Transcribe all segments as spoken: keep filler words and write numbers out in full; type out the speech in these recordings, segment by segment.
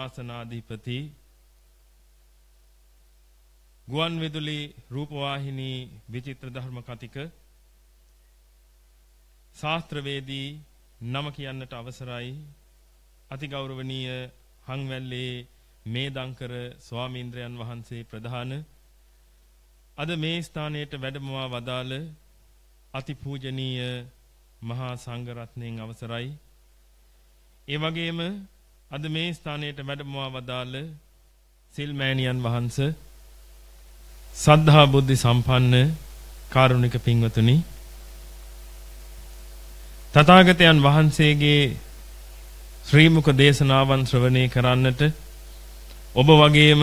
සේනාසනාධිපති ගුවන් විදුලි රූපවාහිනී විචිත්‍ර ධර්ම කතික ශාස්ත්‍රවේදී නම කියන්නට අවසරයි අතිගෞරවනීය හංවැල්ලේ මේදංකර ස්වාමීන්ද්‍රයන් වහන්සේ ප්‍රධාන අද මේ ස්ථානයට වැඩමවා වදාළ අතිපූජනීය මහා සංඝරත්නයන් අවසරයි ඒ වගේම අද මේ ස්ථානයට වැඩමවා වදාළ සිල්මෑණියන් වහන්සේ සද්ධා බුද්ධ සම්පන්න කාරුණික පින්වතුනි තථාගතයන් වහන්සේගේ ශ්‍රී මුඛ දේශනාවන් ශ්‍රවණය කරන්නට ඔබ වගේම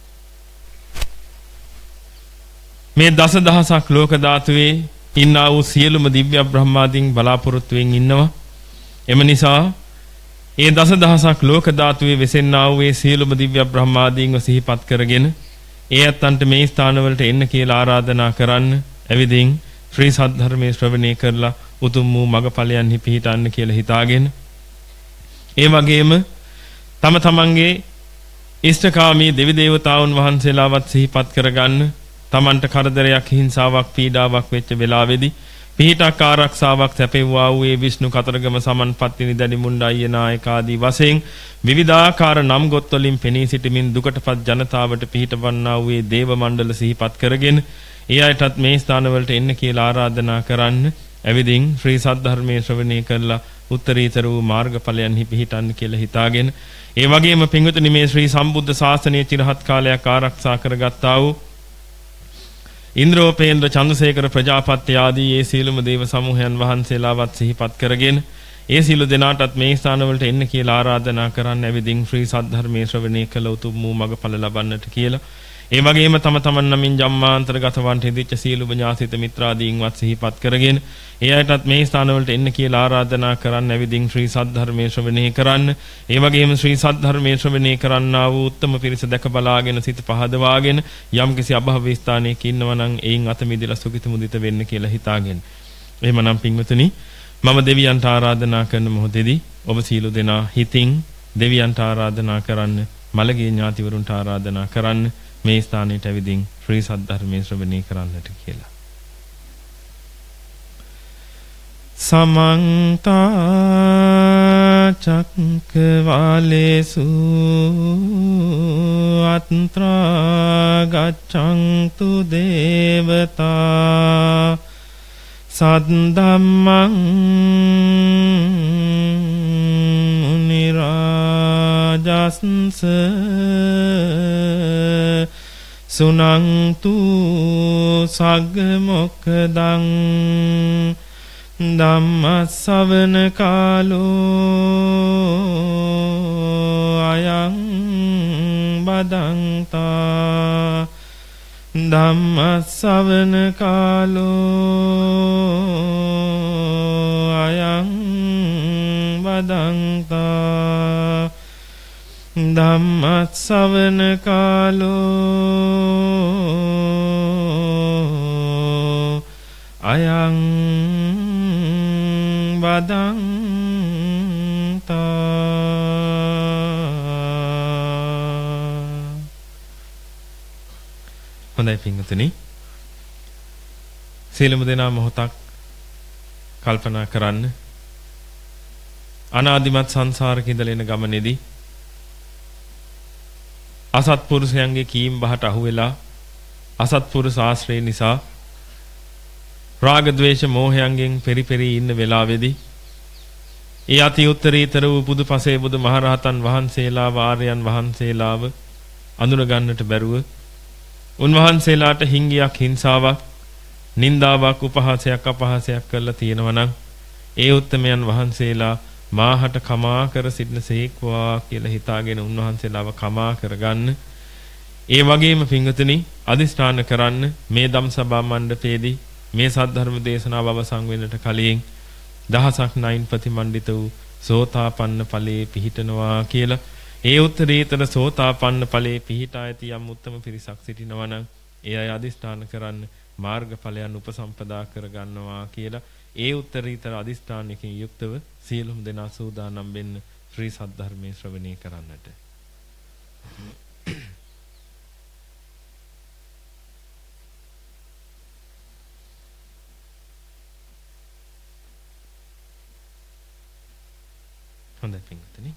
මේ දසදහසක් ලෝක ධාතුවේ ඉන්නා වූ සියලුම දිව්‍ය බ්‍රහ්මාදීන් බලාපොරොත්තු වෙමින් ඉන්නවා. එම නිසා ඒ දසදහසක් ලෝක ධාතුවේ වෙසෙන්නා වූ ඒ සියලුම දිව්‍ය බ්‍රහ්මාදීන්ව සිහිපත් කරගෙන ඒ අත්තන්ට මේ ස්ථානවලට එන්න කියලා ආරාධනා කරන්න. එවිදින් ශ්‍රී සද්ධර්මයේ ශ්‍රවණය කරලා උතුම් වූ මගඵලයන්හි පිහිටන්න කියලා හිතාගෙන ඒ වගේම තම තමන්ගේ ඉෂ්ඨකාමී දෙවි දේවතාවුන් වහන්සේලාවත් සිහිපත් කරගන්න. තමන්ට කරදරයක් හිංසාවක් පීඩාවක් වෙච්ච වෙලාවේදී පිහිටක් ආරක්ෂාවක් සැපෙව්වා වූ ඒ විෂ්ණු කතරගම සමන්පත්තිනි දැඩි මුණ්ඩාය නායක ආදී වශයෙන් විවිධාකාර නම් ගොත් වලින් පෙනී සිටමින් දුකටපත් ජනතාවට පිහිටවන්නා වූ ඒ දේව මණ්ඩල සිහිපත් කරගෙන ඒ අයටත් මේ ස්ථානවලට එන්න කියලා ආරාධනා කරන්න. එවිදින් ශ්‍රී සද්ධර්මයේ ශ්‍රවණය කරලා උත්තරීතර වූ මාර්ගඵලයන්හි පිහිටන්න කියලා හිතාගෙන ඒ වගේම පින්වතුනි මේ ශ්‍රී සම්බුද්ධ ශාසනය චිරහත් කාලයක් ආරක්ෂා කරගත්තා වූ ඉන්ද්‍රෝපේන්ද්‍ර චන්ද්‍රසේකර ප්‍රජාපති ආදී ඒ සීලම දේව සමූහයන් වහන්සේලාවත් සිහිපත් කරගෙන ඒ සීල දෙනාටත් මේ ස්ථානවලට එන්න කියලා ආරාධනා කරන්න. එවිදින් ශ්‍රී සද්ධර්මයේ ශ්‍රවණය කළ උතුම් වූ මගඵල ලබන්නට කියලා ඒ වගේම තම තමන් නමින් ජම්මාන්තරගත වන්ට හිදිච්ච සීලුම ඥාතිත මිත්‍රාදීන්වත් සිහිපත් කරගෙන ඒ අයටත් මේ ස්ථානවලට එන්න කියලා ආරාධනා කරන්න. එවිදින් ශ්‍රී සද්ධර්මයේ ශ්‍රවණය කරන්න. ඒ වගේම ශ්‍රී සද්ධර්මයේ ශ්‍රවණය කරන්නා වූ උත්තම පිරිස දැක බලාගෙන සිත පහදවාගෙන යම්කිසි අභව්‍ය ස්ථානයක ඉන්නවා නම් එයින් අත මිදලා සුඛිත මුදිත වෙන්න කියලා හිතාගෙන. එහෙමනම් පින්වතුනි මම දෙවියන්ට ආරාධනා කරන මොහොතේදී ඔබ සීල දෙනා හිතින් දෙවියන්ට ආරාධනා කරන්න, මළගේ ඥාතිවරුන්ට ආරාධනා කරන්න මේ ස්ථානයට ඇවිදින් ශ්‍රී සද්ධර්මයේ ශ්‍රවණය කරන්නට කියලා. සමන්ත චක්කවාලේසු අත්‍රා ගච්ඡන්තු දේවතා සද්දම්මං මුනි රාජස්ස සුනන්තු සග්ග මොක්ඛදං ධම්මස්සවන කාලෝ අයං බදන්තා ධම්මස්සවන කාලෝ අයං බදන්තා ධම්මස්සවන කාලෝ අයං බදන්තා. හොඳයි පින්වතුනි, සීලමු දෙනා මොහොතක් කල්පනා කරන්න. අනාදිමත් සංසාරක ඉඳලා එන ගමනේදී අසත්පුරුෂයන්ගේ කීම් බහට අහු වෙලා අසත්පුරුෂ ආශ්‍රය නිසා රාග ද්වේෂ මෝහයන්ගෙන් පෙරිපෙරි ඉන්න වෙලාවේදී ඒ අති උත්තරීතර වූ බුදුපසේ බුදු මහරහතන් වහන්සේලා ආර්යයන් වහන්සේලාව අඳුන ගන්නට බැරුව උන්වහන්සේලාට හිංගියක් හිංසාවක් නින්දාවක් උපහාසයක් අපහාසයක් කරලා තියෙනවා නම් ඒ උත්තමයන් වහන්සේලා මාහට කමා කර සිටින සේක්වා කියලා හිතාගෙන උන්වහන්සේලාව කමා කරගන්න. ඒ වගේම පින්වතුනි අදිස්ථාන කරන්න මේ ධම්සභා මණ්ඩපයේදී මේ සද්ධර්ම දේශනාව අවසන් වෙන්නට කලින් දහසක් නයින් ප්‍රතිමන්විත වූ සෝතාපන්න ඵලයේ පිහිටනවා කියලා. ඒ උත්තරීතර සෝතාපන්න ඵලයේ පිහිටා ඇති යම් උත්තම පිරිසක් සිටිනවා නම් ඒ අය අදිස්ථාන කරන්න මාර්ගඵලයන් උපසම්පදා කරගන්නවා කියලා. ඒ උත්තරීතර අදිස්ථානයකින් යුක්තව සියලුම දෙනා සූදානම් වෙන්න ශ්‍රී සද්ධර්මයේ ශ්‍රවණය කරන්නට. හොඳයි පින්වත්නි.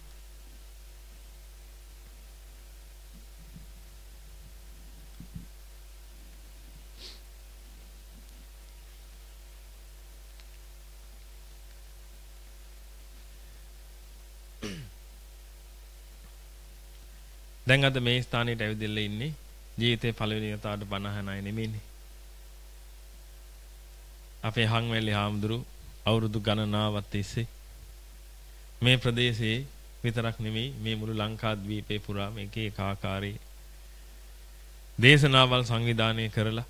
දැන් අද මේ ස්ථානෙට ඇවිදලා ඉන්නේ ජීවිතේ පළවෙනි වතාවට බණ අහන අය නෙමෙයිනේ. අපේ හංවැලි හාමුදුරු අවුරුදු ගණනාවක් තිස්සේ මේ ප්‍රදේශයේ විතරක් නෙමෙයි මේ මුළු ලංකාද්වීපේ පුරා මේක එක ආකාරයේ දේශනාවල් සංවිධානය කරලා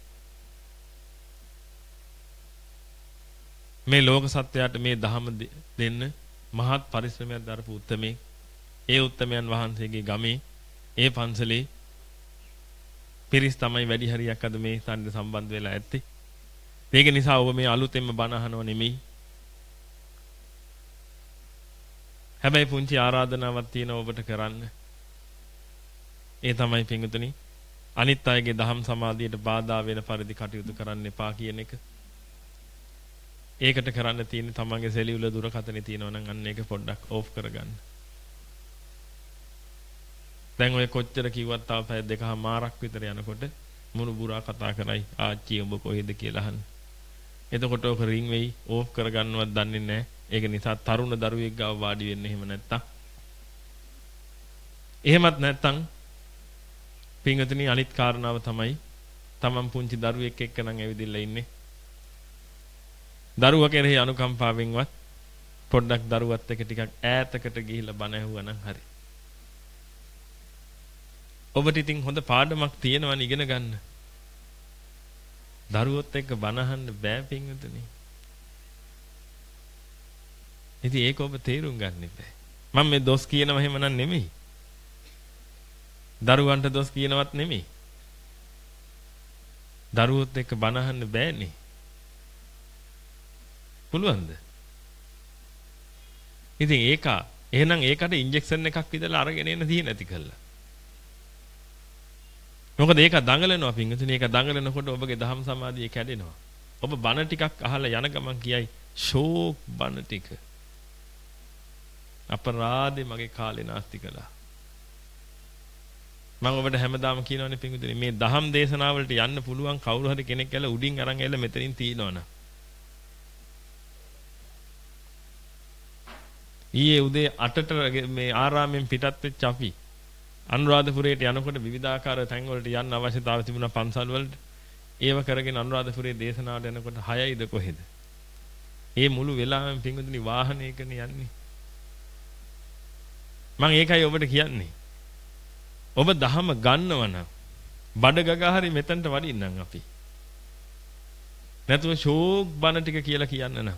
මේ ලෝක සත්‍යයට මේ ධහම දෙන්න මහත් පරිශ්‍රමයක් දරපු උත්තමේ ඒ උත්තමයන් වහන්සේගේ ගමේ ඒ පන්සලේ පිරිස් තමයි වැඩි හරියක් අද මේ ස්ථානෙට සම්බන්ධ වෙලා ඇත්තේ. ඒක නිසා ඔබ මේ අලුතෙන්ම බණ අහනව නෙමෙයි. හැබැයි පුංචි ආරාධනාවක් තියෙනවා ඔබට කරන්න. ඒ තමයි පින්වතුනි අනිත් අයගේ දහම් සමාධියට බාධා වෙන පරිදි කටයුතු කරන්න එපා කියන එක. ඒකට කරන්න තියෙන්නේ තමන්ගේ සෙලියුලර් දුරකථනයේ තියෙනවා නම් අන්න ඒක පොඩ්ඩක් ඕෆ් කරගන්න. දැන් ඔය කොච්චර කිව්වත් තාම පැය දෙකමාරක් විතර යනකොට මුණු බුරා කතා කරයි ආච්චි ඔබ කොහෙද කියලා අහන්න. එතකොට ඔක රින් වෙයි ඕෆ් කරගන්නවත් දන්නේ නැහැ. ඒක නිසා තරුණ දරුවෙක් ගාව වාඩි වෙන්න එහෙම නැත්තම්. එහෙමත් නැත්තම් පින්වතුනි අනිත් කාරණාව තමයි තමන් පුංචි දරුවෙක් එක්ක නම් ඇවිදින්න ඉන්නේ. දරුවා කෙරෙහි අනුකම්පාවෙන්වත් පොඩ්ඩක් දරුවත් එක්ක ටිකක් ඈතකට ගිහිල්ලා බණ ඇහුවා නම් හරි. ඔබට ඉතින් හොඳ පාඩමක් තියෙනවනේ ඉගෙන ගන්න. දරුවොත් එක්ක බණ අහන්න බෑ පින්වතුනි. ඉතින් ඒක ඔබ තේරුම් ගන්න බෑ. මම මේ දොස් කියනව එහෙම නන් නෙමෙයි. දරුවන්ට දොස් කියනවත් නෙමෙයි. දරුවොත් එක්ක බණ අහන්න බෑනේ. පුළුවන්ද? ඉතින් ඒක එහෙනම් ඒකට ඉන්ජෙක්ෂන් එකක් විදලා අරගෙන එන්න තියෙන නැති කළා. මොකද ඒක දඟලනවා පින්වතුනි. ඒක දඟලනකොට ඔබගේ දහම් සමාධිය කැඩෙනවා. ඔබ බණ ටිකක් අහලා යන ගමන් කියයි ෂෝක් බණ ටික. අපරාධේ මගේ කාලේ නාස්ති කළා. මම ඔබට හැමදාම කියනවනේ පින්වතුනි මේ දහම් දේශනාවලට යන්න පුළුවන් කවුරු හරි කෙනෙක් ඇවිල්ලා උඩින් අරන් ඇවිල්ලා මෙතනින් තියනවනම්. ඊයේ උදේ අටට මේ ආරාමෙන් පිටත් වෙච්ච අපි අනුරාධපුරයට යනකොට විවිධාකාර තැන් වලට යන්න අවශ්‍යතාව තිබුණා පන්සල් වලට. ඒව කරගෙන අනුරාධපුරයේ දේශනාවට යනකොට හයයිද කොහෙද? ඒ මුළු වෙලාවෙම පින්වතුනි වාහනයකනේ යන්නේ. මම ඒකයි ඔබට කියන්නේ. ඔබ දහම ගන්නවනම් බඩ ගගා හරි මෙතනට වඩින්නම් අපි. නැතුව ෂෝක් බණ ටික කියලා කියන්න නම්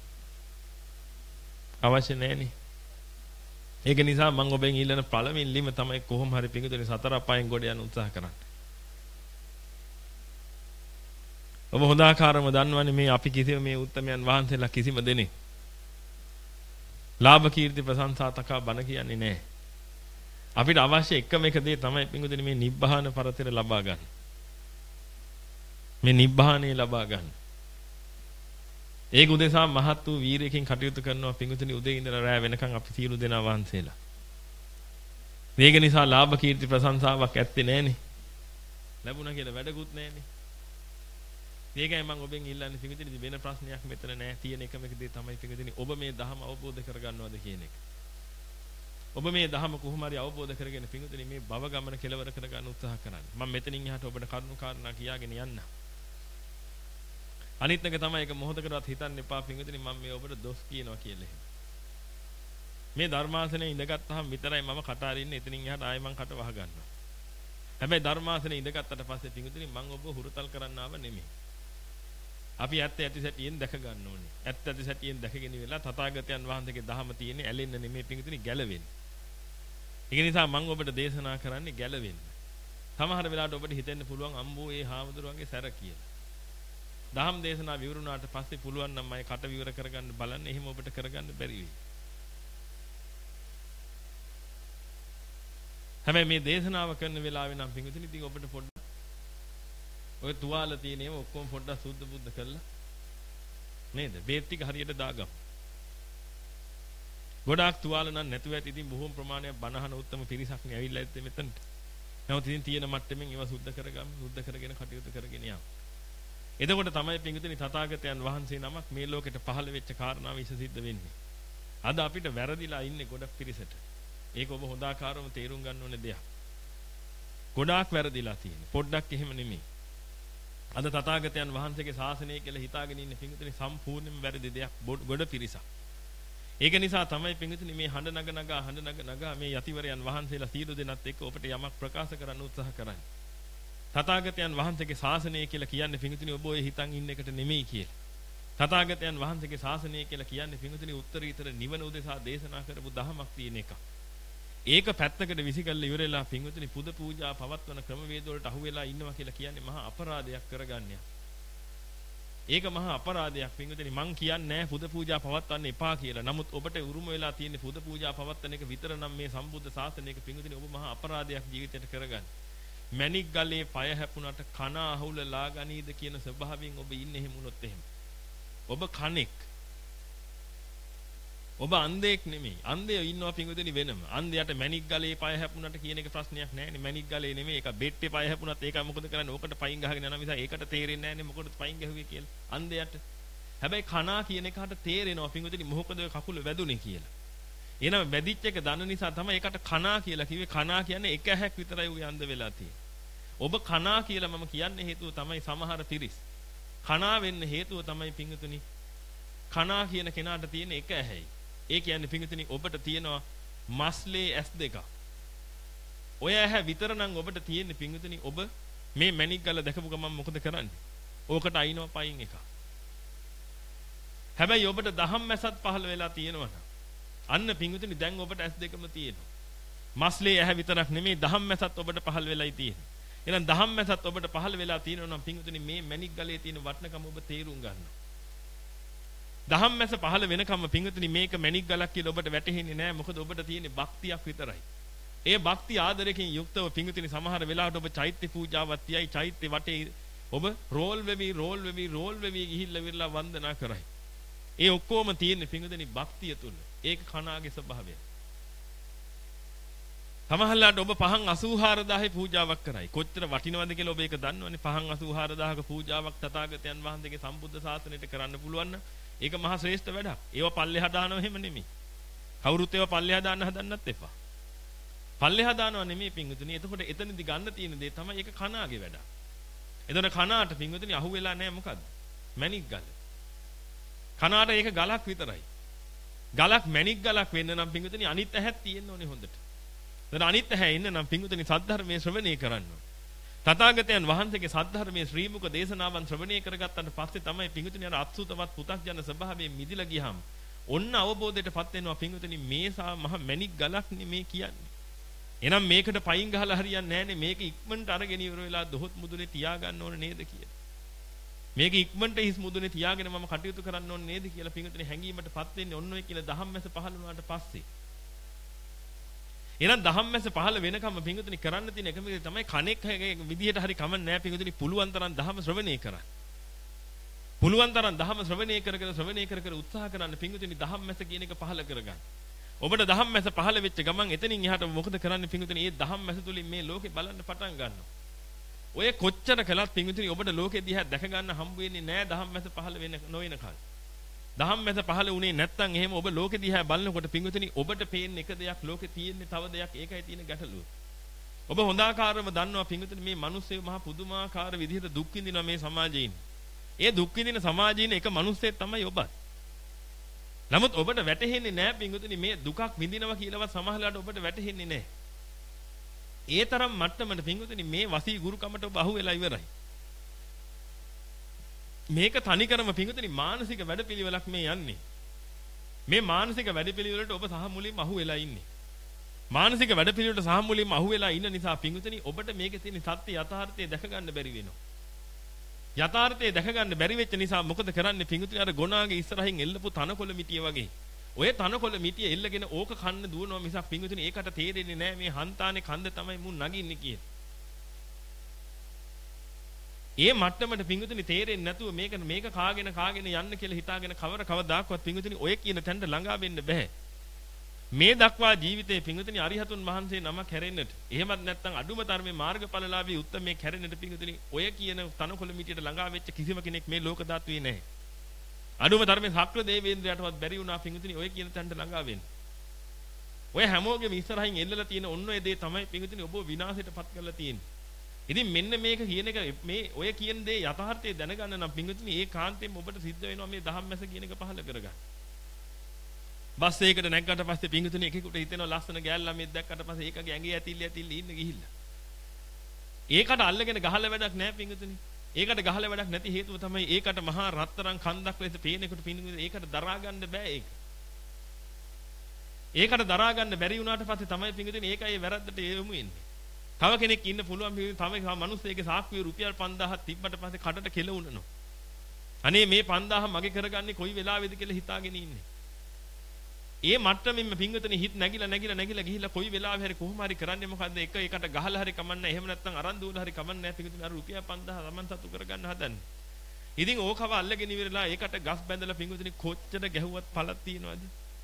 අවශ්‍ය නැහෙනේ. ඒක නිසා මම ඔබෙන් ඉල්ලන පළවෙනි ලිම තමයි කොහොම හරි පිඟුතුනේ සතර අපායන් ගොඩ යන උත්සාහ කරන්න. ඔබ හොඳ ආකාරම දන්නවනේ මේ අපි කිසිම මේ උත්තමයන් වහන්සේලා කිසිම දෙන්නේ ලාභ කීර්ති ප්‍රශංසා තකා බණ කියන්නේ නැහැ. අපිට අවශ්‍ය එකම එක දේ තමයි පිඟුතුනේ මේ නිබ්බාන පරතර ලබා ගන්න. මේ නිබ්බානේ ලබා ගන්න. ඒක උදෙසා මහත් වූ වීරයකින් කටයුතු කරනවා පිඟුතුනි උදේ ඉඳලා රැ වෙනකන් අපි සියලු දෙනා වහන්සේලා. මේක නිසා ලාභ කීර්ති ප්‍රශංසාවක් ඇත්තේ නැහනේ. ලැබුණා කියලා වැඩකුත් නැහනේ. ඒකයි මම ඔබෙන් ඉල්ලන්නේ පිඟුතුනි වෙන ප්‍රශ්නයක් මෙතන නැහැ. තියෙන එකම එක දේ තමයි පිඟුතුනි ඔබ මේ ධහම අවබෝධ කරගන්නවද කියන එක. ඔබ මේ ධහම කොහොම හරි අවබෝධ කරගෙන පිඟුතුනි මේ භව ගමන කෙලවර කරගන්න උත්සාහ කරන්න. මම මෙතනින් එහාට ඔබට කරුණු කාරණා කියාගෙන යන්න. අනිත් එක තමයි ඒක මොහොතකටවත් හිතන්න එපා පින්විතනි මම මේ ඔබට දොස් කියනවා කියලා එහෙම. මේ ධර්මාසනේ ඉඳගත්තාම විතරයි මම කට අරින්නේ එතනින් එහාට ආයෙ මං කට වහ ගන්නවා. හැබැයි ධර්මාසනේ ඉඳගත්තට පස්සේ පින්විතනි මං ඔබ හුරුතල් කරන්න ආව නෙමෙයි. අපි ඇත්ත ඇති සැටියෙන් දැක ගන්න ඕනේ. ඇත්ත ඇති සැටියෙන් දැකගෙන ඉවරලා තථාගතයන් වහන්සේගේ දහම තියෙන්නේ ඇලෙන්න නෙමෙයි පින්විතනි ගැලවෙන්න. ඒක නිසා මං ඔබට දේශනා කරන්නේ ගැලවෙන්න. සමහර වෙලාවට ඔබට හිතෙන්න පුළුවන් අම්බෝ ඒ හාමුදුරුවන්ගේ සැර කියලා. දහම් දේශනා විවරුණාට පස්සේ පුළුවන් නම් මම කට විවර කරගන්න බලන්න. එහෙම ඔබට කරගන්න බැරි වෙයි. හැබැයි මේ දේශනාව කරන වෙලාවේ නම් පින්විතනි ඉතින් ඔබට පොඩ්ඩක් ඔය තුවාල තියෙන ඒවා ඔක්කොම පොඩ්ඩක් සුද්ධ බුද්ධ කරලා නේද? බේත් ටික හරියට දාගමු. ගොඩාක් තුවාල නම් නැතුව ඇති. ඉතින් බොහොම ප්‍රමාණයක් බණහන උත්තම පිරිසක් නේ ඇවිල්ලා ඉත්තේ මෙතනට. නමුත් ඉතින් තියෙන මට්ටමින් ඒවා සුද්ධ කරගමු. සුද්ධ කරගෙන කටයුතු කරගෙන යමු. එතකොට තමයි පිංගුතුනි තථාගතයන් වහන්සේ නමක් මේ ලෝකෙට පහළ වෙච්ච කාරණාව විශ්ව සිද්ධ වෙන්නේ. අද අපිට වැරදිලා ඉන්නේ ගොඩක් පිරිසට. ඒක ඔබ හොඳාකාරව තේරුම් ගන්න ඕනේ දෙයක්. ගොඩාක් වැරදිලා තියෙන්නේ. පොඩ්ඩක් එහෙම නෙමෙයි. අද තථාගතයන් වහන්සේගේ ශාසනය කියලා හිතාගෙන ඉන්න පිංගුතුනි සම්පූර්ණයෙන්ම වැරදි දෙයක් ගොඩ පිරිසක්. ඒක නිසා තමයි පිංගුතුනි මේ හඬ නග නගා හඬ නග නගා මේ යතිවරයන් වහන්සේලා සීල දෙනත් එක්ක ඔබට යමක් ප්‍රකාශ කරන්න උත්සාහ කරන්නේ. තථාගතයන් වහන්සේගේ ශාසනය කියලා කියන්නේ පිංගුතුනි ඔබ ඔය හිතන් ඉන්න එකට නෙමෙයි කියලා. තථාගතයන් වහන්සේගේ ශාසනය කියලා කියන්නේ පිංගුතුනි උත්තරීතර නිවන උදෙසා දේශනා කරපු දහමක් තියෙන එක. ඒක පැත්තකට විසිකල්ලා ඉවරලා පිංගුතුනි පුද පූජා පවත්වන ක්‍රමවේද වලට අහු වෙලා ඉන්නවා කියලා කියන්නේ මහා අපරාධයක් කරගන්නයක්. ඒක මහා අපරාධයක් පිංගුතුනි මං කියන්නේ නැහැ පුද පූජා පවත්වන්න එපා කියලා. නමුත් ඔබට උරුම වෙලා තියෙන පුද පූජා පවත්වන එක විතර නම් මේ සම්බුද්ධ ශාසනයක පිංගුතුනි ඔබ මහා අපරාධයක් ජීවිතයට කරගන්න. මැණික් ගලේ පය හැපුණට කන අහුල ලා ගනීද කියන ස්වභාවයෙන් ඔබ ඉන්නේ එහෙම වුණොත් එහෙම. ඔබ කණෙක්. ඔබ අන්ධයෙක් නෙමෙයි. අන්ධයෝ ඉන්නවා පිංගුතුනි වෙනම. අන්ධයාට මැණික් ගලේ පය හැපුණට කියන එක ප්‍රශ්නයක් නෑනේ. මැණික් ගලේ නෙමෙයි. ඒක බෙට්ටේ පය හැපුණත් ඒක මොකද කරන්නේ? ඕකට පයින් ගහගෙන යනවා මිස ඒකට තේරෙන්නේ නෑනේ මොකටද පයින් ගැහුවේ කියලා. අන්ධයාට. හැබැයි කනා කියන එකට තේරෙනවා පිංගුතුනි මොකද ඔය කකුල වැදුනේ කියලා. එහෙනම් වැදිච්ච එක දන්න නිසා තමයි ඒකට කනා කියලා කිව්වේ. කනා කියන්නේ එක ඇහැක් විතරයි උය අන්ධ වෙලා තියෙන්නේ. ඔබ කනා කියලා මම කියන්නේ හේතුව තමයි සමහර පිරිස්. කනා වෙන්න හේතුව තමයි පිංගුතුනි කනා කියන කෙනාට තියෙන එක ඇහැයි. ඒ කියන්නේ පිංගුතුනි ඔබට තියෙනවා මස්ලේ ඇස් දෙක. ඔය ඇහැ විතර නම් ඔබට තියෙන්නේ පිංගුතුනි ඔබ මේ මැණික් ගල දැකපු ගමන් මොකද කරන්නේ? ඕකට අයින්ව පයින් එක. හැබැයි ඔබට දහම් මැසත් පහළ වෙලා තියෙනවනම් අන්න පිංගුතුනි දැන් ඔබට ඇස් දෙකම තියෙනවා. මස්ලේ ඇහැ විතරක් නෙමෙයි දහම් මැසත් ඔබට පහළ වෙලායි තියෙන්නේ. එහෙනම් දහම් මැසත් ඔබට පහළ වෙලා තියෙනවා නම් පිංගුතුනි මේ මැණික් ගලේ තියෙන වටිනකම ඔබ තේරුම් ගන්නවා. දහම් මැස පහළ වෙනකම් පිංගුතුනි මේක මැණික් ගලක් කියලා ඔබට වැටහෙන්නේ නැහැ. මොකද ඔබට තියෙන්නේ භක්තියක් විතරයි. ඒ භක්ති ආදරයෙන් යුක්තව පිංගුතුනි සමහර වෙලාවට ඔබ චෛත්‍ය පූජාවක් තියයි චෛත්‍ය වටේ ඔබ රෝල් වෙවි රෝල් වෙවි රෝල් වෙවි ගිහිල්ලා විරලා වන්දනා කරයි. ඒ ඔක්කොම තියෙන්නේ පිංගුතුනි භක්තිය තුල. ඒක කනාගේ ස්වභාවය. සමහරලාට ඔබ පහන් අසූහාර දාහේ පූජාවක් කරයි. කොච්චර වටිනවද කියලා ඔබ ඒක දන්නවනේ. පහන් අසූහාර දාහක පූජාවක් තථාගතයන් වහන්සේගේ සම්බුද්ධ ශාසනයට කරන්න පුළුවන් නම් ඒක මහා ශ්‍රේෂ්ඨ වැඩක්. ඒව පල්ලෙහා දානව එහෙම නෙමෙයි. කවුරුත් ඒව පල්ලෙහා දාන්න හදන්නත් එපා. පල්ලෙහා දානව නෙමෙයි පිංගුතුනි. එතකොට එතනදි ගන්න තියෙන දේ තමයි ඒක කනාගේ වැඩක්. එතකොට කනාට පිංගුතුනි අහු වෙලා නැහැ මොකද්ද? මැණික් ගල. කනාට ඒක ගලක් විතරයි. ගලක් මැණික් ගලක් වෙන්න නම් පිංගුතුනි අනිත් ඇහැක් තියෙන්න ඕනේ හොඳට. එතන අනිත් ඇහැ ඉන්න නම් පිංගුතුනි සද්ධර්මයේ ශ්‍රවණය කරන්න ඕනේ. තථාගතයන් වහන්සේගේ සද්ධර්මයේ ශ්‍රී මුක දේශනාවන් ශ්‍රවණය කරගත්තාට පස්සේ තමයි පිංගුතුනි අර අත්සුතවත් පු탁ජන ස්වභාවයෙන් මිදිලා ගියහම ඔන්න අවබෝධයටපත් වෙනවා පිංගුතුනි මේසා මහ මැණික් ගලක් නෙමේ කියන්නේ. එහෙනම් මේකට පයින් ගහලා හරියන්නේ නැහනේ. මේක ඉක්මනට අරගෙන ඉවර වෙලා දොහොත් මුදුනේ තියාගන්න ඕනේ නේද කියලා. මේක ඉක්මනට හිස් මුදුනේ තියාගෙන මම කටයුතු කරන්න ඕනේ නේද කියලා පිංගුතුනි හැංගීමටපත් වෙන්නේ ඔන්න ඔය කියලා ධම්මැස පහළ වුණාට පස්සේ. එහෙනම් ධම්මැස පහළ වෙනකම් පිංගුතුනි කරන්න තියෙන එකම දේ තමයි කණෙක් විදියට හරි කමක් නැහැ පිංගුතුනි පුළුවන් තරම් ධම්ම ශ්‍රවණය කරන්න. පුළුවන් තරම් ධම්ම ශ්‍රවණය කර කර ශ්‍රවණය කර කර උත්සාහ කරන්න පිංගුතුනි ධම්මැස කියන එක පහළ කරගන්න. ඔබට ධම්මැස පහළ වෙච්ච ගමන් එතනින් එහාට මොකද කරන්නේ පිංගුතුනි? මේ ධම්මැස තුලින් මේ ලෝකේ බලන්න පටන් ගන්නවා. ඔය කොච්චර කළත් පිංගුතුනි ඔබට ලෝකෙ දිහා දැක ගන්න හම්බ වෙන්නේ නැහැ ධම්මැස පහළ වෙන නොවනකල්. ධම්මැස පහළ වුණේ නැත්නම් එහෙම ඔබ ලෝකෙ දිහා බලනකොට පිංගුතුනි ඔබට පේන්නේ එක දෙයක් ලෝකෙ තියෙන්නේ තව දෙයක්. ඒකයි තියෙන ගැටලුව. ඔබ හොඳාකාරව දන්නවා පිංගුතුනි මේ මිනිස්සු මහා පුදුමාකාර විදිහට දුක් විඳිනවා මේ සමාජයේ ඉන්නේ. ඒ දුක් විඳින සමාජයේ ඉන්න එක මිනිස්සෙක් තමයි ඔබත්. නමුත් ඔබට වැටහෙන්නේ නැහැ පිංගුතුනි මේ දුකක් විඳිනවා කියලාවත් සමහරලාට ඔබට වැටහෙන්නේ නැහැ. ඒ තරම් මට්ටමකට පිංගුතුනි මේ වසී ගුරුකමට ඔබ අහු වෙලා ඉවරයි. මේක තනිකරම පිංගුතුනි මානසික වැඩපිළිවෙලක් මේ යන්නේ. මේ මානසික වැඩපිළිවෙලට ඔබ සහ මුලින්ම අහු වෙලා ඉන්නේ. මානසික වැඩපිළිවෙලට සහ මුලින්ම අහු වෙලා ඉන්න නිසා පිංගුතුනි ඔබට මේකේ තියෙන සත්‍ය යථාර්ථය දැක ගන්න බැරි වෙනවා. යථාර්ථය දැක ගන්න බැරි වෙච්ච නිසා මොකද කරන්නේ පිංගුතුනි අර ගොනාගේ ඉස්සරහින් එල්ලපු තනකොළ මිටිය වගේ. ඔය තනකොළ මිටිය එල්ලගෙන ඕක කන්න දුවනවා මිසක් පිංගුතුනි ඒකට තේරෙන්නේ නැහැ මේ හන්තානේ කන්ද තමයි මුන් නගින්නේ කියලා. ඒ මට්ටමට පිංගුතුනි තේරෙන්නේ නැතුව මේක මේක කාගෙන කාගෙන යන්න කියලා හිතාගෙන කවර කවදාක්වත් පිංගුතුනි ඔය කියන තැනට ළඟා වෙන්න බෑ. මේ දක්වා ජීවිතේ පිංගුතුනි අරිහතුන් වහන්සේ නමක් හැරෙන්නට එහෙමත් නැත්නම් අඩුම තරමේ මාර්ගඵලලාභී උත්තමේ හැරෙන්නට පිංගුතුනි ඔය කියන තනකොළ මිටියට ළඟා වෙච්ච කිසිම කෙනෙක් මේ ලෝක ධාතුවේ නැහැ. අඩුම තරමේ සක්‍ර දේවේන්ද්‍රයටවත් බැරි වුණා පිංගුතුනි ඔය කියන තැනට ළඟා වෙන්න. ඔය හැමෝගෙම ඉස්සරහින් එල්ලලා තියෙන ඔන්න ඔය දේ තමයි පිංගුතුනි ඔබ විනාශයටපත් කරලා තියෙන්නේ. ඉතින් මෙන්න මේක කියන එක මේ ඔය කියන දේ යථාර්ථය දැනගන්න නම් පිංගුතුනි ඒ කාන්තෙන් ඔබට සිද්ධ වෙනවා මේ ධම්මැස කියන එක පහල කරගන්න. බස් එකකට නැග්ගට පස්සේ පිංගුතුනි එකෙකුට හිතෙනවා ලස්සන ගෑල්ලා මේ දැක්කට පස්සේ ඒකගේ ඇඟේ ඇතිල්ල ඇතිල්ල ඉන්න ගිහිල්ලා. ඒකට අල්ලගෙන ගහලා වැඩක් නැහැ පිංගුතුනි. ඒකට ගහලා වැඩක් නැති හේතුව තමයි ඒකට මහා රත්තරන් කන්දක් ලෙස පේනකොට පිංගුතුනි ඒකට දරා ගන්න බෑ ඒක. ඒකට දරා ගන්න බැරි වුණාට පස්සේ තමයි පිංගුතුනි ඒකයි වැරද්දට යොමු වෙන්නේ. තව කෙනෙක් ඉන්න පුළුවන් පිංගුතුනි තව මිනිස්සෙගේ සාක්කුවේ රුපියල් පන්දාහක් තිබ්බට පස්සේ කඩට කෙල උනනවා. අනේ මේ පන්දාහ මගේ කරගන්නේ කොයි වෙලාවෙද කියලා හිතාගෙන ඉන්නේ. ඒ මට්ටමින්ම පිංගුතුනි හිත නැగిලා නැగిලා නැగిලා ගිහිල්ලා කොයි වෙලාවෙ හරි කොහොම හරි කරන්නේ මොකද්ද එක එකට ගහලා හරි කමන්නේ එහෙම නැත්නම් අරන් දුවලා හරි කමන්නේ නැහැ පිංගුතුනි අර රුපියල් පන්දාහ Taman සතු කරගන්න හදන්නේ. ඉතින් ඕකව අල්ලගෙන ඉවරලා ඒකට ගස් බැඳලා පිංගුතුනි කොච්චර ගැහුවත් පළක් තියනවද?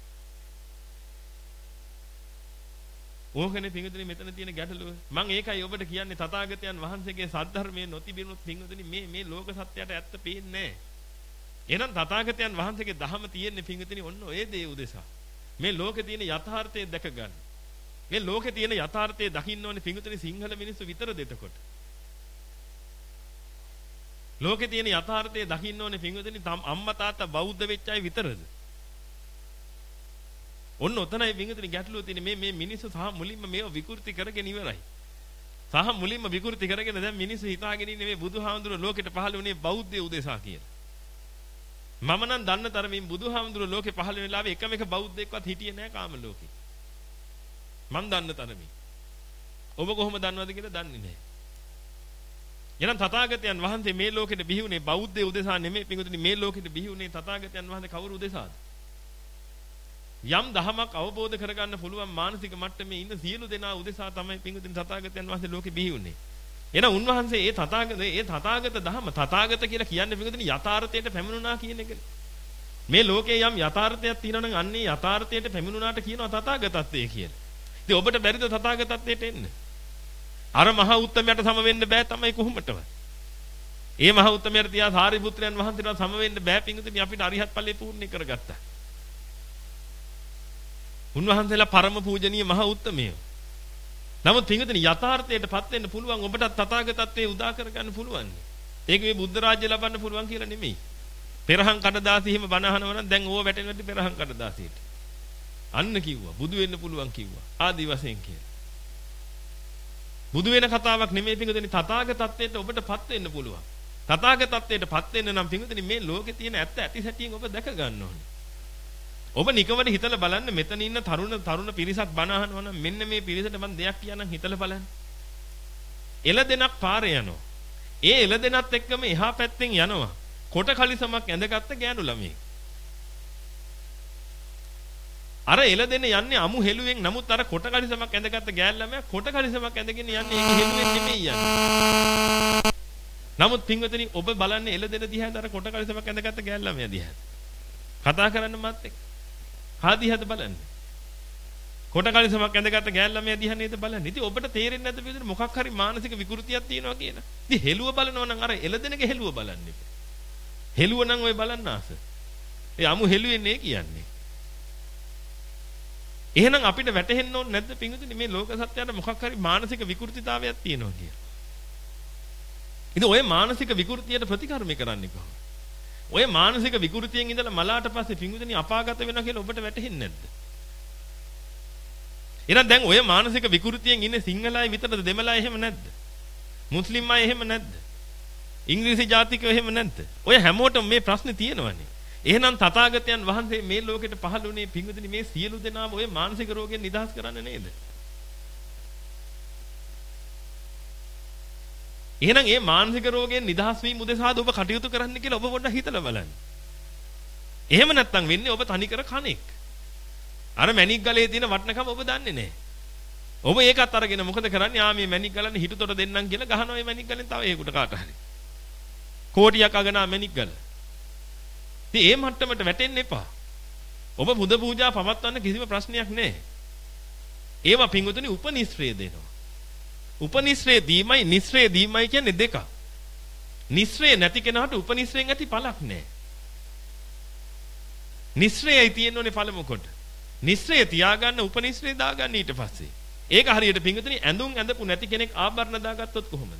ඕකනේ පිංගුතුනි මෙතන තියෙන ගැටලුව. මම ඒකයි ඔබට කියන්නේ තථාගතයන් වහන්සේගේ සද්ධර්මයේ නොතිබුණොත් පිංගුතුනි මේ මේ ලෝක සත්‍යයට ඇත්ත පේන්නේ නැහැ. එහෙනම් තථාගතයන් වහන්සේගේ ධහම තියෙන්නේ පිංගුතුනි ඔන්න ඔය දේ උදෙසා. මේ ලෝකේ තියෙන යථාර්ථය දැක ගන්න. මේ ලෝකේ තියෙන යථාර්ථය දකින්න ඕනේ පිංගුතුනි සිංහල මිනිස්සු විතරද එතකොට. ලෝකේ තියෙන යථාර්ථය දකින්න ඕනේ පිංගුතුනි අම්මා තාත්තා බෞද්ධ වෙච්ච අය විතරද? ඔන්න ඔතනයි පිංගුතුනි ගැටලුව තියෙන්නේ මේ මේ මිනිස්සු සහ මුලින්ම මේව විකෘති කරගෙන ඉවරයි. සහ මුලින්ම විකෘති කරගෙන දැන් මිනිස්සු හිතාගෙන ඉන්නේ මේ බුදුහාමුදුරුවෝ ලෝකෙට පහළ වුණේ බෞද්ධය උදෙසා කියලා. මම නම් දන්න තරමින් බුදුහාමුදුරුවෝ ලෝකේ පහළ වෙන වෙලාවේ එකම එක බෞද්ධයෙක්වත් හිටියේ නැහැ කාම ලෝකේ. මම දන්න තරමින්. ඔබ කොහොම දන්නවද කියලා දන්නේ නැහැ. එහෙනම් තථාගතයන් වහන්සේ මේ ලෝකෙට බිහි වුණේ බෞද්ධය උදෙසා නෙමෙයි පිංගුතුනි මේ ලෝකෙට බිහි වුණේ තථාගතයන් වහන්සේ කවුරු උදෙසාද? යම් දහමක් අවබෝධ කරගන්න පුළුවන් මානසික මට්ටමේ ඉන්න සියලු දෙනා උදෙසා තමයි පිංගුතුනි තථාගතයන් වහන්සේ ලෝකෙ බිහි වුණේ. එහෙනම් උන්වහන්සේ ඒ තථාගත ඒ තථාගත ධහම තථාගත කියලා කියන්නේ පිංගුතුනි යථාර්ථයට පැමිණුණා කියන එක. මේ ලෝකේ යම් යථාර්ථයක් තියෙනවා නම් අන්නේ යථාර්ථයට පැමිණුණාට කියනවා තථාගතත්වයේ කියලා. ඉතින් ඔබට බැරිද තථාගතත්වයට එන්න? අර මහා උත්තමයට සම වෙන්න බෑ තමයි කොහොමදවත්. ඒ මහා උත්තමයට තියා සාරිපුත්‍රයන් වහන්සේට සම වෙන්න බෑ පිංගුතුනි අපිට අරිහත් ඵලයේ පූර්ණ කරගත්තා. උන්වහන්සේලා පරම පූජනීය මහා උත්තමයෝ. නමුත් පිංගුතුනි යථාර්ථයටපත් වෙන්න පුළුවන් ඔබටත් තථාගතත්වයේ උදා කරගන්න පුළුවන්. ඒක මේ බුද්ධ රාජ්‍ය ලබන්න පුළුවන් කියලා නෙමෙයි. පෙරහන් කඩදාසි හිම බණ අහනවා නම් දැන් ඕව වැටෙන්නේ පෙරහන් කඩදාසියට. අන්න කිව්වා බුදු වෙන්න පුළුවන් කිව්වා. ආදි වශයෙන් කියලා. බුදු වෙන කතාවක් නෙමෙයි පිංගුතුනි තථාගතත්වයට ඔබටපත් වෙන්න පුළුවන්. තථාගතත්වයටපත් වෙන්න නම් පිංගුතුනි මේ ලෝකේ තියෙන ඇත්ත ඇති සැටියෙන් ඔබ දැක ගන්න ඕනේ. ඔබ නිකමඩ හිතලා බලන්න මෙතන ඉන්න තරුණ තරුණ පිරිසක් බණ අහනවා නම් මෙන්න මේ පිරිසට මම දෙයක් කියනනම් හිතලා බලන්න. එළදෙනක් පාරේ යනවා. ඒ එළදෙනත් එක්කම එහා පැත්තෙන් යනවා. කොට කලිසමක් ඇඳගත්ත ගෑනු ළමයෙක්. අර එළදෙන යන්නේ අමු හෙළුවෙන් නමුත් අර කොට කලිසමක් ඇඳගත්ත ගෑනු ළමයා කොට කලිසමක් ඇඳගෙන යන්නේ ඒක හෙළුවෙන් නෙමෙයි යන්නේ. නමුත් පින්වතුනි ඔබ බලන්නේ එළදෙන දිහාද අර කොට කලිසමක් ඇඳගත්ත ගෑනු ළමයා දිහාද? කතා කරන්න මාත් එක්ක. ආදිහද බලන්න. කොට කලිසමක් ඇඳගත්ත ගෑනු ළමයා දිහා නේද බලන්නේ. ඉතින් ඔබට තේරෙන්නේ නැද්ද පිළිතුර මොකක් හරි මානසික විකෘතියක් තියෙනවා කියලා. ඉතින් හෙළුව බලනවා නම් අර එළදෙනගේ හෙළුව බලන්න එපා. හෙළුව නම් ඔය බලන්න ආස. ඒ අමු හෙළුවෙන්නේ කියන්නේ. එහෙනම් අපිට වැටහෙන්න ඕනේ නැද්ද පින්විතනි මේ ලෝක සත්‍යයට මොකක් හරි මානසික විකෘතිතාවයක් තියෙනවා කියලා. ඉතින් ඔය මානසික විකෘතියට ප්‍රතිකර්ම කරන්නේ කොහොමද? ඔය මානසික විකෘතියෙන් ඉඳලා මලාට පස්සේ පින්විතනි අපාගත වෙනවා කියලා ඔබට වැටහෙන්නේ නැද්ද? එහෙනම් දැන් ඔය මානසික විකෘතියෙන් ඉන්නේ සිංහල අය විතරද දෙමළ අය එහෙම නැද්ද? මුස්ලිම් අය එහෙම නැද්ද? ඉංග්‍රීසි ජාතිකයෝ එහෙම නැද්ද? ඔය හැමෝටම මේ ප්‍රශ්නේ තියෙනවනේ. එහෙනම් තථාගතයන් වහන්සේ මේ ලෝකෙට පහළ වුණේ පින්විතනි මේ සියලු දෙනාම ඔය මානසික රෝගයෙන් නිදහස් කරන්න නේද? එහෙනම් මේ මානසික රෝගයෙන් නිදහස් වීම උදෙසාද ඔබ කටයුතු කරන්න කියලා ඔබ පොඩ්ඩක් හිතලා බලන්න. එහෙම නැත්නම් වෙන්නේ ඔබ තනිකර කණෙක්. අර මැණික් ගලේ තියෙන වටනකම ඔබ දන්නේ නැහැ. ඔබ ඒකත් අරගෙන මොකද කරන්නේ? ආ මේ මැණික් ගලන්නේ හිටුතොට දෙන්නම් කියලා ගහනවා මේ මැණික් ගලෙන් තව ඒකට කාට හරි. කෝටියක් අගනා මැණික් ගල. ඉතින් ඒ මට්ටමට වැටෙන්න එපා. ඔබ පුද පූජා පවත්වන්න කිසිම ප්‍රශ්නයක් නැහැ. ඒවා පින්වතුනි උපනිශ්‍රේ දෙනවා. උපනිශ්‍රේ දීමයි නිශ්‍රේ දීමයි කියන්නේ දෙකක්. නිශ්‍රේ නැති කෙනාට උපනිශ්‍රයෙන් ඇති පළක් නැහැ. නිශ්‍රේයි තියෙන්නේ පළමු කොට. නිශ්‍රේ තියාගන්න උපනිශ්‍රේ දාගන්න ඊට පස්සේ. ඒක හරියට පින්වතුනි ඇඳුම් ඇඳපු නැති කෙනෙක් ආභරණ දාගත්තොත් කොහොමද?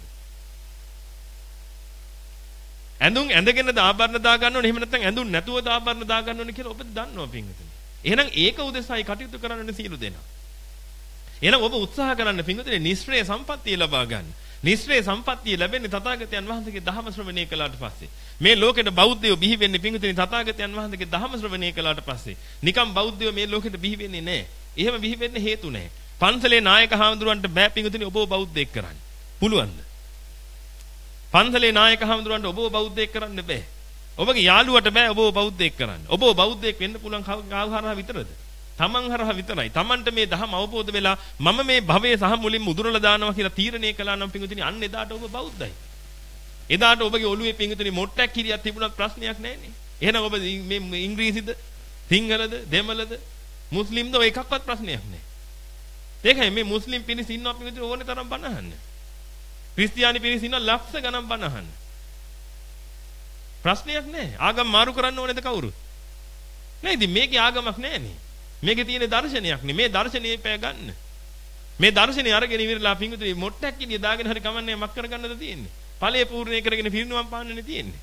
ඇඳුම් ඇඳගෙන ආභරණ දාගන්න ඕනේ. එහෙම නැත්නම් ඇඳුම් නැතුව ආභරණ දාගන්න ඕනේ කියලා ඔබ දන්නවා පින්වතුනි. එහෙනම් ඒක උදෙසායි කටයුතු කරන්න සියලු දෙනා. එහෙනම් ඔබ උත්සාහ කරන්න පින්වතුනි නිශ්‍රේ සම්පත්තිය ලබා ගන්න. නිශ්‍රේ සම්පත්තිය ලැබෙන්නේ තථාගතයන් වහන්සේගේ ධර්ම ශ්‍රවණය කළාට පස්සේ. මේ ලෝකෙට බෞද්ධයෝ බිහි වෙන්නේ පින්වතුනි තථාගතයන් වහන්සේගේ ධර්ම ශ්‍රවණය කළාට පස්සේ. නිකම් බෞද්ධයෝ මේ ලෝකෙට බිහි වෙන්නේ නැහැ. එහෙම බිහි වෙන්න හේතු නැහැ. පන්සලේ නායක හාමුදුරුවන්ට බෑ පින්වතුනි ඔබව බෞද්ධයෙක් කරන්න. පුළුවන්ද? පන්සලේ නායක හාමුදුරුවන්ට ඔබව බෞද්ධයෙක් කරන්න බෑ. ඔබගේ යාළුවට බෑ ඔබව බෞද්ධයෙක් කරන්න. ඔබව බෞද්ධයෙක් වෙන්න පුළුවන් කවුහරහා විතරද? තමන් හරහා විතරයි. තමන්ට මේ ධර්ම අවබෝධ වෙලා මම මේ භවයේ සහ මුලින්ම උදුරලා දානවා කියලා තීරණය කළා නම් පින්වතුනි අන්න එදාට ඔබ බෞද්ධයි. එදාට ඔබගේ ඔළුවේ පින්වතුනි මොට්ටක් කිරියක් තිබුණත් ප්‍රශ්නයක් නැහැනේ. එහෙනම් ඔබ මේ ඉංග්‍රීසිද, සිංහලද, දෙමළද, මුස්ලිම්ද ඔය එකක්වත් ප්‍රශ්නයක් නැහැ. ඒකයි මේ මුස්ලිම් පිරිස ඉන්නවා පින්වතුනි ඕනේ තරම් බණ අහන්න. ක්‍රිස්තියානි පිරිස ඉන්නවා ලක්ෂ ගණන් බණ අහන්න. ප්‍රශ්නයක් නැහැ. ආගම් මාරු කරන්න ඕනේද කවුරුත්? නෑ ඉතින් මේකේ ආගමක් නැහැනේ. මේකේ තියෙන දර්ශනයක් නේ. මේ දර්ශනේ පෑ ගන්න. මේ දර්ශනේ අරගෙන ඉවරලා පිංගුතුනි මොට්ටක් කිලිය දාගෙන හරි කමන්නේ මක් කරගන්නද තියෙන්නේ. ඵලයේ පූර්ණේ කරගෙන පිරිනුවම් පාන්නනේ තියෙන්නේ.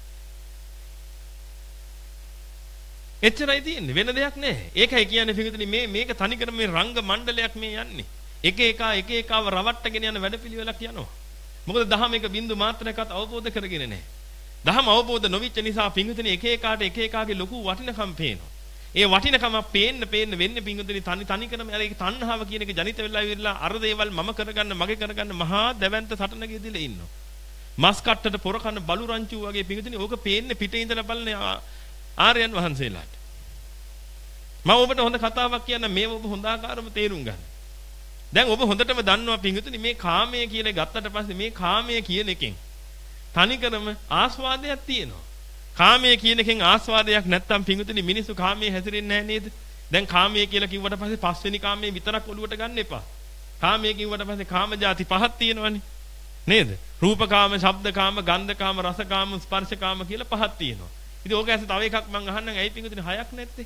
එච්චරයි තියෙන්නේ. වෙන දෙයක් නැහැ. ඒකයි කියන්නේ පිංගුතුනි මේ මේක තනිකර මේ රංග මණ්ඩලයක් මේ යන්නේ. එක එක එක එකව රවට්ටගෙන යන වැඩපිළිවෙලක් යනවා. මොකද දහම එක බින්දු මාත්‍රයක්වත් අවබෝධ කරගෙන නැහැ. දහම අවබෝධ නොවිච්ච නිසා පිංගුතුනි එක එකාට එක එකාගේ ලොකු වටිනකම් පේනවා. ඒ වටිනකම පේන්න පේන්න වෙන්නේ පිංගුතුනි තනි තනිකරම අර ඒක තණ්හාව කියන එක ජනිත වෙලා ඉවරලා අර දේවල් මම කරගන්න මගේ කරගන්න මහා දැවැන්ත සටන ගෙදිලා ඉන්නවා. මස් කට්ටට පොර කන බලු රංචු වගේ පිංගුතුනි ඕක පේන්නේ පිටේ ඉඳලා බලන ආර්යයන් වහන්සේලාට. මම ඔබට හොඳ කතාවක් කියන්න මේ ඔබ හොඳ ආකාරව තේරුම් ගන්න. දැන් ඔබ හොඳටම දන්නවා පිංගුතුනි මේ කාමය කියන ගත්තට පස්සේ මේ කාමය කියන එකෙන් තනිකරම ආස්වාදයක් තියෙනවා. කාමයේ කියන එකෙන් ආස්වාදයක් නැත්තම් පිංගුතුනි මිනිස්සු කාමයේ හැසිරෙන්නේ නැහැ නේද? දැන් කාමයේ කියලා කිව්වට පස්සේ පස්වෙනි කාමයේ විතරක් ඔලුවට ගන්න එපා. කාමයේ කිව්වට පස්සේ කාම જાති පහක් තියෙනවනේ. නේද? රූපකාම, ශබ්දකාම, ගන්ධකාම, රසකාම, ස්පර්ශකාම කියලා පහක් තියෙනවා. ඉතින් ඕක ඇස්සේ තව එකක් මම අහන්නම් ඇයි පිංගුතුනි හයක් නැත්තේ?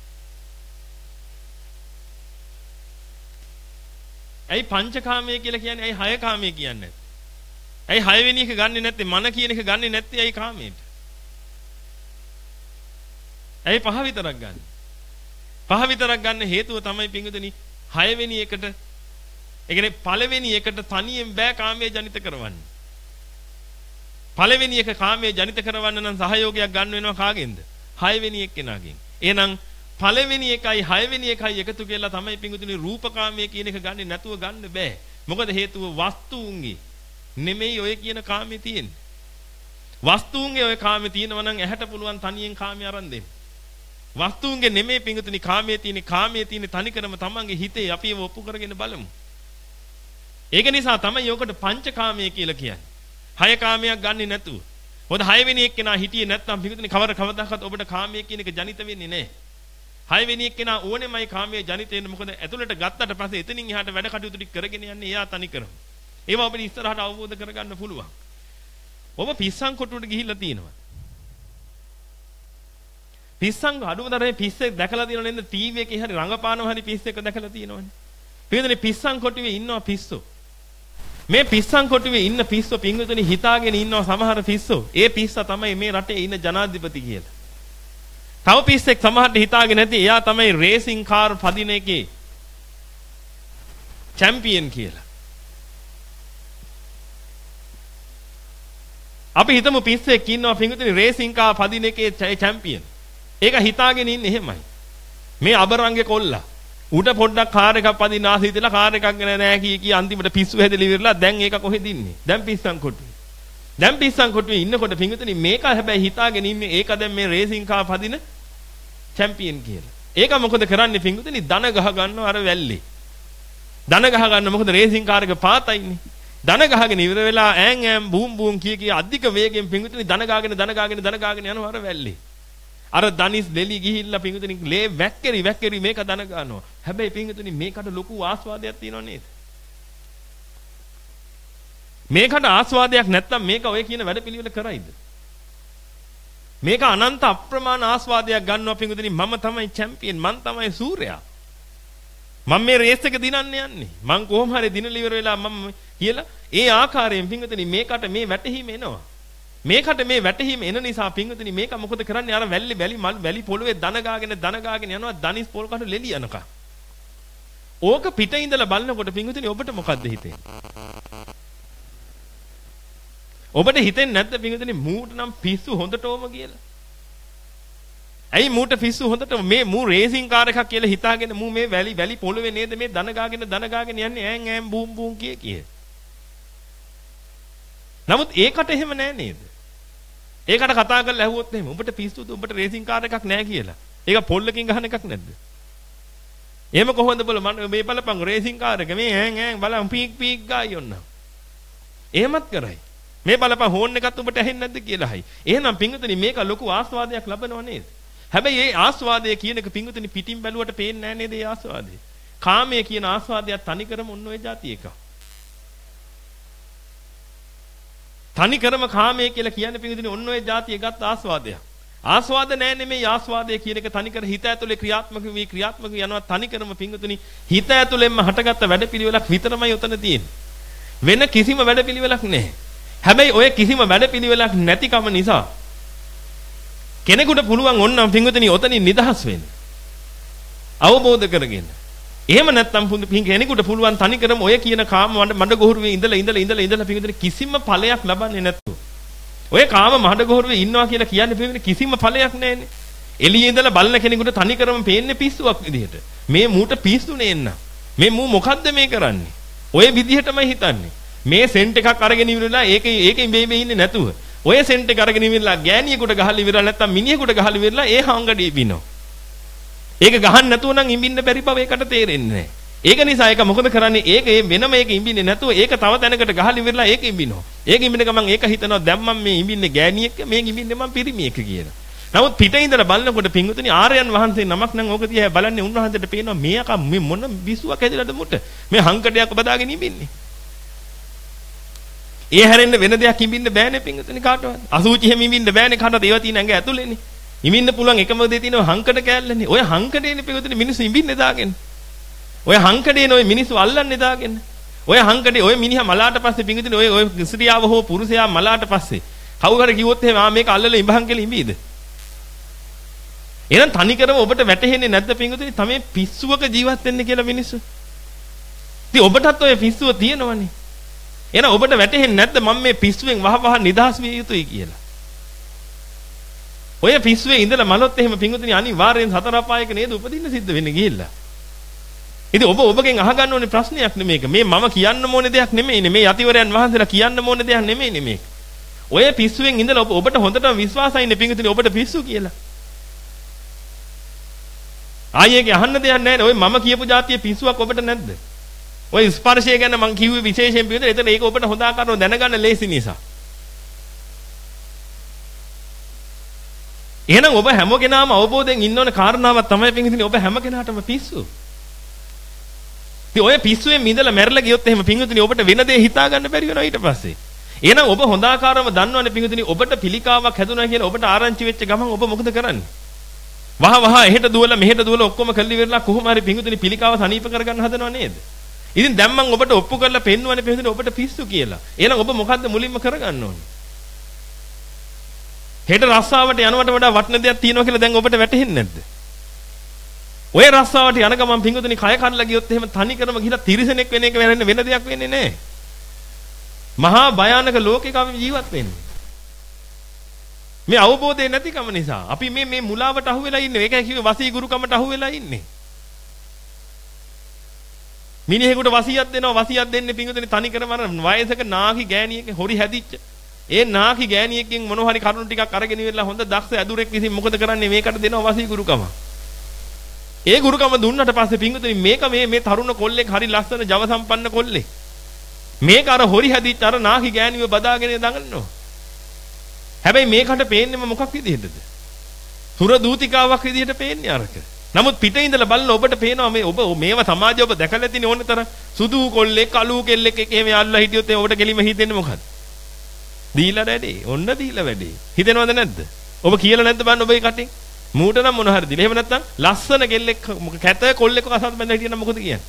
ඇයි පංචකාමයේ කියලා කියන්නේ ඇයි හය කාමයේ කියන්නේ නැත්තේ? ඇයි හයවෙනි එක ගන්නෙ නැත්තේ? මන කියන එක ගන්නෙ නැත්තේ ඇයි කාමයට? ඇයි පහ විතරක් ගන්න? පහ විතරක් ගන්න හේතුව තමයි පිංගුතුනි හයවෙනි එකට ඒ කියන්නේ පළවෙනි එකට තනියෙන් බෑ කාමයේ ජනිත කරවන්න. පළවෙනි එක කාමයේ ජනිත කරවන්න නම් සහයෝගයක් ගන්න වෙනවා කාගෙන්ද? හයවෙනි එක්කෙනාගෙන්. එහෙනම් පළවෙනි එකයි හයවෙනි එකයි එකතු කියලා තමයි පිංගුතුනි රූපකාමයේ කියන එක ගන්නෙ නැතුව ගන්න බෑ. මොකද හේතුව වස්තුන්ගේ නෙමෙයි ඔය කියන කාමයේ තියෙන්නේ. වස්තුන්ගේ ඔය කාමයේ තියෙනවා නම් ඇහැට පුළුවන් තනියෙන් කාමයේ අරන් දෙන්න. වස්තුන්ගේ නෙමෙයි පිංගුතුනි කාමයේ තියෙන කාමයේ තියෙන තනිකරම තමන්ගේ හිතේ අපි ඒව ඔප්පු කරගෙන බලමු. ඒක නිසා තමයි යෝකට පංචකාමයේ කියලා කියන්නේ. හය කාමයක් ගන්නෙ නැතුව. මොකද හයවෙනි එක්කෙනා හිටියේ නැත්නම් පිංගුතුනි කවර කවදාකවත් ඔබට කාමයේ කියන එක ජනිත වෙන්නේ නැහැ. හයවෙනි එක්කෙනා ඕනෙමයි කාමයේ ජනිත වෙන්නේ. මොකද ඇතුළට ගත්තට පස්සේ එතනින් එහාට වැඩ කටයුතු ටික කරගෙන යන්නේ එයා තනිකරම. ඒවා අපිට ඉස්සරහට අවබෝධ කරගන්න පුළුවන්. ඔබ පිස්සන් කොටුවට ගිහිල්ලා තියෙනවා. පිස්සන් අඩුමතරේ පිස්සෙක් දැකලා තියෙනව නේද? ටීවී එකේ හරි රංගපානව හරි පිස්සෙක් දැකලා තියෙනවනේ. පින්වතුනි පිස්සන් කොටුවේ ඉන්නවා පිස්සෝ. මේ පිස්සන් කොටුවේ ඉන්න පිස්සෝ පින්වතුනි හිතාගෙන ඉන්නවා සමහර පිස්සෝ. ඒ පිස්සා තමයි මේ රටේ ඉන්න ජනාධිපති කියලා. තව පිස්සෙක් සමහරට හිතාගෙන නැති එයා තමයි රේසින් කාර් පදින එකේ චැම්පියන් කියලා. අපි හිතමු පිස්සෙක් ඉන්නවා පින්වතුනි රේසින් කාර් පදින එකේ චැම්පියන්. ඒක හිතාගෙන ඉන්නේ එහෙමයි. මේ අබරංගේ කොල්ලා උඩ පොඩ්ඩක් කාර් එකක් පදින්න ආසයි හිතලා කාර් එකක් ගන්න නෑ කී කී අන්තිමට පිස්සු හැදලා ඉවරලා දැන් ඒක කොහෙද ඉන්නේ? දැන් පිස්සන් කොටුවේ. දැන් පිස්සන් කොටුවේ ඉන්නකොට පිංගුතුනි මේක හැබැයි හිතාගෙන ඉන්නේ ඒක දැන් මේ රේසින් කාර් පදින චැම්පියන් කියලා. ඒක මොකද කරන්නේ පිංගුතුනි? දන ගහ ගන්නවා අර වැල්ලේ. දන ගහ ගන්න මොකද රේසින් කාර් එක පාතයිනේ. දන ගහගෙන ඉවර වෙලා ඈන් ඈම් බූම් බූම් කී කී අධික වේගෙන් පිංගුතුනි දන ගාගෙන දන ගාගෙන දන ගාගෙන යනවා අර වැල්ලේ. අර දනිස් දෙලි ගිහිල්ලා පිංගුතුනි ලේ වැක්කරි වැක්කරි මේක දන ගන්නවා. හැබැයි පිංගුතුනි මේකට ලොකු ආස්වාදයක් තියෙනව නේද? මේකට ආස්වාදයක් නැත්තම් මේක ඔය කියන වැඩපිළිවෙල කරයිද? මේක අනන්ත අප්‍රමාණ ආස්වාදයක් ගන්නවා පිංගුතුනි. මම තමයි චැම්පියන්, මම තමයි සූර්යයා. මම මේ රේස් එක දිනන්න යන්නේ. මං කොහොම හරි දිනලා ඉවර වෙලා මම කියලා ඒ ආකාරයෙන් පිංගුතුනි මේකට මේ වැටහීම එනවා. මේකට මේ වැටහීම එන නිසා පිංගුතුනි මේක මොකද කරන්නේ? අර වැල්ලි වැලි මල් වැලි පොළවේ දන ගාගෙන දන ගාගෙන යනවා දනිස් පොල් කට ලෙලි යනකම්. ඕක පිට ඉඳලා බලනකොට පිංගුතුනි ඔබට මොකද්ද හිතෙන්නේ? ඔබට හිතෙන්නේ නැද්ද පිංගුතුනි මූට නම් පිස්සු හොඳටම කියලා? ඇයි මූට පිස්සු හොඳට මේ මූ රේසින් කාර් එකක් කියලා හිතාගෙන මූ මේ වැලි වැලි පොළවේ නේද මේ දන ගාගෙන දන ගාගෙන යන්නේ ඈන් ඈන් බූම් බූම් කිය කිය. නමුත් ඒකට එහෙම නෑ නේද? ඒකට කතා කරලා ඇහුවොත් එහෙම උඹට පිස්සුද උඹට රේසින් කාර් එකක් නෑ කියලා. ඒක පොල්ලකින් ගහන එකක් නැද්ද? එහෙම කොහොමද බල මම මේ බලපන් රේසින් කාර් එක මේ ඈන් ඈන් බලන් පීක් පීක් ගායි ඔන්න. එහෙමත් කරයි. මේ බලපන් හෝන් එකත් උඹට ඇහෙන්නේ නැද්ද කියලා හයි. එහෙනම් පිංගුතුනි මේක ලොකු ආස්වාදයක් ලබනව නේද? හැබැයි මේ ආස්වාදය කියන එක පිංගුතුනි පිටින් බැලුවට පේන්නේ නැහැ නේද? මේ ආස්වාදය. කාමයේ කියන ආස්වාදයක් තනිකරම ඔන්න ඔය જાති එක. තනිකරම කාමයේ කියලා කියන්නේ පිංගුතුනි ඔන්න ඔය જાතිය ගත්ත ආස්වාදයක්. ආස්වාද නැහැ නෙමෙයි ආස්වාදය කියන එක තනිකර හිත ඇතුලේ ක්‍රියාත්මක වී ක්‍රියාත්මක යනවා තනිකරම පිංගුතුනි හිත ඇතුලෙන්ම හටගත්ත වැඩපිළිවෙලක් විතරමයි උතන තියෙන්නේ. වෙන කිසිම වැඩපිළිවෙලක් නැහැ. හැබැයි ඔය කිසිම වැඩපිළිවෙලක් නැතිකම නිසා කෙනෙකුට පුළුවන් ඕනනම් පිංගුතුනි ඔතනින් නිදහස් වෙන්න. අවබෝධ කරගෙන. එහෙම නැත්නම් කෙනෙකුට පුළුවන් තනිකරම ඔය කියන කාම මඩ ගොහරුවේ ඉඳලා ඉඳලා ඉඳලා ඉඳලා පිංගුතුනි කිසිම ඵලයක් ලබන්නේ නැතුව. ඔය කාම මඩ ගොහරුවේ ඉන්නවා කියලා කියන්නේ පිංගුතුනි කිසිම ඵලයක් නැහැනේ. එළියේ ඉඳලා බලන කෙනෙකුට තනිකරම පේන්නේ පිස්සුවක් විදිහට. මේ මූට පිස්සුනේ එන්න. මේ මූ මොකද්ද මේ කරන්නේ? ඔය විදිහටමයි හිතන්නේ. මේ සෙන්ට් එකක් අරගෙන ඉවරලා ඒක ඒකේ මේ මේ ඉන්නේ නැතුව ඔය සෙන්ට් එක අරගෙන ඉවරලා ගෑණියෙකුට ගහලා ඉවරලා නැත්තම් මිනිහෙකුට ගහලා ඉවරලා ඒ හංගඩේ පිනෝ. ඒක ගහන්න නැතුව නම් ඉඹින්න බැරි බව ඒකට තේරෙන්නේ නැහැ. ඒක නිසා ඒක මොකද කරන්නේ? ඒක වෙනම ඒක ඉඹින්නේ නැතුව ඒක තව තැනකට ගහලා ඉවරලා ඒක ඉඹිනවා. ඒක ඉඹින ගමන් ඒක හිතනවා දැන් මම මේ ඉඹින්නේ ගෑණියෙක් මේ ඉඹින්නේ මම පිරිමියෙක් කියලා. නමුත් පිටින් ඉඳලා බලනකොට පිංගුතුනි ආර්යයන් වහන්සේ නමක් නම් ඕක දිහා බලන්නේ උන්වහන්සේට පේනවා මේක මේ මොන විසුවක් ඇදලාද මුට මේ හංකඩයක් බදාගෙන ඉඹින්නේ. ඒ හැරෙන්න වෙන දෙයක් ඉඹින්න බෑනේ පිංගුතුනි කාටවත්. අසුචි හැම ඉඹින්න බෑනේ කාටවත් ඒවා තියෙන ඇඟ ඇතුලේනේ. ඉඹින්න පුළුවන් එකම දේ තියෙනවා හංකඩ කෑල්ලනේ. ඔය හංකඩේනේ පිංගුතුනි මිනිස්සු ඉඹින්නේ දාගෙන. ඔය හංකඩේනේ ඔය මිනිස්සු අල්ලන්නේ දාගෙන. ඔය හංකඩේ ඔය මිනිහා මලාට පස්සේ පිංගුතුනි ඔය ඔය ස්ත්‍රියව හෝ පුරුෂයා මලාට පස්සේ කවුරු හරි කිව්වොත් එහෙම ආ මේක අල්ලලා ඉඹහන් කියලා ඉඹීද? එහෙනම් තනිකරම ඔබට වැටහෙන්නේ නැද්ද පිංගුතුනි තමයි පිස්සුවක ජීවත් වෙන්නේ කියලා මිනිස්සු? ඉතින් ඔබටත් ඔය පිස්සුව තියෙනවනේ. එහෙනම් ඔබට වැටහෙන්නේ නැද්ද මම මේ පිස්සුවෙන් වහ වහ නිදහස් විය යුතුයි කියලා? ඔය පිස්සුවේ ඉඳලා මලොත් එහෙම පිංගුතුනි අනිවාර්යෙන් සතර අපායක නේද උපදින්න සිද්ධ වෙන්නේ ගිහිල්ලා. ඉතින් ඔබ ඔබගෙන් අහගන්න ඕනේ ප්‍රශ්නයක් නෙමේක. මේ මම කියන්න ඕනේ දෙයක් නෙමෙයිනේ. මේ යතිවරයන් වහන්සේලා කියන්න ඕනේ දෙයක් නෙමෙයිනේ මේක. ඔය පිස්සුවෙන් ඉඳලා ඔබ ඔබට හොඳටම විශ්වාසයිනේ පිංගුතුනි ඔබට පිස්සු කියලා. ආයෙක අහන්න දෙයක් නැහැ නේ. ඔය මම කියපු જાතිය පිස්සුවක් ඔබට නැද්ද? ඔය ස්පර්ශය ගැන මම කිව්වේ විශේෂයෙන් පිළිදෙන. එතන ඒක ඔබට හොඳ ආකාරව දැනගන්න ලේසි නිසා. එහෙනම් ඔබ හැම කෙනාම අවබෝධයෙන් ඉන්න ඕන කාරණාවක් තමයි පිංගුතුනි ඔබ හැම කෙනාටම පිස්සු. ඉතින් ඔය පිස්සුවෙන් මිදලා මැරලා ගියොත් එහෙම පිංගුතුනි ඔබට වෙන දේ හිතා ගන්න බැරි වෙනවා ඊට පස්සේ. එහෙනම් ඔබ හොඳ ආකාරව දන්නවනේ පිංගුතුනි ඔබට පිළිකාවක් හැදුනා කියලා ඔබට ආරංචි වෙච්ච ගමන් ඔබ මොකද කරන්නේ? වහ වහ එහෙට දුවලා මෙහෙට දුවලා ඔක්කොම කල්ලි වෙරලා කොහොම හරි පිංගුතුනි පිළිකාව සනීප කරගන්න හදනව නේද? ඉතින් දැන් මම ඔබට ඔප්පු කරලා පෙන්වන්නේ පිංගුතුනි ඔබට පිස්සු කියලා. එහෙනම් ඔබ මොකද්ද මුලින්ම කරගන්න ඕනේ? හෙට රස්සාවට යනවට වඩා වටින දෙයක් තියෙනවා කියලා දැන් ඔබට වැටහෙන්නේ නැද්ද? ඔය රස්සාවට යන ගමන් පිංගුතුනි කය කඩලා ගියොත් එහෙම තනිකරම ගිහලා තිරිසනෙක් වෙන එක වෙන වෙන දෙයක් වෙන්නේ නැහැ. මහා භයානක ලෝකයක අපි ජීවත් වෙන්නේ. මේ අවබෝධය නැතිකම නිසා අපි මේ මේ මුලාවට අහු වෙලා ඉන්නේ. ඒකයි කිව්වේ වසී ගුරුකමට අහු වෙලා ඉන්නේ. මිනිහෙකුට වසියක් දෙනවා වසියක් දෙන්නේ පිංගුතුනි තනිකරම අර වයසක නාකි ගෑණියෙක් හොරි හැදිච්ච. ඒ නාකි ගෑණියෙක්ගෙන් මොන හරි කරුණු ටිකක් අරගෙන ඉවරලා හොඳ දක්ෂ ඇදුරෙක් විසින් මොකද කරන්නේ මේකට දෙනවා වසී ගුරුකම. ඒ ගුරුකම දුන්නට පස්සේ පිංගුතුනි මේක මේ මේ තරුණ කොල්ලෙක් හරි ලස්සන ජව සම්පන්න කොල්ලෙක්. මේක අර හොරි හැදිච්ච අර නාකි ගෑණිව බදාගෙන දඟලනවා. හැබැයි මේකට පේන්නේම මොකක් විදිහටද? සුර දූතිකාවක් විදිහට පේන්නේ අරක. නමුත් පිටින් ඉඳලා බලන ඔබට පේනවා මේ ඔබ මේව සමාජය ඔබ දැකලා තියෙන ඕන තරම් සුදු කොල්ලෙක් කළු කෙල්ලෙක් එක එහෙම යල්ලා හිටියොත් ඔබට කෙලිම හිතෙන්නේ මොකද්ද? දීලා වැඩේ. ඔන්න දීලා වැඩේ. හිතෙනවද නැද්ද? ඔබ කියලා නැද්ද බලන්න ඔබේ කටින්? මූට නම් මොන හරි දීලා. එහෙම නැත්නම් ලස්සන කෙල්ලෙක් කැත කොල්ලෙක් අසත් බඳලා හිටියනම් මොකද කියන්නේ?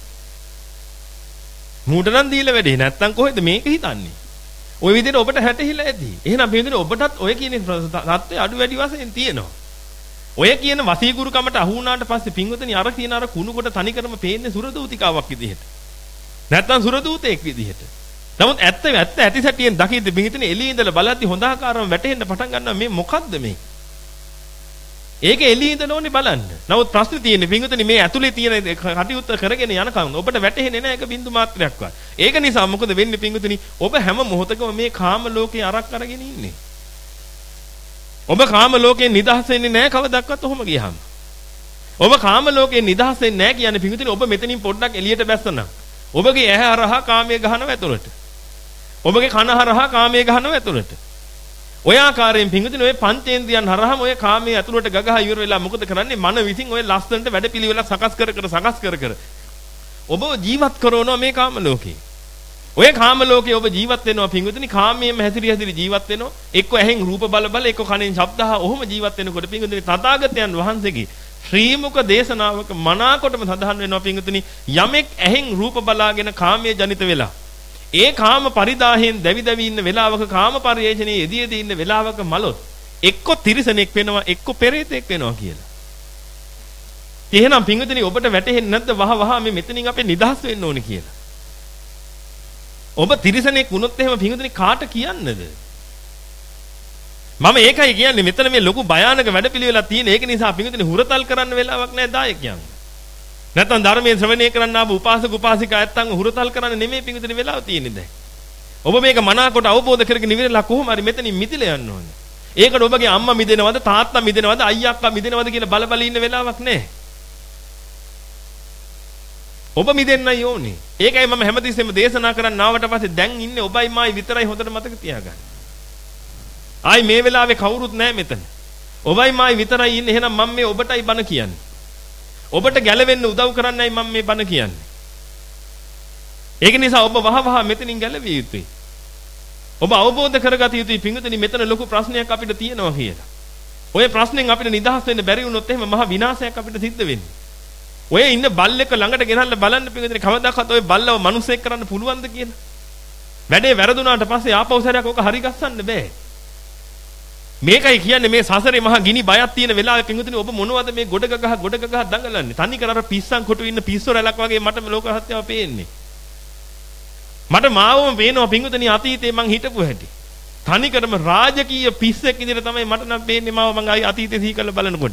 මූට නම් දීලා වැඩේ. නැත්නම් කොහෙද මේක හිතන්නේ? ওই විදිහට ඔබට හැටහිලා ඇති. එහෙනම් මේ විදිහට ඔබටත් ඔය කියන தත්ත්වය අඩු වැඩි වශයෙන් තියෙනවා. ඔය කියන වසීගුරුකමට අහු වුණාට පස්සේ පින්වතුනි අර කියන අර කුණු කොට තනිකරම පේන්නේ සුරදූතිකාවක් විදිහට. නැත්නම් සුරදූතෙක් විදිහට. නමුත් ඇත්ත ඇත්ත ඇති සැටියෙන් දකිද්දි පින්වතුනි එළියේ ඉඳලා බලද්දි හොඳ ආකාරව වැටෙන්න පටන් ගන්නවා මේ මොකද්ද මේ? ඒක එළියේ ඉඳලා ඕනේ බලන්න. නමුත් ප්‍රශ්නේ තියෙන්නේ පින්වතුනි මේ ඇතුලේ තියෙන කටයුත්ත කරගෙන යනකම් ඔබට වැටහෙන්නේ නැහැ ඒක බින්දු මාත්‍රයක්වත්. ඒක නිසා මොකද වෙන්නේ පින්වතුනි? ඔබ හැම මොහොතකම මේ කාම ලෝකේ අරක් අරගෙන ඉන්නේ. ඔබ කාම ලෝකයෙන් නිදහස් වෙන්නේ නැහැ කවදාවත් ඔහොම ගියහම. ඔබ කාම ලෝකයෙන් නිදහස් වෙන්නේ නැහැ කියන්නේ පිටුතුනේ ඔබ මෙතනින් පොඩ්ඩක් එළියට බැස්සනම්. ඔබගේ ඇහැ හරහා කාමයේ ගහනවා ඇතුළට. ඔබගේ කන හරහා කාමයේ ගහනවා ඇතුළට. ඔය ආකාරයෙන් පිටුතුනේ ඔය පංචේන්ද්‍රයන් හරහාම ඔය කාමයේ ඇතුළට ගගහ ඉවර වෙලා මොකද කරන්නේ? මන විසින් ඔය ලස්සනට වැඩපිළිවෙලක් සකස් කර කර සකස් කර කර ඔබ ජීවත් කරනවා මේ කාම ලෝකේ. ඔය කාම ලෝකේ ඔබ ජීවත් වෙනවා පින්වතුනි කාමයෙන්ම හැසිරි හැසිරි ජීවත් වෙනවා එක්ක ඇහෙන් රූප බල බල එක්ක කනෙන් ශබ්ද අහ ඔහොම ජීවත් වෙනකොට පින්වතුනි තථාගතයන් වහන්සේගේ ශ්‍රී මුඛ දේශනාවක මනාකොටම සඳහන් වෙනවා පින්වතුනි යමෙක් ඇහෙන් රූප බලාගෙන කාමයේ ජනිත වෙලා ඒ කාම පරිදාහෙන් දැවි දැවි ඉන්න වෙලාවක කාම පරිේෂණයේ යෙදී යෙදී ඉන්න වෙලාවක මලොත් එක්ක තිරිසනෙක් වෙනවා එක්ක පෙරේතෙක් වෙනවා කියලා. එහෙනම් පින්වතුනි ඔබට වැටහෙන්නේ නැද්ද වහ වහ මේ මෙතනින් අපේ නිදහස් වෙන්න ඕනේ කියලා. ඔබ තිරිසනෙක් වුණොත් එහෙම පින්වතුනි කාට කියන්නද? මම ඒකයි කියන්නේ මෙතන මේ ලොකු භයානක වැඩපිළිවෙලක් තියෙන. ඒක නිසා පින්වතුනි හුරතල් කරන්න වෙලාවක් නැහැ දායකයන්. නැත්නම් ධර්මයේ ශ්‍රවණය කරන්න ආපු උපාසක උපාසිකා ඇත්තන් හුරතල් කරන්න නෙමෙයි පින්වතුනි වෙලාව තියෙන්නේ දැන්. ඔබ මේක මනාකොට අවබෝධ කරගෙන ඉවරලා කොහොම හරි මෙතනින් මිදලා යන්න ඕනේ. ඒකට ඔබගේ අම්මා මිදෙනවද තාත්තා මිදෙනවද අයියා අක්කා මිදෙනවද කියලා බල බල ඉන්න වෙලාවක් නැහැ. ඔබ මිදෙන්නයි ඕනේ. ඒකයි මම හැමතිස්සෙම දේශනා කරන්න ආවට පස්සේ දැන් ඉන්නේ ඔබයි මායි විතරයි හොඳට මතක තියාගන්න. ආයි මේ වෙලාවේ කවුරුත් නැහැ මෙතන. ඔබයි මායි විතරයි ඉන්නේ. එහෙනම් මම මේ ඔබටයි බණ කියන්නේ. ඔබට ගැලවෙන්න උදව් කරන්නයි මම මේ බණ කියන්නේ. ඒක නිසා ඔබ වහ වහ මෙතනින් ගැලවිය යුතුයි. ඔබ අවබෝධ කරගත යුතුයි පින්වතුනි මෙතන ලොකු ප්‍රශ්නයක් අපිට තියෙනවා කියලා. ඔය ප්‍රශ්නෙන් අපිට නිදහස් වෙන්න බැරි වුණොත් එහෙම මහා විනාශයක් අපිට සිද්ධ වෙන්නේ. ඔය ඉන්න බල්ලෙක් ළඟට ගෙනල්ලා බලන්න පින්වතුනි කවදාකවත් ඔය බල්ලව මිනිසෙක් කරන්න පුළුවන්ද කියලා. වැඩේ වැරදුනාට පස්සේ ආපහු සැරයක් ඔක හරි ගස්සන්න බෑ. මේකයි කියන්නේ මේ සසරේ මහා ගිනි බයක් තියෙන වෙලාවේ පින්වතුනි ඔබ මොනවද මේ ගොඩ ගගහ ගොඩ ගගහ දඟලන්නේ? තනි කර අර පිස්සන් කොටු ඉන්න පිස්සෝ රැලක් වගේ මට ලෝක හත්යාව පේන්නේ. මට මාවම පේනවා පින්වතුනි අතීතේ මං හිටපු හැටි. තනි කරම රාජකීය පිස්සෙක් විදිහට තමයි මට නම් පේන්නේ මාව මං ආයි අතීතේ සිහි කරලා බලනකොට.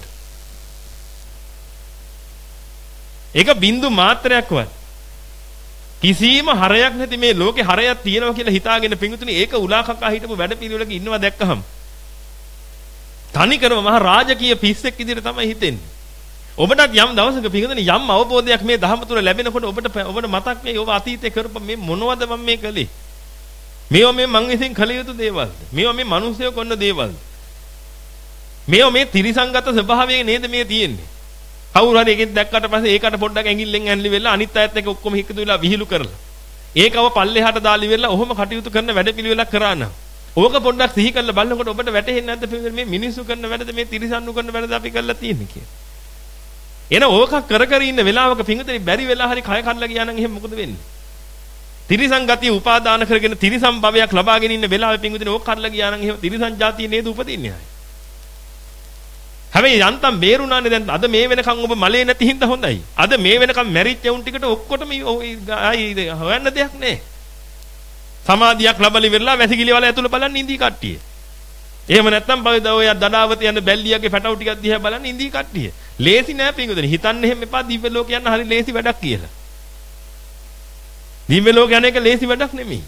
ඒක බින්දු මාත්‍රයක්වත් කිසිම හරයක් නැති මේ ලෝකේ හරයක් තියෙනවා කියලා හිතාගෙන පින්වතුනි ඒක උලාකකා හිටපු වැඩ පිළිවෙලක ඉන්නවා දැක්කහම තනි කරම මහා රාජකීය පිස්සෙක් විදිහට තමයි හිතෙන්නේ. ඔබටත් යම් දවසක පින්වතුනි යම් අවබෝධයක් මේ ධහම තුල ලැබෙනකොට ඔබට ඔබට මතක් වෙයි ඔබ අතීතේ කරපු මේ මොනවද මම මේ කළේ? මේවා මේ මං විසින් කළ යුතු දේවල්ද? මේවා මේ මිනිස්සුયો කරන දේවල්ද? මේවා මේ ත්‍රිසංගත ස්වභාවයේ නේද මේ තියෙන්නේ? කවුරු හරි එකෙක් දැක්කට පස්සේ ඒකට පොඩ්ඩක් ඇඟිල්ලෙන් ඇන්ලි වෙලා අනිත් අයත් එක්ක ඔක්කොම හික්කතු වෙලා විහිළු කරලා ඒකව පල්ලෙහාට දාලි වෙලා ඔහොම කටයුතු කරන වැඩපිළිවෙලක් කරා නම් ඕක පොඩ්ඩක් සිහි කරලා බලනකොට ඔබට වැටහෙන්නේ නැද්ද මේ මිනිස්සු කරන වැඩද මේ තිරිසන්නු කරන වැඩද අපි කරලා තියෙන්නේ කියලා. එන ඕක කර කර ඉන්න වෙලාවක පිංගුතේ බැරි වෙලා හරි කය කඩලා ගියා නම් එහෙම මොකද වෙන්නේ? තිරිසන් ගතිය උපාදාන කරගෙන තිරිසන් භවයක් ලබාගෙන ඉන්න වෙලාවේ පිංගුතේ ඕක කඩලා ගියා නම් එහෙම තිරිසන් જાතිය නේද උපදින්නේ ආයි. හැබැයි යන්තම් බේරුණානේ දැන් අද මේ වෙනකන් ඔබ මලේ නැති හින්දා හොඳයි. අද මේ වෙනකන් මැරිච්ච උන් ටිකට ඔක්කොටම ආයි හොයන්න දෙයක් නැහැ. සමාධියක් ලැබලි වෙරලා වැසිකිලි වල ඇතුළ බලන්න ඉඳී කට්ටිය. එහෙම නැත්නම් බවද ඔය දඩාවත යන බැල්ලියගේ පැටව ටිකක් දිහා බලන්න ඉඳී කට්ටිය. ලේසි නෑ පිංගුදෙනි. හිතන්න එහෙම එපා දිව්‍ය ලෝක යන හරි ලේසි වැඩක් කියලා. දිව්‍ය ලෝක යන එක ලේසි වැඩක් නෙමෙයි.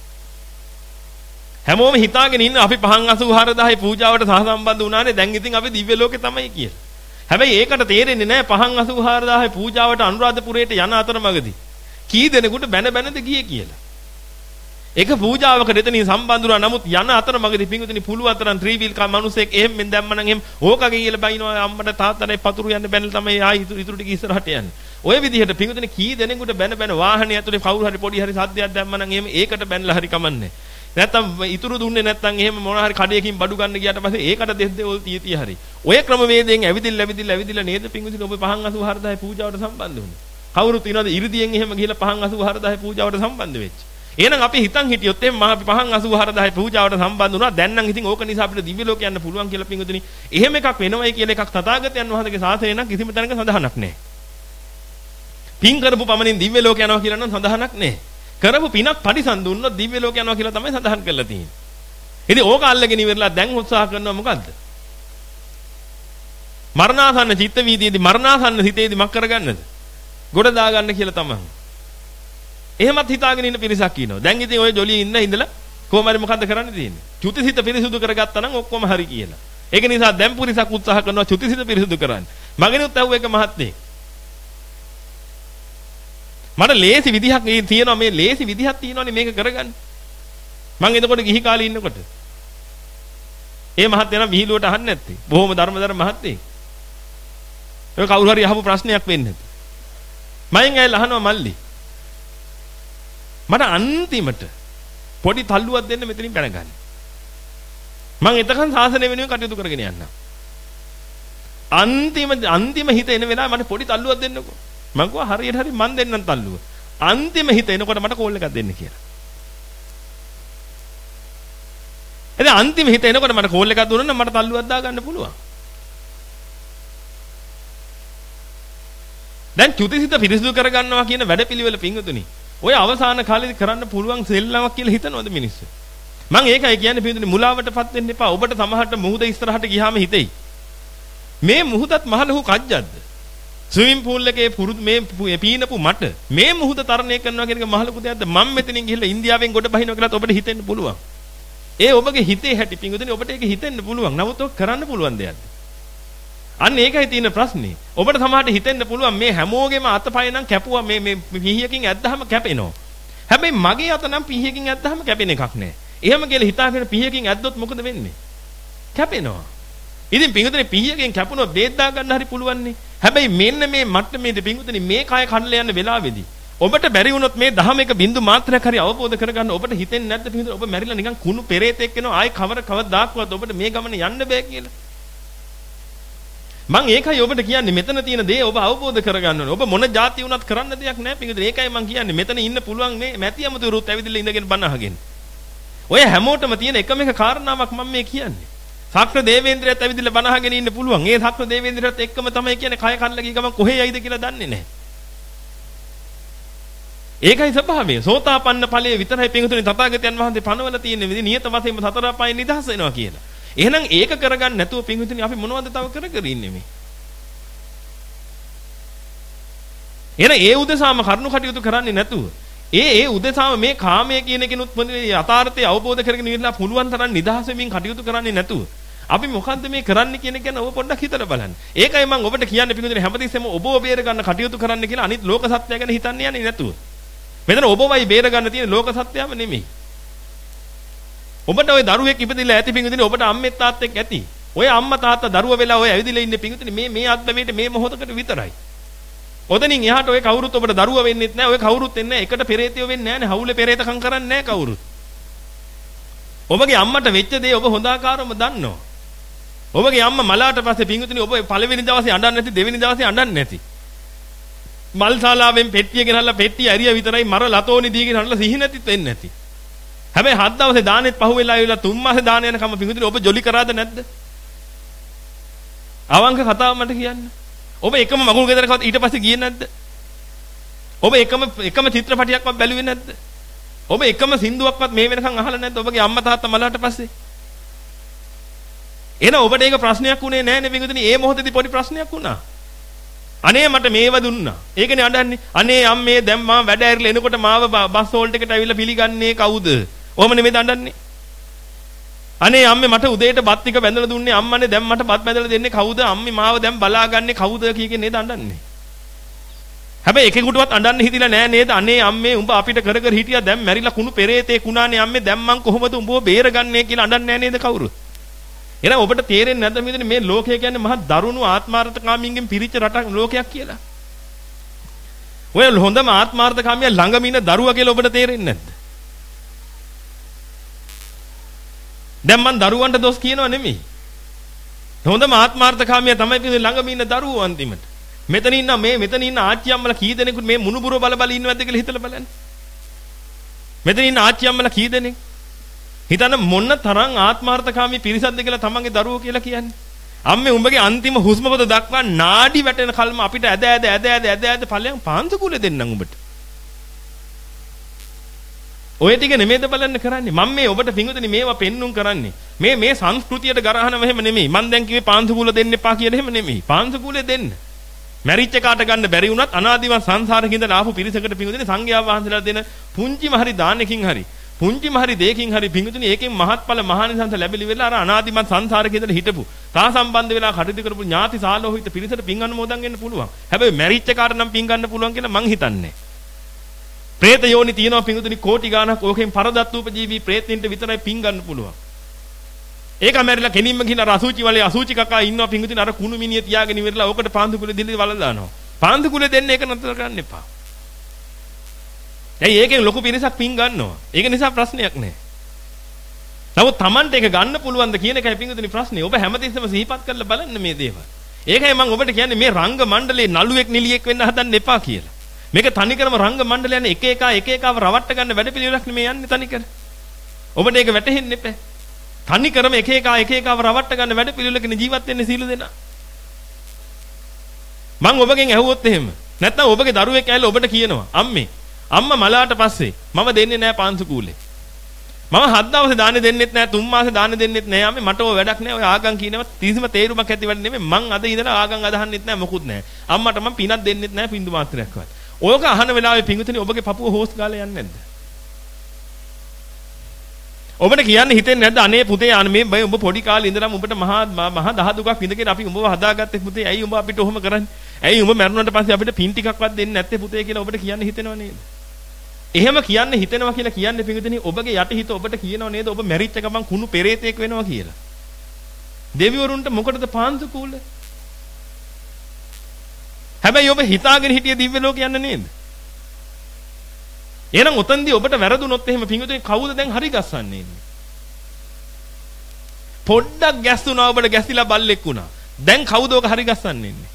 හැමෝම හිතාගෙන ඉන්න අපි පහන් අසූ හාරදාහේ පූජාවට සහසම්බන්ධ වුණානේ දැන් ඉතින් අපි දිව්‍ය ලෝකේ තමයි කියලා. හැබැයි ඒකට තේරෙන්නේ නැහැ පහන් අසූ හාරදාහේ පූජාවට අනුරාධපුරයට යන අතරමඟදී කී දෙනෙකුට බැන බැනද ගියේ කියලා. ඒක පූජාවකට එතනින් සම්බන්ධ වුණා. නමුත් යන අතර මගදී පිංගුතුනි පුළුවන් තරම් ත්‍රිවිල් කා මිනිසෙක් එහෙම මෙන් දැම්මනම් එහෙම ඕකගේ කියලා බයිනවා අම්මට තාත්තට පතුරු යන්න බැනලා තමයි ආයි ඉතුරු ටික ඉස්සරහට යන්නේ. ඔය විදිහට පිංගුතුනි කී දෙනෙකුට බැන බැන වාහනේ ඇතුලේ කවුරු හරි පොඩි හරි සද්දයක් දැම්මනම් එහෙම ඒකට බැනලා හරි කමන්නේ. නැත්තම් ඉතුරු දුන්නේ නැත්තම් එහෙම මොන හරි කඩේකින් බඩු ගන්න ගියාට පස්සේ ඒකට දෙස් දෙවල් තිය තිය හරි. ඔය ක්‍රමවේදයෙන් ඇවිදින්න ඇවිදින්න ඇවිදින්න නේද පිංගුතුනි ඔබ පහන් අසූ හාරදාහේ පූජාවට සම්බන්ධ වුණේ. කවුරුත් ඉනවද ඉරිදියෙන් එහෙම ගිහලා පහන් අසූ හාරදාහේ පූජාවට සම්බන්ධ වෙච්ච. එහෙනම් අපි හිතන් හිටියොත් එම් මහ අපි පහන් අසූ හාරදාහේ පූජාවට සම්බන්ධ වුණා. දැන් නම් ඉතින් ඕක නිසා අපිට දිව්‍ය ලෝක යන්න පුළුවන් කියලා පිංගුතුනි. එහෙම එකක් වෙනවයි කියලා එකක් තථාගතයන් වහන්සේගේ ශාසනය නම් කිසිම තැනක සඳහනක් නැහැ. පින් කරපු පමණින් දිව්‍ය ලෝක යනවා කියලා නම් සඳහනක් නැහැ. කරපු පිනක් පරිසම් දුන්නොත් දිව්‍ය ලෝක යනවා කියලා තමයි සඳහන් කරලා තියෙන්නේ. ඉතින් ඕක අල්ලගෙන ඉවරලා දැන් උත්සාහ කරනවා මොකද්ද? මරණාසන්න චිත්ත වීදියේදී මරණාසන්න හිතේදී මක් කරගන්නද? ගොඩ දා ගන්න කියලා තමයි. එහෙමත් හිතාගෙන ඉන්න පිරිසක් ඉන්නවා. දැන් ඉතින් ඔය ජොලියේ ඉන්න ඉඳලා කොහොම හරි මොකද්ද කරන්න තියෙන්නේ? චුතිසිත පිරිසුදු කරගත්තා නම් ඔක්කොම හරි කියලා. ඒක නිසා දැන් පුරිසක් උත්සාහ කරනවා චුතිසිත පිරිසුදු කරන්න. මගෙනුත් ඇහුව එක මහත්මයෙක්. මට ලේසි විදිහක් තියෙනවා මේ ලේසි විදිහක් තියෙනවානේ මේක කරගන්න. මම එතකොට ගිහි කාලේ ඉන්නකොට ඒ මහත්තයා නම් විහිළුවට අහන්නේ නැත්තේ. බොහොම ධර්මදර මහත්තයෙක්. ඒක කවුරු හරි අහපු ප්‍රශ්නයක් වෙන්නේ නැති. මයෙන් ඇවිල්ලා අහනවා මල්ලි. මට අන්තිමට පොඩි තල්ලුවක් දෙන්න මෙතනින් පැන ගන්න. මම එතකන් සාසනය වෙනුවෙන් කටයුතු කරගෙන යන්නම්. අන්තිම අන්තිම හිත එන වෙලාව මට පොඩි තල්ලුවක් දෙන්නකෝ. මම කිව්වා හරියට හරි මන් දෙන්නම් තල්ලුව. අන්තිම හිත එනකොට මට කෝල් එකක් දෙන්න කියලා. එද අන්තිම හිත එනකොට මට කෝල් එකක් දුන්නා නම් මට තල්ලුවක් දා ගන්න පුළුවන්. දැන් චුතිසිත පිරිසිදු කර ගන්නවා කියන වැඩපිළිවෙල පිංගුතුනි. ඔය අවසාන කාලේදී කරන්න පුළුවන් සෙල්ලමක් කියලා හිතනවද මිනිස්සු? මම ඒකයි කියන්නේ පිංගුතුනි මුලාවටපත් වෙන්න එපා. ඔබට සමහරට මුහුද ඉස්සරහට ගියාම හිතෙයි. මේ මුහුදත් මහ ලොකු කජ්ජක්ද? ස්විමින් pool එකේ පුරුදු මේ පීනපු මට මේ මුහුද තරණය කරනවා කියන එක මහ ලොකු දෙයක්ද? මම මෙතනින් ගිහලා ඉන්දියාවෙන් ගොඩ බහිනවා කියලාත් ඔබට හිතෙන්න පුළුවන්. ඒ ඔබගේ හිතේ හැටි පිංගුතුනි ඔබට ඒක හිතෙන්න පුළුවන්. නමුත් ඔක කරන්න පුළුවන් දෙයක්ද? අන්න ඒකයි තියෙන ප්‍රශ්නේ. ඔබට සමහරට හිතෙන්න පුළුවන් මේ හැමෝගෙම අතපය නම් කැපුවා මේ මේ පිහියකින් ඇද්දාම කැපෙනවා. හැබැයි මගේ අත නම් පිහියකින් ඇද්දාම කැපෙන එකක් නෑ. එහෙම කියලා හිතාගෙන පිහියකින් ඇද්දොත් මොකද වෙන්නේ? කැපෙනවා. ඉතින් පිංගුතුනි පිහියකින් කැපුණොත් බේත් දා ගන්න හරි පුළුවන් නේ. හැබැයි මෙන්න මේ මට්ටමේදී පිංගුතුනි මේ කය කඩලා යන වෙලාවේදී ඔබට බැරි වුණොත් මේ දහම එක බින්දු මාත්‍රයක් හරි අවබෝධ කරගන්න ඔබට හිතෙන්නේ නැද්ද පිංගුතුනි ඔබ මැරිලා නිකන් කුණු පෙරේතෙක් වෙනවා ආයි කවර කවදාක්වත් ඔබට මේ ගමන යන්න බෑ කියලා. මම ඒකයි ඔබට කියන්නේ මෙතන තියෙන දේ ඔබ අවබෝධ කරගන්න ඕනේ. ඔබ මොන જાති වුණත් කරන්න දෙයක් නැහැ පිංගුතුනි. ඒකයි මම කියන්නේ මෙතන ඉන්න පුළුවන් මේ මැතියමතුරුත් ඇවිදලා ඉඳගෙන බණ අහගෙන. ඔය හැමෝටම තියෙන එකම එක කාරණාවක් මම මේ කියන්නේ. සක්‍ර දේවේන්ද්‍රයත් ඇවිදලා බණ අහගෙන ඉන්න පුළුවන්. ඒ සක්‍ර දේවේන්ද්‍රයත් එක්කම තමයි කියන්නේ කය කල්ලා ගිය ගමන් කොහේ යයිද කියලා දන්නේ නැහැ. ඒකයි ස්වභාවය. සෝතාපන්න ඵලයේ විතරයි පිංගුතුනි තථාගතයන් වහන්සේ පනවලා තියෙන්නේ. විදි නියත වශයෙන්ම සතර අපායෙන් නිදහස් වෙනවා කියලා. එහෙනම් ඒක කරගන්න නැතුව පිංගුතුනි අපි මොනවද තව කර කර ඉන්නේ මේ? එහෙනම් ඒ උදෙසාම කරුණු කටයුතු කරන්නේ නැතුව ඒ ඒ උදෙසාම මේ කාමයේ කියන කෙනුත් යථාර්ථය අවබෝධ කරගෙන ඉන්න පුළුවන් තරම් නිදහස් වෙමින් කටයුතු කරන්නේ නැතුව අපි මොකද්ද මේ කරන්නේ කියන එක ගැන ඔබ පොඩ්ඩක් හිතලා බලන්න. ඒකයි මම ඔබට කියන්නේ පිංගුතුනි හැමතිස්සෙම ඔබව බේර ගන්න කටයුතු කරන්න කියලා අනිත් ලෝක සත්‍යය ගැන හිතන්නේ යන්නේ නැතුව. මෙතන ඔබවයි බේර ගන්න තියෙන ලෝක සත්‍යයම නෙමෙයි. ඔබට ওই දරුවෙක් ඉපදිලා ඇති පිංගුතුනි ඔබට අම්මෙක් තාත්තෙක් ඇති. ඔය අම්මා තාත්තා දරුවා වෙලා ඔය ඇවිදලා ඉන්නේ පිංගුතුනි මේ මේ අත්බැවේට මේ මොහොතකට විතරයි. ඔතනින් එහාට ඔය කවුරුත් ඔබට දරුවා වෙන්නෙත් නැහැ. ඔය කවුරුත් එන්නේ නැහැ. එකට පෙරේතයෝ වෙන්නේ නැහැ නේ. හවුලේ පෙරේතකම් කරන්නේ නැහැ කවුරුත්. ඔබගේ අම්මට වෙච්ච දේ ඔබ හොඳාකාරවම දන්නවා. ඔබගේ අම්මා මලාට පස්සේ පිංගුතුනි ඔබ පළවෙනි දවසේ අඬන්නේ නැති දෙවෙනි දවසේ අඬන්නේ නැති. මල් ශාලාවෙන් පෙට්ටිය ගෙනල්ලා පෙට්ටිය ඇරිය විතරයි මර ලතෝනි දීගෙන අඬලා සිහි නැතිත් වෙන්නේ නැති. හැබැයි හත් දවසේ දානෙත් පහුවෙලා ආවිලා තුන් මාසේ දාන යනකම පිංගුතුනි ඔබ ජොලි කරාද නැද්ද? අවංක කතාව මට කියන්න. ඔබ එකම මගුල් ගෙදරකවත් ඊට පස්සේ ගියේ නැද්ද? ඔබ එකම එකම චිත්‍රපටියක්වත් බැලුවේ නැද්ද? ඔබ එකම සින්දුවක්වත් මේ වෙනකන් අහලා නැද්ද ඔබගේ අම්මා තාත්තා මලාට පස්සේ? එහෙනම් ඔබට ඒක ප්‍රශ්නයක් උනේ නැහැ නේ පිංගුතුනි. ඒ මොහොතේදී පොඩි ප්‍රශ්නයක් වුණා. අනේ මට මේව දුන්නා. ඒකනේ අඬන්නේ. අනේ අම්මේ දැන් මම වැඩ ඇරිලා එනකොට මාව බස් හෝල්ට් එකට ඇවිල්ලා පිළිගන්නේ කවුද? ඔහම නෙමෙයි අඬන්නේ. අනේ අම්මේ මට උදේට බත් ටික බැඳලා දුන්නේ අම්මනේ දැන් මට බත් බැඳලා දෙන්නේ කවුද? අම්මේ මාව දැන් බලාගන්නේ කවුද කීකේ නේද අඬන්නේ. හැබැයි එකෙකුටවත් අඬන්න හිතිලා නෑ නේද? අනේ අම්මේ උඹ අපිට කර කර හිටියා දැන් මැරිලා කුණු පෙරේතේ කුණානේ අම්මේ දැන් මං කොහොමද උඹව බේරගන්නේ කියලා අඬන්නේ නෑ නේද කවුරුත්? එහෙනම් ඔබට තේරෙන්නේ නැද්ද මෙතන මේ ලෝකය කියන්නේ මහා දරුණු ආත්මාර්ථකාමීන්ගෙන් පිරිච්ච රටක් ලෝකයක් කියලා? ඔය හොඳම ආත්මාර්ථකාමියා ළඟම ඉන්න දරුවා කියලා ඔබට තේරෙන්නේ නැද්ද? දැන් මං දරුවන්ට දොස් කියනවා නෙමෙයි. හොඳම ආත්මාර්ථකාමියා තමයි මේ ළඟම ඉන්න දරුවෝ අන්තිමට. මෙතන ඉන්න මේ මෙතන ඉන්න ආච්චි අම්මලා කී දෙනෙකුට මේ මුණුබුර බල බල ඉන්නවද කියලා හිතලා බලන්න. මෙතන ඉන්න ආච්චි අම්මලා කී දෙනෙක් හිතන්න මොන තරම් ආත්මාර්ථකාමී පිරිසක්ද කියලා තමන්ගේ දරුවෝ කියලා කියන්නේ. අම්මේ උඹගේ අන්තිම හුස්ම පොත දක්වා නාඩි වැටෙන කල්ම අපිට ඇද ඇද ඇද ඇද ඇද ඇද ඵලයන් පාන්සු කුලේ දෙන්නම් උඹට. ඔය ටික නෙමෙයිද බලන්න කරන්නේ. මම මේ ඔබට පිඟුතුනි මේවා පෙන්눔 කරන්නේ. මේ මේ සංස්කෘතියට ගරහනව එහෙම නෙමෙයි. මම දැන් කිව්වේ පාන්සු කුල දෙන්න එපා කියලා එහෙම නෙමෙයි. පාන්සු කුලේ දෙන්න. මැරිච්ච කාට ගන්න බැරි වුණත් අනාදිමත් සංසාරේ ඉඳලා ආපු පිරිසකට පිඟුතුනි සංඝයා වහන්සේලා දෙන පුංචිම හරි දානකින් හරි පුංචිම හරි දෙයකින් හරි පිඟුතුනි ඒකෙන් මහත්ඵල මහානිසංස ලැබෙලි වෙලා අර අනාදිමත් සංසාරේ ඉඳලා හිටපු තා සම්බන්ධ වෙලා කටයුතු කරපු ඥාති සාලෝහිත පිරිසට පින් අනුමෝදන් වෙන්න පුළුවන්. හැබැයි මැරිච්ච කාට නම් පින් ගන්න පුළුවන් කියලා මං හිතන්නේ. പ്രേත යෝනි තියෙනවා පිඟුතුනි කෝටි ගාණක් ඕකෙන් පරදත්තූපජීවී പ്രേතෙන්ට විතරයි පින් ගන්න පුළුවන්. ඒක මැරිලා කෙනින්ම ගිහින් අර අසුචි වලේ අසුචි කකා ඉන්නවා පිඟුතුනි අර කුණු මිනිය තියාගෙන ඉවරලා ඕකට පාන්දු කුලේ දිලි වල දානවා. පාන්දු කුලේ දෙන්න ඒක නතර කරන්න එපා. ඇයි ඒකෙන් ලොකු පිරිසක් පින් ගන්නවා. ඒක නිසා ප්‍රශ්නයක් නෑ. නමුත් Tamanට ඒක ගන්න පුළුවන්ද කියන එකයි පිඟුතුනි ප්‍රශ්නේ. ඔබ හැමතිස්සෙම සිහිපත් කරලා බලන්න මේ දේවල්. ඒකයි මම ඔබට කියන්නේ මේ රංග මණ්ඩලේ නළුවෙක් නිලියෙක් වෙන්න හදන්න එපා කියලා. මේක තනිකරම රංග මණ්ඩලය යන එක එක එක එකව රවට්ට ගන්න වැඩපිළිවෙලක් නෙමෙයි යන්නේ තනිකර. ඔබට ඒක වැටහෙන්න එපා. තනිකරම එක එක එක එකව රවට්ට ගන්න වැඩපිළිවෙලකින් ජීවත් වෙන්නේ සීල දෙනා. මම ඔබගෙන් ඇහුවොත් එහෙම නැත්නම් ඔබගේ දරුවෙක් ඇවිල්ලා ඔබට කියනවා අම්මේ අම්මා මලාට පස්සේ මම දෙන්නේ නැහැ පාන්සු කූලේ. මම හත් දවසේ දාන්නේ දෙන්නෙත් නැහැ තුන් මාසේ දාන්නේ දෙන්නෙත් නැහැ අම්මේ මට ඔය වැඩක් නැහැ ඔය ආගම් කියනවා කිසිම තේරුමක් ඇති වෙන්නේ නෙමෙයි මං අද ඉඳලා ආගම් අදහන්නෙත් නැහැ මොකුත් නැහැ. අම්මට මම පිනක් දෙන්නෙත් නැහැ පින්දු මාත්‍රයක්වත්. ඔයක අහන වෙලාවේ පිඟුතුනි ඔබගේ පපුව හොස් ගාලා යන්නේ නැද්ද? ඔබට කියන්න හිතෙන්නේ නැද්ද අනේ පුතේ අනේ මේ බය ඔබ පොඩි කාලේ ඉඳලා උඹට මහා මහා දහ දුකක් විඳගෙන අපි උඹව හදාගත්තේ පුතේ ඇයි උඹ අපිට ඔහොම කරන්නේ? ඇයි උඹ මැරුණාට පස්සේ අපිට පින් ටිකක්වත් දෙන්නේ නැත්තේ පුතේ කියලා ඔබට කියන්න හිතෙනව නේද? එහෙම කියන්න හිතෙනවා කියලා කියන්නේ පිඟුතුනි ඔබගේ යටිහිත ඔබට කියනව නේද ඔබ මැරිච්ච ගමන් කුණු පෙරේතෙක් වෙනවා කියලා. දෙවිවරුන්ට මොකටද පාන්සු කූල? හැබැයි ඔබ හිතාගෙන හිටිය දිව්‍ය ලෝක යන්න නේද? එහෙනම් ඔතනදී ඔබට වැරදුනොත් එහෙම පිඟුතුනි කවුද දැන් හරි ගස්සන්නේ ඉන්නේ? පොඩ්ඩක් ගැස්සුණා ඔබට ගැසිලා බල්ලෙක් වුණා. දැන් කවුද ඔක හරි ගස්සන්නේ ඉන්නේ?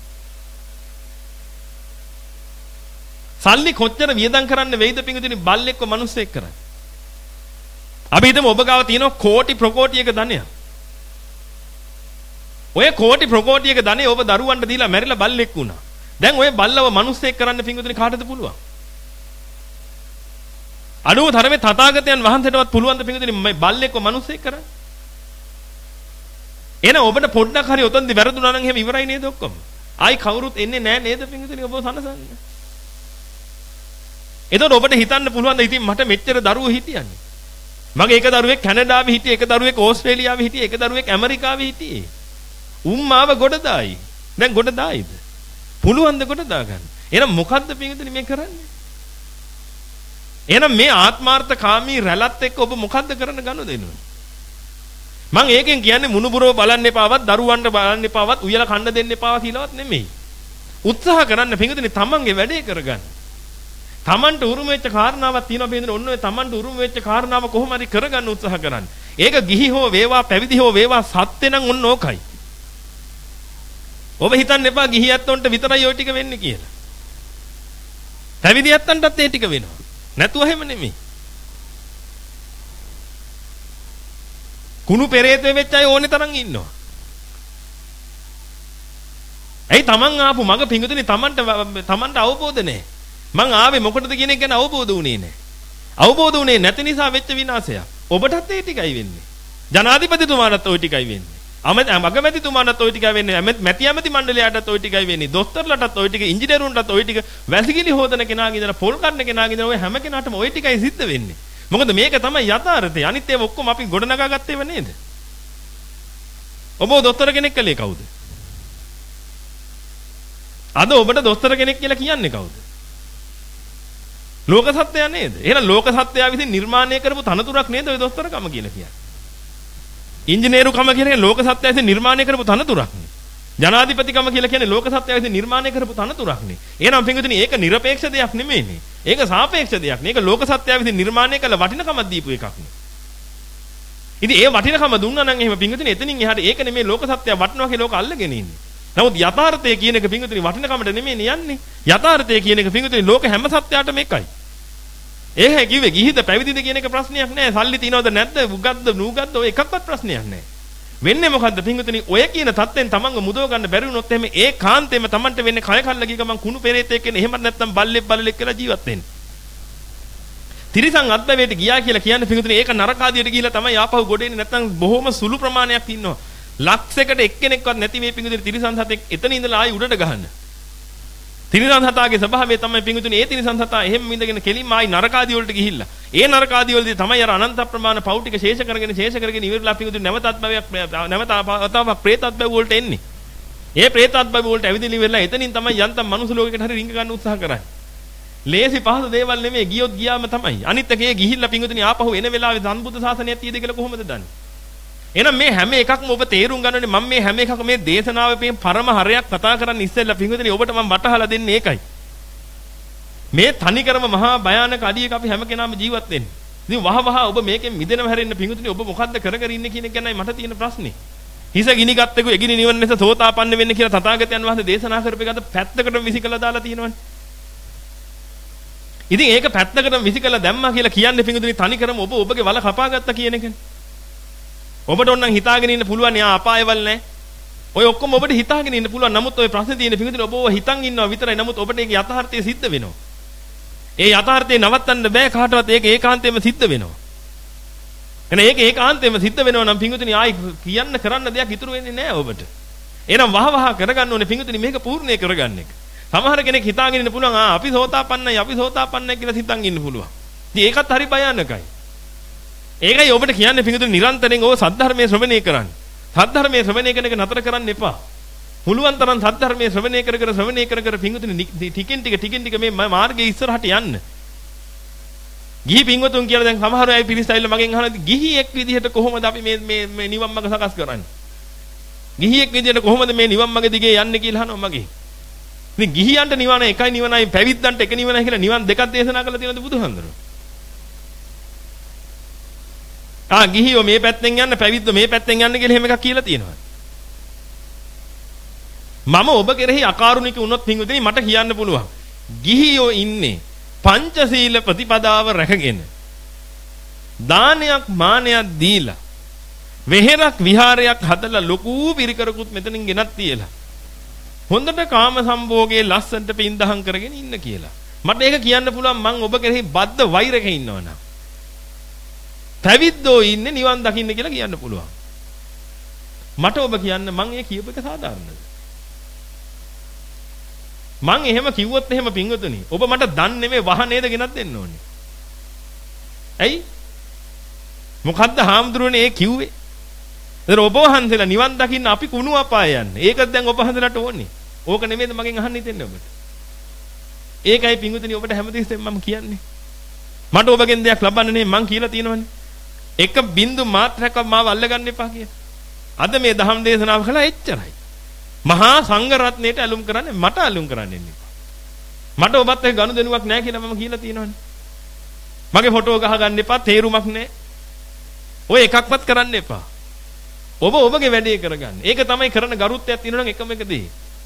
සල්ලි කොච්චර වියදම් කරන්න වෙයිද පිඟුතුනි බල්ලෙක්ව මිනිස්සෙක් කරන්නේ? අපි හිතමු ඔබ ගාව තියෙනවා කෝටි ප්‍රකෝටියක ධනයක්. ඔය කෝටි ප්‍රකෝටියක ධනෙ ඔබ දරුවන්ට දීලා මැරිලා බල්ලෙක් වුණා. දැන් ඔය බල්ලව මිනිස්සෙක් කරන්න පිඟුතුනි කාටද පුළුවන්? අනුව තරමේ තථාගතයන් වහන්සේටවත් පුළුවන් ද පිඟුතුනි මේ බල්ලෙක්ව මිනිස්සෙක් කරන්න? එහෙනම් ඔබට පොඩ්ඩක් හරි ඔතනදි වැරදුනා නම් එහෙම ඉවරයි නේද ඔක්කොම? ආයි කවුරුත් එන්නේ නැහැ නේද පිඟුතුනි ඔබව සනසන්න? එතකොට ඔබට හිතන්න පුළුවන් ද ඉතින් මට මෙච්චර දරුවෝ හිටියන්නේ. මගේ එක දරුවෙක් කැනඩාවේ හිටියේ, එක දරුවෙක් ඕස්ට්‍රේලියාවේ හිටියේ, එක දරුවෙක් ඇමරිකාවේ හිටියේ. උම්මාව ගොඩ දායි. දැන් ගොඩ දායිද? පුළුවන් ද ගොඩ දාගන්න? එහෙනම් මොකද්ද පින්විතනි මේ කරන්නේ? එහෙනම් මේ ආත්මාර්ථකාමී රැළත් එක්ක ඔබ මොකද්ද කරන්න ගනුදෙනුව? මම ඒකෙන් කියන්නේ මුණුබුරව බලන්න එපාවත්, දරුවන්ට බලන්න එපාවත්, උයලා කන්න දෙන්න එපාව කියලාවත් නෙමෙයි. උත්සාහ කරන්න පින්විතනි තමන්ගේ වැඩේ කරගන්න. තමන්ට උරුම වෙච්ච කාරණාවක් තියෙනවා බේඳන ඔන්න ඔය තමන්ට උරුම වෙච්ච කාරණාව කොහොම හරි කරගන්න උත්සාහ කරන්න. ඒක ගිහි හෝ වේවා පැවිදි හෝ වේවා සත්‍ය නම් ඔන්න ඕකයි. ඔබ හිතන්න එපා ගිහි ඇත්තොන්ට විතරයි ওই ටික වෙන්නේ කියලා. පැවිදි ඇත්තන්ටත් ඒ ටික වෙනවා. නැතුව එහෙම නෙමෙයි. කුණු පෙරේතෙ වෙච්ච අය ඕනේ තරම් ඉන්නවා. ඇයි තමන් ආපු මග පිඟුතුනි තමන්ට තමන්ට අවබෝධ නැහැ. මං ආවේ මොකටද කියන එක ගැන අවබෝධ වුණේ නැහැ. අවබෝධ වුණේ නැති නිසා වෙච්ච විනාශයක්. ඔබටත් ඒ ටිකයි වෙන්නේ. ජනාධිපතිතුමාටත් ওই ටිකයි වෙන්නේ. අගමැතිතුමාටත් ওই ටිකයි වෙන්නේ. මැති ඇමති මණ්ඩලයටත් ওই ටිකයි වෙන්නේ. දොස්තරලටත් ওই ටික, ඉංජිනේරුන්ටත් ওই ටික, වැසිකිලි හොදන කෙනාගේ ඉඳලා පොල් කන්න කෙනාගේ ඉඳලා ඔය හැම කෙනාටම ওই ටිකයි සිද්ධ වෙන්නේ. මොකද මේක තමයි යථාර්ථය. අනිත් ඒවා ඔක්කොම අපි ගොඩනගා ගත්තේව නේද? ඔබ දොස්තර කෙනෙක් කලේ කවුද? අද ඔබට දොස්තර කෙනෙක් කියලා කියන්නේ කවුද? ලෝක සත්‍යය නේද? එහෙනම් ලෝක සත්‍යය විසින් නිර්මාණය කරපු තනතුරක් නේද ඔය දොස්තරකම කියලා කියන්නේ. ඉංජිනේරුකම කියන්නේ ලෝක සත්‍යය විසින් නිර්මාණය කරපු තනතුරක් නේ. ජනාධිපතිකම කියලා කියන්නේ ලෝක සත්‍යය විසින් නිර්මාණය කරපු තනතුරක් නේ. එහෙනම් පින්විතනි ඒක নিরপেক্ষ දෙයක් නෙමෙයිනේ. ඒක සාපේක්ෂ දෙයක් නේ. ඒක ලෝක සත්‍යය විසින් නිර්මාණය කළ වටිනකමක් දීපු එකක් නේ. ඉතින් ඒ වටිනකම දුන්නා නම් එහෙම පින්විතනි එතනින් එහාට ඒක නෙමෙයි ලෝක සත්‍යය වටිනවා කියලා ලෝක අල්ලගෙන ඉන්නේ. නමුත් යථාර්ථය කියන එක පින්විතනි වටිනකමට නෙමෙයි යන්නේ. යථාර්ථය කියන එක පින්විතනි ලෝක හැම සත්‍යයටම එකයි. ඒකයි කිව්වේ ගිහිද පැවිදිද කියන එක ප්‍රශ්නයක් නෑ. සල්ලි තියනවද නැද්ද? උගත්ද නූගත්ද ඔය එකක්වත් ප්‍රශ්නයක් නෑ. වෙන්නේ මොකද්ද පින්විතනි? ඔය කියන தත්ත්වෙන් තමන්ව මුදව ගන්න බැරි වුණොත් එහෙම ඒ කාන්තේම තමන්ට වෙන්නේ කය කල්ල ගිය ගමන් කුණු පෙරේතෙක් වෙන්නේ. එහෙම නැත්නම් බල්ලෙක් බල්ලෙක් කියලා ජීවත් වෙන්නේ. තිරිසන් අත්බවයට ගියා කියලා කියන්නේ පින්විතනි ඒක නරකාදියට ගිහිලා තමයි ආපහු ගොඩ එන්නේ. නැත්නම් බොහොම සුළු ප්‍රමාණයක් ඉන්නවා. ලක්ෂයකට එක්කෙනෙක්වත් නැති මේ පින්විතනි තිරිසන් සතෙක් එතන ඉඳලා ආයි උඩට ගහන්න. තිරිසන් සතාගේ ස්වභාවය තමයි පින්විතනි ඒ තිරිසන් සතා එහෙම ඉඳගෙන කෙලින්ම ආයි නරකාදී වලට ගිහිල්ලා. ඒ නරකාදී වලදී තමයි අර අනන්ත ප්‍රමාණ පව් ටික ශේෂ කරගෙන ශේෂ කරගෙන ඉවරලා පින්විතනි නැවත අත්භවයක් නැවත අතාවක් പ്രേත අත්භව වලට එන්නේ. ඒ പ്രേත අත්භව වලට ඇවිදලා ඉවරලා එතනින් තමයි යන්තම් මනුස්ස ලෝකයකට හරි රිංග ගන්න උත්සාහ කරන්නේ. ලේසි පහසු දේවල් නෙමෙයි ගියොත් ගියාම තමයි. අනිත් එකේ ගිහිල්ලා පින්විතනි ආපහු එන වෙලාවේ සම්බුද්ධ ශාසනයක් තියෙද කියලා කොහොමද දන්නේ? එහෙනම් මේ හැම එකක්ම ඔබ තේරුම් ගන්න ඕනේ. මම මේ හැම එකක්ම මේ දේශනාවේ මේ පරම හරයක් කතා කරන්න ඉස්සෙල්ලා පින්විතනි ඔබට මම වටහලා දෙන්නේ ඒකයි. මේ තනිකරම මහා භයානක අඩියක අපි හැම කෙනාම ජීවත් වෙන්නේ. ඉතින් වහ වහ ඔබ මේකෙන් මිදෙනව හැරෙන්න පින්විතනි ඔබ මොකද්ද කර කර ඉන්නේ කියන එක ගැනයි මට තියෙන ප්‍රශ්නේ. හිස ගිනි ගත්තෙකු එගිනි නිවන නිසා සෝතාපන්න වෙන්න කියලා තථාගතයන් වහන්සේ දේශනා කරපේකට පැත්තකටම විසිකලා දාලා තියෙනවනේ. ඉතින් ඒක පැත්තකටම විසිකලා දැම්මා කියලා කියන්නේ පින්විතනි තනිකරම ඔබ ඔබගේ වල කපාගත්තා කියන එකනේ. ඔබට ඕනනම් හිතාගෙන ඉන්න පුළුවන් යා අපායවල නැහැ. ඔය ඔක්කොම ඔබට හිතාගෙන ඉන්න පුළුවන්. නමුත් ඔය ප්‍රශ්නේ තියෙන පින්විතනි ඔබ ඔය හිතන් ඉන්නවා විතරයි. නමුත් ඔබට ඒක යථාර්ථය සිද්ධ වෙනවා. ඒ යථාර්ථය නවත්තන්න බෑ කාටවත්. ඒක ඒකාන්තයෙන්ම සිද්ධ වෙනවා. එහෙනම් ඒක ඒකාන්තයෙන්ම සිද්ධ වෙනවා නම් පින්විතනි ආයි කියන්න කරන්න දෙයක් ඉතුරු වෙන්නේ නැහැ ඔබට. එහෙනම් වහ වහ කරගන්න ඕනේ පින්විතනි මේක පූර්ණේ කරගන්න එක. සමහර කෙනෙක් හිතාගෙන ඉන්න පුළුවන් ආ අපි සෝතාපන්නයි අපි සෝතාපන්නයි කියලා හිතන් ඉන්න පුළුවන්. ඉතින් ඒකත් හරි භයානකයි. ඒකයි ඔබට කියන්නේ පින්විතනි නිරන්තරයෙන් ඕ සද්ධර්මයේ ශ්‍රවණය කරන්න. සද්ධර්මයේ ශ්‍රවණය කරන එක නතර කරන්න එපා. පුළුවන් තරම් සද්ධර්මයේ ශ්‍රවණය කර කර ශ්‍රවණය කර කර පින්විතනි ටිකෙන් ටික ටිකෙන් ටික මේ මාර්ගයේ ඉස්සරහට යන්න. ගිහි පින්වතුන් කියලා දැන් සමහර අය පිළිසයිල මගෙන් අහනවා ගිහියෙක් විදිහට කොහොමද අපි මේ මේ මේ නිවන් මඟ සකස් කරන්නේ? ගිහියෙක් විදිහට කොහොමද මේ නිවන් මඟ දිගේ යන්නේ කියලා අහනවා මගෙන්. ඉතින් ගිහියන්ට නිවන එකයි නිවනයි පැවිද්දන්ට එක නිවනයි කියලා නිවන් දෙකක් දේශනා කරලා තියෙනවද බුදුහාමුදුරුවෝ? ආ ගිහියෝ මේ පැත්තෙන් යන්න පැවිද්දෝ මේ පැත්තෙන් යන්න කියලා එහෙම එකක් කියලා තියෙනවා. මම ඔබ කෙරෙහි අකාරුණික වුණොත් පින්විතනි මට කියන්න පුළුවන්. ගිහියෝ ඉන්නේ පංචශීල ප්‍රතිපදාව රැකගෙන දානයක් මානයක් දීලා වෙහෙරක් විහාරයක් හදලා ලොකු පිරිකරකුත් මෙතනින් ගෙනත් තියලා හොඳට කාම සම්භෝගයේ ලස්සනට පින්දහම් කරගෙන ඉන්න කියලා. මට ඒක කියන්න පුළුවන් මං ඔබ කෙරෙහි බද්ධ වෛරක ඉන්නවනම්. පැවිද්දෝ ඉන්නේ නිවන් දකින්න කියලා කියන්න පුළුවන්. මට ඔබ කියන්න මං ඒ කියප එක සාධාරණද? මං එහෙම කිව්වොත් එහෙම පින්වතුනි ඔබ මට දන් නෙමෙයි වහ නේද ගෙනත් දෙන්න ඕනේ. ඇයි? මොකද්ද හාමුදුරනේ ඒ කිව්වේ? ඒතර ඔබ වහන්සේලා නිවන් දකින්න අපි කුණු අපාය යන්නේ. ඒකත් දැන් ඔබ වහන්සේලාට ඕනේ. ඕක නෙමෙයිද මගෙන් අහන්න හිතෙන්නේ ඔබට? ඒකයි පින්වතුනි ඔබට හැමදෙස්සෙම මම කියන්නේ. මට ඔබගෙන් දෙයක් ලබන්න නෙමෙයි මං කියලා තියෙනවනේ. එක බින්දු මාත්‍රයක් මාව අල්ලගන්න එපා කියලා. අද මේ දහම් දේශනාව කළා එච්චරයි. මහා සංඝ රත්නයට ඇලුම් කරන්නේ මට ඇලුම් කරන්න එන්න එපා. මට ඔබත් එක්ක ගනුදෙනුවක් නැහැ කියලා මම කියලා තියෙනවනේ. මගේ ෆොටෝ ගහ ගන්න එපා තේරුමක් නැහැ. ඔය එකක්වත් කරන්න එපා. ඔබ ඔබගේ වැඩේ කරගන්න. ඒක තමයි කරන ගරුත්වයක් තියෙනවා නම් එකම එක දේ.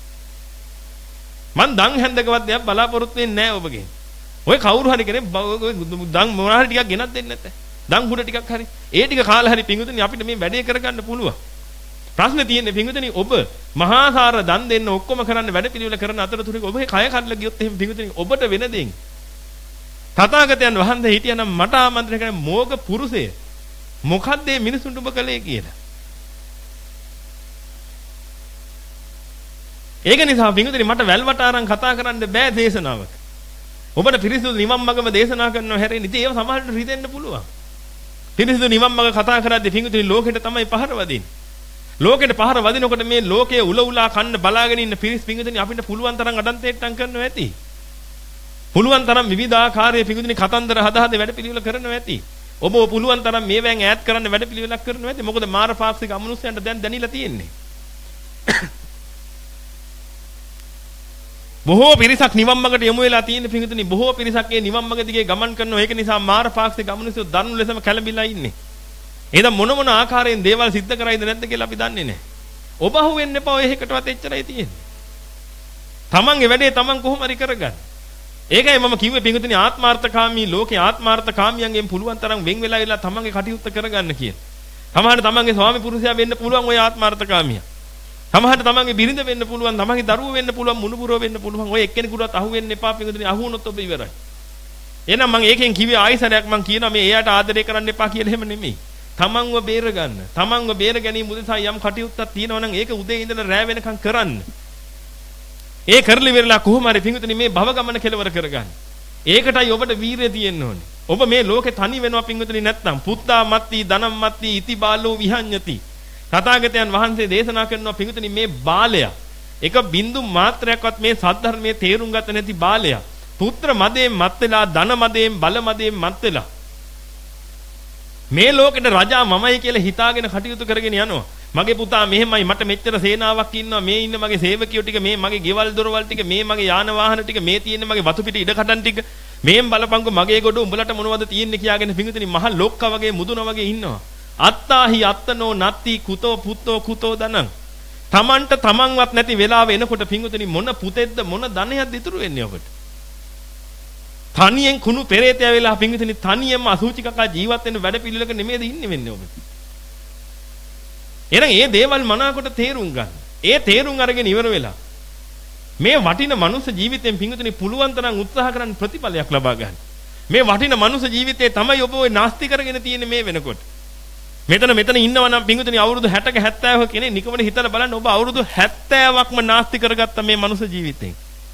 මං දන් හැන්දකවත් දෙයක් බලාපොරොත්තු වෙන්නේ නැහැ ඔබගෙන්. ඔය කවුරු හරි කෙනෙක් දන් මොනවා හරි ටිකක් ගෙනත් දෙන්නේ නැත්නම් දන් හුඩ ටිකක් හරි ඒ ටික කාලා හරි පිංගුතුනි අපිට මේ වැඩේ කරගන්න පුළුවන්. ප්‍රශ්නේ තියෙන්නේ පිංගුතුනි ඔබ මහා සාර දන් දෙන්න ඔක්කොම කරන්න වැඩ පිළිවෙල කරන අතරතුරේ ඔබේ කය කඩලා ගියොත් එහෙම පිංගුතුනි ඔබට වෙන දෙයින් තථාගතයන් වහන්සේ හිටියනම් මට ආමන්ත්‍රණය කරන මෝග පුරුෂය මොකද්ද මේ මිනිසුන්ට ඔබ කළේ කියලා. ඒක නිසා පිංගුතුනි මට වැල්වට අරන් කතා කරන්න බෑ දේශනාවක. ඔබට පිරිසිදු නිවන් මගම දේශනා කරනවා හැරෙන්නේ. ඉතින් ඒව සමහරට රිදෙන්න පුළුවන්. පිරිසිදු නිවන් මග කතා කරද්දී පිංගුතුනි ලෝකෙට තමයි පහර වදින්නේ. ලෝකෙට පහර වදිනකොට මේ ලෝකයේ උල උලා කන්න බලාගෙන ඉන්න පිරිස් පිංගුතුනි අපිට පුළුවන් තරම් අඩන්තේට්ටම් කරනවා ඇති. පුළුවන් තරම් විවිධාකාරයේ පිඟුතුනි කතන්දර හද හද වැඩ පිළිවෙල කරනවා ඇති. ඔබ පුළුවන් තරම් මේවෙන් ඈත් කරන්න වැඩ පිළිවෙලක් කරනවා ඇති. මොකද මාර පාක්ෂික අමනුෂ්‍යයන්ට දැන් දැනিলা තියෙන්නේ. බොහෝ පිරිසක් නිවන් මාර්ගට යොමු වෙලා තියෙන පිඟුතුනි බොහෝ පිරිසක් ඒ නිවන් මාර්ග දිගේ ගමන් කරනවා. ඒක නිසා මාර පාක්ෂික අමනුෂ්‍යෝ දරුණු ලෙසම කැළඹිලා ඉන්නේ. එහෙනම් මොන මොන ආකාරයෙන් දේවල් සිද්ධ කරයිද නැද්ද කියලා අපි දන්නේ නැහැ. ඔබ අහුවෙන්න එපා. ඔය එකටවත් එච්චරයි තියෙන්නේ. තමන්ගේ වැඩේ තමන් කොහොම හරි කරගන්න. ඒකයි මම කිව්වේ පිඟුතුනි ආත්මාර්ථකාමී ලෝකේ ආත්මාර්ථකාමියන්ගෙන් පුළුවන් තරම් වෙන් වෙලා ඉලා තමන්ගේ කටයුත්ත කරගන්න කියලා. තමහට තමන්ගේ ස්වාමි පුරුෂයා වෙන්න පුළුවන් ඔය ආත්මාර්ථකාමිය. තමහට තමන්ගේ බිරිඳ වෙන්න පුළුවන්, තමන්ගේ දරුවෝ වෙන්න පුළුවන්, මුණුබුරෝ වෙන්න පුළුවන්. ඔය එක්කෙනෙකුටවත් අහු වෙන්න එපා පිඟුතුනි. අහු වුණොත් ඔබ ඉවරයි. එහෙනම් මම ඒකෙන් කිව්වේ ආයිසරයක් මම කියනවා මේ එයාට ආදරය කරන්න එපා කියලා එහෙම නෙමෙයි. තමන්ව බේර ගන්න. තමන්ව බේර ගැනීම උදෙසා යම් කටයුත්තක් තියෙනවා නම් ඒක උදේ ඉඳලා රෑ වෙනකන් කරන්න. ඒ කරලි වෙරලා කොහොම හරි පිඟුතුනි මේ භව ගමන කෙලවර කරගන්න. ඒකටයි ඔබට වීරිය තියෙන්න ඕනේ. ඔබ මේ ලෝකේ තනි වෙනවා පිඟුතුනි නැත්නම් පුත්තා මත්ති ධනම් මත්ති ඉති බාලෝ විහඤ්ඤති. තථාගතයන් වහන්සේ දේශනා කරනවා පිඟුතුනි මේ බාලය එක බින්දු මාත්‍රයක්වත් මේ සද්ධර්මයේ තේරුම් ගත නැති බාලය. පුත්‍ර මදයෙන් මත් වෙලා ධන මදයෙන් බල මදයෙන් මත් වෙලා මේ ලෝකෙට රජා මමයි කියලා හිතාගෙන කටයුතු කරගෙන යනවා. මගේ පුතා මෙහෙමයි මට මෙච්චර සේනාවක් ඉන්නවා මේ ඉන්න මගේ සේවකයෝ ටික මේ මගේ ගෙවල් දොරවල් ටික මේ මගේ යාන වාහන ටික මේ තියෙන මගේ වතු පිටි ඉඩ කඩන් ටික මේන් බලපංකෝ මගේ ගොඩ උඹලට මොනවද තියෙන්නේ කියාගෙන පිඟුතුනි මහ ලොක්කා වගේ මුදුන වගේ ඉන්නවා. අත්තාහි අත්තනෝ නත්ති කුතෝ පුත්තෝ කුතෝ දනං. තමන්ට තමන්වත් නැති වෙලාව එනකොට පිඟුතුනි මොන පුතෙක්ද මොන ධනයක්ද ඉතුරු වෙන්නේ ඔබට? තනියෙන් කුණු පෙරේතය වෙලා පිඟුතුනි තනියෙන්ම අසුචි කකා ජීවත් වෙන වැඩ පිළිලක නෙමෙයිද ඉන්නේ වෙන්නේ ඔබට. එහෙනම් මේ දේවල් මනාකොට තේරුම් ගන්න. ඒ තේරුම් අරගෙන ඉවර වෙලා මේ වටින මනුස්ස ජීවිතයෙන් පිඟුතුනි පුළුවන් තරම් උත්සාහ කරන් ප්‍රතිඵලයක් ලබා ගන්න. මේ වටින මනුස්ස ජීවිතේ තමයි ඔබ ඔය නාස්ති කරගෙන තියෙන්නේ මේ වෙනකොට. මෙතන මෙතන ඉන්නවා නම් පිඟුතුනි අවුරුදු හැටක හැත්තෑවක කෙනෙක් නිකමන හිතලා බලන්න ඔබ අවුරුදු හැත්තෑවක්ම නාස්ති කරගත්ත මේ මනුස්ස ජීවිතෙන්.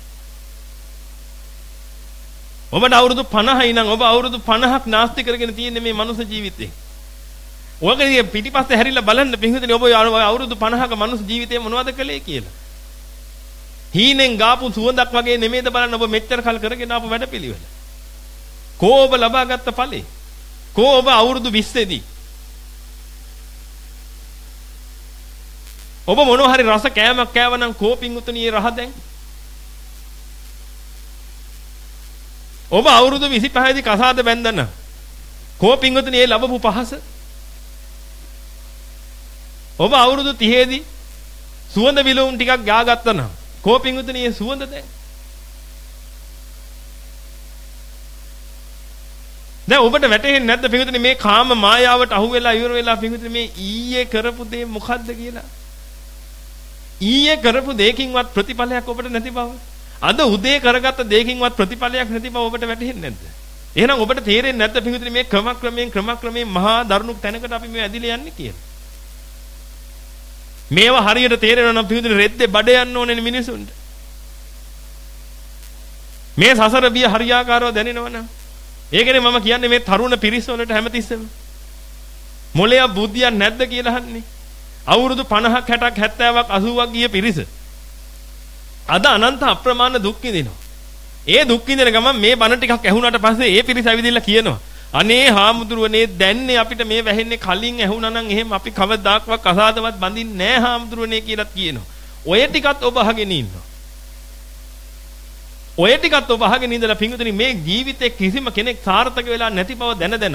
ඔබට අවුරුදු පනහයි නම් ඔබ අවුරුදු පනහක් නාස්ති කරගෙන තියෙන්නේ මේ මනුස්ස ජීවිතේ. ඔයගේ පිටිපස්සේ හැරිලා බලන්න පින්විතනේ ඔබ අවුරුදු පනහක මනුස්ස ජීවිතේ මොනවද කළේ කියලා. හීනෙන් ගාපු සුවඳක් වගේ නෙමෙයිද බලන්න ඔබ මෙච්චර කල් කරගෙන ආපු වැඩපිළිවෙල. කෝ ඔබ ලබාගත්ත ඵලෙ. කෝ ඔබ අවුරුදු විස්සේදී. ඔබ මොනවා හරි රස කෑමක් කෑවනම් කෝ පින්විතනේ රහ දැන්. ඔබ අවුරුදු විසිපහ දී කසාද බැන්දන කෝ පින්විතනේ ලැබපු පහස. ඔබ අවුරුදු තිහ දී සුවඳ විලවුන් ටිකක් ගාගත්තා නම් කෝ පින්විතනේ මේ සුවඳ දැන්. දැන් ඔබට වැටහෙන්නේ නැද්ද පින්විතනේ මේ කාම මායාවට අහු වෙලා ඉවර වෙලා පින්විතනේ මේ ඊයේ කරපු දේ මොකද්ද කියලා? ඊයේ කරපු දෙයකින්වත් ප්‍රතිඵලයක් ඔබට නැති බව. අද උදේ කරගත්ත දෙයකින්වත් ප්‍රතිඵලයක් නැති බව ඔබට වැටහෙන්නේ නැද්ද? එහෙනම් ඔබට තේරෙන්නේ නැද්ද පින්විතනේ මේ ක්‍රමක්‍රමයෙන් ක්‍රමක්‍රමයෙන් මහා දරුණු තැනකට අපි මේ ඇදිලා යන්නේ කියලා? මේවා හරියට තේරෙනවා නම් පින්විතනේ රෙද්දේ බඩ යන්න ඕනේ මිනිසුන්ට. මේ සසර බිය හරියාකාරව දැනෙනවා නම් ඒකනේ මම කියන්නේ මේ තරුණ පිරිස වලට හැමතිස්සෙම මොලේ බුද්ධියක් නැද්ද කියලා අහන්නේ. අවුරුදු පනහක් හැටක් හැත්තෑවක් අසූවක් ගිය පිරිස අද අනන්ත අප්‍රමාණ දුක් විඳිනවා. ඒ දුක් විඳින ගමන් මේ බණ ටිකක් ඇහුණාට පස්සේ ඒ පිරිස ඇවිදilla කියනවා අනේ හාමුදුරුවනේ දැන්නේ අපිට මේ වැහෙන්නේ කලින් ඇහුණා නම් එහෙම අපි කවදාක්වත් අසාදවත් බඳින්නේ නැහැ හාමුදුරුවනේ කියලාත් කියනවා. ඔය ටිකත් ඔබ අහගෙන ඉන්නවා. ඔය ටිකත් ඔබ අහගෙන ඉඳලා පින්විතනි මේ ජීවිතේ කිසිම කෙනෙක් සාර්ථක වෙලා නැති බව දැන දැන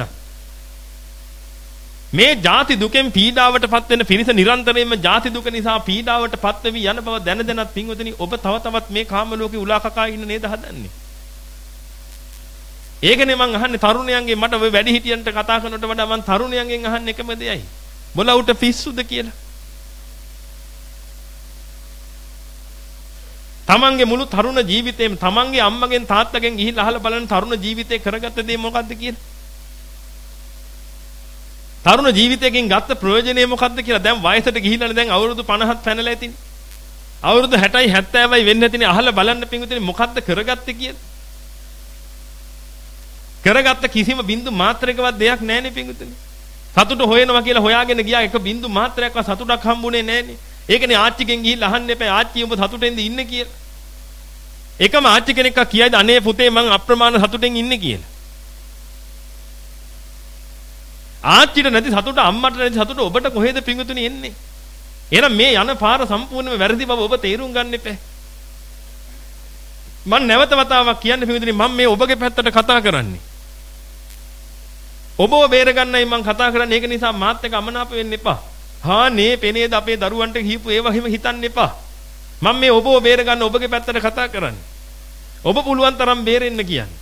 මේ ජාති දුකෙන් පීඩාවටපත් වෙන පිරිස නිරන්තරයෙන්ම ජාති දුක නිසා පීඩාවටපත් වෙවි යන බව දැන දැනත් පින්විතනි ඔබ තව තවත් මේ කාම ලෝකේ උලා කකා ඉන්න නේද හදන්නේ. ඒකනේ මං අහන්නේ තරුණයන්ගේ මට ඔය වැඩි හිටියන්ට කතා කරනකොට වඩා මං තරුණයන්ගෙන් අහන්නේ එකම දෙයයි. මොලවුට පිස්සුද කියලා. තමන්ගේ මුළු තරුණ ජීවිතේම තමන්ගේ අම්මගෙන් තාත්තගෙන් ගිහිල්ලා අහලා බලන තරුණ ජීවිතේ කරගත්ත දේ මොකද්ද කියලා. තරුණ ජීවිතයකින් ගත්ත ප්‍රයෝජනය මොකද්ද කියලා දැන් වයසට ගිහිල්ලානේ දැන් අවුරුදු පනහක් පැනලා ඇතිනේ. අවුරුදු හැටයි හැත්තෑවයි වෙන්න ඇතිනේ අහලා බලන්න පින්විතනේ මොකද්ද කරගත්තේ කියලා. කරගත්ත කිසිම බින්දු මාත්‍රයකවත් දෙයක් නැහැනේ පින්විතනේ. සතුට හොයනවා කියලා හොයාගෙන ගියා එක බින්දු මාත්‍රයක්වත් සතුටක් හම්බුනේ නැහැනේ. ඒකනේ ආච්චිගෙන් ගිහිල්ලා අහන්න එපා ආච්චි උඹ සතුටෙන්ද ඉන්නේ කියලා. එකම ආච්චි කෙනෙක් කියයිද අනේ පුතේ මං අප්‍රමාණ සතුටෙන් ඉන්නේ කියලා. ආච්චිට නැති සතුට අම්මට නැති සතුට ඔබට කොහෙද පිංගුතුනි එන්නේ? එහෙනම් මේ යන පාර සම්පූර්ණයෙන්ම වැරදි බව ඔබ තේරුම් ගන්න එපා. මම නැවත වතාවක් කියන්නේ පිංගුතුනි මම මේ ඔබගේ පැත්තට කතා කරන්නේ. ඔබව බේර ගන්නයි මම කතා කරන්නේ. ඒක නිසා මාත් එක්ක අමනාප වෙන්න එපා. හා නේ පෙනේද අපේ දරුවන්ට කියපු ඒවා හිම හිතන්න එපා. මම මේ ඔබව බේර ගන්න ඔබගේ පැත්තට කතා කරන්නේ. ඔබ පුළුවන් තරම් බේරෙන්න කියන්නේ.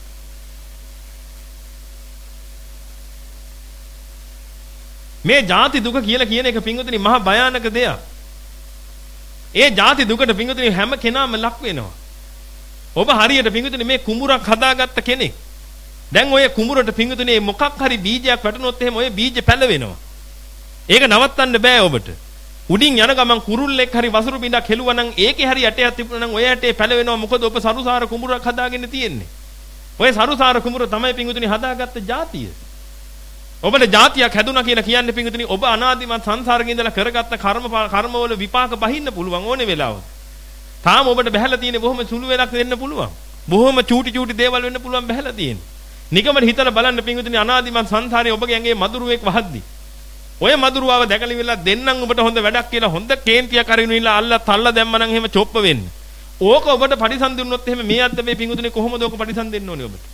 මේ ජාති දුක කියලා කියන එක පිංගුතුනි මහා භයානක දෙයක්. ඒ ජාති දුකට පිංගුතුනි හැම කෙනාම ලක් වෙනවා. ඔබ හරියට පිංගුතුනි මේ කුඹුරක් හදාගත්ත කෙනෙක්. දැන් ඔය කුඹුරට පිංගුතුනි මොකක් හරි බීජයක් වැටුනොත් එහෙම ඔය බීජ පැලවෙනවා. ඒක නවත්තන්න බෑ ඔබට. උඩින් යන ගමන් කුරුල්ලෙක් හරි වසුරු බින්දක් හෙළුවා නම් ඒකේ හරි යටයක් තිබුණා නම් ඔය යටේ පැලවෙනවා. මොකද ඔබ සරුසාර කුඹුරක් හදාගෙන තියෙන්නේ. ඔය සරුසාර කුඹුර තමයි පිංගුතුනි හදාගත්ත ජාතිය. ඔබට ජාතියක් හැදුනා කියලා කියන්නේ පිංගුතුනි ඔබ අනාදිමත් සංසාරේ ඉඳලා කරගත්ත කර්ම කර්මවල විපාක බහින්න පුළුවන් ඕනේ වෙලාවක. තාම ඔබට බහැලා තියෙන්නේ බොහොම සුළු වෙලක් වෙන්න පුළුවන්. බොහොම චූටි චූටි දේවල් වෙන්න පුළුවන් බහැලා තියෙන්නේ. නිකමට හිතලා බලන්න පිංගුතුනි අනාදිමත් සංසාරේ ඔබගේ ඇඟේ මදුරුවෙක් වහද්දි. ඔය මදුරුවාව දැකලා ඉවරලා දෙන්නම් ඔබට හොඳ වැඩක් කියලා හොඳ කේන්තියක් අරිනු ඉල්ල අල්ල තල්ල දැම්ම නම් එහෙම චොප්ප වෙන්නේ. ඕක ඔබට පරිසම් දුන්නොත් එහෙම මේ අද්ද මේ පිංගුතුනි කොහොමද ඕක පරිසම් දෙන්න ඕනේ ඔබට?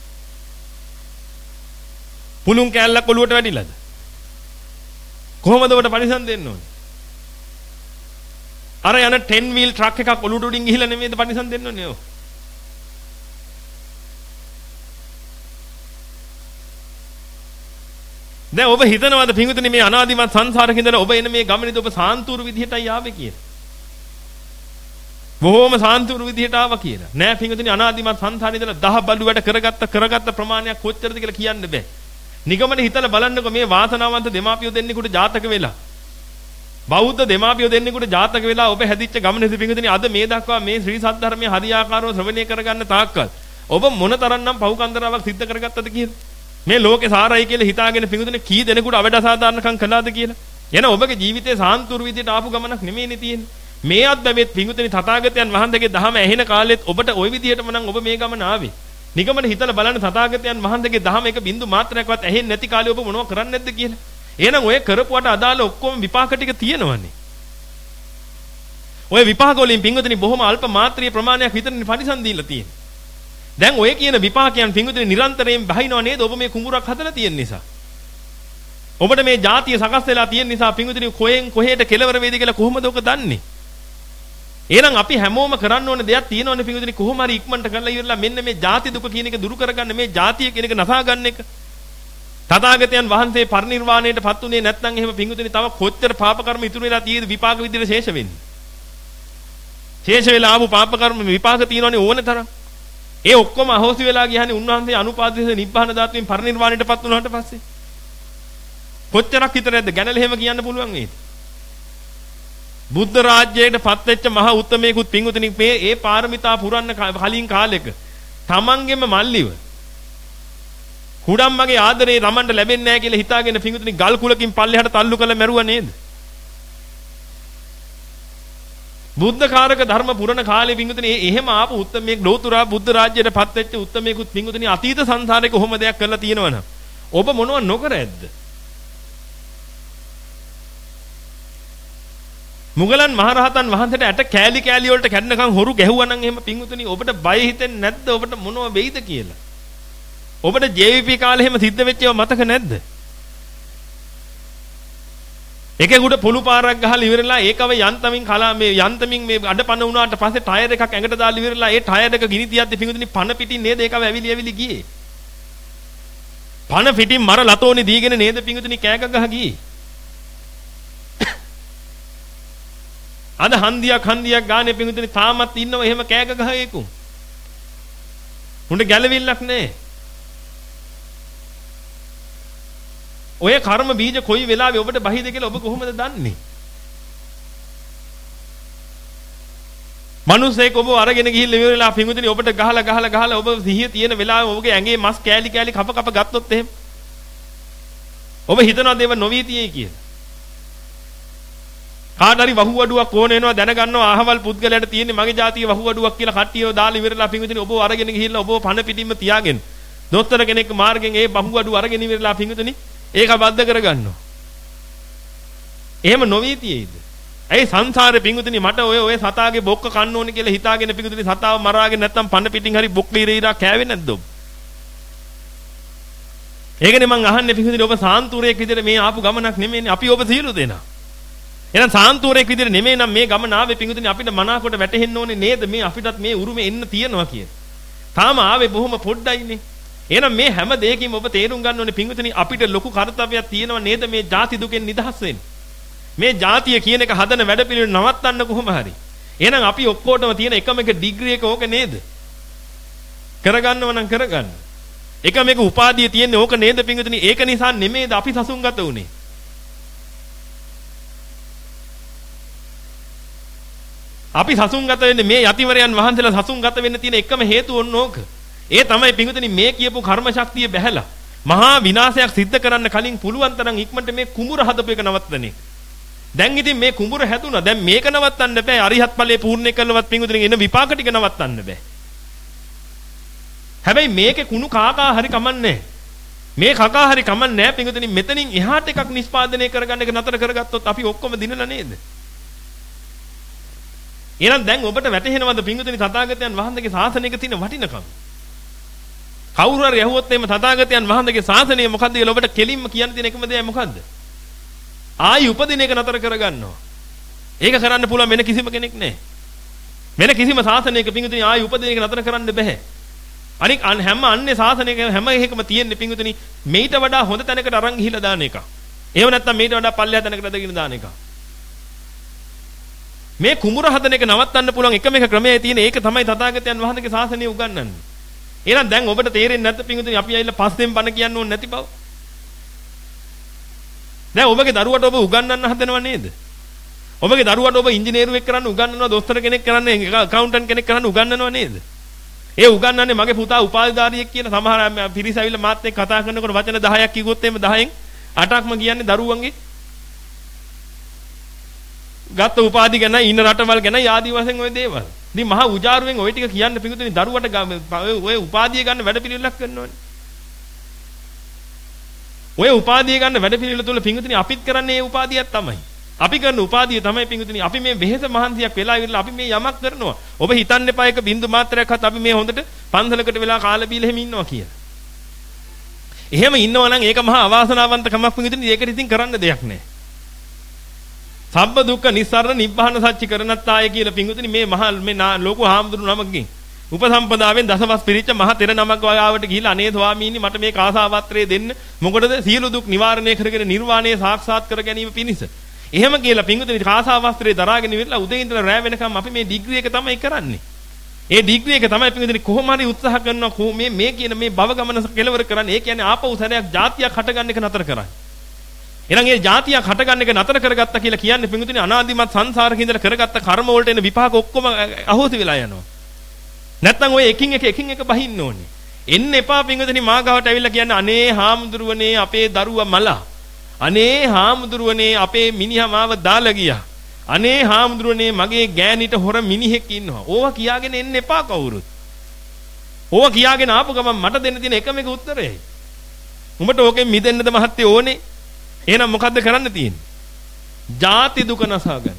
පුළුන් කෑල්ලක් ඔලුවට වැටිලාද? කොහොමද ඔබට පරිසම් දෙන්න ඕනේ? අර යන ටෙන් වීල් ට්‍රක් එකක් ඔලුවට උඩින් ගිහිල්ලා නෙමෙයිද පරිසම් දෙන්න ඕනේ ඔය. දැන් ඔබ හිතනවාද පිංගුතුනි මේ අනාදිමත් සංසාරේ ඉඳලා ඔබ එන මේ ගමනේදී ඔබ සාන්තුරු විදිහටයි ආවේ කියලා? බොහොම සාන්තුරු විදිහට ආවා කියලා. නෑ පිංගුතුනි අනාදිමත් සංසාරේ ඉඳලා දහ බලු වැඩ කරගත්ත කරගත්ත ප්‍රමාණයක් කොච්චරද කියලා කියන්න බෑ. නිගමන හිතලා බලන්නකො මේ වාසනාවන්ත දෙමාපියෝ දෙන්නෙකුට ජාතක වෙලා. බෞද්ධ දෙමාපියෝ දෙන්නෙකුට ජාතක වෙලා ඔබ හැදිච්ච ගමනේදී පිංගුතුනි අද මේ දක්වා මේ ශ්‍රී සද්ධර්මයේ හරියාකාරව ශ්‍රවණය කරගන්න තාක්කල් ඔබ මොන තරම්නම් පව්කන්දරාවක් සිද්ධ කරගත්තද කියලා? මේ ලෝකේ සාරයි කියලා හිතාගෙන පිංගුතුනි කී දෙනෙකුට අවඩ අසාධාරණකම් කළාද කියලා? එන ඔබගේ ජීවිතේ සාන්තුරු විදියට ආපු ගමනක් නෙමෙයිනේ තියෙන්නේ. මේ අත්බැවෙත් පිංගුතුනි තථාගතයන් වහන්සේගේ දහම ඇහෙන කාලෙත් ඔබට ওই විදියටම නම් ඔබ මේ ගමන ආවේ. නිගමන හිතලා බලන්න තථාගතයන් වහන්සේගේ දහම එක බින්දු මාත්‍රයක්වත් ඇහෙන්නේ නැති කාලේ ඔබ මොනව කරන්නේ නැද්ද කියලා. එහෙනම් ඔය කරපුවට අදාළ ඔක්කොම විපාක ටික තියෙනවනේ. ඔය විපාක වලින් පිංගුතුනි බොහොම අල්ප මාත්‍රීය ප්‍රමාණයක් විතරනේ පරිසම් දීලා තියෙන්නේ. දැන් ඔය කියන විපාකයන් පිංගුතුනි නිරන්තරයෙන් බහිනව නේද ඔබ මේ කුඹුරක් හදලා තියෙන නිසා. ඔබට මේ જાතිය සකස් වෙලා තියෙන නිසා පිංගුතුනි කොහෙන් කොහෙට කෙලවර වේද කියලා කොහොමද ඔක දන්නේ? එහෙනම් අපි හැමෝම කරන්න ඕන දෙයක් තියෙනවනේ පිංගුතුනි කොහොම හරි ඉක්මනට කරලා ඉවරලා මෙන්න මේ ಜಾති දුක කියන එක දුරු කරගන්න මේ ಜಾතිය කියන එක නසා ගන්න එක. තථාගතයන් වහන්සේ පරිනිර්වාණයට පත් උනේ නැත්නම් එහෙම පිංගුතුනි තව කොච්චර පාප කර්ම ඉතුරු වෙලා තියෙද විපාක විදිහට ශේෂ වෙන්නේ. ශේෂ වෙලා ආපු පාප කර්ම විපාක තියෙනවනේ ඕන තරම්. ඒ ඔක්කොම අහෝසි වෙලා ගියානේ උන්වහන්සේ අනුපාදිත නිබ්බාන ධාතුවෙන් පරිනිර්වාණයට පත් වුණාට පස්සේ. කොච්චරක් විතරද ගැනල එහෙම කියන්න පුළුවන් වේද? බුද්ධ රාජ්‍යයට පත් වෙච්ච මහ උත්තමයෙකුත් පිංගුතුනි මේ ඒ පාරමිතා පුරන්න කලින් කාලෙක තමන්ගෙම මල්ලිව කුඩම්මගේ ආදරේ රමණ්ඩ ලැබෙන්නේ නැහැ කියලා හිතාගෙන පිංගුතුනි ගල් කුලකින් පල්ලෙහාට තල්ලු කරලා මැරුවා නේද? බුද්ධ කාරක ධර්ම පුරණ කාලේ පිංගුතුනි එහෙම ආපු උත්තමයෙක් ලෝතුරා බුද්ධ රාජ්‍යයට පත් වෙච්ච උත්තමයෙකුත් පිංගුතුනි අතීත සංසාරේ කොහොම දෙයක් කරලා තියෙනවනම් ඔබ මොනව නොකර ඇද්ද? මුගලන් මහරහතන් වහන්සේට ඇට කෑලි කෑලි වලට කැඩනකම් හොරු ගැහුවා නම් එහෙම පිංගුතුනි ඔබට බය හිතෙන්නේ නැද්ද ඔබට මොනව වෙයිද කියලා? ඔබට ජේ වී පී කාලේ එහෙම සිද්ධ වෙච්ච ඒවා මතක නැද්ද? එකෙකුට පොළු පාරක් ගහලා ඉවරලා ඒකව යන්තමින් කලා මේ යන්තමින් මේ අඩපණ වුණාට පස්සේ ටයර් එකක් ඇඟට දාලා ඉවරලා ඒ ටයර් එක ගිනි තියද්දි පිංගුතුනි පණ පිටින් නේද ඒකව ඇවිලි ඇවිලි ගියේ. පණ පිටින් මර ලතෝනි දීගෙන නේද පිංගුතුනි කෑග ගහ ගියේ. අද හන්දියක් හන්දියක් ගානේ පිංගුතුනි තාමත් ඉන්නව එහෙම කෑග ගහ ඒකු. උන්ට ගැළවිල්ලක් නැහැ. ඔය කර්ම බීජ කොයි වෙලාවෙ ඔබට බහිද කියලා ඔබ කොහොමද දන්නේ? මිනිස්සෙක් ඔබ අරගෙන ගිහිල්ලා ඉවරලා පිංගුතුනි ඔබට ගහලා ගහලා ගහලා ඔබ සිහිය තියෙන වෙලාවෙ ඔබගේ ඇඟේ මස් කෑලි කෑලි කප කප ගත්තොත් එහෙම ඔබ හිතනවාද ඒව නොවී තියෙයි කියලා? කාට හරි වහුවඩුවක් ඕන වෙනවා දැනගන්නවා අහවල් පුද්ගලයාට තියෙන්නේ මගේ ජාතියේ වහුවඩුවක් කියලා කට්ටියව දාලා ඉවරලා පිංගුතුනි ඔබව අරගෙන ගිහිල්ලා ඔබව පණ පිටින්ම තියාගෙන දොස්තර කෙනෙක් මාර්ගෙන් ඒ වහුවඩුව අරගෙන ඉවරලා පිංගුතුනි ඒක බද්ධ කරගන්නවා. එහෙම නොවී තියෙයිද? ඇයි සංසාරේ පිංගුතුනි මට ඔය ඔය සතාගේ බොක්ක කන්න ඕනේ කියලා හිතාගෙන පිංගුතුනි සතාව මරාගෙන නැත්තම් පණ පිටින් හරි බොක් වීරීරා කෑවේ නැද්ද ඔබ? ඒකනේ මං අහන්නේ පිංගුතුනි ඔබ සාන්තුරයෙක් විදිහට මේ ආපු ගමනක් නෙමෙයිනේ අපි ඔබ සියලු දෙනා. එහෙනම් සාන්තුරයෙක් විදිහට නෙමෙයි නම් මේ ගමන ආවේ පිංගුතුනි අපිට මනාකොට වැටහෙන්න ඕනේ නේද මේ අපිටත් මේ උරුමේ එන්න තියෙනවා කියන. තාම ආවේ බොහොම පොඩ්ඩයිනේ. එහෙනම් මේ හැම දෙයකින්ම ඔබ තේරුම් ගන්න ඕනේ පිංගුතුනි අපිට ලොකු කාර්යයක් තියෙනවා නේද මේ ಜಾති දුකෙන් නිදහස් වෙන්න. මේ ಜಾතිය කියන එක හදන වැඩපිළිවෙල නවත්තන්න කොහොම හරි. එහෙනම් අපි ඔක්කොටම තියෙන එකම එක ඩිග්‍රී එක ඕක නේද? කරගන්නව නම් කරගන්න. එකම එක උපාධිය තියෙන්නේ ඕක නේද පිංගුතුනි? ඒක නිසා නෙමෙයිද අපි සසුන්ගත උනේ. අපි සසුන්ගත වෙන්නේ මේ යතිවරයන් වහන්සේලා සසුන්ගත වෙන්න තියෙන එකම හේතුව ඔන්න ඕක. ඒ තමයි පිංගුතුනි මේ කියපු කර්ම ශක්තිය බැහැලා මහා විනාශයක් සිද්ධ කරන්න කලින් පුළුවන් තරම් ඉක්මනට මේ කුඹුර හදපු එක නවත්තන එක. දැන් ඉතින් මේ කුඹුර හැදුනා. දැන් මේක නවත්තන්න බෑ. අරිහත් ඵලයේ පූර්ණ කළවත් පිංගුතුනි එන විපාක ටික නවත්තන්න බෑ. හැබැයි මේකේ කුණු කාකා හරි කමන්නේ. මේ කකා හරි කමන්නේ පිංගුතුනි මෙතනින් එහාට එකක් නිෂ්පාදනය කරගන්න එක නතර කරගත්තොත් අපි ඔක්කොම දිනලා නේද? එහෙනම් දැන් ඔබට වැටහෙනවද පිංගුතුනි තථාගතයන් වහන්සේගේ ශාසනයක තියෙන වටිනකම? කවුරු හරි ඇහුවොත් එimhe තථාගතයන් වහන්සේගේ ශාසනය මොකද්ද කියලා ඔබට කෙලින්ම කියන්න තියෙන එකම දේ මොකද්ද? ආයි උපදින එක නතර කරගන්නවා. ඒක කරන්න පුළුවන් වෙන කිසිම කෙනෙක් නැහැ. වෙන කිසිම ශාසනයක පිංගුතුනි ආයි උපදින එක නතර කරන්න බෑ. අනික හැම අන්නේ ශාසනයක හැම එකකම තියෙන්නේ පිංගුතුනි මේට වඩා හොඳ තැනකට අරන් ගිහිලා දාන එක. එහෙම නැත්නම් මේට වඩා පල්ලෙහා තැනකට අදගෙන දාන එක. මේ කුඹුර හදන එක නවත්තන්න පුළුවන් එකම එක ක්‍රමයේ තියෙන ඒක තමයි තථාගතයන් වහන්සේගේ ශාසනය උගන්වන්නේ. එහෙනම් දැන් ඔබට තේරෙන්නේ නැත්නම් පිංගුතුනි අපි ඇවිල්ලා පස්සෙන් බණ කියන්න ඕනේ නැති බව. දැන් ඔබගේ දරුවට ඔබ උගන්වන්න හදනව නේද? ඔබගේ දරුවට ඔබ ඉංජිනේරුවෙක් කරන්න උගන්වනවා, දොස්තර කෙනෙක් කරන්න, ඇකවුන්ටන්ට් කෙනෙක් කරන්න උගන්වනව නේද? ඒ උගන්වන්නේ මගේ පුතා උපාධිධාරියෙක් කියලා සමහර පිරිස ඇවිල්ලා මාත් එක්ක කතා කරනකොට වචන දහයක් කිව්වොත් එimhe දහයෙන් අටක්ම කියන්නේ දරුවන්ගේ ගත්ත උපාධි ගැන ඉන්න රටවල් ගැන ආදි වශයෙන් ওই දේවල්. ඉතින් මහා උජාරුවෙන් ওই ටික කියන්න පිටුතුනි දරුවට ඔය උපාධිය ගන්න වැඩපිළිවෙලක් කරනවනේ. ඔය උපාධිය ගන්න වැඩපිළිවෙල තුල පිටුතුනි අපිත් කරන්නේ ඒ උපාධියක් තමයි. අපි කරන උපාධිය තමයි පිටුතුනි අපි මේ වෙහෙස මහන්සියක් වෙලා ඉවරලා අපි මේ යමක් කරනවා. ඔබ හිතන්න එපා එක බින්දු මාත්‍රයක්වත් අපි මේ හොඳට පන්සලකට වෙලා කාලා බීලා එහෙම ඉන්නවා කියලා. එහෙම ඉන්නවා නම් ඒක මහා අවාසනාවන්ත කමක් පිටුතුනි ඒකට ඉතින් කරන්න දෙයක් නැහැ. සබ්බ දුක්ඛ නිස්සාරණ නිබ්බාන සච්චි කරණත්තාය කියලා පිංගුතුනි මේ මහා මේ ලෝක හාමුදුරු නමකින් උපසම්පදාවෙන් දසවස් පිරිච්ච මහ තෙර නමක් වගාවට ගිහිලා අනේ ස්වාමීනි මට මේ කාසාවත්‍රය දෙන්න මොකටද සියලු දුක් නිවාරණය කරගෙන නිර්වාණය සාක්ෂාත් කර ගැනීම පිණිස. එහෙම කියලා පිංගුතුනි කාසාවස්ත්‍රය දරාගෙන ඉවරලා උදේ ඉඳලා රැ වෙනකම් අපි මේ ඩිග්‍රී එක තමයි කරන්නේ. ඒ ඩිග්‍රී එක තමයි පිංගුතුනි කොහොම හරි උත්සාහ කරනවා මේ මේ කියන මේ භව ගමන කෙලවර කරන්න. ඒ කියන්නේ ආපහු සැරයක් જાතියක් හටගන්න එක නතර කරන්නේ. එහෙනම් ඒ જાතියක් හටගන්න එක නතර කරගත්තා කියලා කියන්නේ පිංගුතුනි අනාදිමත් සංසාරේ ඉඳලා කරගත්ත කර්ම වලට එන විපාක ඔක්කොම අහෝසි වෙලා යනවා. නැත්තම් ඔය එකින් එක එකින් එක බහින්න ඕනේ. එන්න එපා පිංගුතුනි මා ගාවට ඇවිල්ලා කියන්නේ අනේ හාමුදුරුවනේ අපේ දරුවා මලා. අනේ හාමුදුරුවනේ අපේ මිනිහා මාව දාලා ගියා. අනේ හාමුදුරුවනේ මගේ ගෑණිට හොර මිනිහෙක් ඉන්නවා. ඕවා කියාගෙන එන්න එපා කවුරුත්. ඕවා කියාගෙන ආපු ගමන් මට දෙන්න තියෙන එකම එක උත්තරයයි. උඹට ඕකෙන් මිදෙන්නද මහත්තයෝ ඕනේ? එහෙනම් මොකද්ද කරන්න තියෙන්නේ? ಜಾති දුක නසා ගන්න.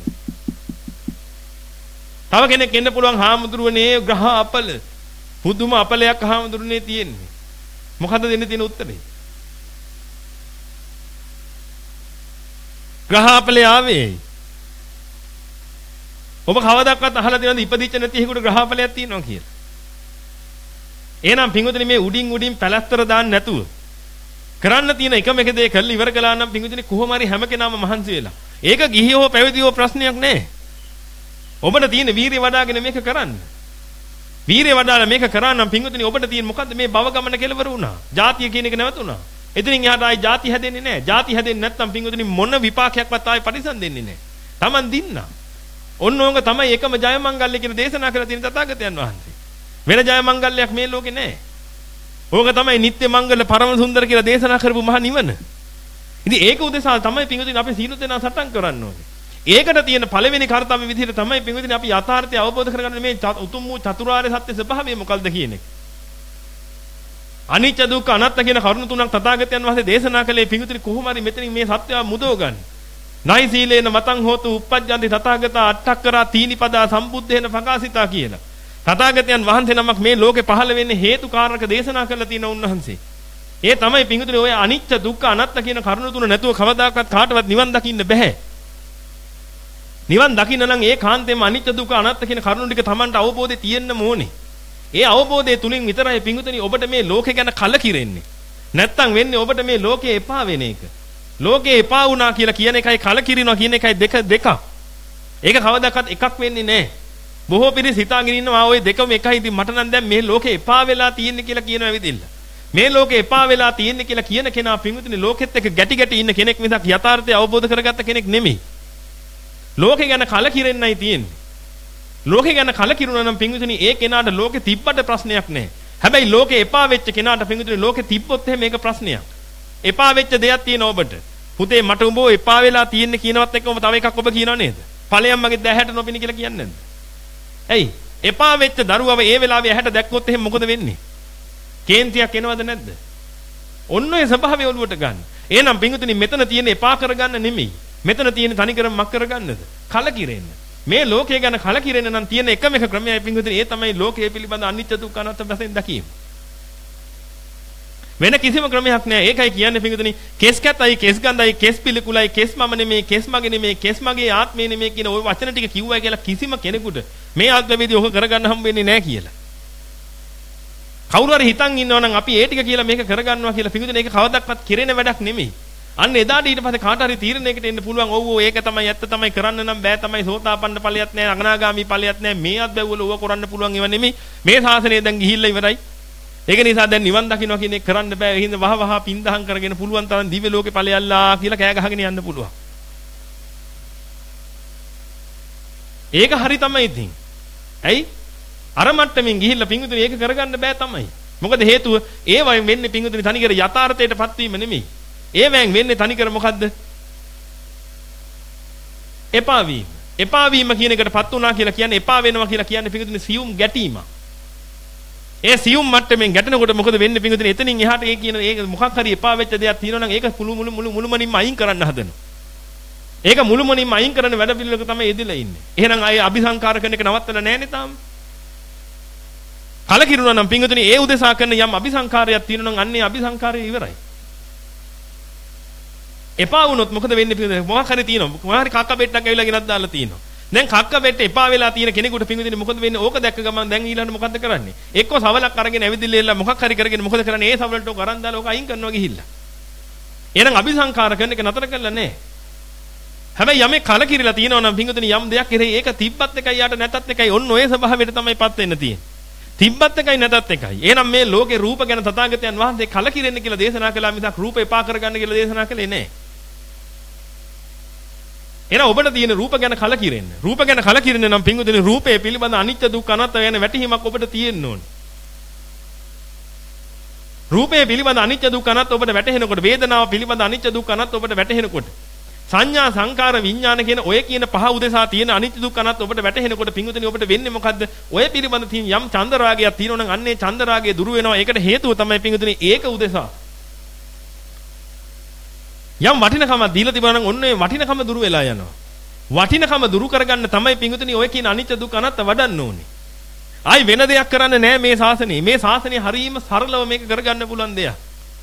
තව කෙනෙක් එන්න පුළුවන් හාමුදුරුවනේ ග්‍රහ අපල. පුදුම අපලයක් හාමුදුරුවනේ තියෙන්නේ. මොකද්ද දෙන්න තියෙන උත්තරේ? ග්‍රහ අපලේ ආවේ. ඔබ කවදාවත් අහලා තියෙනවද ඉපදිච්ච නැති එකෙකුට ග්‍රහ අපලයක් තියෙනවා කියලා? එහෙනම් පිංගුතුනි මේ උඩින් උඩින් පැලැස්තර දාන්න නැතුව කරන්න තියෙන එකම එක දේ කරලා ඉවර කළා නම් පිංගුතුනි කොහොම හරි හැම කෙනාම මහන්සි වෙලා. ඒක ගිහියෝ පැවිදියෝ ප්‍රශ්නයක් නෑ. ඔබට තියෙන වීරිය වඩාගෙන මේක කරන්න. වීරිය වඩාලා මේක කරා නම් පිංගුතුනි ඔබට තියෙන මොකද්ද මේ භව ගමන කෙලවර වුණා. ಜಾතිය කියන එක නැවතුණා. එතනින් එහාට ආයි ಜಾති හැදෙන්නේ නෑ. ಜಾති හැදෙන්නේ නැත්නම් පිංගුතුනි මොන විපාකයක්වත් ආයි පරිසම් දෙන්නේ නෑ. Taman දින්නා. ඔන්න ඕක තමයි එකම ජය මංගල්‍ය කියන දේශනා කරලා තියෙන තථාගතයන් වහන්සේ. වෙන ජය මංගල්‍යයක් මේ ලෝකේ නෑ. ඕක තමයි නිත්‍ය මංගල පරම සුන්දර කියලා දේශනා කරපු මහා නිවන. ඉතින් ඒක උදෙසා තමයි පිංගුතුනි අපි සීල දෙනා සටන් කරන්න ඕනේ. ඒකට තියෙන පළවෙනි කාර්යය විදිහට තමයි පින්විතනි අපි යථාර්ථය අවබෝධ කරගන්න මේ උතුම් වූ චතුරාර්ය සත්‍ය ස්වභාවය මොකක්ද කියන එක. අනිත්‍ය දුක්ඛ අනාත්ම කියන කරුණු තුනක් තථාගතයන් වහන්සේ දේශනා කළේ පින්විතනි කොහොම හරි මෙතනින් මේ සත්‍යව මුදව ගන්න. නයි සීලේන මතං හෝතු uppajjanti තථාගතා අට්ඨක්කරා තීනිපදා සම්බුද්ධේන ප්‍රකාශිතා කියලා. තථාගතයන් වහන්සේ නමක් මේ ලෝකේ පහළ වෙන්නේ හේතු කාරණක දේශනා කරලා තියෙන උන්වහන්සේ. ඒ තමයි පින්විතනි ඔය අනිත්‍ය දුක්ඛ අනාත්ම කියන කරුණු තුන නැතුව කවදාකවත් කාටවත් නිවන් දකින්න බෑ. නිවන් දකින්න නම් ඒ කාන්තේම අනිත්‍ය දුක්ඛ අනාත්ම කියන කරුණු ටික Tamanට අවබෝධය තියෙන්න ඕනේ. ඒ අවබෝධය තුලින් විතරයි පින්විතනි ඔබට මේ ලෝකේ ගැන කලකිරෙන්නේ. නැත්තම් වෙන්නේ ඔබට මේ ලෝකේ එපා වෙන එක. ලෝකේ එපා වුණා කියලා කියන එකයි කලකිරිනවා කියන එකයි දෙක දෙකක්. ඒක කවදාකවත් එකක් වෙන්නේ නැහැ. බොහෝ පිරිස හිතාගෙන ඉන්නවා ওই දෙකම එකයි. ඉතින් මට නම් දැන් මේ ලෝකේ එපා වෙලා තියෙන්නේ කියලා කියනවා ඇවිදින්න. මේ ලෝකේ එපා වෙලා තියෙන්නේ කියලා කියන කෙනා පින්විතනි ලෝකෙත් එක්ක ගැටි ගැටි ඉන්න කෙනෙක් මිසක් යථාර්ථය අවබෝධ කරගත්ත කෙනෙක් නෙමෙයි. ලෝකේ ගැන කලකිරෙන්නයි තියෙන්නේ. ලෝකේ ගැන කලකිරුණා නම් පින්විතනි ඒ කෙනාට ලෝකේ තිබ්බට ප්‍රශ්නයක් නැහැ. හැබැයි ලෝකේ එපා වෙච්ච කෙනාට පින්විතනි ලෝකේ තිබ්බොත් එහෙම මේක ප්‍රශ්නයක්. එපා වෙච්ච දෙයක් තියෙනවා ඔබට. පුතේ මට උඹ එපා වෙලා තියෙන්නේ කියනවත් එක්කම තව එකක් ඔබ කියනව නේද? ඵලයන් මගේ දැහැට නොපිනි කියලා කියන්නේ නැද්ද? ඇයි? එපා වෙච්ච දරුවව ඒ වෙලාවේ ඇහැට දැක්කොත් එහෙම මොකද වෙන්නේ? කේන්තියක් එනවද නැද්ද? ඔන්න ඔය ස්වභාවය ඔළුවට ගන්න. එහෙනම් පින්විතනි මෙතන තියෙන එපා කරගන්න නෙමෙයි. මෙතන තියෙන තනිකරම මක් කරගන්නද? කලකිරෙන්න. මේ ලෝකය ගැන කලකිරෙන්න නම් තියෙන එකම එක ක්‍රමයයි පින්විතනි ඒ තමයි ලෝකයේ පිළිබඳ අනිත්‍ය දුක්ඛ අනාත්ම වශයෙන් දැකීම. වෙන කිසිම ක්‍රමයක් නෑ. ඒකයි කියන්නේ පින්විතනි කෙස් කැතයි කෙස් ගඳයි කෙස් පිළිකුලයි කෙස් මම නෙමේ කෙස් මගේ නෙමේ කෙස් මගේ ආත්මේ නෙමේ කියන ওই වචන ටික කිව්වයි කියලා කිසිම කෙනෙකුට මේ ආත්මෙදී ඔක කරගන්න හම්බ වෙන්නේ නෑ කියලා. කවුරු හරි හිතන් ඉන්නවා නම් අපි ඒ ටික කියලා මේක කරගන්නවා කියලා පින්විතනි ඒක කවදාවත් කෙරෙන වැඩක් නෙමෙයි. අන්න එදාට ඊට පස්සේ කාට හරි තීරණයකට එන්න පුළුවන්. ඔව් ඔව් ඒක තමයි ඇත්ත තමයි කරන්න නම් බෑ තමයි සෝතාපන්න ඵලයක් නෑ අනාගාමි ඵලයක් නෑ මේ අත්බැව්වල ඕව කරන්න පුළුවන් ඒවා නෙමෙයි. මේ ශාසනය දැන් ගිහිල්ලා ඉවරයි. ඒක නිසා දැන් නිවන් දකින්න කියන එක කරන්න බෑ. ඒ හින්දා වහ වහ පින්දහම් කරගෙන පුළුවන් තරම් දිව්‍ය ලෝකේ ඵලයල්ලා කියලා කෑ ගහගෙන යන්න පුළුවන්. ඒක හරි තමයි ඉතින්. ඇයි? අර මට්ටමින් ගිහිල්ලා පින්විතනේ ඒක කරගන්න බෑ තමයි. මොකද හේතුව ඒ වයින් වෙන්නේ පින්විතනේ තනිකර යථාර්ථයටපත් වීම නෙමෙයි. ඒ වෑන් වෙන්නේ තනිකර මොකද්ද? එපා වීම. එපා වීම කියන එකටපත් වුණා කියලා කියන්නේ එපා වෙනවා කියලා කියන්නේ පින්විතනේ සියුම් ගැටීමක්. ඒ සියුම් මට්ටමින් ගැටෙනකොට මොකද වෙන්නේ පින්විතනේ? එතනින් එහාට ඒ කියන ඒක මොකක් හරි එපා වෙච්ච දෙයක් තියෙනවා නම් ඒක මුළු මුළු මුළු මුළුමනින්ම අයින් කරන්න හදනවා. ඒක මුළුමනින්ම අයින් කරන වැඩ පිළිවෙලක තමයි යෙදিলা ඉන්නේ. එහෙනම් අය අபிසංකාර කරන එක නවත්තලා නැහැනේ තාම. කලකිරුණා නම් පින්විතනේ ඒ උදෙසා කරන යම් අபிසංකාරයක් තියෙනවා නම් අන්නේ අபிසංකාරය ඉවරයි. එපා වුණොත් මොකද වෙන්නේ පින්විතනේ? මොකක් හරි තියෙනවා. මොකක් හරි කක්ක බෙට්ටක් ඇවිල්ලා ගෙනත් දාලා තියෙනවා. දැන් කක්ක බෙට්ට එපා වෙලා තියෙන කෙනෙකුට පින්විතනේ මොකද වෙන්නේ? ඕක දැක්ක ගමන් දැන් ඊළඟට මොකද්ද කරන්නේ? එක්ක සවලක් අරගෙන ඇවිදින්න මොකක් හරි කරගෙන මොකද කරන්නේ? ඒ සවලට ඕක අරන් දාලා ඕක අයින් කරනවා ගිහිල්ලා. එහෙනම් අபிසංකාර කරන එක නතර කරලා නැහැ. හැබැයි යමේ කලකිරිලා තියෙනවා නම් පින්විතනේ යම් දෙයක් කෙරෙහි ඒක තිබ්බත් එකයි යට නැතත් එකයි ඔන්න ඔය ස්වභාවයට තමයිපත් වෙන්න තියෙන්නේ. තිබ්බත් එකයි නැතත් එකයි. එහෙනම් මේ ලෝකේ රූප ගැන තථාගතයන් වහන්සේ කලකිරෙන්න කියලා දේශනා කළා මිසක් රූප එපා කරගන්න කියලා දේශනා කළේ නැහැ. එහෙනම් ඔබට තියෙන රූප ගැන කලකිරෙන්න. රූප ගැන කලකිරෙන්න නම් පින්වතුනි රූපයේ පිළිබඳ අනිත්‍ය දුක්ඛ අනාත්ම යන වැටහීමක් ඔබට තියෙන්න ඕනේ. රූපයේ පිළිබඳ අනිත්‍ය දුක්ඛ අනාත්ම ඔබට වැටහෙනකොට වේදනාව පිළිබඳ අනිත්‍ය දුක්ඛ අනාත්ම ඔබට වැටහෙනකොට සංඥා සංකාර විඥාන කියන ඔය කියන පහ උදෙසා තියෙන අනිත්‍ය දුක්ඛ අනාත්ම ඔබට වැටහෙනකොට පින්වතුනි ඔබට වෙන්නේ මොකද්ද? ඔය පිළිබඳ තියෙන යම් චන්දරාගයක් තියෙනවා නම් අන්නේ චන්දරාගය දුරු වෙනවා. ඒකට හේතුව තමයි පින්වතුනි ඒක උදෙසා යම් වටිනකමක් දීලා තිබුණා නම් ඔන්න ඒ වටිනකම දුරු වෙලා යනවා. වටිනකම දුරු කරගන්න තමයි පින්වතුනි ඔය කියන අනිත්‍ය දුක්ඛ අනාත්ම වඩන්න ඕනේ. ආයි වෙන දෙයක් කරන්න නෑ මේ ශාසනය. මේ ශාසනය හරීම සරලව මේක කරගන්න පුළුවන් දෙයක්.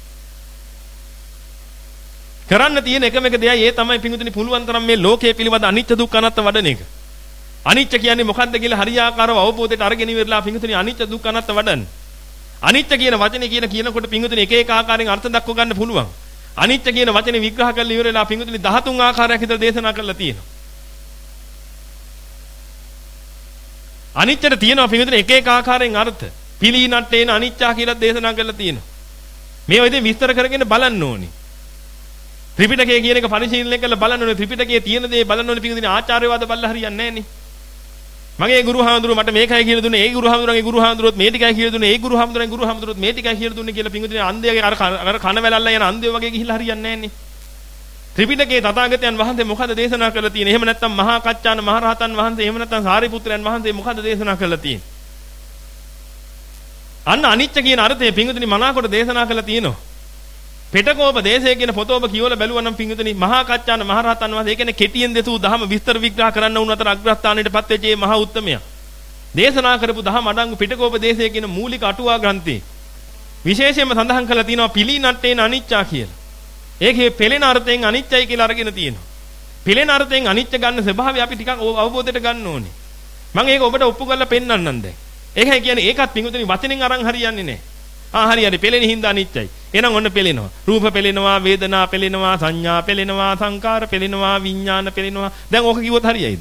කරන්න තියෙන එකම එක දෙයයි ඒ තමයි පින්වතුනි පුළුවන් තරම් මේ ලෝකයේ පිළිබඳ අනිත්‍ය දුක්ඛ අනාත්ම වඩන එක. අනිත්‍ය කියන්නේ මොකද්ද කියලා හරියාකාරව අවබෝධයට අරගෙන ඉවරලා පින්වතුනි අනිත්‍ය දුක්ඛ අනාත්ම වඩන්න. අනිත්‍ය කියන වචනේ කියන කියනකොට පින්වතුනි එක එක ආකාරයෙන් අර්ථ දක්ව ගන්න පුළුවන්. අනිත්‍ය කියන වචනේ විග්‍රහ කරලා ඉවරලා පින්වතුනි දහතුන් ආකාරයක් විතර දේශනා කරලා තියෙනවා. අනිත්‍යට තියෙනවා පින්වතුනි එක එක ආකාරයෙන් අර්ථ. පිළිනට්ටේන අනිත්‍යා කියලා දේශනා කරලා තියෙනවා. මේවා ඉතින් විස්තර කරගෙන බලන්න ඕනේ. ත්‍රිපිටකය කියන එක පරිශීලනය කරලා බලන්න ඕනේ. ත්‍රිපිටකයේ තියෙන දේ බලන්න ඕනේ. පින්වතුනි ආචාර්යවාද බලලා හරියන්නේ නැහැ නේ. මගේ ගුරුහාමුදුරුවෝ මට මේකයි කියලා දුන්නේ. ඒ ගුරුහාමුදුරුවන්ගේ ගුරුහාමුදුරුවොත් මේ ටිකයි කියලා දුන්නේ. ඒ ගුරුහාමුදුරුවන්ගේ ගුරුහාමුදුරුවොත් මේ ටිකයි කියලා දුන්නේ කියලා පින්වතුනි අන්ධයාගේ අර අර කන වැලල්ලා යන අන්ධයෝ වගේ ගිහිල්ලා හරියන්නේ නැහැ නේ. ත්‍රිපිටකයේ තථාගතයන් වහන්සේ මොකද දේශනා කරලා තියෙන්නේ? එහෙම නැත්නම් මහා කච්චාන මහරහතන් වහන්සේ, එහෙම නැත්නම් සාරිපුත්‍රයන් වහන්සේ මොකද දේශනා කරලා තියෙන්නේ? අන්න අනිච්ච කියන අර්ථය පිංගුතුනි මනාකොට දේශනා කරලා තියෙනවා. පිටකෝප දේශය කියන පොතෝබ කියවල බැලුවා නම් පිංගුතුනි මහා කච්චාන මහරහතන් වහන්සේ ඒ කියන්නේ කෙටියෙන් දෙසූ දහම විස්තර විග්‍රහ කරන්න උන් අතර අග්‍රස්ථානයටපත් වෙච්ච මේ මහා උත්තමයා. දේශනා කරපු දහම අඩංගු පිටකෝප දේශය කියන මූලික අටුවා ග්‍රන්ථේ විශේෂයෙන්ම සඳහන් කරලා තියෙනවා පිළිනට්ටේන අනිච්චා කියලා. ඒකේ පෙළෙන අර්ථයෙන් අනිච්චයි කියලා අරගෙන තියෙනවා. පෙළෙන අර්ථයෙන් අනිච්ච ගන්න ස්වභාවය අපි ටිකක් අවබෝධයට ගන්න ඕනේ. මම ඒක ඔබට ඔප්පු කරලා පෙන්නන්නම් දැන්. ඒකයි කියන්නේ ඒකත් පිඟුතුනි වචනෙන් අරන් හරියන්නේ නැහැ. ආ හරි හරි පෙළෙන හින්දා අනිච්චයි. එහෙනම් ඔන්න පෙළෙනවා. රූප පෙළෙනවා, වේදනා පෙළෙනවා, සංඥා පෙළෙනවා, සංකාර පෙළෙනවා, විඥාන පෙළෙනවා. දැන් ඕක කිව්වොත් හරියයිද?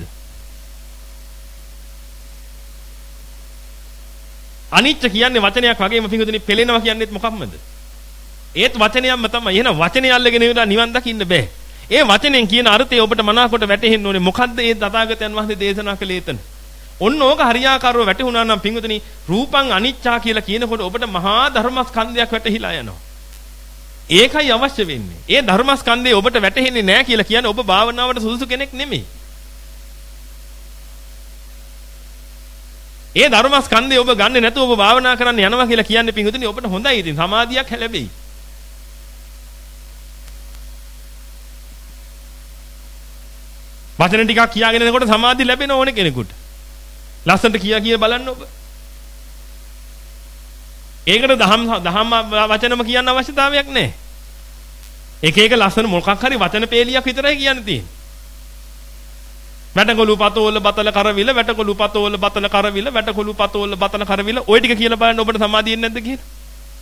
අනිච්ච කියන්නේ වචනයක් වගේම පිඟුතුනි පෙළෙනවා කියන්නේත් මොකක්මද? ඒත් වචනයක්ම තමයි. එහෙනම් වචනේ අල්ලගෙන ඉඳලා නිවන් දකින්න බෑ. ඒ වචනෙන් කියන අර්ථය ඔබට මනාකොට වැටහෙන්න ඕනේ. මොකද්ද ඒ තථාගතයන් වහන්සේ දේශනා කළේ එතන? ඔන්න ඕක හරියාකාරව වැටහුණා නම් පින්වතුනි රූපං අනිච්චා කියලා කියනකොට ඔබට මහා ධර්මස්කන්ධයක් වැටහිලා යනවා. ඒකයි අවශ්‍ය වෙන්නේ. ඒ ධර්මස්කන්ධය ඔබට වැටහෙන්නේ නැහැ කියලා කියන්නේ ඔබ භාවනාවට සුදුසු කෙනෙක් නෙමෙයි. ඒ ධර්මස්කන්ධය ඔබ ගන්නෙ නැතුව ඔබ භාවනා කරන්න යනවා කියලා කියන්නේ පින්වතුනි ඔබට හොඳයි. ඉතින් සමාධියක් ලැබෙයි. වචන ටිකක් කියාගෙන යනකොට සමාධිය ලැබෙන ඕනේ කෙනෙකුට. ලස්සනට කියා කිය බලන්න ඔබ. ඒකට දහම් දහම් වචනම කියන්න අවශ්‍යතාවයක් නැහැ. එක එක ලස්සන මොකක් හරි වචන පේලියක් විතරයි කියන්න තියෙන්නේ. වැටකොළු පතෝල බතල කරවිල වැටකොළු පතෝල බතල කරවිල වැටකොළු පතෝල බතල කරවිල ওই ටික කියලා බලන්න ඔබට සමාධිය එන්නේ නැද්ද කියලා.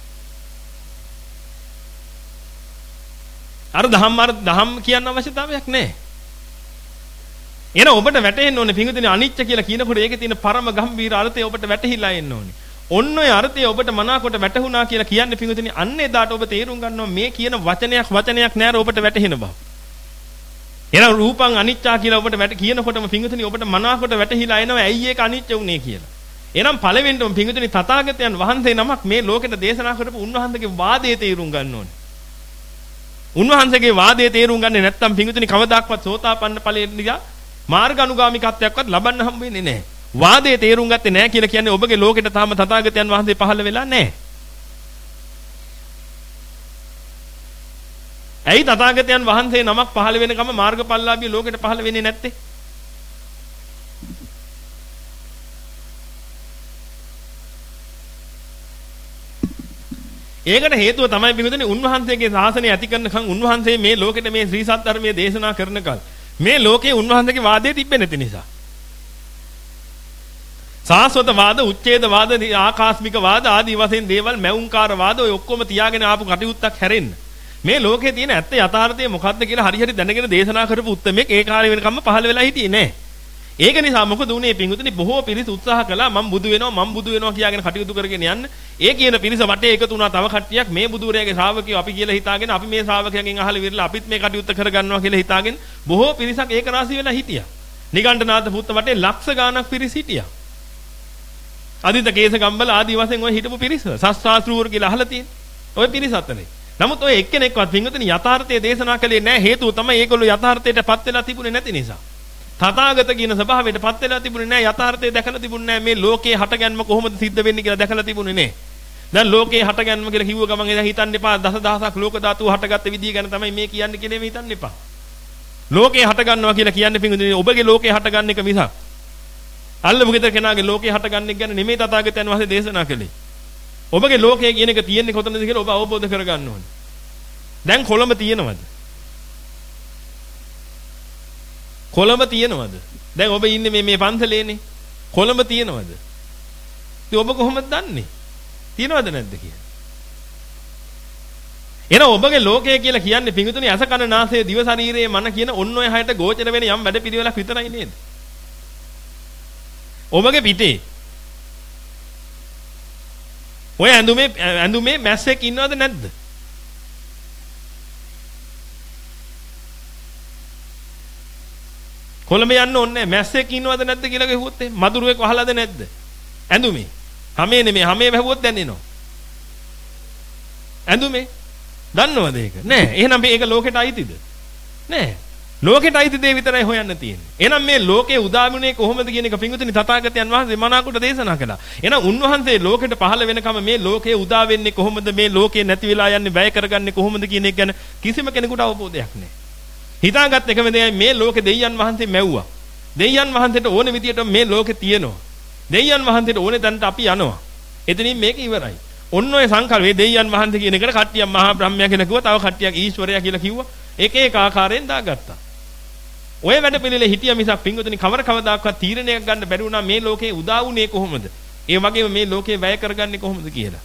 අර දහම් අර දහම් කියන්න අවශ්‍යතාවයක් නැහැ. එහෙනම් ඔබට වැටහෙන්න ඕනේ පිංගුතුනි අනිච්ච කියලා කියනකොට ඒකේ තියෙන පරම ගම්භීර අර්ථය ඔබට වැටහිලා එන්න ඕනේ. ඔන්න ඔය අර්ථය ඔබට මනාකොට වැටහුණා කියලා කියන්නේ පිංගුතුනි අන්න එදාට ඔබ තේරුම් ගන්නවා මේ කියන වචනයක් වචනයක් නෑර ඔබට වැටහෙන බව. එහෙනම් රූපං අනිච්චා කියලා ඔබට වැට කියනකොටම පිංගුතුනි ඔබට මනාකොට වැටහිලා එනවා ඇයි ඒක අනිච්ච උනේ කියලා. එහෙනම් පළවෙනිටම පිංගුතුනි තථාගතයන් වහන්සේ නමක් මේ ලෝකෙට දේශනා කරපු උන්වහන්සේගේ වාදයේ තේරුම් ගන්න ඕනේ. උන්වහන්සේගේ වාදයේ තේරුම් ගන්නේ නැත්නම් පිංගුතුනි කවදාක්වත් සෝතාපන්න ඵලයට ගියා මාර්ග අනුගාමිකත්වයක්වත් ලබන්න හම්බ වෙන්නේ නැහැ. වාදයේ තේරුම් ගත්තේ නැහැ කියලා කියන්නේ ඔබගේ ලෝකෙට තාම තථාගතයන් වහන්සේ පහළ වෙලා නැහැ. ඇයි තථාගතයන් වහන්සේ නමක් පහළ වෙනකම මාර්ගඵලලාභී ලෝකෙට පහළ වෙන්නේ නැත්තේ? ඒකට හේතුව තමයි පිටුදෙනේ උන්වහන්සේගේ ශාසනය ඇති කරනකම් උන්වහන්සේ මේ ලෝකෙට මේ ශ්‍රී සත්‍ය ධර්මයේ දේශනා කරනකල් මේ ලෝකේ උන්වහන්සේගේ වාදයේ තිබෙන්නේ නැති නිසා. සාස්වත වාද, උච්ඡේද වාද, ආකාස්මික වාද ආදී වශයෙන් දේවල් මැවුම්කාර වාද ඔය ඔක්කොම තියාගෙන ආපු කටයුත්තක් හැරෙන්න. මේ ලෝකේ තියෙන ඇත්ත යථාර්ථය මොකක්ද කියලා හරියට දැනගෙන දේශනා කරපු උත්මයෙක් ඒ කාලේ වෙනකම්ම පහළ වෙලා හිටියේ නෑ. ඒක නිසා මොකද උනේ පින්වතුනි බොහෝ පිරිස උත්සාහ කළා මම බුදු වෙනවා මම බුදු වෙනවා කියාගෙන කටයුතු කරගෙන යන්න. ඒ කියන පිරිස වටේ එකතු වුණා තව කට්ටියක් මේ බුදුරයාගේ ශ්‍රාවකයෝ අපි කියලා හිතාගෙන අපි මේ ශ්‍රාවකයන්ගෙන් අහලා විරලා අපිත් මේ කටයුත්ත කරගන්නවා කියලා හිතාගෙන බොහෝ පිරිසක් ඒක රාශී වෙලා හිටියා. නිගණ්ඨනාථ පුත්ත වටේ ලක්ෂ ගාණක් පිරිස හිටියා. අදිත කේස ගම්බල ආදී වශයෙන් ඔය හිටපු පිරිස සස්ත්‍රාස්ත්‍රූර කියලා අහලා තියෙන. ඔය පිරිස අතරේ. නමුත් ඔය එක්කෙනෙක්වත් පින්වතුනි යථාර්ථයේ දේශනා කළේ නැහැ. හේතුව තමයි ඒගොල්ලෝ යථාර්ථයටපත් වෙලා තිබුණේ නැති නිසා. තථාගත කියන ස්වභාවයටපත් වෙලා තිබුණේ නැහැ. යථාර්ථය දැකලා තිබුණේ නැහැ. මේ ලෝකේ හටගැන්ම කොහොමද සිද්ධ වෙන්නේ කියලා දැකලා තිබුණේ නැහැ. දැන් ලෝකේ හටගැන්ම කියලා කිව්ව ගමන් එදා හිතන්න එපා දසදහසක් ලෝක ධාතු හටගත්ත විදිය ගැන තමයි මේ කියන්නේ කියලා මේ හිතන්න එපා. ලෝකේ හටගන්නවා කියලා කියන්නේ පින්වතුනි ඔබගේ ලෝකේ හටගන්න එක මිසක් අල්ලමු ගෙදර කෙනාගේ ලෝකේ හටගන්න එක ගැන නෙමෙයි තථාගතයන් වහන්සේ දේශනා කළේ. ඔබගේ ලෝකයේ කියන එක තියෙන්නේ කොතනද කියලා ඔබ අවබෝධ කරගන්න ඕනේ. දැන් කොළඹ තියෙනවද? කොළඹ තියෙනවද? දැන් ඔබ ඉන්නේ මේ මේ පන්සලේනේ. කොළඹ තියෙනවද? ඉතින් ඔබ කොහොමද දන්නේ? තියෙනවද නැද්ද කියලා? එන ඔබගේ ලෝකය කියලා කියන්නේ පිඟුතුනි අස කන නාසය දිව ශරීරයේ මන කියන ඔන්න ඔය හයට ගෝචර වෙන යම් වැඩ පිළිවෙලක් විතරයි නේද? ඔබගේ පිටේ ඔය ඇඳුමේ ඇඳුමේ මැස්සෙක් ඉන්නවද නැද්ද? කොළඹ යන්න ඕනේ නැහැ. මැස්සෙක් ඉන්නවද නැද්ද කියලා කිව්වොත් එහෙම මදුරුවෙක් වහලාද නැද්ද? ඇඳුමේ. හැමේ නෙමෙයි හැමේ වැහුවොත් දැනෙනවා. ඇඳුමේ. දන්නවද ඒක? නෑ. එහෙනම් මේක ලෝකෙට අයිතිද? නෑ. ලෝකෙට අයිති දේ විතරයි හොයන්න තියෙන්නේ. එහෙනම් මේ ලෝකේ උදාමුනේ කොහොමද කියන එක පිංගුතුනි තථාගතයන් වහන්සේ මනාකොට දේශනා කළා. එහෙනම් උන්වහන්සේ ලෝකෙට පහළ වෙනකම මේ ලෝකේ උදා වෙන්නේ කොහොමද, මේ ලෝකේ නැති වෙලා යන්නේ, වැය කරගන්නේ කොහොමද කියන එක ගැන කිසිම කෙනෙකුට අවබෝධයක් නැහැ. හිතාගත් එකම දෙයයි මේ ලෝකේ දෙවියන් වහන්සේ මැව්වා. දෙවියන් වහන්සේට ඕන විදියට මේ ලෝකේ තියෙනවා. දෙවියන් වහන්සේට ඕනේ තැනට අපි යනවා. එතනින් මේක ඉවරයි. ඔන්න ඔය සංකල්පේ දෙවියන් වහන්සේ කියන එකට කට්ටියක් මහා බ්‍රහ්මයා කියලා කිව්වා, තව කට්ටියක් ඊශ්වරයා කියලා කිව්වා. එක එක ආකාරයෙන් දාගත්තා. ඔය වැඩ පිළිලේ හිටිය මිසක් පිංගුතුනි කවර කවදාකවත් තීරණයක් ගන්න බැරි වුණා මේ ලෝකේ උදා වුණේ කොහොමද? ඒ වගේම මේ ලෝකේ වැය කරගන්නේ කොහොමද කියලා.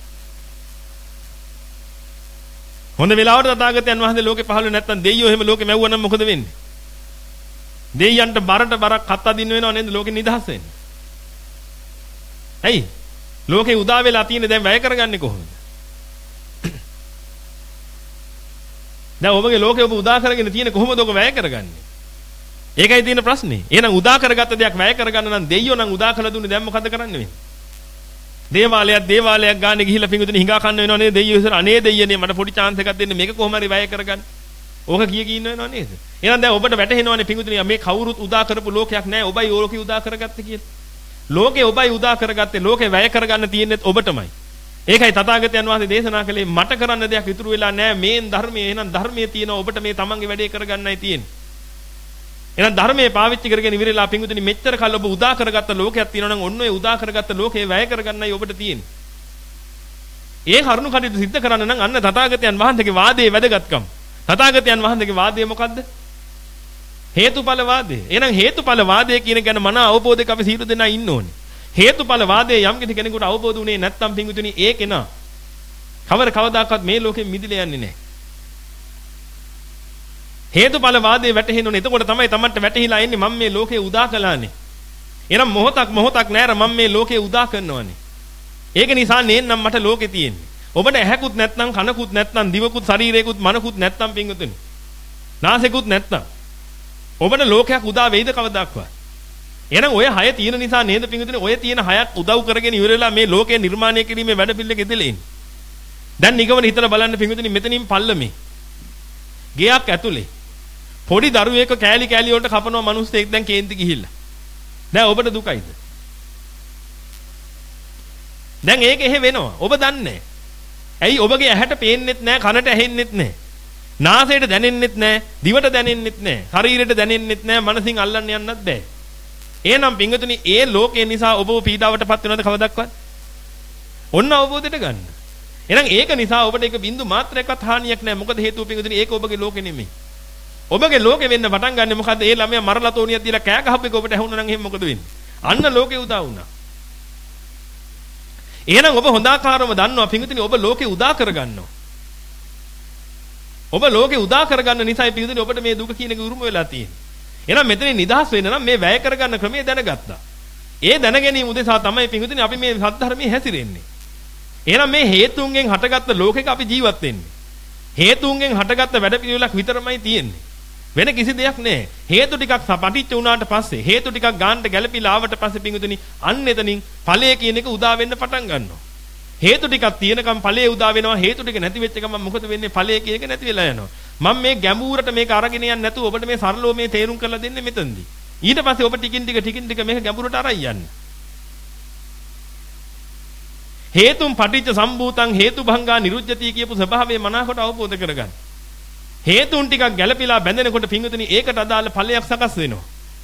හොඳ වෙලාවට තථාගතයන් වහන්සේ ලෝකේ පහළ නැත්තම් දෙයියෝ එහෙම ලෝකේ මැව්වා නම් මොකද වෙන්නේ? දෙයියන්ට බරට බරක් හත් අදින්න වෙනව නේද ලෝකෙ නිදහස් වෙන්න? ඇයි? ලෝකේ උදා වෙලා තියෙන දැන් වැය කරගන්නේ කොහොමද? දැන් ඔබගේ ලෝකේ ඔබ උදා කරගෙන තියෙන කොහොමද ඔබ වැය කරගන්නේ? ඒකයි තියෙන ප්‍රශ්නේ. එහෙනම් උදා කරගත්ත දෙයක් වැය කරගන්න නම් දෙයියෝ නම් උදා කළ දුන්නේ දැන් මොකද කරන්න වෙන්නේ? දේවාලයක් දේවාලයක් ගානේ ගිහිල්ලා පිඟුතුනේ හිඟා කන්න වෙනව නේද? දෙයියෝ ඉස්සර අනේ දෙයියනේ මට පොඩි chance එකක් දෙන්න මේක කොහොම හරි වැය කරගන්න. ඕක කී කී ඉන්න වෙනව නේද? එහෙනම් දැන් ඔබට වැටහෙනවනේ පිඟුතුනේ මේ කවුරුත් උදා කරපු ලෝකයක් නැහැ. ඔබයි ඕකේ උදා කරගත්තේ කියලා. ලෝකේ ඔබයි උදා කරගත්තේ ලෝකේ වැය කරගන්න තියෙන්නේ ඔබටමයි. ඒකයි තථාගතයන් වහන්සේ දේශනා කළේ මට කරන්න දෙයක් ඉතුරු වෙලා නැහැ. මේන් ධර්මයේ එහෙනම් ධර්මයේ තියෙන ඔබට මේ තමන්ගේ වැඩේ කරගන්නයි තියෙන්නේ. එහෙනම් ධර්මයේ පාවිච්චි කරගෙන ඉවරලා පිංගුතුනි මෙච්චර කල් ඔබ උදා කරගත්ත ලෝකයක් තියෙනවා නම් ඔන්න ඔය උදා කරගත්ත ලෝකේ වැය කරගන්නයි ඔබට තියෙන්නේ. ඒ කරුණු කටයුතු සිද්ධ කරන්න නම් අන්න තථාගතයන් වහන්සේගේ වාදයේ වැදගත්කම. තථාගතයන් වහන්සේගේ වාදය මොකද්ද? හේතුඵල වාදය. එහෙනම් හේතුඵල වාදය කියන ගැන මන අවබෝධයක අපි සියලු දෙනා ඉන්න ඕනේ. හේතුඵල වාදයේ යම් කිසි කෙනෙකුට අවබෝධ වුණේ නැත්නම් පිංගුතුනි ඒ කෙනා කවර කවදාකවත් මේ ලෝකෙ මිදිලා යන්නේ නැහැ. හේතුඵල වාදයේ වැටහෙන්නේ. එතකොට තමයි Tamanට වැටහිලා ඉන්නේ මම මේ ලෝකේ උදා කළානේ. එහෙනම් මොහොතක් මොහොතක් නෑර මම මේ ලෝකේ උදා කරනවානේ. ඒක නිසා නේන්නම් මට ලෝකේ තියෙන්නේ. ඔබට ඇහැකුත් නැත්නම් කනකුත් නැත්නම් දිවකුත් ශරීරයකුත් මනකුත් නැත්නම් පිංගුතුනි. නාසයකුත් නැත්නම් ඔබට ලෝකයක් උදා වෙයිද කවදාක්වත්? එහෙනම් ඔය හය තියෙන නිසා නේද පිංගුතුනි ඔය තියෙන හයක් උදව් කරගෙන ඉවරලා මේ ලෝකේ නිර්මාණය කිරීමේ වැඩ පිළිවෙල ගෙදලා ඉන්නේ. දැන් නිගමන හිතලා බලන්න පිංගුතුනි මෙතනින් පල්ලමේ. ගෙයක් ඇතුලේ පොඩි දරුවෙක් කෑලි කෑලි වලට කපනවා මිනිස්සෙක් දැන් කේන්ති ගිහිල්ලා. දැන් ඔබට දුකයිද? දැන් ඒක එහෙ වෙනවා. ඔබ දන්නේ. ඇයි ඔබගේ ඇහැට පේන්නෙත් නැහැ, කනට ඇහෙන්නෙත් නැහැ. නාසයට දැනෙන්නෙත් නැහැ, දිවට දැනෙන්නෙත් නැහැ, ශරීරයට දැනෙන්නෙත් නැහැ, මනසින් අල්ලන්න යන්නත් බෑ. එහෙනම් පිංගුතුනි ඒ ලෝකේ නිසා ඔබව පීඩාවටපත් වෙනවද කවදක්වත්? ඔන්න අවබෝධයට ගන්න. එහෙනම් ඒක නිසා ඔබට ඒක බින්දු මාත්‍රයක්වත් හානියක් නැහැ. මොකද හේතුව පිංගුතුනි ඒක ඔබගේ ලෝකෙ නෙමෙයි. ඔබගේ ලෝකෙ වෙන්න පටන් ගන්න මොකද්ද? ඒ ළමයා මරලා තෝනියක් දීලා කෑ ගහපු එක ඔබට ඇහුණා නම් එහෙනම් මොකද වෙන්නේ? අන්න ලෝකෙ උදා වුණා. එහෙනම් ඔබ හොඳ ආකාරව දන්නවා පිංගුතුනි ඔබ ලෝකෙ උදා කරගන්නවා. ඔබ ලෝකෙ උදා කරගන්න නිසායි පිංගුතුනි ඔබට මේ දුක කියන එක උරුම වෙලා තියෙන්නේ. එහෙනම් මෙතනින් නිදහස් වෙන්න නම් මේ වැය කරගන්න ක්‍රමය දැනගත්තා. ඒ දැන ගැනීම උදෙසා තමයි පිංගුතුනි අපි මේ සත්‍ය හැසිරෙන්නේ. එහෙනම් මේ හේතුන්ගෙන් හටගත්ත ලෝකෙක අපි ජීවත් වෙන්නේ. හේතුන්ගෙන් හටගත්ත වැඩ පිළිවෙලක් විතරමයි තියෙන්නේ. වෙන කිසි දෙයක් නැහැ. හේතු ටිකක් පටිච්ච වුණාට පස්සේ හේතු ටිකක් ගන්නට ගැළපීලා ආවට පස්සේ පිංගුතුනි අන්න එතනින් ඵලය කියන එක උදා වෙන්න පටන් ගන්නවා. හේතු ටිකක් තියෙනකම් ඵලය උදා වෙනවා. හේතු ටික නැති වෙච්ච ගමන් මොකද වෙන්නේ? ඵලය කියන එක නැති වෙලා යනවා. මම මේ ගැඹුරට මේක අරගෙන යන්නේ නැතුව ඔබට මේ සරලව මේ තේරුම් කරලා දෙන්නේ මෙතනදී. ඊට පස්සේ ඔබ ටිකින් ටික ටිකින් ටික මේක ගැඹුරට අරන් යන්න. හේතුම් පටිච්ච සම්භූතං හේතුභංගා නිරුද්ධති කියපු ස්වභාවය මනාකොට අවබෝධ කරගන්න. හේතුන් ටිකක් ගැළපීලා බැඳෙනකොට පිංගුතුනි ඒකට අදාළ ඵලයක් සකස් වෙනවා.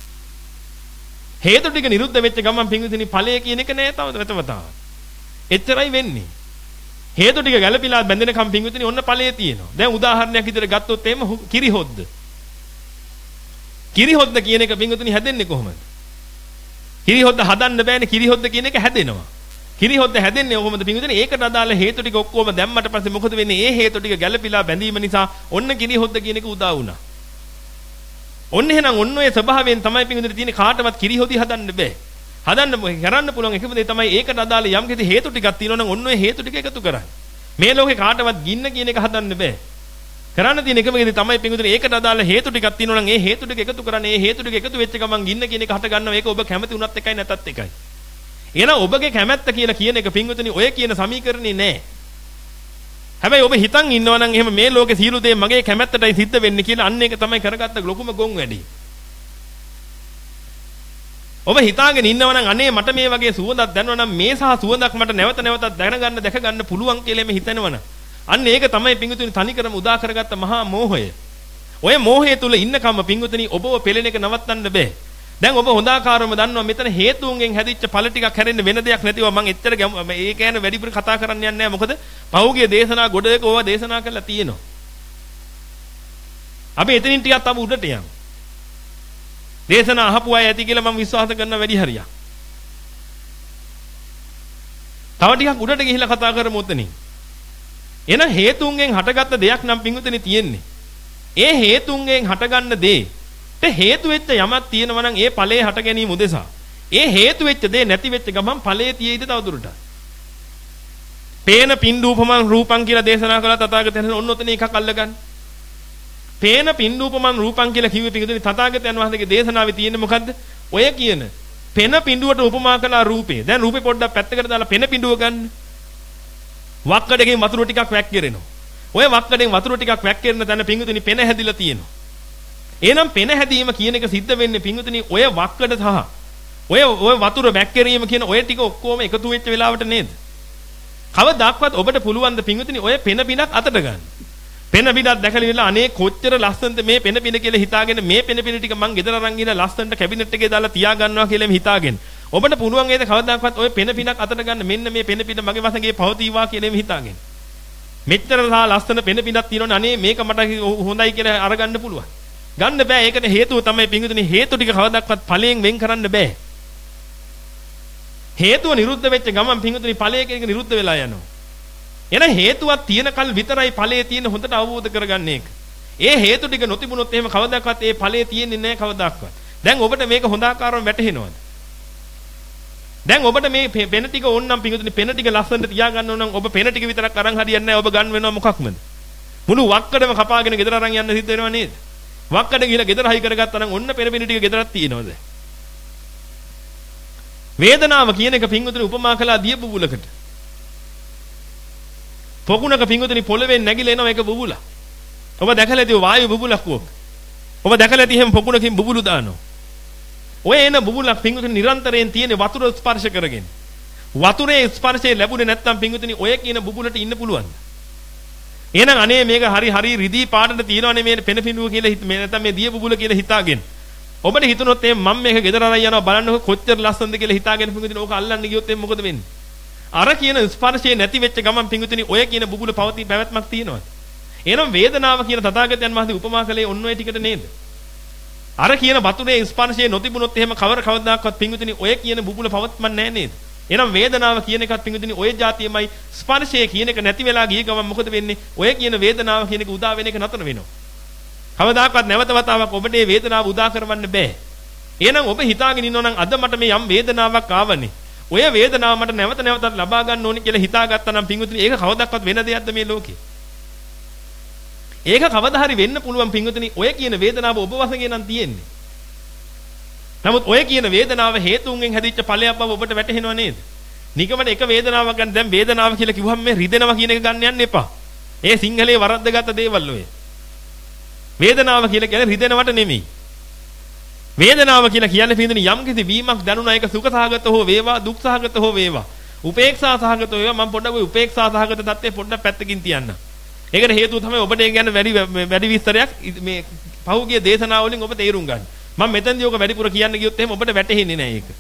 හේතු ටික නිරුද්ධ වෙච්ච ගමන් පිංගුතුනි ඵලය කියන එක නෑ තව වෙතවතාවක්. එච්චරයි වෙන්නේ. හේතු ටික ගැළපීලා බැඳෙනකම් පිංගුතුනි ඔන්න ඵලය තියෙනවා. දැන් උදාහරණයක් විදිහට ගත්තොත් එහෙම කිරි හොද්ද. කිරි හොද්ද කියන එක පිංගුතුනි හැදෙන්නේ කොහොමද? කිරි හොද්ද හදන්න බෑනේ. කිරි හොද්ද කියන එක හැදෙනවා. කිරි හොද්ද හැදෙන්නේ කොහොමද පිංගුතුනි? ඒකට අදාළ හේතු ටික ඔක්කොම දැම්මට පස්සේ මොකද වෙන්නේ? ඒ හේතු ටික ගැළපීලා බැඳීම නිසා ඔන්න කිරි හොද්ද කියන එක උදා වුණා. ඔන්න එහෙනම් ඔන්න ඔය ස්වභාවයෙන් තමයි පිංගුතුනි තියෙන්නේ. කාටවත් කිරි හොදි හදන්න බෑ. හදන්න කරන්න පුළුවන් එකම දේ තමයි ඒකට අදාළ යම් කිසි හේතු ටිකක් තියෙනවා නම් ඔන්න ඔය හේතු ටික එකතු කරන්නේ. මේ ලෝකේ කාටවත් ගින්න කියන එක හදන්න බෑ. කරන්න තියෙන එකම දේ තමයි පිංගුතුනි ඒකට අදාළ හේතු ටිකක් තියෙනවා නම් ඒ හේතු ටික එකතු කරන්නේ. ඒ හේතු ටික එකතු වෙච්ච ගමන් ගින්න කියන එක හට ගන්නවා. ඒක ඔබ කැමති උනත් එකයි නැතත් එකයි. එහෙනම් ඔබගේ කැමැත්ත කියලා කියන එක පිංගුතුනි ඔය කියන සමීකරණේ නෑ. හැබැයි ඔබ හිතන් ඉන්නවා නම් එහෙම මේ ලෝකේ සියලු දේ මගේ කැමැත්තටයි සිද්ධ වෙන්නේ කියලා අන්න ඒක තමයි කරගත්ත ලොකුම ගොන් වැඩි. ඔබ හිතාගෙන ඉන්නවා නම් අනේ මට මේ වගේ සුවඳක් දැනෙනවා නම් මේ සහ සුවඳක් මට නැවත නැවතත් දැනගන්න දැක ගන්න පුළුවන් කියලා එමෙ හිතනවනම් අන්න ඒක තමයි පිංගුතුනි තනිකරම උදා කරගත්ත මහා මෝහය. ඔය මෝහය තුල ඉන්නකම පිංගුතුනි ඔබව පෙළෙන එක නවත්තන්න බෑ. දැන් ඔබ හොඳාකාරවම දන්නවා මෙතන හේතුන්ගෙන් හැදිච්ච ඵල ටිකක් හැරෙන්න වෙන දෙයක් නැතිව මම එච්චර ඒ කියන්නේ වැඩිපුර කතා කරන්න යන්නේ නැහැ. මොකද පහුගිය දේශනා ගොඩක ඕවා දේශනා කරලා තියෙනවා. අපි එතනින් ටිකක් තව උඩට යමු. දේශනා අහපු අය ඇති කියලා මම විශ්වාස කරනවා වැඩි හරියක්. තව ටිකක් උඩට ගිහිල්ලා කතා කරමු උතනින්. එන හේතුන්ගෙන් හටගත්ත දෙයක් නම් පිංගුතනේ තියෙන්නේ. ඒ හේතුන්ගෙන් හටගන්න දේ හේතු වෙච්ච යමක් තියෙනවා නම් ඒ ඵලයේ හට ගැනීම උදෙසා ඒ හේතු වෙච්ච දේ නැති වෙච්ච ගමන් ඵලයේ තියෙයිද තවදුරටත්. පේන පින්දූපමන් රූපං කියලා දේශනා කළා තථාගතයන් ඔන්න ඔතන එකක් අල්ලගන්න. පේන පින්දූපමන් රූපං කියලා කිව්වේ පිටුදුනි තථාගතයන් වහන්සේගේ දේශනාවේ තියෙන්නේ මොකද්ද? ඔය කියන පෙන පින්දුවට උපමා කළා රූපේ. දැන් රූපේ පොඩ්ඩක් පැත්තකට දාලා පෙන පින්දුව ගන්න. වක්කඩකින් වතුර ටිකක් වැක්කිරෙනවා. ඔය වක්කඩෙන් වතුර ටිකක් වැක්කිරෙන තැන පින්දුනි පෙන හැදිලා තියෙනවා. එහෙනම් පෙන හැදීම කියන එක සිද්ධ වෙන්නේ පින්දුනි ඔය වක්කඩ සහ ඔය ඔය වතුර වැක්කිරීම කියන ඔය ටික ඔක්කොම එකතු වෙච්ච වෙලාවට නේද? කවදාක්වත් ඔබට පුළුවන් ද පින්දුනි ඔය පෙන පිනක් අතට ගන්න. පෙන පිනක් දැකලා ඉවරලා අනේ කොච්චර ලස්සනද මේ පෙන පින කියලා හිතාගෙන මේ පෙන පින ටික මං ගෙදර අරන් ගිහලා ලස්සනට කැබිනට් එකේ දාලා තියා ගන්නවා කියලා එමෙ හිතාගෙන ඔබට පුළුවන් ඒද කවදාක්වත් ඔය පෙන පිනක් අතට ගන්න මෙන්න මේ පෙන පින මගේ වසඟේ පවතිවා කියලා එමෙ හිතාගෙන මෙච්චර සහ ලස්සන පෙන පිනක් තියෙනවනේ අනේ මේක මට හොඳයි කියලා අරගන්න පුළුවන්. ගන්න බෑ. ඒකට හේතුව තමයි පිංගුතුනි හේතු ටික කවදාවත් ඵලයෙන් වෙන් කරන්න බෑ. හේතුව නිරුද්ධ වෙච්ච ගමන් පිංගුතුනි ඵලය කියන එක නිරුද්ධ වෙලා යනවා. එන හේතුවක් තියෙන කල් විතරයි ඵලයේ තියෙන හොඳට අවබෝධ කරගන්න එක. ඒ හේතු ටික නොතිබුණොත් එහෙම කවදාවත් ඒ ඵලයේ තියෙන්නේ නැහැ කවදාවත්. දැන් ඔබට මේක හොඳාකාරව වැටහෙනවද? දැන් ඔබට මේ පෙන ටික ඕනනම් පිංගුතුනි පෙන ටික ලස්සනට තියාගන්න ඕන නම් ඔබ පෙන ටික විතරක් අරන් හරියන්නේ නැහැ. ඔබ ගන්න වෙනවා මොකක්මද? මුළු වක්කඩම කපාගෙන ගෙදර අරන් යන්න සිද්ධ වෙනව නේද? වක්කඩ ගිහලා ගෙදර හයි කරගත්තා නම් ඔන්න පෙන පින ටික ගෙදරක් තියෙනවද? වේදනාව කියන එක පිංගුතුනි උපමා කළා දිය බුබුලකට. පොකුණක පිංගුතුනි පොළවෙන් නැගිලා එනවා ඒක බුබුල. ඔබ දැකලා ඇති වායු බුබුලක් වොක්. ඔබ දැකලා ඇති හැම පොකුණකින් බුබුලු දානවා. ඔය එන බුබුලක් පිංගුතුනි නිරන්තරයෙන් තියෙන වතුර ස්පර්ශ කරගෙන. වතුරේ ස්පර්ශය ලැබුණේ නැත්නම් පිංගුතුනි ඔය කියන බුබුලට ඉන්න පුළුවන්ද? එහෙනම් අනේ මේක හරි හරි රිදී පාටට තියනවනේ මේ පෙන පිඬුව කියලා හිත මේ නැත්නම් මේ දිය බුබුල කියලා හිතාගෙන. ඔබට හිතුනොත් එහෙනම් මම මේක ගෙදර අරන් යනවා බලන්නකො කොච්චර ලස්සනද කියලා හිතාගෙන පිංගුතුනි ඕක අල්ලන්න ගියොත් එහෙනම් මොකද වෙන්නේ? අර කියන ස්පර්ශය නැති වෙච්ච ගමන් පිංගුතුනි ඔය කියන බුබුල පවති පැවැත්මක් තියෙනවද? එහෙනම් වේදනාව කියන තථාගතයන් වහන්සේ උපමා කළේ ඔන්න ඔය ටිකට නේද? අර කියන වතුරේ ස්පර්ශය නොතිබුණොත් එහෙම කවර කවදාකවත් පිංගුතුනි ඔය කියන බුබුල පවත්මන්නේ නැහැ නේද? එහෙනම් වේදනාව කියන එකත් පිංගුතුනි ඔය જાතියමයි ස්පර්ශය කියන එක නැති වෙලා ගිය ගමන් මොකද වෙන්නේ? ඔය කියන වේදනාව කියන එක උදා වෙන එක නතර වෙනවා. කවදාකවත් නැවත වතාවක් ඔබට මේ වේදනාව උදා කරවන්න බෑ. එහෙනම් ඔබ හිතාගෙන ඉන්නවා නම් අද මට මේ යම් වේදනාවක් ආවනේ. ඔය වේදනාව මට නැවත නැවතත් ලබා ගන්න ඕනේ කියලා හිතාගත්තා නම් පිංගුතුනි ඒක කවදාවත් වෙන දෙයක්ද මේ ලෝකේ? ඒක කවදා හරි වෙන්න පුළුවන් පිංගුතුනි ඔය කියන වේදනාව ඔබ වශයෙන් නම් තියෙන්නේ. නමුත් ඔය කියන වේදනාව හේතුන්ගෙන් හැදිච්ච ඵලයක් බව ඔබට වැටහෙනව නේද? නිකමට එක වේදනාවක් ගන්න දැන් වේදනාව කියලා කිව්වම මේ රිදෙනවා කියන එක ගන්න යන්න එපා. ඒ සිංහලේ වරද්දගත්ත දේවල් ඔය. වේදනාව කියලා කියන්නේ රිදෙනවට නෙමෙයි. වේදනාව කියලා කියන්නේ පින්දුනි යම් කිසි වීමක් දැනුණා ඒක සුඛසහගත හෝ වේවා දුක්සහගත හෝ වේවා. උපේක්ෂා සහගත වේවා මම පොඩ්ඩක් ඔය උපේක්ෂා සහගත தත්ත්වය පොඩ්ඩක් පැත්තකින් තියන්න. ඒකට හේතුව තමයි ඔබට ඒ කියන්නේ වැඩි වැඩි විස්තරයක් මේ පහුගිය දේශනාව වලින් ඔබ තේරුම් ගන්න. මම මෙතනදී ඔක වැඩිපුර කියන්න ගියොත් එහෙම ඔබට වැටහෙන්නේ නැහැ ඒක.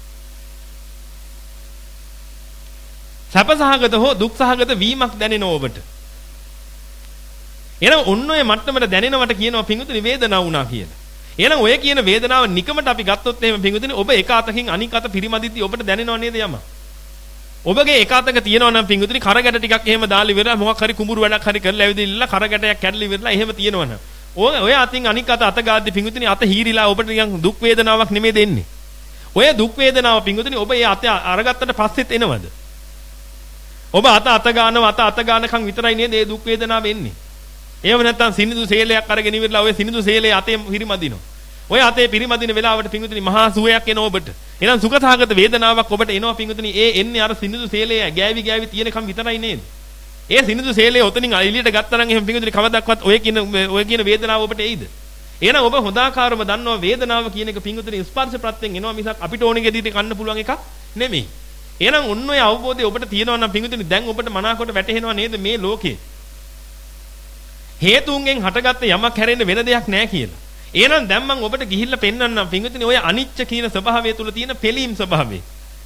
සැපසහගත හෝ දුක්සහගත වීමක් දැනෙනවා ඔබට. එහෙනම් ඔන්න ඔය මට්ටමට දැනෙනවට කියනවා පිංගුතුනි වේදනාව වුණා කියලා. එහෙනම් ඔය කියන වේදනාව නිකමට අපි ගත්තොත් එහෙම පිංගුතුනි ඔබ එක අතකින් අනික් අත පිරිමදිද්දී ඔබට දැනෙනව නේද යම? ඔබගේ එක අතක තියෙනවා නම් පිංගුතුනි කරගැට ටිකක් එහෙම දාලා ඉවරලා මොකක් හරි කුඹුරු වැඩක් හරි කරලා ඇවිදින්න කරගැටයක් කැඩලා ඉවරලා එහෙම තියෙනවනම් ඔය ඔය අතින් අනික් අත අත ගාද්දි පිංගුතුනි අත හීරිලා ඔබට නිකන් දුක් වේදනාවක් නෙමෙයි දෙන්නේ. ඔය දුක් වේදනාව පිංගුතුනි ඔබ ඒ අත අරගත්තට පස්සෙත් එනවද? ඔබ අත අත ගන්නවා අත අත ගන්නකම් විතරයි නේද මේ දුක් වේදනාව එන්නේ. එහෙම නැත්නම් සිනිඳු සේලයක් අරගෙන ඉවරලා ඔය සිනිඳු සේලේ අතේ පිරිමදිනවා. ඔය අතේ පිරිමදින වෙලාවට පිංගුතුනි මහා සුවයක් එන ඔබට. එහෙනම් සුඛසහගත වේදනාවක් ඔබට එනවා පිංගුතුනි. ඒ එන්නේ අර සිනිඳු සේලේ ගෑවි ගෑවි තියෙනකම් විතරයි නේද? ඒ සිනිඳු සේලේ ඔතනින් එළියට ගත්තා නම් එහෙම පිඟුතුනි කවදාවත් ඔය කියන ඔය කියන වේදනාව ඔබට එයිද? එහෙනම් ඔබ හොඳාකාරව දන්නවා වේදනාව කියන එක පිඟුතුනි ස්පර්ශ ප්‍රත්‍යයෙන් එනවා මිසක් අපිට ඕනෙ ගෙදීට කන්න පුළුවන් එකක් නෙමෙයි. එහෙනම් ඔන්න ඔය අවබෝධය ඔබට තියෙනවා නම් පිඟුතුනි දැන් ඔබට මනාකොට වැටහෙනවා නේද මේ ලෝකේ හේතුන්ගෙන් හටගත්ත යමක් හැරෙන්න වෙන දෙයක් නැහැ කියලා. එහෙනම් දැන් මම ඔබට ගිහිල්ලා පෙන්වන්නම් පිඟුතුනි ඔය අනිච්ච කියන ස්වභාවය තුල තියෙන පිළීම් ස්වභාවය.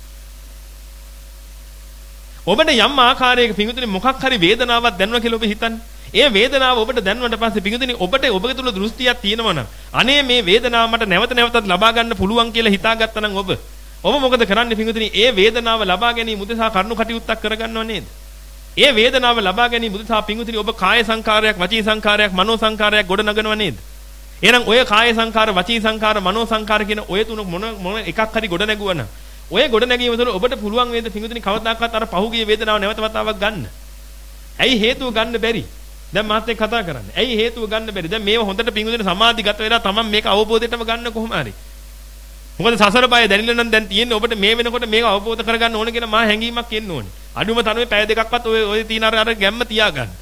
ඔබට යම් ආකාරයක පිඟුතුනි මොකක් හරි වේදනාවක් දැනුණා කියලා ඔබ හිතන්නේ. ඒ වේදනාව ඔබට දැනුණාට පස්සේ පිඟුතුනි ඔබට ඔබගේ තුල දෘෂ්ටියක් තියෙනවා නම් අනේ මේ වේදනාව මට නැවත නැවතත් ලබා ගන්න පුළුවන් කියලා හිතාගත්තා නම් ඔබ ඔබ මොකද කරන්නේ පිඟුතුනි? ඒ වේදනාව ලබා ගැනීම උදෙසා කරුණු කටයුත්තක් කරගන්නව නේද? ඒ වේදනාව ලබා ගැනීම උදෙසා පිඟුතුනි ඔබ කාය සංකාරයක්, වචී සංකාරයක්, මනෝ සංකාරයක් ගොඩ නගනව නේද? එහෙනම් ඔය කාය සංකාර, වචී සංකාර, මනෝ සංකාර කියන ඔය තුන මොන මොන එකක් හරි ගොඩ නැගුවා නම් ඔය ගොඩ නැගීම තුළ ඔබට පුළුවන් වේද පිඟුතුනි කවදාකවත් අර පහුගිය වේදනාව නැවත වතාවක් ගන්න. ඇයි හේතුව ගන්න බැරි? දැන් මාත් එක්ක කතා කරන්නේ. ඇයි හේතුව ගන්න බැරි? දැන් මේව හොඳට පිඟුතුනි සමාධිගත වෙලා තමන් මේක අවබෝධයටම ගන්න කොහොම හරි. මොකද සසර බය දැනෙන්න නම් දැන් තියෙන්නේ ඔබට මේ වෙනකොට මේක අවබෝධ කරගන්න ඕන කියලා මා හැඟීමක් එන්න ඕනේ. අඩුම තරමේ පැය දෙකක්වත් ඔය ඔය තියෙන අර අර ගැම්ම තියාගන්න.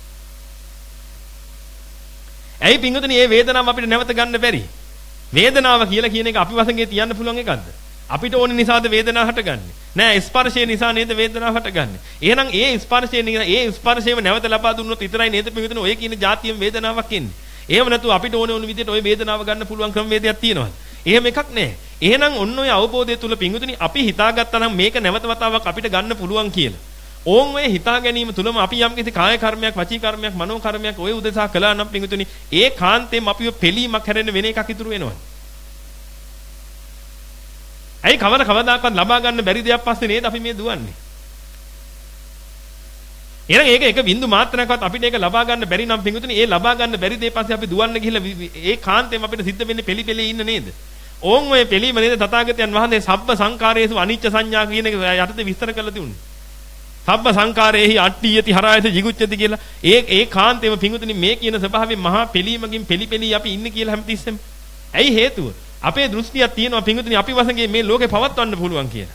ඇයි පිඟුතුනි මේ වේදනාව අපිට නැවත ගන්න බැරි? වේදනාව කියලා කියන එක අපි වශයෙන් තියන්න පුළුවන් එකක්ද? අපිට ඕනේ නිසාද වේදනාව හටගන්නේ? නෑ ස්පර්ශය නිසා නේද වේදනාව හටගන්නේ. එහෙනම් ඒ ස්පර්ශය නිසා ඒ ස්පර්ශයම නැවත ලබා දුන්නොත් විතරයි නේද පිඟුතුනි ඔය කියන જાතියෙම වේදනාවක් එන්නේ. එහෙම නැතුව අපිට ඕනේ ඕන විදිහට ඔය වේදනාව ගන්න පුළුවන් ක්‍රමවේදයක් තියෙනවද? එහෙම එකක් නැහැ. එහෙනම් ඔන්න ඔය අවබෝධය තුල පිඟුතුනි අපි හිතාගත්තා නම් මේක නැවත වතාවක් අපිට ගන්න පුළුවන් කියලා. ඕන් ඔය හිතා ගැනීම තුලම අපි යම් කිසි කාය කර්මයක්, වචී කර්මයක්, මනෝ කර්මයක් ඔය උදෙසා කළා නම් පිඟුතුනි ඒ කාන්තේම අපිව පිළීමක් හැරෙන්න වෙන එකක් ඉතුරු වෙනවා. ඇයි කවර කවදාකවත් ලබා ගන්න බැරි දෙයක් පස්සේ නේද අපි මේ දුවන්නේ? එහෙනම් ඒක එක බින්දු මාත්‍රයක්වත් අපිට ඒක ලබා ගන්න බැරි නම් පිඟුතුනි ඒ ලබා ගන්න බැරි දේ පස්සේ අපි දුවන්න ගිහිල්ලා ඒ කාන්තේම අපිට සිද්ධ වෙන්නේ පෙලි පෙලි ඉන්න නේද? ඕන් ඔය පිළීම නේද තථාගතයන් වහන්සේ සබ්බ සංකාරයේසු අනිච්ච සංඥා කියන එක යටතේ විස්තර කරලා තියුනේ. සබ්බ සංකාරයේහි අට්ඨියති හරායති jigucchati කියලා. ඒ ඒ කාන්තේම පිඟුතුනි මේ කියන ස්වභාවයෙන් මහා පිළීමකින් පෙලි පෙලි අපි ඉන්නේ කියලා හැමතිස්සෙම. ඇයි හේතුව? අපේ දෘෂ්ටියක් තියෙනවා පිඟුතුනි අපි වශයෙන් මේ ලෝකේ පවත්වන්න පුළුවන් කියලා.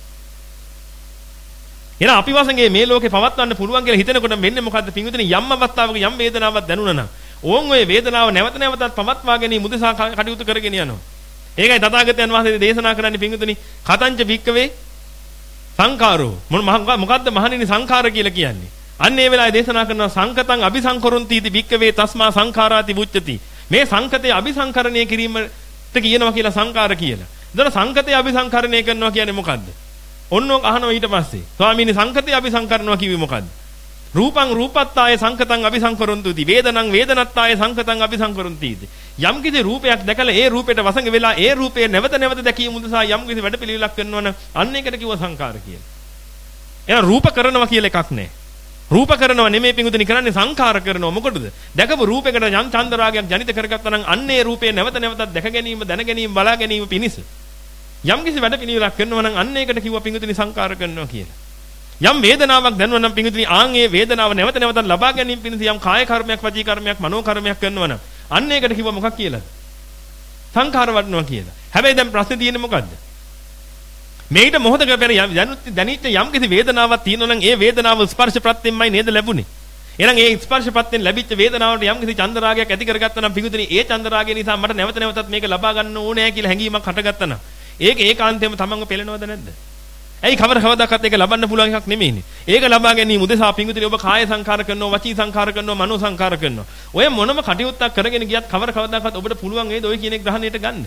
එහෙනම් අපි වශයෙන් මේ ලෝකේ පවත්වන්න පුළුවන් කියලා හිතනකොට මෙන්න මොකද්ද පිඟුතුනි යම් අවස්ථාවක යම් වේදනාවක් දැනුණා නම් ඕන් ඔය වේදනාව නැවත නැවතත් පවත්වා ගැනීම උදෙසා කටයුතු කරගෙන යනවා. ඒකයි තථාගතයන් වහන්සේ දේශනා කරන්නේ පිඟුතුනි කතංච භික්කවේ සංඛාරෝ මොකද්ද මහණෙනි සංඛාර කියලා කියන්නේ? අන්න ඒ වෙලාවේ දේශනා කරනවා සංකතං අபிසංකරොන්තිති භික්කවේ තස්මා සංඛාරාති බුච්චති. මේ සංකතේ අபிසංකරණය කිරීමට කියනවා කියලා සංඛාර කියලා. එතන සංකතේ අபிසංකරණය කරනවා කියන්නේ මොකද්ද? ඔන්න ඔක අහනවා ඊට පස්සේ. ස්වාමීනි සංකතේ අபிසංකරනවා කිව්වේ මොකද්ද? රූපං රූපත්තාය සංකතං අபிසංකරොන්තුති වේදනං වේදනත්තාය සංකතං අபிසංකරොන්තිති. යම් කිසි රූපයක් දැකලා ඒ රූපයට වසඟ වෙලා ඒ රූපය නැවත නැවත දැකීම උදෙසා යම් කිසි වැඩපිළිවෙලක් කරනවනම් අන්න ඒකට කිව්ව සංකාර කියලා. එහෙනම් රූප කරනවා කියලා එකක් නැහැ. රූප කරනවා නෙමෙයි පිඟුතුනි කරන්නේ සංකාර කරනවා. මොකටද? දැකපු රූපයකට යම් චන්ද රාගයක් ජනිත කරගත්තා නම් අන්න ඒ රූපය නැවත නැවතත් දැක ගැනීම, දැන ගැනීම, බලා ගැනීම පිණිස යම් කිසි වැඩපිළිවෙලක් කරනවා නම් අන්න ඒකට කිව්ව පිඟුතුනි සංකාර කරනවා කියලා. යම් වේදනාවක් දැනුවා නම් පිඟුතුනි ආන් ඒ වේදනාව නැවත නැවතත් ලබා ගැනීම පිණිස යම් කාය කර්මයක්, වචී කර්මයක්, මනෝ කර්මයක් කරනවා නම් අන්න ඒකට කිව්ව මොකක් කියලාද? සංඛාර වඩනවා කියලා. හැබැයි දැන් ප්‍රශ්නේ තියෙන්නේ මොකද්ද? මේිට මොහොතක පෙර දැනෙච්ච යම් කිසි වේදනාවක් තියෙනවා නම් ඒ වේදනාව ස්පර්ශ ප්‍රත්‍යයෙන්මයි නේද ලැබුණේ. එහෙනම් ඒ ස්පර්ශ ප්‍රත්‍යයෙන් ලැබිච්ච වේදනාවට යම් කිසි චන්දරාගයක් ඇති කරගත්තා නම් පිඟුතුනි ඒ චන්දරාගය නිසා මට නැවත නැවතත් මේක ලබා ගන්න ඕනේ කියලා හැඟීමක් හටගත්තා නම් ඒක ඒකාන්තයෙන්ම තමන්ව පෙළෙනවද නැද්ද? ඇයි කවර කවදාකත් ඒක ලබන්න පුළුවන් එකක් නෙමෙයිනේ. ඒක ලබා ගැනීම උදෙසා පිඟුතුනි ඔබ කාය සංඛාර කරනවා, වචී සංඛාර කරනවා, මනෝ සංඛාර කරනවා. ඔය මොනම කටයුත්තක් කරගෙන ගියත් කවර කවදාකත් ඔබට පුළුවන් වේද ඔය කියන එක ග්‍රහණයට ගන්න?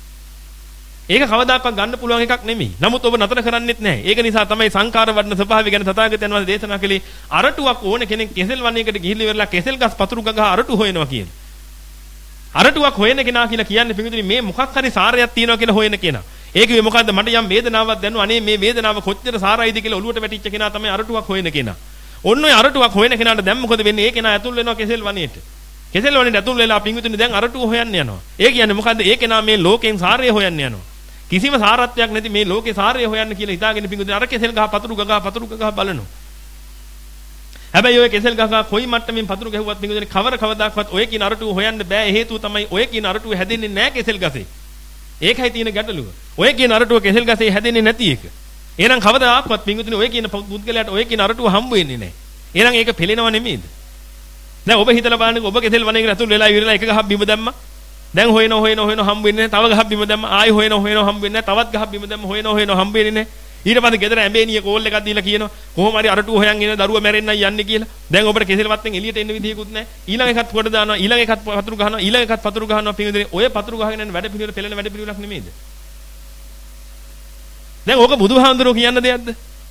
ඒක කවදාකවත් ගන්න පුළුවන් එකක් නෙමෙයි. නමුත් ඔබ නතර කරන්නෙත් නැහැ. ඒක නිසා තමයි සංඛාර වඩන ස්වභාවය ගැන තථාගතයන් වහන්සේ දේශනා කළේ අරටුවක් ඕන කෙනෙක් කෙසෙල් වණයකට ගිහිල්ලා ඉවරලා කෙසෙල් ගස් පතුරු ගගහ අරටු හොයනවා කියන. අරටුවක් හොයන කෙනා කියලා කියන්නේ පිඟුතුනි මේ මොකක් හරි සාරයක් තියෙනවා කියලා හොයන කෙනා. ඒකේ මොකද්ද මට යම් වේදනාවක් දැනුවා අනේ මේ වේදනාව කොච්චර සාරයිද කියලා ඔලුවට වැටිච්ච කෙනා තමයි අරටුවක් හොයන කෙනා. ඔන්න ඔය අරටුවක් හොයන කෙනාට දැන් මොකද වෙන්නේ? ඒ කෙනා ඇතුල් වෙනවා කෙසෙල් වණේට. කෙසෙල් වණේට ඇතුල් වෙලා පිඟුතුනි දැන් අරටුව හොයන්න යනවා. ඒ කියන්නේ මොකද්ද? ඒ කෙනා මේ ලෝකෙන් සාරය හොයන්න යනවා. කිසිම සාරත්වයක් නැති මේ ලෝකේ සාරය හොයන්න කියලා හිතාගෙන පිඟුතුනි අර කෙසෙල් ගහ පතුරු ගගහ පතුරු ගගහ බලනවා. හැබැයි ඔය කෙසෙල් ගගහ කොයි මට්ටමින් පතුරු ගැහුවත් පිඟුතුනි කවර කවදාකවත් ඔය කියන අරටුව හොයන්න බෑ. හේතුව තමයි ඔය කියන අරටුව හැදෙන්නේ නැහැ කෙසෙල් ගසේ. ඒකයි තියෙන ගැටලුව. ඔය කියන අරටුව කෙසෙල් ගසේ හැදෙන්නේ නැති එක. එහෙනම් කවදාකවත් පිඟුතුනි ඔය කියන පුද්ගලයාට ඔය කියන අරටුව හම්බ වෙන්නේ නැහැ. එහෙනම් ඒක පෙළෙනව නෙමෙයිද? දැන් ඔබ හිතලා බලන්න ඔබ කෙසෙල් වනේ කියලා අතුල් වෙලා ඉවරලා එක ගහක් බිම දැම්මා. දැන් හොයන හොයන හොයන හම්බ වෙන්නේ නැහැ. තව ගහක් බිම දැම්මා. ආයි හොයන හොයන හම්බ වෙන්නේ නැහැ. තවත් ගහක් බිම දැම්මා. හොයන හොයන හම්බ වෙන්නේ නැහැ. ඊට පස්සේ ගෙදර ඇඹේනිය කෝල් එකක් දීලා කියනවා කොහොම හරි අරටුව හොයන් එන දරුවා මැරෙන්නයි යන්නේ කියලා. දැන් ඔබට කෙසෙල් වත්තෙන් එළියට එන්න විදියකුත් නැහැ. ඊළඟ එකත් කොට දානවා. ඊළඟ එකත් පතුරු ගහනවා. ඊළඟ එකත් පතුරු ගහනවා. පින්විතනේ ඔය පතුරු ගහගෙන යන වැඩ පිළිවෙල පෙළෙන වැඩ පිළිවෙලක් නෙමෙයිද? දැන් ඕක බුදුහාමුදුරුවෝ කියන්න දෙයක්ද?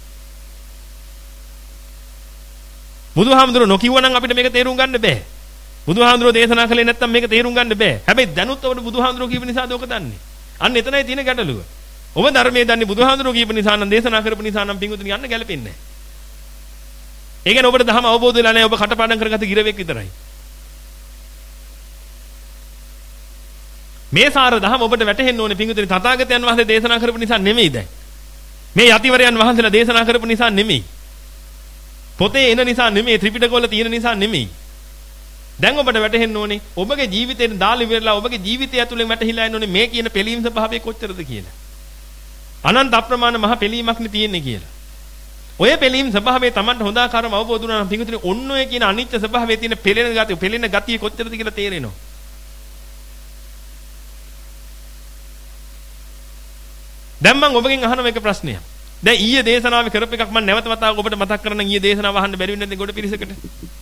බුදුහාමුදුරුවෝ නොකියුවනම් අපිට මේක තේරුම් ගන්න බෑ. බුදුහාමුදුරුවෝ දේශනා කළේ නැත්නම් මේක තේරුම් ගන්න බෑ. හැබැයි දැනුත් ඔබට බුදුහාමුදුරුවෝ කියපු නිසාද ඕක දන්නේ. අන්න එතනයි තියෙන ගැටලුව. ඔබ ධර්මයේ දන්නේ බුදුහාමුදුරුවෝ කියපු නිසා නම් දේශනා කරපු නිසා නම් පිංගුතුනි යන්න ගැලපෙන්නේ නැහැ. ඒ කියන්නේ ඔබට ධර්ම අවබෝධ වෙලා නැහැ. ඔබ කටපාඩම් කරගත්ත ගිරවෙක් විතරයි. මේ සාර ධර්ම ඔබට වැටහෙන්න ඕනේ පිංගුතුනි තථාගතයන් වහන්සේ දේශනා කරපු නිසා නෙමෙයි දැන්. මේ යතිවරයන් වහන්සේලා දේශනා කරපු නිසා නෙමෙයි. පොතේ එන නිසා නෙමෙයි ත්‍රිපිටකවල තියෙන නිසා නෙමෙයි. දැන් ඔබට වැටහෙන්න ඕනේ ඔබගේ ජීවිතේට දාලා ඉවරලා ඔබගේ ජීවිතය ඇතුලේ වැටහිලා යන්න ඕනේ මේ කියන පිළීම් ස්වභාවය කොච්චරද කියලා. අනන්ත අප්‍රමාණ මහ පිළීමක් නේ තියෙන්නේ කියලා. ඔය පිළීම් ස්වභාවය Tamanට හොඳ ආකාරව අවබෝධ වුණා නම් පිටුතුනේ ඔන්න ඔය කියන අනිත්‍ය ස්වභාවයේ තියෙන පෙළෙන ගතිය පෙළෙන ගතිය කොච්චරද කියලා තේරෙනවා. දැන් මම ඔබගෙන් අහන මේක ප්‍රශ්නයක්. දැන් ඊයේ දේශනාවේ කරපු එකක් මම නැවත වතාවක් ඔබට මතක් කරන්න ඊයේ දේශනාව අහන්න බැරි වෙන්නේ නැද්ද ගොඩ පිරිසකට?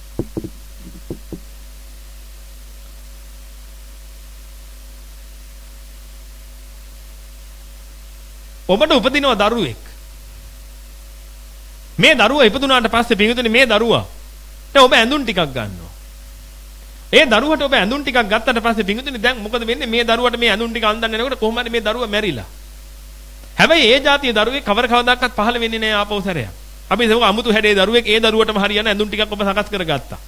ඔබට උපදිනවා දරුවෙක්. මේ දරුවා ඉපදුනාට පස්සේ පිටුතුනේ මේ දරුවා දැන් ඔබ ඇඳුම් ටිකක් ගන්නවා. ඒ දරුවට ඔබ ඇඳුම් ටිකක් ගත්තට පස්සේ පිටුතුනේ දැන් මොකද වෙන්නේ මේ දරුවට මේ ඇඳුම් ටික අඳින්න යනකොට කොහොම හරි මේ දරුවා මැරිලා. හැබැයි ඒ જાතිය දරුවෙක් කවර කවදාකවත් පහළ වෙන්නේ නැහැ ආපහු සැරයක්. අපි ඒක අමුතු හැඩේ දරුවෙක් ඒ දරුවටම හරියන ඇඳුම් ටිකක් ඔබ සකස් කරගත්තා.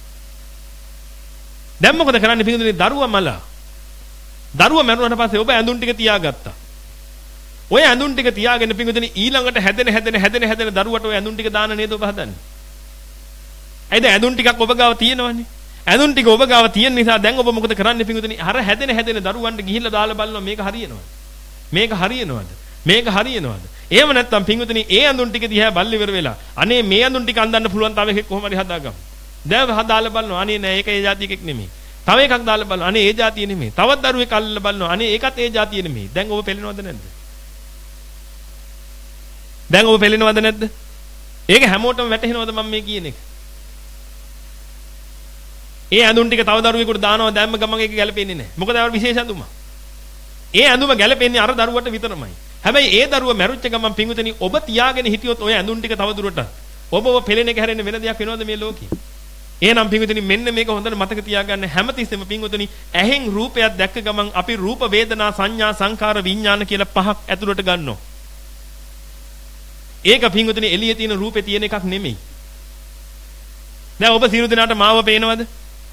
දැන් මොකද කරන්නේ පිටුතුනේ දරුවා මල. දරුවා මැරුණාට පස්සේ ඔබ ඇඳුම් ටික තියාගත්තා. ඔය ඇඳුම් ටික තියාගෙන පිටුතුනේ ඊළඟට හැදෙන හැදෙන හැදෙන හැදෙන දරුවට ඔය ඇඳුම් ටික දාන්න නේද ඔබ හදන්නේ? ඇයිද ඇඳුම් ටිකක් ඔබ ගාව තියෙනවනේ. ඇඳුම් ටික ඔබ ගාව තියෙන නිසා දැන් ඔබ මොකද කරන්නේ පිටුතුනේ? අර හැදෙන හැදෙන දරුවන්ට ගිහිල්ලා දාලා බලනවා මේක හරියනවද? මේක හරියනවද? මේක හරියනවද? එහෙම නැත්නම් පින්විතනි ඒ අඳුන් ටික දිහා බල්ල ඉවර වෙලා අනේ මේ අඳුන් ටික අඳන්න පුළුවන් තව එකෙක් කොහොම හරි හදාගමු. දැන් හදාලා බලනවා අනේ නෑ ඒක ඒ જાති එකෙක් නෙමෙයි. තව එකක් දාලා බලනවා අනේ ඒ જાතිය නෙමෙයි. තවත් දරුවෙක් අල්ලලා බලනවා අනේ ඒකත් ඒ જાතිය නෙමෙයි. දැන් ඔබ පෙළෙනවද නැද්ද? දැන් ඔබ පෙළෙනවද නැද්ද? ඒක හැමෝටම වැටහෙනවද මම මේ කියන එක? ඒ අඳුන් ටික තව දරුවෙකුට දානවා දැම්ම ගමන් ඒක ගැලපෙන්නේ නෑ. මොකද ඒක විශේෂ අඳුමක්. ඒ අඳුම ගැලපෙන්නේ අර දරුවට විතරමයි. හැබැයි ඒ දරුවා මැරුච්ච ගමන් පිංගුතනි ඔබ තියාගෙන හිටියොත් ඔය ඇඳුම් ටික තව දුරට ඔබ ඔබ පෙළෙන එක හැරෙන්න වෙන දෙයක් වෙනවද මේ ලෝකේ? එහෙනම් පිංගුතනි මෙන්න මේක හොඳට මතක තියාගන්න හැමතිස්සෙම පිංගුතනි ඇහෙන් රූපයක් දැක්ක ගමන් අපි රූප වේදනා සංඥා සංකාර විඥාන කියලා පහක් ඇතුළට ගන්නවා. ඒක පිංගුතනි එළියේ තියෙන රූපේ තියෙන එකක් නෙමෙයි. දැන් ඔබ සියලු දෙනාට මාව පේනවද?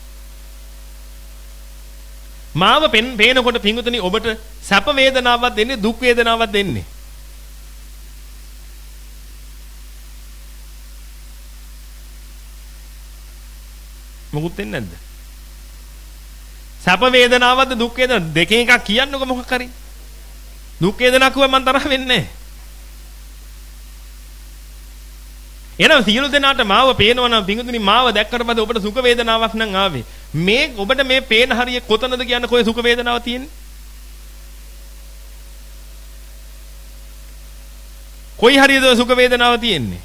මාව පෙන් පේනකොට පිංගුතනි ඔබට සැප වේදනාවක් දෙන්නේ දුක් වේදනාවක් දෙන්නේ. මොකුත් දෙන්නේ නැද්ද? සැප වේදනාවක්ද දුක් වේදනාවක් දෙකෙන් එකක් කියන්නකො මොකක් හරි. දුක් වේදනාවක් කිව්වම මම තරහ වෙන්නේ නැහැ. එහෙනම් සියලු දෙනාට මාව පේනවා නම් පිංගුතුනි මාව දැක්කට පස්සේ ඔබට සුඛ වේදනාවක් නම් ආවේ. මේ ඔබට මේ පේන හරිය කොතනද කියන්න කොයි සුඛ වේදනාවක් තියෙන්නේ? කොයි හරියද සුඛ වේදනාව තියෙන්නේ?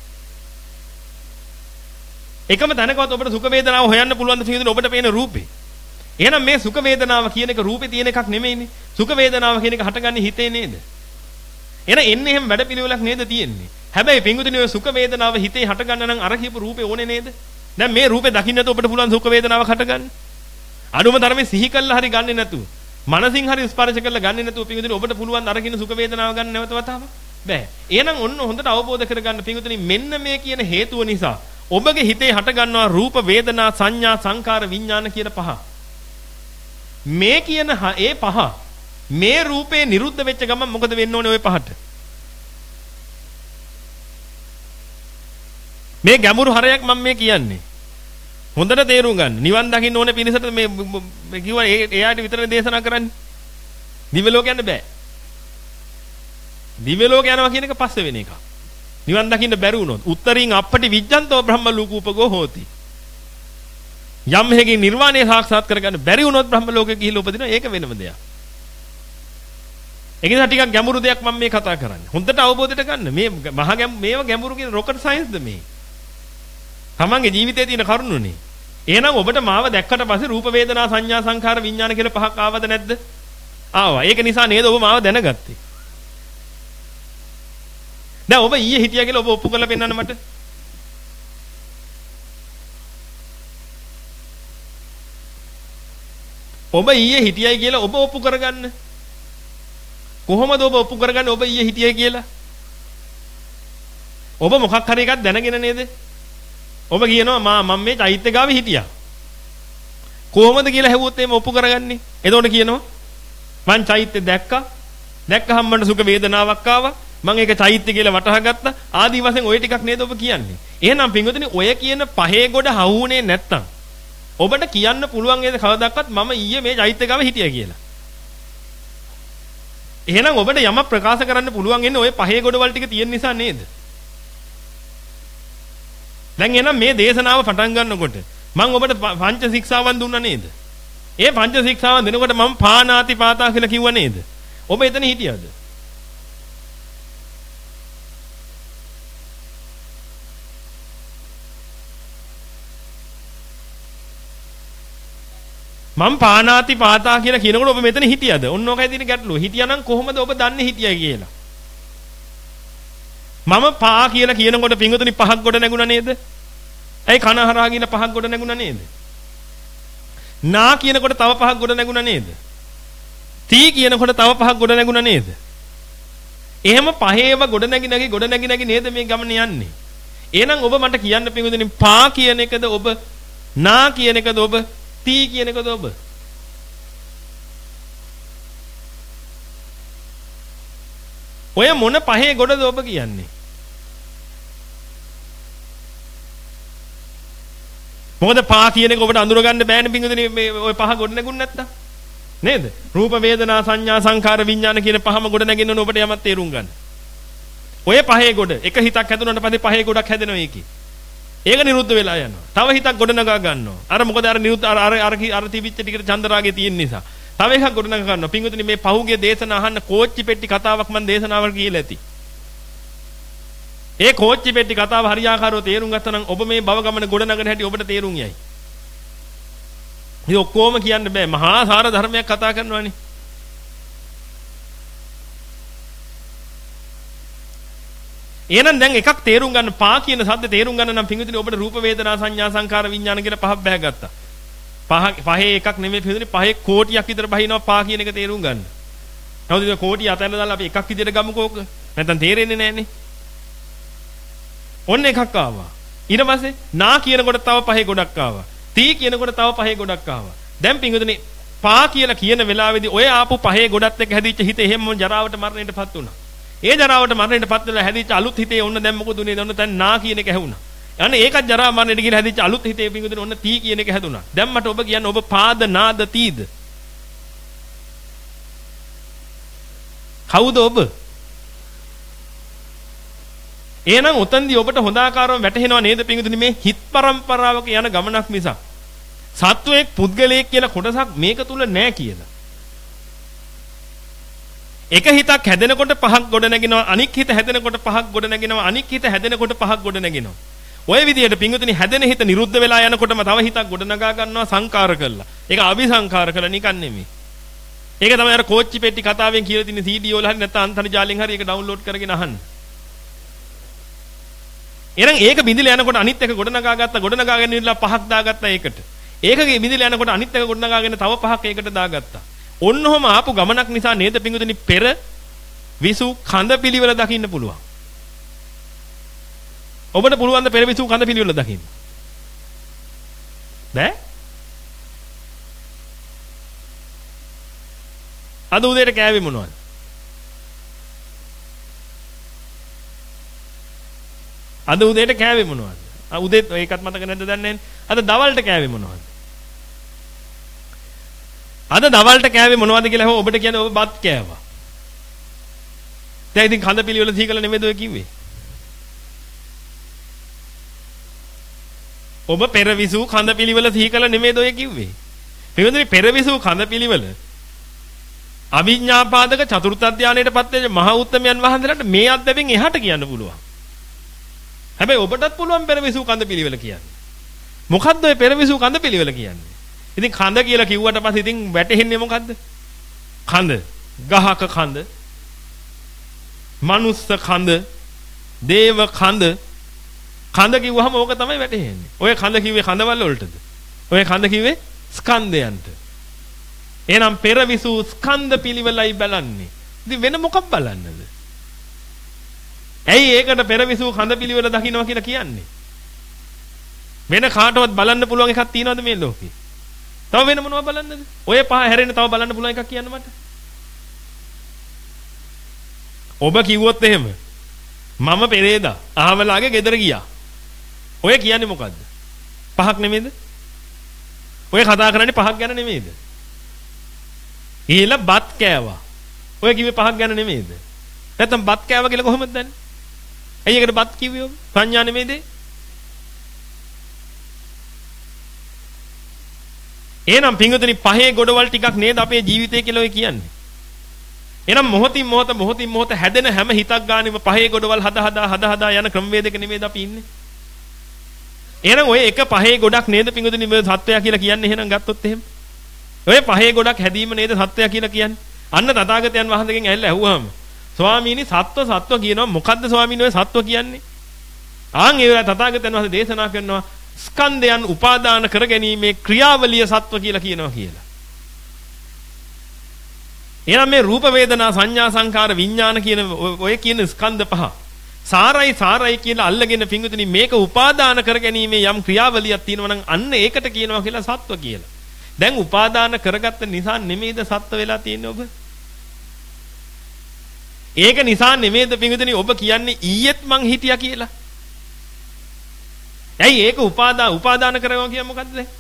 එකම තැනකවත් ඔබට සුඛ වේදනාව හොයන්න පුළුවන් ද පිංගුතුනි ඔබට පේන රූපේ. එහෙනම් මේ සුඛ වේදනාව කියන එක රූපේ තියෙන එකක් නෙමෙයිනේ. සුඛ වේදනාව කියන එක හටගන්නේ හිතේ නේද? එහෙනම් එන්නේ එහෙම වැඩ පිළිවෙලක් නේද තියෙන්නේ? හැබැයි පිංගුතුනි ඔය සුඛ වේදනාව හිතේ හට ගන්න නම් අර කියපු රූපේ ඕනේ නේද? දැන් මේ රූපේ දකින්නත් ඔබට පුළුවන් සුඛ වේදනාවක් හට ගන්න. අනුම ධර්මයේ සිහි කළා හරි ගන්නෙ නැතුව, මනසින් හරි ස්පර්ශ කළා ගන්නෙ නැතුව පිංගුතුනි ඔබට පුළුවන් අර කියන සුඛ වේදනාව ගන්න නැවත වතාවක් බෑ. එහෙනම් ඔන්න හොඳට අවබෝධ කරගන්න පිංගුතුනි මෙන්න මේ කියන හේතුව නිසා ඔබගේ හිතේ හට ගන්නවා රූප වේදනා සංඥා සංකාර විඥාන කියන පහ. මේ කියන ඒ පහ මේ රූපේ නිරුද්ධ වෙච්ච ගමන් මොකද වෙන්න ඕනේ ওই පහට? මේ ගැඹුරු හරයක් මම මේ කියන්නේ. හොඳට තේරුම් ගන්න. නිවන් දකින්න ඕනේ පිණිසට මේ කිව්වා එයාට විතරනේ දේශනා කරන්නේ. දිව්‍ය ලෝක යන්න බෑ. දිව්‍ය ලෝක යනවා කියන එක පස්සේ වෙන එකක්. නිවන් දකින්න බැරි වුණොත් උත්තරින් අපටි විජ්ජන්තෝ බ්‍රහ්ම ලෝකූපගෝ හෝති. යම් හේකින් නිර්වාණය සාක්ෂාත් කරගන්න බැරි වුණොත් බ්‍රහ්ම ලෝකෙ ගිහිල්ලා උපදිනවා. ඒක වෙනම දෙයක්. ඒක නිසා ටිකක් ගැඹුරු දෙයක් මම මේ කතා කරන්නේ. හොඳට අවබෝධයට ගන්න. මේ මහ මේව ගැඹුරු කියන රොකට් සයන්ස්ද මේ? තමන්ගේ ජීවිතයේ තියෙන කරුණුනේ. එහෙනම් ඔබට මාව දැක්කට පස්සේ රූප වේදනා සංඥා සංඛාර විඥාන කියලා පහක් ආවද නැද්ද? ආවා. ඒක නිසා නේද ඔබ මාව දැනගත්තේ. දැන් ඔබ ඊයේ හිටියා කියලා ඔබ ඔප්පු කරලා පෙන්නන්න මට. ඔබ ඊයේ හිටියයි කියලා ඔබ ඔප්පු කරගන්න. කොහොමද ඔබ ඔප්පු කරගන්නේ ඔබ ඊයේ හිටියයි කියලා? ඔබ මොකක් හරි එකක් දැනගෙන නේද? ඔබ කියනවා මා මම මේ චෛත්‍ය ගාවේ හිටියා. කොහොමද කියලා හෙව්වොත් එimhe ඔප්පු කරගන්නේ? එතකොට කියනවා මං චෛත්‍ය දැක්කා. දැක්කහම මට සුඛ වේදනාවක් ආවා. මම ඒක චෛත්‍ය කියලා වටහා ගත්තා. ආදි වශයෙන් ওই ටිකක් නේද ඔබ කියන්නේ. එහෙනම් පින්වතුනි ඔය කියන පහේ ගොඩ හවුනේ නැත්තම් ඔබට කියන්න පුළුවන් නේද කවදාවත් මම ඊයේ මේ චෛත්‍ය ගාවේ හිටියා කියලා. එහෙනම් ඔබට යමක් ප්‍රකාශ කරන්න පුළුවන් ඉන්නේ ওই පහේ ගොඩවල් ටික තියෙන නිසා නේද? දැන් එහෙනම් මේ දේශනාව පටන් ගන්නකොට මම ඔබට පංච ශික්ෂාවන් දුන්නා නේද? ඒ පංච ශික්ෂාවන් දෙනකොට මම පානාති පාතා කියලා කිව්වා නේද? ඔබ එතන හිටියද? මම පානාති පාතා කියලා කියනකොට ඔබ මෙතන හිටියද? ඔන්න ඔකයි තියෙන ගැටලුව. හිටියානම් කොහොමද ඔබ දන්නේ හිටියයි කියලා? මම පා කියලා කියනකොට පිංගුතුනි පහක් ගොඩ නැගුණා නේද? ඇයි කන හරහා ගින පහක් ගොඩ නැගුණා නේද? නා කියනකොට තව පහක් ගොඩ නැගුණා නේද? තී කියනකොට තව පහක් ගොඩ නැගුණා නේද? එහෙම පහේව ගොඩ නැගි නැගි ගොඩ නැගි නැගි නේද මේ ගමන යන්නේ? එහෙනම් ඔබ මට කියන්න පිංගුතුනි පා කියන එකද ඔබ නා කියන එකද ඔබ තී කියන එකද ඔබ? ඔය මොන පහේ ගොඩද ඔබ කියන්නේ? මොකද පා කියන එක ඔබට අඳුර ගන්න බෑනේ පිංගුතුනි මේ ඔය පහ ගොඩ නැගුණ නැත්තම් නේද? රූප වේදනා සංඥා සංඛාර විඥාන කියන පහම ගොඩ නැගින්න ඕන ඔබට යමක් තේරුම් ගන්න. ඔය පහේ ගොඩ එක හිතක් හැදුනට පස්සේ පහේ ගොඩක් හැදෙනවා ඒකේ. ඒක නිරුද්ධ වෙලා යනවා. තව හිතක් ගොඩ නගා ගන්නවා. අර මොකද අර නිරුද්ධ අර අර අර තිබිච්ච ටිකට චන්දරාගේ තියෙන නිසා. තව එකක් ගොඩ නගා ගන්නවා. පිංගුතුනි මේ පහුගිය දේශන අහන්න කෝච්චි පෙට්ටි කතාවක් මම දේශනාවල් කියලා ඇති. ඒ කෝච්චි පෙට්ටි කතාව හරියාකාරව තේරුම් ගත්තා නම් ඔබ මේ භව ගමන ගොඩ නගන හැටි ඔබට තේරුම් යයි. මේ ඔක්කොම කියන්න බෑ. මහා සාර ධර්මයක් කතා කරනවානේ. එහෙනම් දැන් එකක් තේරුම් ගන්න පා කියන සද්ද තේරුම් ගන්න නම් පිංගුතුනි ඔබට රූප වේදනා සංඥා සංකාර විඥාන කියන පහක් බෑගත්තා. පහ පහේ එකක් නෙමෙයි පිංගුතුනි පහේ කෝටියක් විතර බහිනවා පා කියන එක තේරුම් ගන්න. නමුත් මේ කෝටිය අතහැරලා දාලා අපි එකක් විදියට ගමුකෝ ඕක. නැත්තම් තේරෙන්නේ නැහනේ. ඔන්න එකක් ආවා. ඊට පස්සේ නා කියනකොට තව පහේ ගොඩක් ආවා. තී කියනකොට තව පහේ ගොඩක් ආවා. දැන් පිංගුතුනි පා කියලා කියන වෙලාවේදී ඔය ආපු පහේ ගොඩත් එක්ක හැදිච්ච හිත එහෙම ජරාවට මරණයටපත් වුණා. ඒ ජරාවට මරණයටපත් වෙලා හැදිච්ච අලුත් හිතේ ඔන්න දැන් මොකද උනේ? ඔන්න දැන් නා කියන එක ඇහුණා. අනේ ඒකත් ජරා මරණයට ගිහලා හැදිච්ච අලුත් හිතේ පිංගුතුනි ඔන්න තී කියන එක හැදුනා. දැන් මට ඔබ කියන්න ඔබ පාද නාද තීද? කවුද ඔබ? එහෙනම් උතන්දී ඔබට හොඳ ආකාරව වැටහෙනව නේද පිංගුතුනි මේ හිත් පරම්පරාවක යන ගමනක් මිසක් සත්වයක් පුද්ගලයෙක් කියලා කොටසක් මේක තුල නැහැ කියලා. එක හිතක් හැදෙනකොට පහක් ගොඩ නැගිනවා අනික් හිත හැදෙනකොට පහක් ගොඩ නැගිනවා අනික් හිත හැදෙනකොට පහක් ගොඩ නැගිනවා. ඔය විදිහට පිංගුතුනි හැදෙන හිත නිරුද්ධ වෙලා යනකොටම තව හිතක් ගොඩ නගා ගන්නවා සංකාර කරලා. ඒක අபிසංකාර කරලා නිකන් නෙමෙයි. ඒක තමයි අර කෝච්චි පෙට්ටි කතාවෙන් කියලා තියෙන සී ඩී වල හරි නැත්නම් අන්තර්ජාලයෙන් හරි ඒක ඩවුන්ලෝඩ් කරගෙන අහන්න. එහෙනම් ඒක බිඳිලා යනකොට අනිත් එක ගොඩ නගා ගත්තා ගොඩ නගාගෙන ඉඳලා පහක් දාගත්තා ඒකට. ඒකගේ බිඳිලා යනකොට අනිත් එක ගොඩ නගාගෙන තව පහක් ඒකට දාගත්තා. ඔන්නෝම ආපු ගමනක් නිසා නේද පිංගුතුනි පෙර විසු කඳ පිළිවෙල දකින්න පුළුවන්. ඔබට පුළුවන් ද පෙර විසු කඳ පිළිවෙල දකින්න? බෑ? අද උදේට කෑවේ මොනවද? අද උදේට කෑවේ මොනවද? ආ උදේත් ඒකත් මතක නැද්ද දන්නේ නැහැ. අද දවල්ට කෑවේ මොනවද? අද දවල්ට කෑවේ මොනවද කියලා හො ඔබට කියන්නේ ඔබ බත් කෑවා. දැන් ඉතින් කඳ පිළිවෙල සීකල නෙමෙයිද ඔය කිව්වේ? ඔබ පෙරවිසූ කඳපිලිවල සිහි කළ නෙමෙයිද ඔය කිව්වේ? පින්වතුනි පෙරවිසූ කඳපිලිවල අවිඥාපාදක චතුර්ථ ධානයටපත් වෙන මහ උත්තමයන් වහන්සේලාට මේ අද්දැකීම් එහාට කියන්න පුළුවන්. හැබැයි ඔබටත් පුළුවන් පෙරවිසූ කඳපිලිවල කියන්න. මොකද්ද ඔය පෙරවිසූ කඳපිලිවල කියන්නේ? ඉතින් කඳ කියලා කිව්වට පස්සේ ඉතින් වැටෙන්නේ මොකද්ද? කඳ, ගහක කඳ, මනුස්ස කඳ, දේව කඳ. කඳ කිව්වහම ඕක තමයි වැටෙන්නේ. ඔය කඳ කිව්වේ කඳවල වලටද? ඔය කඳ කිව්වේ ස්කන්ධයන්ට. එහෙනම් පෙරවිසූ ස්කන්ධ පිළිවෙලයි බලන්නේ. ඉතින් වෙන මොකක් බලන්නද? ඇයි ඒකට පෙරවිසූ කඳ පිළිවෙල දකින්නවා කියලා කියන්නේ? වෙන කාටවත් බලන්න පුළුවන් එකක් තියනවද මේ ලෝකේ? තව වෙන මොනවද බලන්නද? ඔය පහ හැරෙන්න තව බලන්න පුළුවන් එකක් කියන්න මට. ඔබ කිව්වොත් එහෙම මම පෙරේදා අහවලාගේ ගෙදර ගියා. ඔය කියන්නේ මොකද්ද? පහක් නෙමෙයිද? ඔය කතා කරන්නේ පහක් ගැන නෙමෙයිද? ඊළ බත් කෑවා. ඔය කිව්වේ පහක් ගැන නෙමෙයිද? නැත්තම් බත් කෑවා කියලා කොහොමද දන්නේ? ඇයි ඒකට බත් කිව්වේ ඔබ? සංඥා නෙමෙයිද? එහෙනම් පිංගුතුනි පහේ ගොඩවල් ටිකක් නේද අපේ ජීවිතය කියලා ඔය කියන්නේ. එහෙනම් මොහොතින් මොහොත මොහොතින් මොහොත හැදෙන හැම හිතක් ගානෙම පහේ ගොඩවල් හද හදා හද හදා යන ක්‍රමවේදයක නෙමෙයිද අපි ඉන්නේ. එහෙනම් ඔය එක පහේ ගොඩක් නේද පිංගුතුනි මේ සත්වයා කියලා කියන්නේ එහෙනම් ගත්තොත් එහෙම. ඔය පහේ ගොඩක් හැදීම නේද සත්වයා කියලා කියන්නේ. අන්න තථාගතයන් වහන්සේගෙන් ඇහිලා ඇහුවාම ස්වාමීනි සත්ව සත්ව කියනවා මොකද්ද ස්වාමීනි ඔය සත්ව කියන්නේ? ආන් ඒ වෙලාව තථාගතයන් වහන්සේ දේශනා කරනවා ස්කන්ධයන් උපාදාන කරගැනීමේ ක්‍රියාවලිය සත්ව කියලා කියනවා කියලා. එහෙනම් මේ රූප වේදනා සංඥා සංකාර විඥාන කියන ඔය කියන ස්කන්ධ පහ සාරයි සාරයි කියලා අල්ලගෙන පිංගුතුනි මේක උපාදාන කරගැනීමේ යම් ක්‍රියාවලියක් තියෙනවා නම් අන්න ඒකට කියනවා කියලා සත්ව කියලා. දැන් උපාදාන කරගත්ත නිසා නෙමෙයිද සත්ව වෙලා තියෙන්නේ ඔබ? ඒක නිසා නෙමෙයිද පිංගුතුනි ඔබ කියන්නේ ඊයේත් මං හිටියා කියලා? ඇයි ඒක උපාදාන උපාදාන කරගන්නවා කියන්නේ මොකද්ද දැන්?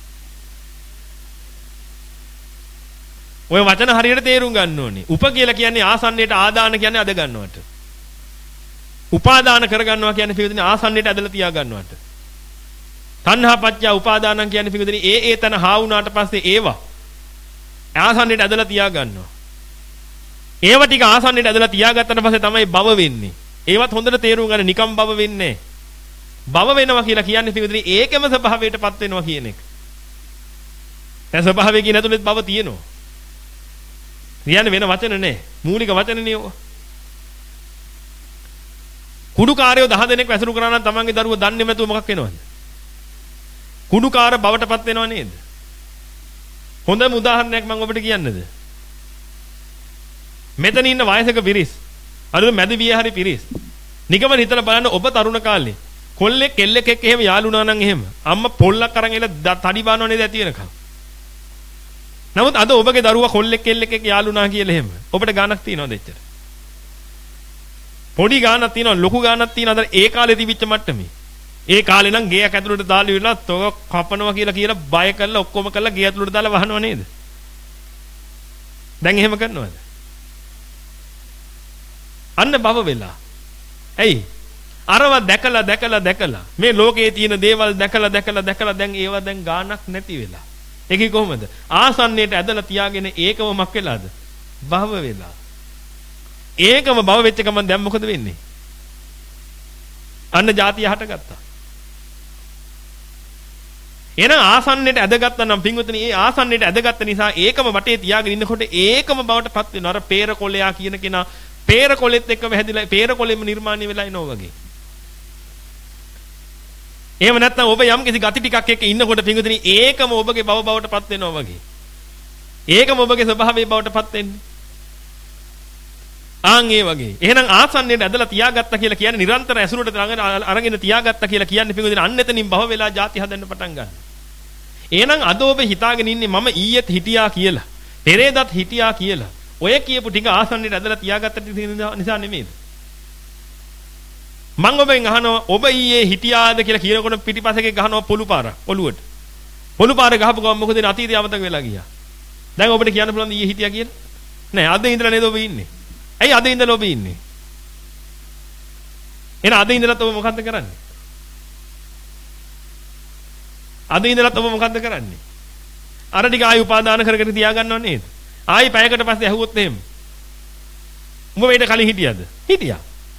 ඔය වචන හරියට තේරුම් ගන්න ඕනේ. උප කියලා කියන්නේ ආසන්නයට ආදාන කියන්නේ අද ගන්නවට. උපාදාන කරගන්නවා කියන්නේ පිළිදෙන ආසන්නයට ඇදලා තියා ගන්නවට. තණ්හා පත්‍ය උපාදානං කියන්නේ පිළිදෙන ඒ ඒ තන හා වුණාට පස්සේ ඒවා ආසන්නයට ඇදලා තියා ගන්නවා. ඒව ටික ආසන්නයට ඇදලා තියාගත්තට පස්සේ තමයි භව වෙන්නේ. ඒවත් හොඳට තේරුම් ගන්න නිකම් භව වෙන්නේ නැහැ. භව වෙනවා කියලා කියන්නේ පිළිදෙන ඒකම ස්වභාවයටපත් වෙනවා කියන එක. දැන් ස්වභාවය කියන ඇතුළෙත් භව තියෙනවා. කියන්නේ වෙන වචන නෑ. මූලික වචන නේ ඔය. කුඩුකාරයෝ දහ දෙනෙක් වැසුරු කරා නම් තමන්ගේ දරුවෝ දන්නේ නැතුව මොකක් වෙනවද? කුඩුකාර බවටපත් වෙනව නේද? හොඳම උදාහරණයක් මම ඔබට කියන්නද? මෙතන ඉන්න වයසක පිරිස්. අර මැද විය හරි පිරිස්. නිකම හිතලා බලන්න ඔබ තරුණ කාලේ කොල්ලෙක් කෙල්ලෙක් එක්ක එහෙම යාළුනා නම් එහෙම අම්මා පොල්ලක් අරන් එල තඩි බානව නේද ඇති වෙනකම්. නමුත් අද ඔබගේ දරුවා කොල්ලෙක් කෙල්ලෙක් එක්ක යාළුනා කියලා එහෙම ඔබට ගානක් තියනවද එච්චර? පොඩි ගානක් තියනවා ලොකු ගානක් තියනවා. අද ඒ කාලේ තිබිච්ච මට්ටමේ. ඒ කාලේ නම් ගේ ඇතුළට දාලා ඉවරලා තොග කපනවා කියලා කියලා බය කරලා ඔක්කොම කරලා ගේ ඇතුළට දාලා වහනව නේද? දැන් එහෙම කරනවද? අන්න බව වෙලා. ඇයි? අරව දැකලා දැකලා දැකලා මේ ලෝකයේ තියෙන දේවල් දැකලා දැකලා දැකලා දැන් ඒවා දැන් ගානක් නැති වෙලා. ඒකේ කොහොමද? ආසන්නයට ඇදලා තියාගෙන ඒකම මක් වෙලාද? භව වෙලා. ඒකම භව වෙච්ච ගමන් දැන් මොකද වෙන්නේ? අන්න જાතිය හටගත්තා. එහෙනම් ආසන්නයට ඇදගත්තා නම් පින්වතුනි ඒ ආසන්නයට ඇදගත්ත නිසා ඒකම වටේ තියාගෙන ඉන්නකොට ඒකම බවටපත් වෙනවා. අර peer කොළයා කියන කෙනා peer කොළෙත් එක්කම හැදිලා peer කොළෙම නිර්මාණය වෙලා ඉනෝ වගේ. එහෙම නැත්නම් ඔබ යම් කිසි ගති ටිකක් එක්ක ඉන්නකොට පින්වතුනි ඒකම ඔබගේ බව බවටපත් වෙනවා වගේ. ඒකම ඔබගේ ස්වභාවයේ බවටපත් වෙන්නේ. ආන් ඒ වගේ. එහෙනම් ආසන්නයට ඇදලා තියාගත්තා කියලා කියන්නේ නිරන්තර ඇසුරට අරගෙන තියාගත්තා කියලා කියන්නේ පින්වතුනි අන්න එතනින් භව වෙලා ಜಾති හදන්න පටන් ගන්නවා. එහෙනම් අද ඔබ හිතාගෙන ඉන්නේ මම ඊයේත් හිටියා කියලා. පෙරේදත් හිටියා කියලා. ඔය කියපු ටික ආසන්නයට ඇදලා තියාගත්ත නිසා නෙමෙයිද? මං ඔබෙන් අහනවා ඔබ ඊයේ හිටියාද කියලා කියනකොට පිටිපස්සේ ගහනවා පොළු පාර ඔළුවට. පොළු පාර ගහපු ගමන් මොකද වෙන්නේ? අතීතය අමතක වෙලා ගියා. දැන් ඔබට කියන්න පුළුවන් ඊයේ හිටියා කියලා? නෑ අද ඉඳලා නේද ඔබ ඉන්නේ? ඇයි අද ඉඳලා ඔබ ඉන්නේ? එහෙනම් අද ඉඳලා ඔබ මොකද්ද කරන්නේ? අද ඉඳලත් ඔබ මොකද්ද කරන්නේ? අර ටික ආයි උපාදාන කර කර තියාගන්නව නේද? ආයි පැයකට පස්සේ ඇහුවොත් එහෙම. උඹ මේට කලින් හිටියද? හිටියා.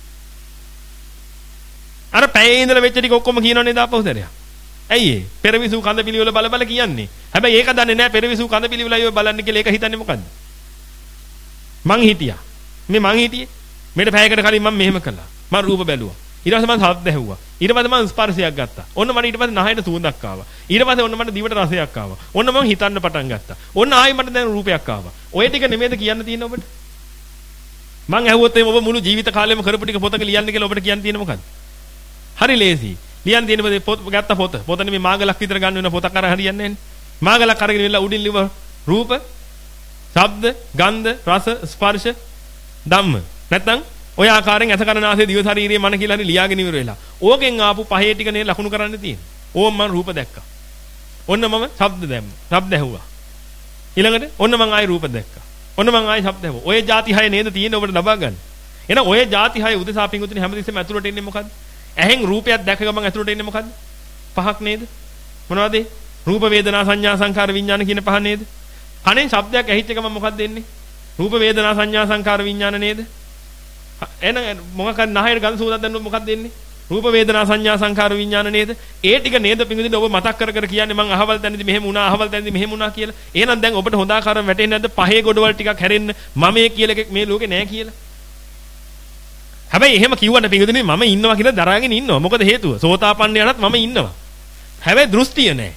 අර පැයේ ඉඳලා වෙච්ච ටික ඔක්කොම කියනව නේද ආපහුතරයක්? ඇයි ඒ? පෙරවිසු කඳ පිළිවෙල බල බල කියන්නේ. හැබැයි ඒක දන්නේ නැහැ පෙරවිසු කඳ පිළිවෙලයි ඔය බලන්න කියලා. ඒක හිතන්නේ මොකද්ද? මං හිටියා. මේ මං හිටියේ. මේට පැයකට කලින් මම මෙහෙම කළා. මම රූප බැලුවා. ඊට පස්සේ මම ශබ්ද ඇහුවා. ඊට පස්සේ මම ස්පර්ශයක් ගත්තා. ඔන්න මට ඊට පස්සේ නහයට සුවඳක් ආවා. ඊට පස්සේ ඔන්න මට දිවට රසයක් ආවා. ඔන්න මම හිතන්න පටන් ගත්තා. ඔන්න ආයි මට දැන් රූපයක් ආවා. ඔය ටික නෙමෙයිද කියන්න තියෙන්නේ ඔබට? මං ඇහුවොත් එimhe ඔබ මුළු ජීවිත කාලෙම කරපු ටික පොතක ලියන්න කියලා ඔබට කියන්න තියෙන්නේ මොකද්ද? හරි ලේසි. ලියන්න තියෙන්නේ පොත ගත්ත පොත. පොත නෙමෙයි මාගලක් විතර ගන්න වෙන පොතක් අර හරියන්නේ නැහැ. මාගලක් අරගෙන ඉල්ල උඩින් ලිව රූප, ශබ්ද, ගන්ධ, රස, ස්පර්ශ, ධම්ම. නැත්නම් ඔය ආකාරයෙන් ඇස කන නාසය දිව ශරීරයේ මන කියලා හරි ලියාගෙන ඉවර වෙලා. ඕකෙන් ආපු පහේ ටික නේ ලකුණු කරන්න තියෙන්නේ. ඕම් මම රූප දැක්කා. ඔන්න මම ශබ්ද දැම්මා. ශබ්ද ඇහුවා. ඊළඟට ඔන්න මම ආයි රූප දැක්කා. ඔන්න මම ආයි ශබ්ද ඇහුවා. ඔය ಜಾති හය නේද තියෙන්නේ ඔබට ලබා ගන්න. එහෙනම් ඔය ಜಾති හය උදෙසා පිංගුතුනි හැමතිස්සෙම ඇතුළට එන්නේ මොකද්ද? ඇහෙන් රූපයක් දැක ගමන් ඇතුළට එන්නේ මොකද්ද? පහක් නේද? මොනවද ඒ? රූප වේදනා සංඥා සංකාර විඥාන කියන පහ නේද? කනෙන් ශබ්දයක් ඇහිච්ච ගමන් මොකක්ද එන්නේ? රූප වේදනා සංඥා සංකාර විඥාන නේද? එහෙනම් මොකක් හරි නහයට ගඳ සුවඳක් දැනුනොත් මොකක්ද එන්නේ? රූප වේදනා සංඥා සංකාර විඥාන නේද? ඒ ටික නේද පිංගුදින ඔබ මතක් කර කර කියන්නේ මං අහවල් තැනදී මෙහෙම වුණා අහවල් තැනදී මෙහෙම වුණා කියලා. එහෙනම් දැන් ඔබට හොඳ ආකාරව වැටෙන්නේ නැද්ද පහේ ගොඩවල් ටිකක් හැරෙන්න මම ඒ කියලා එකක් මේ ලෝකේ නැහැ කියලා? හැබැයි එහෙම කිව්වට පිංගුදින මම ඉන්නවා කියලා දරාගෙන ඉන්නවා. මොකද හේතුව? සෝතාපන්න යනත් මම ඉන්නවා. හැබැයි දෘෂ්ටිය නැහැ.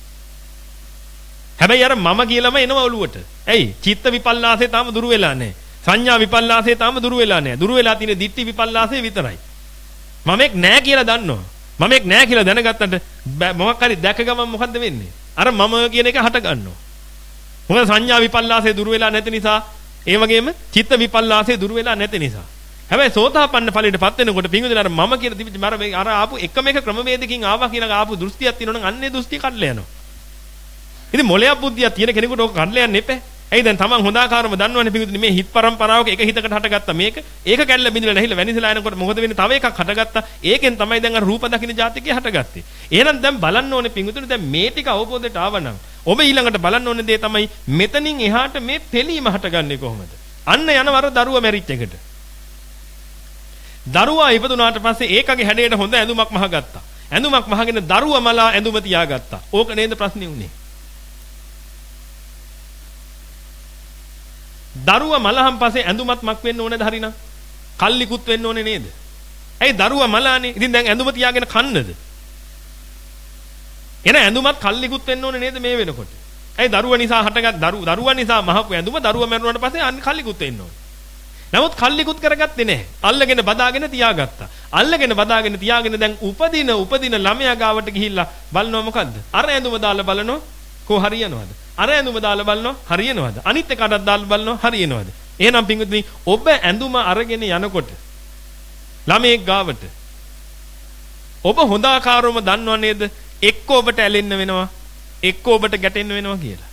හැබැයි අර මම කියලාම එනවා ඔළුවට. ඇයි? චිත්ත විපල්ලාසය තාම දුරු වෙලා නැහැ. සංඥා විපල්ලාසය තාම දුරු වෙලා නැහැ. දුරු වෙලා තියෙන ditthi විපල්ලාසය විතරයි. මම එක් නැහැ කියලා දන්නවා. මම එක් නැහැ කියලා දැනගත්තට මොකක් හරි දැක ගමන් මොකද්ද වෙන්නේ? අර මම කියන එක හට ගන්නවා. මොකද සංඥා විපල්ලාසය දුරු වෙලා නැති නිසා, ඒ වගේම චිත්ත විපල්ලාසය දුරු වෙලා නැති නිසා. හැබැයි සෝතාපන්න ඵලයටපත් වෙනකොට පිංගුදෙන අර මම කියන තිබිච්ච මර මේ අර ආපු එකම එක ක්‍රමවේදකින් ආවා කියන ආපු දෘෂ්ටියක් තියෙනවා නම් අන්නේ දෘෂ්ටි කඩලා යනවා. ඉතින් මොලයක් බුද්ධියක් තියෙන කෙනෙකුට ඕක කඩලා යන්න එපා. ඇයි දැන් තමන් හොඳ ආකාරව දන්නවනේ පිංගුදෙන මේ හිත් පරම්පරාවක එක හිතකට හටගත්තා මේක. ඒක කැඩලා බිඳලා නැහිලා වෙනිසලා යනකොට මොකද වෙන්නේ? තව එකක් හටගත්තා. ඒකෙන් තමයි දැන් අර රූප දකින්න ජාතිකේ හටගත්තේ. එහෙනම් දැන් බලන්න ඕනේ පිංගුදෙන දැන් මේ ටික අවබෝධයට ආවනම් ඔබ ඊළඟට බලන්න ඕනේ දේ තමයි මෙතනින් එහාට මේ තෙලීම හටගන්නේ කොහොමද? අන්න යනවර දරුවා මැරිච් එකට. දරුවා ඉපදුනාට පස්සේ ඒකගේ හැඩයට හොඳ ඇඳුමක් මහගත්තා. ඇඳුමක් මහගෙන දරුවා මලා ඇඳුම තියාගත්තා. ඕක නේද ප්‍රශ්නේ උනේ? දරුවා මලහන් පස්සේ ඇඳුමත් මක් වෙන්න ඕනේද හරිනම්? කල්ලිකුත් වෙන්න ඕනේ නේද? ඇයි දරුවා මලානේ? ඉතින් දැන් ඇඳුම තියාගෙන කන්නද? එන ඇඳුමත් කල්ලිකුත් වෙන්න ඕනේ නේද මේ වෙනකොට? ඇයි දරුවා නිසා හටගත් දරුවා නිසා මහපු ඇඳුම දරුවා මැරුණාට පස්සේ අන්න කල්ලිකුත් වෙන්න ඕනේ. නමුත් කල්ලිකුත් කරගත්තේ නැහැ. අල්ලගෙන බදාගෙන තියාගත්තා. අල්ලගෙන බදාගෙන තියාගෙන දැන් උපදින උපදින ළමයා ගාවට ගිහිල්ලා බලනවා මොකද්ද? අර ඇඳුම දාලා බලනවා කො හරියනවද? අර ඇඳුම දාලා බලනවා හරියනවද? අනිත් එකටත් දාලා බලනවා හරියනවද? එහෙනම් පින්විතනි ඔබ ඇඳුම අරගෙන යනකොට ළමයෙක් ගාවට ඔබ හොඳ ආකාරවම දන්නව නේද? එක්ක ඔබට ඇලෙන්න වෙනවා, එක්ක ඔබට ගැටෙන්න වෙනවා කියලා.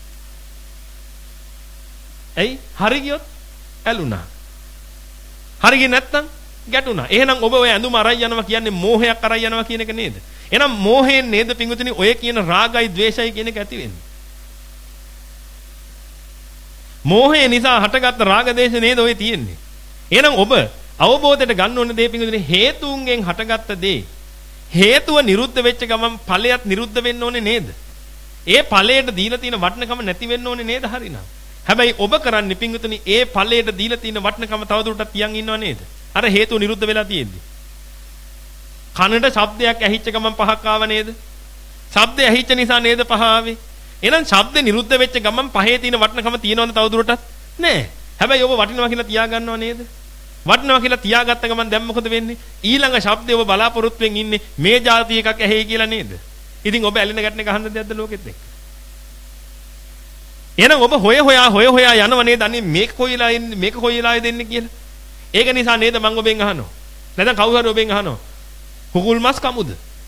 ඇයි? හරි ගියොත් ඇලුනා. හරි ගියේ නැත්තම් ගැටුණා. එහෙනම් ඔබ ඔය ඇඳුම අරයි යනවා කියන්නේ මෝහයක් අරයි යනවා කියන එක නේද? එහෙනම් මෝහයෙන් නේද පිංගුතුනි ඔය කියන රාගයි ద్వේෂයි කියන එක ඇති වෙන්නේ. මෝහය නිසා හටගත්ත රාග දේශ නේද ඔය තියෙන්නේ. එහෙනම් ඔබ අවබෝධයට ගන්න ඕන දේ පිංගුතුනි හේතුන්ගෙන් හටගත්ත දේ. හේතුව නිරුද්ධ වෙච්ච ගමන් ඵලයත් නිරුද්ධ වෙන්න ඕනේ නේද? ඒ ඵලයට දීලා තියෙන වටිනකම නැති වෙන්න ඕනේ නේද හරිනම්? හැබැයි ඔබ කරන්නේ පිංගුතුනි ඒ ඵලයට දීලා තියෙන වටිනකම තවදුරටත් තියන් ඉන්නව නේද? අර හේතුව නිරුද්ධ වෙලා තියෙද්දි. කනට ශබ්දයක් ඇහිච්ච ගමන් පහක් ආව නේද? ශබ්දය ඇහිච්ච නිසා නේද පහ ආවේ? එහෙනම් ශබ්ද නිරුද්ධ වෙච්ච ගමන් පහේ තියෙන වටිනකම තියෙනවද තවදුරටත්? නෑ. හැබැයි ඔබ වටිනවා කියලා තියාගන්නව නේද? වටිනවා කියලා තියාගත්ත ගමන් දැන් මොකද වෙන්නේ? ඊළඟ ශබ්දේ ඔබ බලාපොරොත්තුෙන් ඉන්නේ මේ જાති එකක් ඇහෙයි කියලා නේද? ඉතින් ඔබ ඇලෙන ගැටෙන ගහන්න දෙයක්ද ලෝකෙත් එක්ක? එහෙනම් ඔබ හොය හොයා හොය හොයා යනව නේද? අනේ මේක කොයිලා ඉන්නේ මේක කොයිලා දෙන්නේ කියලා. ඒක නිසා නේද මම ඔබෙන් අහනවා. නැත්නම් කවුරු හරි ඔබෙන් අහනවා. කුකුල් මස් කමුද?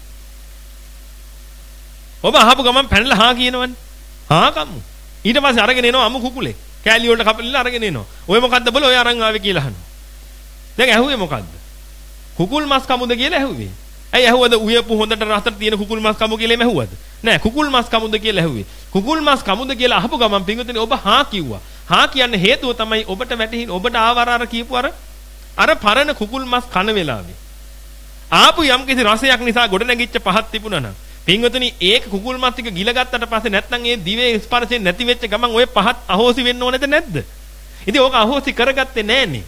ඔබ අහපු ගමන් පැනලා හා කියනවනේ. හා කමු. ඊට පස්සේ අරගෙන එනවා අමු කුකුලේ. කෑලි වලට කපලා අරගෙන එනවා. ඔය මොකද්ද බල ඔය අරන් ආවේ කියලා අහනවා. දැන් ඇහුවේ මොකද්ද? කුකුල් මස් කමුද කියලා ඇහුවේ. ඇයි ඇහුවද උයපු හොඳට රහතට තියෙන කුකුල් මස් කමු කියලා එමෙ ඇහුවද? නෑ කුකුල් මස් කමුද කියලා ඇහුවේ. කුකුල් මස් කමුද කියලා අහපු ගමන් පින්වතුනි ඔබ හා කිව්වා. හා කියන්නේ හේතුව තමයි ඔබට වැටහින් ඔබට ආවර අර කියපු අර අර පරණ කුකුල් මස් කන වෙලාවේ. ආපු යම් කිසි රසයක් නිසා ගොඩ නැගිච්ච පහක් තිබුණා නම් පින්වතුනි ඒක කුකුල් මස් ටික ගිලගත්තට පස්සේ නැත්නම් ඒ දිවේ ස්පර්ශයෙන් නැති වෙච්ච ගමන් ওই පහත් අහෝසි වෙන්න ඕනේද නැද්ද? ඉතින් ඕක අහෝසි කරගත්තේ නෑනේ.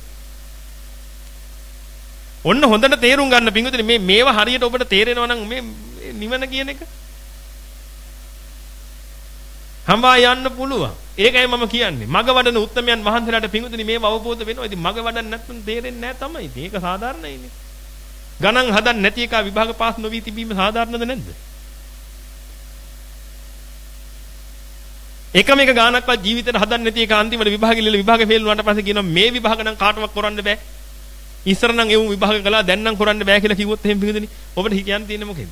ඔන්න හොඳට තේරුම් ගන්න පින්වතුනි මේ මේවා හරියට ඔබට තේරෙනවා නම් මේ නිවන කියන එක හම්බා යන්න පුළුවන්. ඒකයි මම කියන්නේ. මග වඩන උත්තමයන් වහන්සේලාට පින්වතුනි මේව අවබෝධ වෙනවා. ඉතින් මග වඩන්න නැත්නම් තේරෙන්නේ නැහැ තමයි. ඉතින් ඒක සාධාරණයිනේ. ගණන් හදන්න නැති එක විභාග පාස් නොවි තිබීම සාධාරණද නැද්ද? එකම එක ගානක්වත් ජීවිතේට හදන්න නැති එක අන්තිමට විභාගෙ ඉල්ල විභාගෙ ෆේල් වුණාට පස්සේ කියනවා මේ විභාග නම් කාටවත් කරන්න බෑ. ඉස්සර නම් ඒ විභාග කළා දැන් නම් කරන්න බෑ කියලා කිව්වොත් එහෙම පිටුදෙනි. ඔබට කියන්න තියෙන්නේ මොකෙන්ද?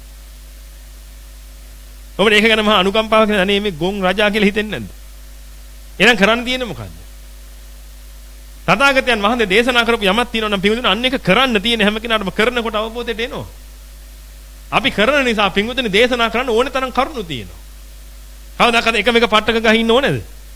ඔබට ඒක ගැන මහා අනුකම්පාවක් නැද? අනේ මේ ගොන් රජා කියලා හිතෙන්නේ නැද්ද? එහෙනම් කරන්න තියෙන්නේ මොකද්ද? තථාගතයන් වහන්සේ දේශනා කරපු යමක් තියෙනවා නම් පිටුදෙනි අන්න ඒක කරන්න තියෙන හැම කෙනාටම කරනකොට අවබෝධයට එනවා. අපි කරන නිසා පිටුදෙනි දේශනා කරන්න ඕනේ තරම් කරුණු තියෙනවා. කවදාකද එකම එක පට්ටක ගහින්න ඕනේද?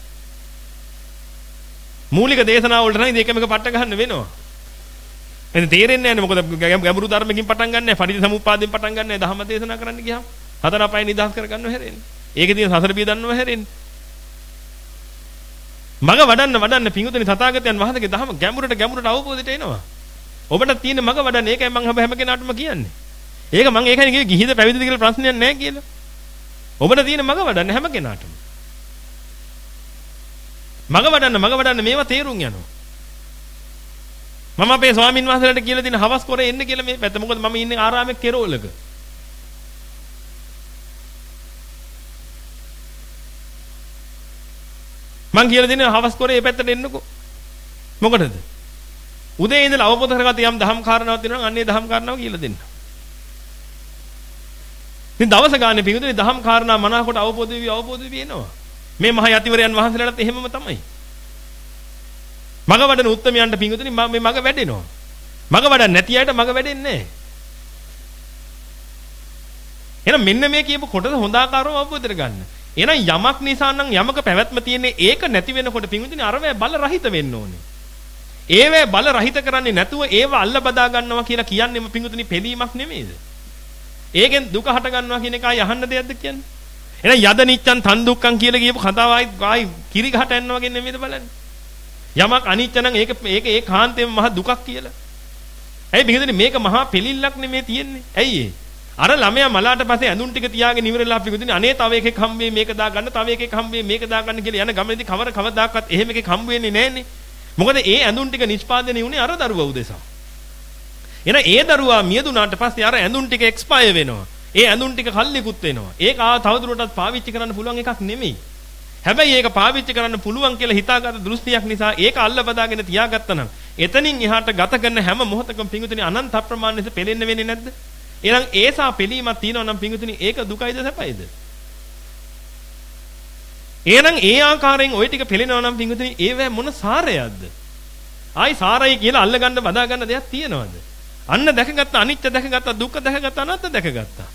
මූලික දේශනාව වලට නම් එකම එක පට්ට ගහන්න වෙනවා. එතන තේරෙන්නේ නැහැ මොකද ගැඹුරු ධර්මකින් පටන් ගන්න නැහැ. පරිදි සමුප්පාදයෙන් පටන් ගන්න නැහැ. ධම්ම දේශනා කරන්න ගියාම හතර අපාය නිදහස් කර ගන්නව හැරෙන්නේ. ඒකේ තියෙන සසර බිය දන්නව හැරෙන්නේ. මග වඩන්න වඩන්න පිංගුතුනි තථාගතයන් වහන්සේගේ ධර්ම ගැඹුරට ගැඹුරට අවබෝධයට එනවා. ඔබට තියෙන මග වඩන්න ඒකයි මම හැම කෙනාටම කියන්නේ. ඒක මම ඒකයි කිව්වේ ගිහිද පැවිදිද කියලා ප්‍රශ්නයක් නැහැ කියලා. ඔබට තියෙන මග වඩන්න හැම කෙනාටම. මග වඩන්න මග වඩන්න මේවා තේරුම් යනවා. මම අපේ ස්වාමින් වහන්සේලාට කියලා දෙන හවස් කරේ එන්න කියලා මේ පැත්ත. මොකද මම ඉන්නේ ආරාමයේ කෙරෝලක. මං කියලා දෙන හවස් කරේ මේ පැත්තට එන්නකෝ. මොකටද? උදේ ඉඳලා අවබෝධ කරගත්ත යම් දහම් කාරණාවක් තියෙනවා නම් අන්නේ දහම් කාරණාව කියලා දෙන්න. ඉතින් දවස ගානේ පිටුනේ දහම් කාරණා මනාකොට අවබෝධ වෙවි අවබෝධ වෙවි එනවා. මේ මහ යතිවරයන් වහන්සේලාට එහෙමම තමයි. මග වඩන උත්තමයන්ට පිටුනේ මේ මග වැඩෙනවා. මග වඩන්නේ නැති අයට මග වැඩෙන්නේ නැහැ. එහෙනම් මෙන්න මේ කියපු කොටස හොඳ ආකාරව අවබෝධ කරගන්න. එහෙනම් යමක් නිසා නම් යමක පැවැත්ම තියෙන්නේ ඒක නැති වෙනකොට පිටුනේ අරවැය බල රහිත වෙන්න ඕනේ. ඒවැය බල රහිත කරන්නේ නැතුව ඒව අල්ල බදා ගන්නවා කියලා කියන්නේම පිටුනේ පිළීමක් නෙමෙයිද? ඒකෙන් දුක හට ගන්නවා කියන එකයි අහන්න දෙයක්ද කියන්නේ. එහෙනම් යද නිච්ඡන් තන් දුක්ඛන් කියලා කියපු කතාව ආයි ආයි කිරි ගහට යනවා වගේ නෙමෙයිද බලන්නේ. යමක් අනිච්ච නම් ඒක ඒක ඒ කාන්තේම මහ දුකක් කියලා. ඇයි බිහිදෙන්නේ මේක මහා පිළිල්ලක් නෙමේ තියෙන්නේ. ඇයි ඒ? අර ළමයා මලාට පස්සේ ඇඳුම් ටික තියාගෙන ඉවරලා අපි කිව්වනේ අනේ තව එකෙක් හම්බෙයි මේක දා ගන්න තව එකෙක් හම්බෙයි මේක දා ගන්න කියලා යන ගමනේදී කවර කවදාකවත් එහෙම එකෙක් හම්බ වෙන්නේ නැහනේ. මොකද ඒ ඇඳුම් ටික නිෂ්පාදනය වුණේ අර දරුවා උදෙසා. එහෙනම් ඒ දරුවා මියදුනාට පස්සේ අර ඇඳුම් ටික එක්ස්පයර් වෙනවා. ඒ ඇඳුම් ටික කල්ලිකුත් වෙනවා. ඒක ආ තවදුරටත් පාවිච්චි කරන්න පුළුවන් එකක් නෙමෙයි. හැබැයි ඒක පාවිච්චි කරන්න පුළුවන් කියලා හිතාගත්ත දෘෂ්ටියක් නිසා ඒක අල්ල බදාගෙන තියාගත්තා නම් එතනින් එහාට ගත කරන හැම මොහොතකම පිංගුතුනි අනන්ත අප්‍රමාණයට පෙලෙන්න වෙන්නේ නැද්ද? එහෙනම් ඒසා පිළීමක් තියෙනවා නම් පිංගුතුනි ඒක දුකයිද සැපයිද? එහෙනම් ඒ ආකාරයෙන් ওই ටික පෙලෙනවා නම් පිංගුතුනි ඒවැ මොන සාරයක්ද? ආයි සාරයි කියලා අල්ල ගන්න බදා ගන්න දෙයක් තියනවද? අන්න දැකගත්ත අනිත්‍ය දැකගත්ත දුක්ඛ දැකගත්ත අනාත්ම දැකගත්තා.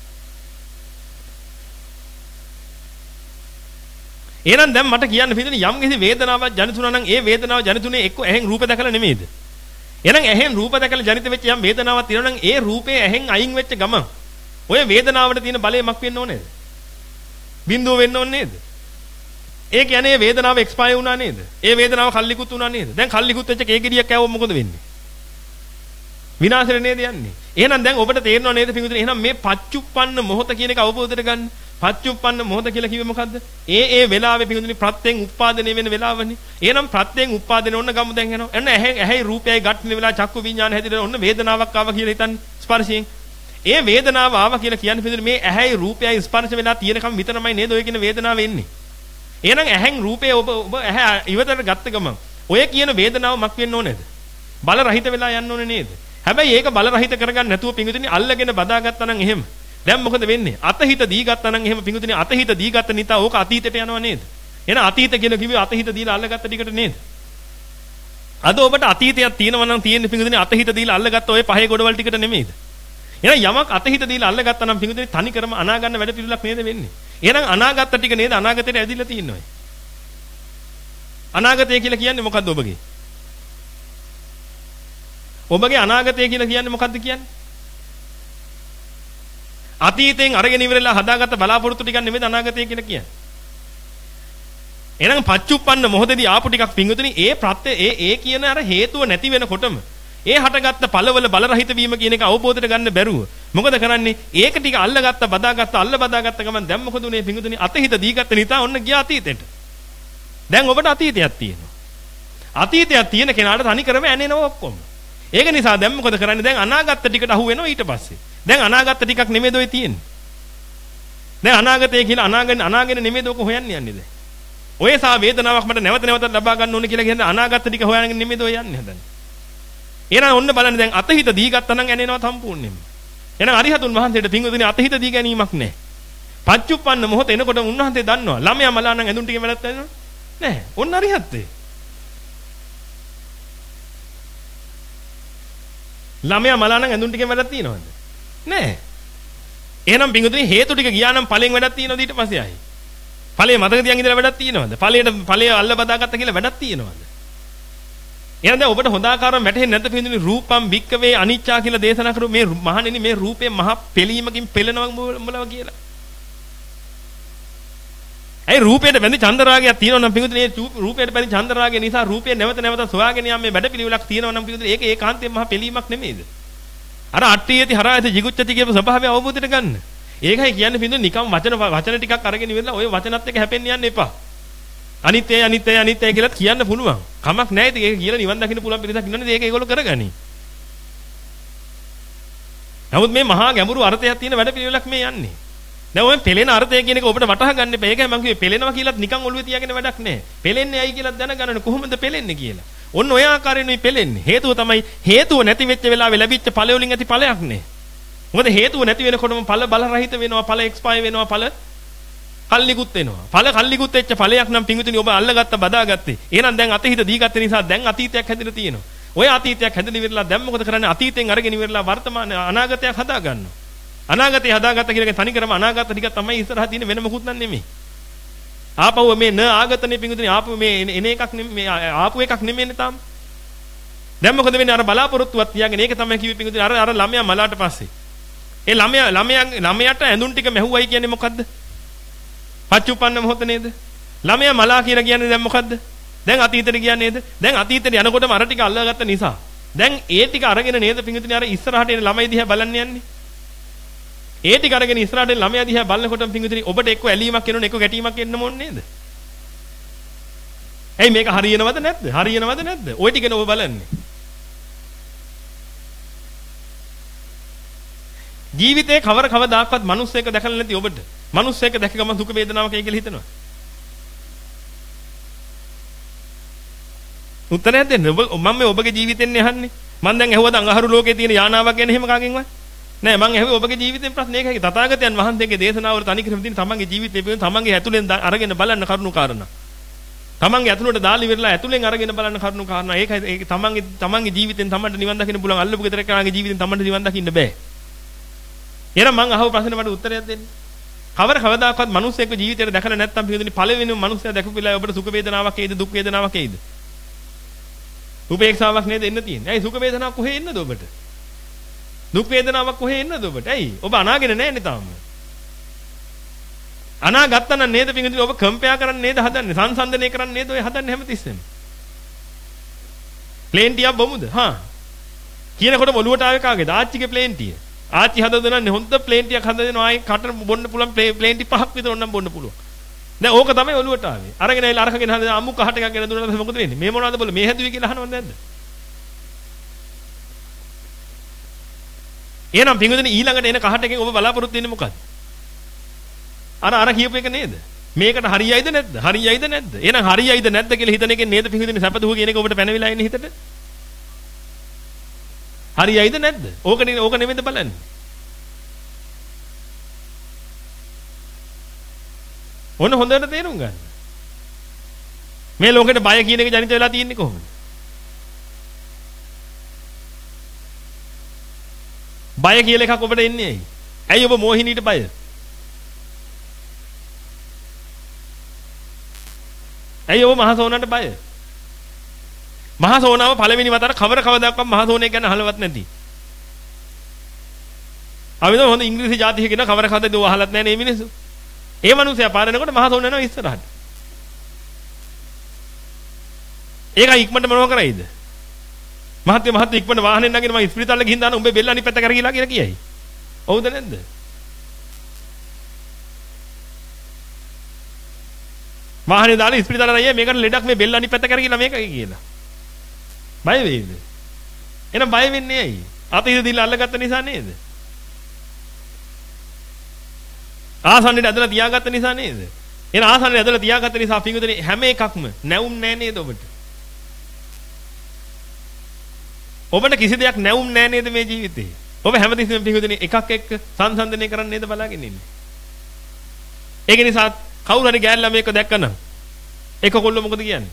එහෙනම් දැන් මට කියන්න පිටින් යම් කිසි වේදනාවක් ජනිතුණා නම් ඒ වේදනාව ජනිතුනේ එක්ක ඇහෙන් රූප දැකලා නෙමෙයිද? එහෙනම් ඇහෙන් රූප දැකලා ජනිත වෙච්ච යම් වේදනාවක් තියෙනවා නම් ඒ රූපේ ඇහෙන් අයින් වෙච්ච ගමන් ඔය වේදනාවට තියෙන බලය මක් වෙන්න ඕනේද? බිඳුව වෙන්න ඕනේ නේද? ඒ කියන්නේ වේදනාව එක්ස්පයර් වුණා නේද? ඒ වේදනාව කල්ලිකුත් වුණා නේද? දැන් කල්ලිකුත් වෙච්ච කේගිරියක් කෑවොත් මොකද වෙන්නේ? විනාශෙට නේද යන්නේ. එහෙනම් දැන් ඔබට තේරෙනව නේද පිටුතුනේ? එහෙනම් මේ පච්චුප්පන්න මොහොත කියන එක අවබෝධයට ගන්න. පච්චුප්පන්න මොහොත කියලා කිව්වේ මොකද්ද? ඒ ඒ වෙලාවේ පිටුතුනේ ප්‍රත්‍යයෙන් උත්පාදනය වෙන වෙලාවනේ. එහෙනම් ප්‍රත්‍යයෙන් උත්පාදනය ඔන්න ගමු දැන් එනවා. එන්න ඇහැ ඇහැයි රූපයයි ගැටෙන වෙලාව චක්කු විඤ්ඤාණ හැදිලා ඔන්න වේදනාවක් ආවා කියලා හිතන්න ස්පර්ශයෙන්. ඒ වේදනාව ආවා කියලා කියන්නේ පිටුතුනේ මේ ඇහැයි රූපයයි ස්පර්ශ වෙලා තියෙනකම් විතරමයි නේද ඔය කියන වේදනාව එන්නේ. එහෙනම් ඇහෙන් රූපේ ඔබ ඔබ ඇහැ ඉවතට ගත්ත ගමන් ඔය කියන වේදනාව මක් වෙන්න ඕනේද? බල රහිත වෙලා යන්න ඕනේ නේද? හැබැයි ඒක බල රහිත කරගන්න නැතුව පිඟුතුනි අල්ලගෙන බදාගත්තා නම් එහෙම. දැන් මොකද වෙන්නේ? අතහිත දීගත්තා නම් එහෙම පිඟුතුනි අතහිත දීගත්ත නිසා ඕක අතීතයට යනවා නේද? එහෙනම් අතීත කියලා කිව්වේ අතහිත දීලා අල්ලගත්ත ටිකට නේද? අද ඔබට අතීතයක් තියෙනවා නම් තියෙන්නේ පිඟුතුනි අතහිත දීලා අල්ලගත්ත ඔය පහේ ගොඩවල් ටිකට නෙමෙයිද? එහෙනම් යමක් අතහිත දීලා අල්ලගත්තා නම් පිඟුතුනි තනි කරම අනා ගන්න වැඩ පිළිලක් නේද වෙන්නේ. එහෙනම් අනාගත ටික නේද අනාගතයට ඇදිලා තියෙන්නේ. අනාගතය කියලා කියන්නේ මොකද්ද ඔබගේ? ඔබගේ අනාගතය කියලා කියන්නේ මොකද්ද කියන්නේ? අතීතයෙන් අරගෙන ඉවරලා හදාගත්ත බලාපොරොත්තු ටිකක් නෙමෙයි අනාගතය කියලා කියන්නේ. එහෙනම් පච්චුප්පන්න මොහොතේදී ආපු ටිකක් පිංගුතුනි ඒ ප්‍රත්‍ය ඒ ඒ කියන අර හේතුව නැති වෙනකොටම ඒ හටගත්ත පළවල බලරහිත වීම කියන එක අවබෝධයට ගන්න බැරුව මොකද කරන්නේ? ඒක ටික අල්ලගත්ත බදාගත්ත අල්ල බදාගත්ත ගමන් දැන් මොකද උනේ පිංගුතුනි? අතහිත දීගත්ත නිසා ඔන්න ගියා අතීතෙට. දැන් ඔබට අතීතයක් තියෙනවා. අතීතයක් තියෙන කෙනාට තනි කරම ඇනෙනවා ඔක්කොම. ඒක නිසා දැන් මොකද කරන්නේ? දැන් අනාගත ටිකට අහු වෙනවා ඊට පස්සේ. දැන් අනාගත ටිකක් නෙමෙයිද ඔය තියෙන්නේ. දැන් අනාගතය කියලා අනාගෙන අනාගෙන නෙමෙයිද ඔක හොයන්නේ යන්නේ දැන්. ඔය සා වේදනාවක් මට නැවත නැවතත් ලබා ගන්න ඕනේ කියලා කියන්නේ අනාගත ටික හොයන්නේ නෙමෙයිද ඔය යන්නේ හදන්නේ. එහෙනම් ඔන්න බලන්න දැන් අතහිත දී ගත්තා නම් ඇනෙනවා සම්පූර්ණයෙන්ම. එහෙනම් අරිහතුන් වහන්සේට පිංගුතුනි අතහිත දී ගැනීමක් නැහැ. පච්චුප්පන්න මොහොත එනකොට උන්වහන්සේ දන්නවා ළමයා මලා නම් ඇඳුම් ටිකෙන් වැඩක් වෙනවද? නැහැ. ඔන්න අරිහත්ත්වේ. ළමයා මලා නම් ඇඳුම් ටිකෙන් වැඩක් තියනවද? නැහැ. එහෙනම් පිංගුතුනි හේතු ටික ගියා නම් ඵලයෙන් වැඩක් තියනවද ඊට පස්සේ ආයි? ඵලයේ මතක තියන් ඉඳලා වැඩක් තියනවද? ඵලයට ඵලය අල්ල බදාගත්ත කියලා වැඩක් තියනවද? එහෙනම් දැන් ඔබට හොඳ ආකාරව වැටහෙන්නේ නැද්ද පින්දුනි රූපම් වික්කවේ අනිච්චා කියලා දේශනා කරු මේ මහණෙනි මේ රූපේ මහ පෙලීමකින් පෙළෙනවා මොලව කියලා. ඒ රූපයට බැඳි චන්දරාගයක් තියෙනවා නම් පින්දුනි මේ රූපයට බැඳි චන්දරාගය නිසා රූපේ නැවත නැවත සොයාගෙන යම් මේ වැඩපිළිවෙලක් තියෙනවා නම් පින්දුනි ඒක ඒකාන්තයෙන් මහ පෙලීමක් නෙමෙයිද? අර අට්ඨියති හරායති jigucchati කියපු ස්වභාවය අවබෝධයට ගන්න. ඒකයි කියන්නේ පින්දුනි නිකම් වචන වචන ටිකක් අරගෙන ඉවරලා ඔය වචනත් එක්ක හැපෙන්න යන්න එපා. අනිත්‍යයි අනිත්‍යයි අනිත්‍යයි කියලා කියන්න පුළුවන්. කමක් නැහැ ඉතින් ඒක කියලා නිවන් දකින්න පුළුවන් පිළිසක් ඉන්නනේ ඒක ඒගොල්ලෝ කරගනි. නමුත් මේ මහා ගැඹුරු අර්ථයක් තියෙන වැඩ පිළිවෙලක් මේ යන්නේ. දැන් ඔය පෙළෙන අර්ථය කියන එක ඔබට වටහා ගන්න එපා. ඒකයි මම කිව්වේ පෙළෙනවා කියලාත් නිකන් ඔළුවේ තියාගෙන වැඩක් නැහැ. පෙළෙන්නේ ඇයි කියලා දැනගන්න කොහොමද පෙළෙන්නේ කියලා. ඔන්න ඔය ආකාරයෙන්මයි පෙළෙන්නේ. හේතුව තමයි හේතුව නැති වෙච්ච වෙලාවේ ලැබිච්ච ඵල වලින් ඇති ඵලයක් නේ. මොකද හේතුව නැති වෙනකොටම ඵල බල රහිත වෙනවා, ඵල එක්ස්පයර් වෙනවා, ඵල කල්ලිකුත් වෙනවා. ඵල කල්ලිකුත් වෙච්ච ඵලයක් නම් පිංගුතුනි ඔබ අල්ලගත්ත බදාගත්තේ. එහෙනම් දැන් අතීත දීගත්ත නිසා දැන් අතීතයක් හැදෙලා තියෙනවා. ඔය අතීතයක් හැදෙලා ඉවරලා දැන් මොකද කරන්නේ? අතීතෙන් අරගෙන ඉවරලා වර්තමාන අනාගතයක් හදා ගන්නවා. අනාගතය හදාගත්ත කියන එක තනිකරම අනාගත ටික තමයි ඉස්සරහ තියෙන වෙන මොකුත් නන්නේ. ආපහු මේ න ආගතනේ පිංගුතුනි ආපහු මේ එන එකක් නෙමෙයි මේ ආපු එකක් නෙමෙයිනේ තාම. දැන් මොකද වෙන්නේ? අර බලාපොරොත්තුවක් තියාගෙන ඒක තමයි කිව්වේ පිංගුතුනි අර අර ළමයා මලාට පස්සේ. ඒ ළමයා ළමයා ළමයාට ඇඳුම් ටික මැහුවයි කියන්නේ මොකද්ද? පච්චුපන්න මොහොත නේද? ළමයා මලා කියලා කියන්නේ දැන් මොකද්ද? දැන් අතීතෙට කියන්නේ නේද? දැන් අතීතෙට යනකොටම අර ටික අල්ලගත්ත නිසා දැන් ඒ ටික අරගෙන නේද පිංගුතුනි අර ඉස්සරහට එන ළමයි දිහා බලන්න යන්නේ. ඒ ටික අරගෙන ඉස්සරහට එන ළමයා දිහා බලනකොටම පිංගුතුනි ඔබට එක්ක ඇලීමක් එනවනේ එක්ක ගැටීමක් එන්න ඕනේ නේද? ඇයි මේක හරියනවද නැද්ද? හරියනවද නැද්ද? ওই ටිකනේ ඔබ බලන්නේ. ජීවිතේ කවර කවදාක්වත් මිනිස්සෙක් දැකලා නැති ඔබට මිනිස්සෙක් දැක ගමන් දුක වේදනාවක් එයි කියලා හිතනවා. උත්තරයක් දෙන්න. මම මේ ඔබගේ ජීවිතෙන් යහන්නේ. මම දැන් ඇහුවද අඟහරු ලෝකේ තියෙන යානාවක් ගැන එහෙම කාගෙන්වත්? නෑ මම ඇහුවේ ඔබගේ ජීවිතෙන් ප්‍රශ්න ඒකයි. තථාගතයන් වහන්සේගේ දේශනාවල තනිකරම තියෙන තමන්ගේ ජීවිතේ පිළිබඳ තමන්ගේ ඇතුලෙන් අරගෙන බලන්න කරුණු කාරණා. තමන්ගේ ඇතුළට දාලා ඉවරලා ඇතුලෙන් අරගෙන බලන්න කරුණු කාරණා. ඒකයි ඒක තමන්ගේ තමන්ගේ ජීවිතෙන් තමන්ට නිවන් දකින්න පුළුවන්. අල්ලපු ගෙදර කෙනාගේ ජීවිතෙන් තමන්ට නිවන් දකින්න බෑ. එහෙනම් මම අහව ප්‍රශ්නේ මට උත්තරයක් දෙන්න. කවර කවදාකවත් මිනිස්සෙක්ව ජීවිතේට දැකලා නැත්නම් පිළිදෙනි පළවෙනිම මිනිස්සයා දැකපු වෙලාවේ ඔබට සුඛ වේදනාවක් එයිද දුක් වේදනාවක් එයිද? උපේක්ෂාවක් නේද එන්න තියෙන්නේ. ඇයි සුඛ වේදනාවක් කොහේ එන්නද ඔබට? දුක් වේදනාවක් කොහේ එන්නද ඔබට? ඇයි? ඔබ අනාගෙන නැන්නේ තාම. අනාගත්තා නම් නේද පිළිදෙනි ඔබ කම්පෙයා කරන්නේ නේද හදන්නේ? සංසන්දනය කරන්නේ නේද ඔය හදන්නේ හැමතිස්සෙම? ප්ලේන් ටිකක් බමුද? හා. කියනකොට ඔළුවට ආවේ කාගේද? ආච්චිගේ ප්ලේන් ටික. ආච්චි හදලා දෙනන්නේ හොඳ ප්ලේන් ටිකක් හදලා දෙනවා. ආයේ කට බොන්න පුළුවන් ප්ලේන් ටික පහක් විතර ඕනම් බොන්න පුළුවන්. දැන් ඕක තමයි ඔළුවට ආවේ. අරගෙන ඇවිල්ලා අරකගෙන හදලා අමු කහට එකක් ගෙන දුන්නා මොකද වෙන්නේ? මේ මොනවද බල මේ හැදුවේ කියලා අහනවද නැද්ද? එහෙනම් පිංගුදෙනි ඊළඟට එන කහට එකෙන් ඔබ බලාපොරොත්තු වෙන්නේ මොකද්ද? අර අර කියපු එක නේද? මේකට හරියයිද නැද්ද? හරියයිද නැද්ද? එහෙනම් හරියයිද නැද්ද කියලා හිතන එකෙන් නේද පිංගුදෙනි සැපදුව කියන එක ඔබට පැනවිලා ඉන්නේ හිතට? හරියයිද නැද්ද? ඕක නේ ඕක නෙමෙයිද බලන්නේ. ඔන්න හොඳට තේරුම් ගන්න. මේ ලෝකෙට බය කියන එක ජනිත වෙලා තියෙන්නේ කොහොමද? බය කියලා එකක් ඔබට එන්නේ ඇයි? ඇයි ඔබ මෝහිනීට බය? ඇයි ඔබ මහසෝනන්ට බය? මහසෝනාව පළවෙනි වතාවට කවර කවදාවත් මහසෝනේ ගැන අහලවත් නැති. අපි නම් හොඳ ඉංග්‍රීසි ජාතික කෙනා කවර කවදාද ඔය අහලත් නැහැ නේ මිනිස්සු. ඒ මිනිස්සයා පාරනකොට මහසෝන යනවා ඉස්සරහට. ඒක ඉක්මනට මොනව කරයිද? මහත්ය මහත්ය ඉක්මනට වාහනේ නගින මම ස්පිරිතාලේ ගිහින් දාන උඹේ බෙල්ල අනිත් පැත්ත කරගිලා කියලා කියයි. හවුද නැද්ද? වාහනේ දාලා ස්පිරිතාලේ අයියා මේකට ලෙඩක් මේ බෙල්ල අනිත් පැත්ත කරගිලා මේකයි කියලා. බය වෙයිද? එහෙනම් බය වෙන්නේ ඇයි? අතීත දිල අල්ලගත්ත නිසා නේද? ආසන්නේට ඇදලා තියාගත්ත නිසා නේද? එහෙනම් ආසන්නේට ඇදලා තියාගත්ත නිසා පිඟුදනේ හැම එකක්ම නැවුම් නෑ නේද ඔබට? ඔබට කිසි දෙයක් නැවුම් නෑ නේද මේ ජීවිතේ? ඔබ හැමතිස්සෙම පිඟුදනේ එකක් එක්ක සංසන්දනය කරන්න නේද බලාගෙන ඉන්නේ? ඒක නිසා කවුරු හරි ගෑල්ලා මේක දැක්කනම් ඒක කොල්ල මොකද කියන්නේ?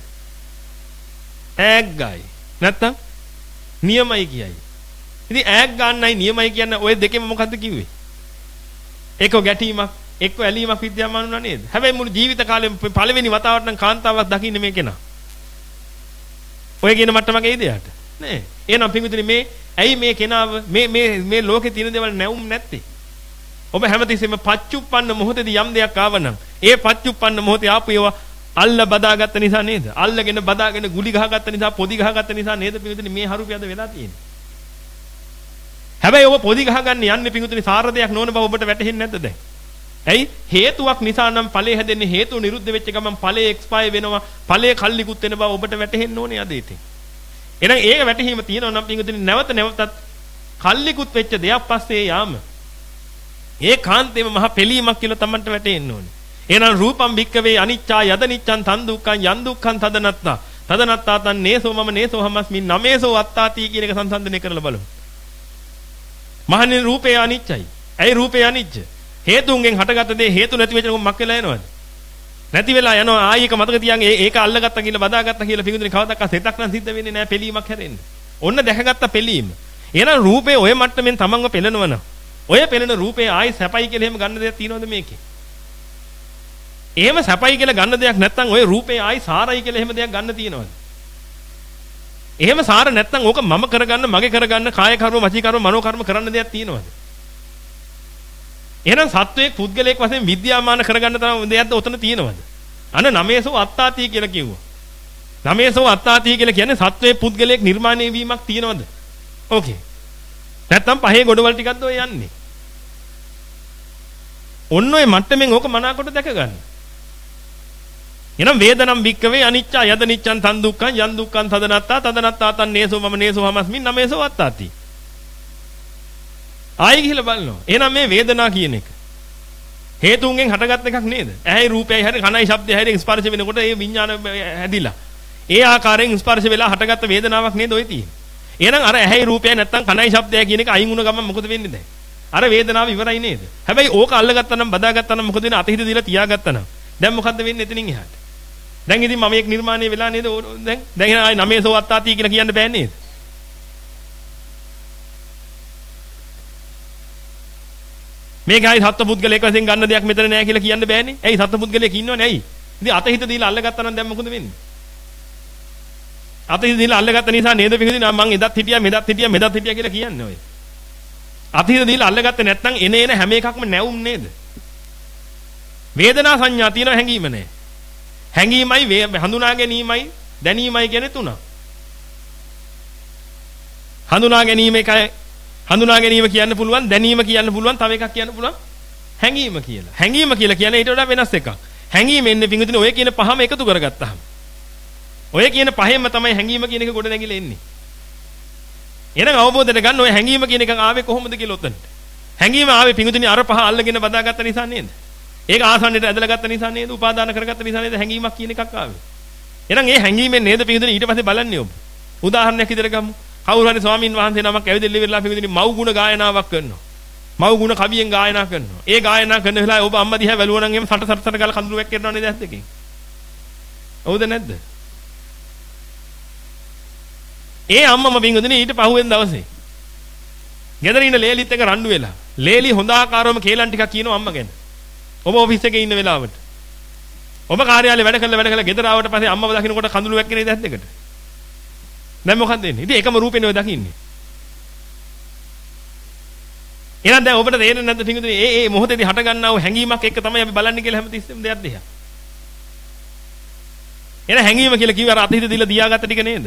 ඈග්ගයි. නැත්තම් නියමයි කියයි. ඉතින් ඈග් ගන්නයි නියමයි කියන්නේ ඔය දෙකෙම මොකද්ද කිව්වේ? එක්ක ගැටීමක් එක්ක ඇලීමක් විද්‍යාමාන වුණා නේද? හැබැයි මුළු ජීවිත කාලෙම පළවෙනි වතාවට නම් කාන්තාවක් දකින්නේ මේ කෙනා. ඔය කියන මට්ටමක එයිද යාට? නෑ. එහෙනම් පින්විතනි මේ ඇයි මේ කෙනාව මේ මේ මේ ලෝකේ තියෙන දේවල් නැවුම් නැත්තේ? ඔබ හැමතිස්සෙම පච්චුප්පන්න මොහොතේදී යම් දෙයක් ආවනම් ඒ පච්චුප්පන්න මොහොතේ ආපු ඒවා අල්ල බදාගත්ත නිසා නේද? අල්ලගෙන බදාගෙන ගුලි ගහගත්ත නිසා පොදි ගහගත්ත නිසා නේද පින්විතනි මේ හරුපියද වෙලා තියෙන්නේ? හැබැයි ඔබ පොදි ගහගන්න යන්නේ පින්විතනි සාර දෙයක් නොවන බව ඔබට වැටහෙන්නේ නැද්ද දැන්? ඇයි? හේතුවක් නිසා නම් ඵලය හැදෙන්නේ හේතුව නිරුද්ධ වෙච්ච ගමන් ඵලය එක්ස්පයර් වෙනවා. ඵලය කල්ලිකුත් වෙන බව ඔබට වැටහෙන්න ඕනේ අද ඉතින්. එහෙනම් ඒක වැටහීම තියෙනවා නම් පින්විතනි නැවත නැවතත් කල්ලිකුත් වෙච්ච දෙයක් පස්සේ යාම ඒ කාන්තේම මහ පෙලීමක් කියලා Tamanට වැටෙන්න ඕනේ. එහෙනම් රූපම් භික්කවේ අනිච්චා යද නිච්ඡන් තන් දුක්ඛං යන් දුක්ඛං තදනත්තා තදනත්තා තන් නේසෝ මම නේසෝ හමස්මි නමේසෝ අත්තාති කියන එක සංසන්දනය කරලා බලමු. මහන්නේ රූපේ අනිච්චයි. ඇයි රූපේ අනිච්ච? හේතුන්ගෙන් හටගත්ත දේ හේතු නැති වෙච්ච මොකක් වෙලා යනවද? නැති වෙලා යනවා. ආයි එක මතක තියන් ඒක අල්ලගත්තා කියලා බදාගත්තා කියලා පිඟුදුනේ කවදාවත් සිතක් නම් සිද්ධ වෙන්නේ නැහැ පෙලීමක් හැරෙන්නේ. ඔන්න දැකගත්ත පෙලීම. එහෙනම් රූපේ ඔය මට්ටමින් තමන්ව පෙළනවනම් ඔය පෙළෙන රූපේ ආයි සැපයි කියලා එහෙම ගන්න දෙයක් තියනවද මේකේ? එහෙම සැපයි කියලා ගන්න දෙයක් නැත්නම් ඔය රූපේ ආයි සාරයි කියලා එහෙම දෙයක් ගන්න තියනවද? එහෙම සාර නැත්නම් ඕක මම කරගන්න මගේ කරගන්න කාය කර්ම වචී කර්ම මනෝ කර්ම කරන්න දෙයක් තියනවද? එහෙනම් සත්වයේ පුද්ගලයෙක් වශයෙන් විද්‍යාමාන කරගන්න තරම් දෙයක්ද ඔතන තියනවද? අන නමේසෝ අත්තාති කියලා කිව්වා. නමේසෝ අත්තාති කියලා කියන්නේ සත්වයේ පුද්ගලයෙක් නිර්මාණය වීමක් තියනවද? ඕකේ. නැත්නම් පහේ ගොඩවල් ටිකක්ද ඔය යන්නේ? ඔන්න ඔය මට්ටමින් ඕක මනාකොට දැක ගන්න. එහෙනම් වේදනම් වික්කවේ අනිච්චා යද නිච්ඡන් තන් දුක්ඛං යන් දුක්ඛං තදනත්තා තදනත්තා තන් නේසෝ මම නේසෝ හමස්මි නමේසෝ අත්තාති. ආයි ගිහලා බලනවා. එහෙනම් මේ වේදනා කියන එක හේතුන්ගෙන් හටගත් එකක් නේද? ඇහැයි රූපයයි හැරි කනයි ශබ්දයයි හැරි ස්පර්ශ වෙනකොට ඒ විඥාන හැදිලා. ඒ ආකාරයෙන් ස්පර්ශ වෙලා හටගත්ත වේදනාවක් නේද ඔය තියෙන්නේ. එහෙනම් අර ඇහැයි රූපයයි නැත්තම් කනයි ශබ්දයයි කියන එක අයින් වුණ ගමන් මොකද වෙන්නේ දැන්? අර වේදනාව ඉවරයි නේද? හැබැයි ඕක අල්ලගත්තා නම් බදාගත්තා නම් මොකද වෙන්නේ? අතහිත දීලා තියාගත්තා නම්. දැන් මොකද්ද වෙන්නේ එතනින් එහාට? දැන් ඉතින් මම එක් නිර්මාණය වෙලා නේද? දැන් දැන් ආයි නමේසෝ අත්තාති කියලා කියන්න බෑ නේද? මේක ආයි සත්පුද්ගලයෙක් වශයෙන් ගන්න දෙයක් මෙතන නෑ කියලා කියන්න බෑනේ. ඇයි සත්පුද්ගලයෙක් ඉන්නවනේ ඇයි? ඉතින් අතහිත දීලා අල්ලගත්තා නම් දැන් මොකද වෙන්නේ? අතහිත දීලා අල්ලගත්ත නිසා නේද පිටින් මම එදත් හිටියා මෙදත් හිටියා මෙදත් හිටියා කියලා කියන්නේ ඔය. අතහිත දීලා අල්ලගත්තේ නැත්නම් එන එන හැම එකක්ම නැවුම් නේද? වේදනා සංඥා තියෙන හැඟීම නෑ. හැඟීමයි හඳුනා ගැනීමයි දැනීමයි කියන්නේ තුනක්. හඳුනා ගැනීම එකයි හඳුනා ගැනීම කියන්න පුළුවන් දැනීම කියන්න පුළුවන් තව එකක් කියන්න පුළුවන් හැඟීම කියලා. හැඟීම කියලා කියන්නේ ඊට වඩා වෙනස් එකක්. හැඟීම එන්නේ පිංගුතුනේ ඔය කියන පහම එකතු කරගත්තාම. ඔය කියන පහෙන්ම තමයි හැඟීම කියන එක ගොඩ නැගිලා එන්නේ. එහෙනම් අවබෝධයට ගන්න ඔය හැඟීම කියන එක ආවේ කොහොමද කියලා උතන්ට. හැඟීම ආවේ පිංගුතුනේ අර පහ අල්ලගෙන බදාගත්ත නිසා නේද? ඒක ආසන්නයට ඇදලා ගත්ත නිසා නේද? උපාදාන කරගත්ත නිසා නේද හැඟීමක් කියන එකක් ආවේ. එහෙනම් ඒ හැඟීමෙන් නේද පිංගුතුනේ ඊට පස්සේ බලන්නේ ඔබ. උදාහරණයක් විදිහට ගමු. කවුරු හරි ස්වාමින් වහන්සේ නමක් ඇවිදලා ඉවරලා පිංගුතුනේ මව් ගුණ ගායනාවක් කරනවා. මව් ගුණ කවියෙන් ගායනා කරනවා. ඒ ගායනා කරන වෙලාවේ ඔබ අම්මා දිහා බැලුවා නම් එහෙම සට සට සට ගාලා කඳුළුවක් කරනවා නේද ඇස් දෙකෙන්? හවුද නැද්ද? ඒ අම්මම පිංගුතුනේ ඊට පහුවෙන් දවසේ ගෙදර ඉන්න ලේලිත් එක රණ්ඩු වෙලා. ලේලි හොඳ ආකාරවම කේලම් ටිකක් කියනවා අම්මා ගැන. ඔබ ඔෆිස් එකේ ඉන්න වෙලාවට. ඔබ කාර්යාලේ වැඩ කරලා වැඩ කරලා ගෙදර ආවට පස්සේ අම්මව දකින්නකොට කඳුළු වැක්කේ නේද ඇද්දකට. දැන් මොකක්ද වෙන්නේ? ඉතින් එකම රූපෙනේ ඔය දකින්නේ. එහෙනම් දැන් ඔබට තේරෙන්නේ නැද්ද පිටුනේ ඒ ඒ මොහොතේදී හට ගන්නා වූ හැඟීමක් එක්ක තමයි අපි බලන්නේ කියලා හැමතිස්සෙම දෙයක් දෙයක්. එන හැඟීම කියලා කිව්ව අර අතහිත දීලා දියාගත්ත ටික නේද?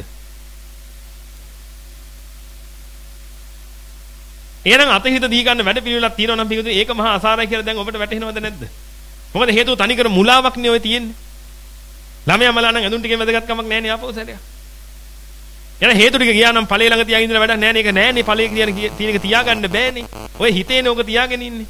එහෙනම් අතහිත දී ගන්න වැඩ පිළිවෙලක් තියෙනවා නම් පිටුනේ ඒක මහා අසාරයි කියලා දැන් ඔබට වැටහෙනවද නැද්ද? මොකද හේතුව තනිකර මුලාවක් නේ ඔය තියෙන්නේ. ළමයා මලා නම් ඇඳුම් ටිකේ වැදගත්කමක් නැහැ නේ ආපහු සැරයක්. එන හේතු ටික ගියා නම් ඵලයේ ළඟ තියාගෙන ඉඳලා වැඩක් නැහැ නේ. ඒක නැහැ නේ ඵලයේ කියන තියෙන එක තියාගන්න බෑනේ. ඔය හිතේනේ ඕක තියාගෙන ඉන්නේ.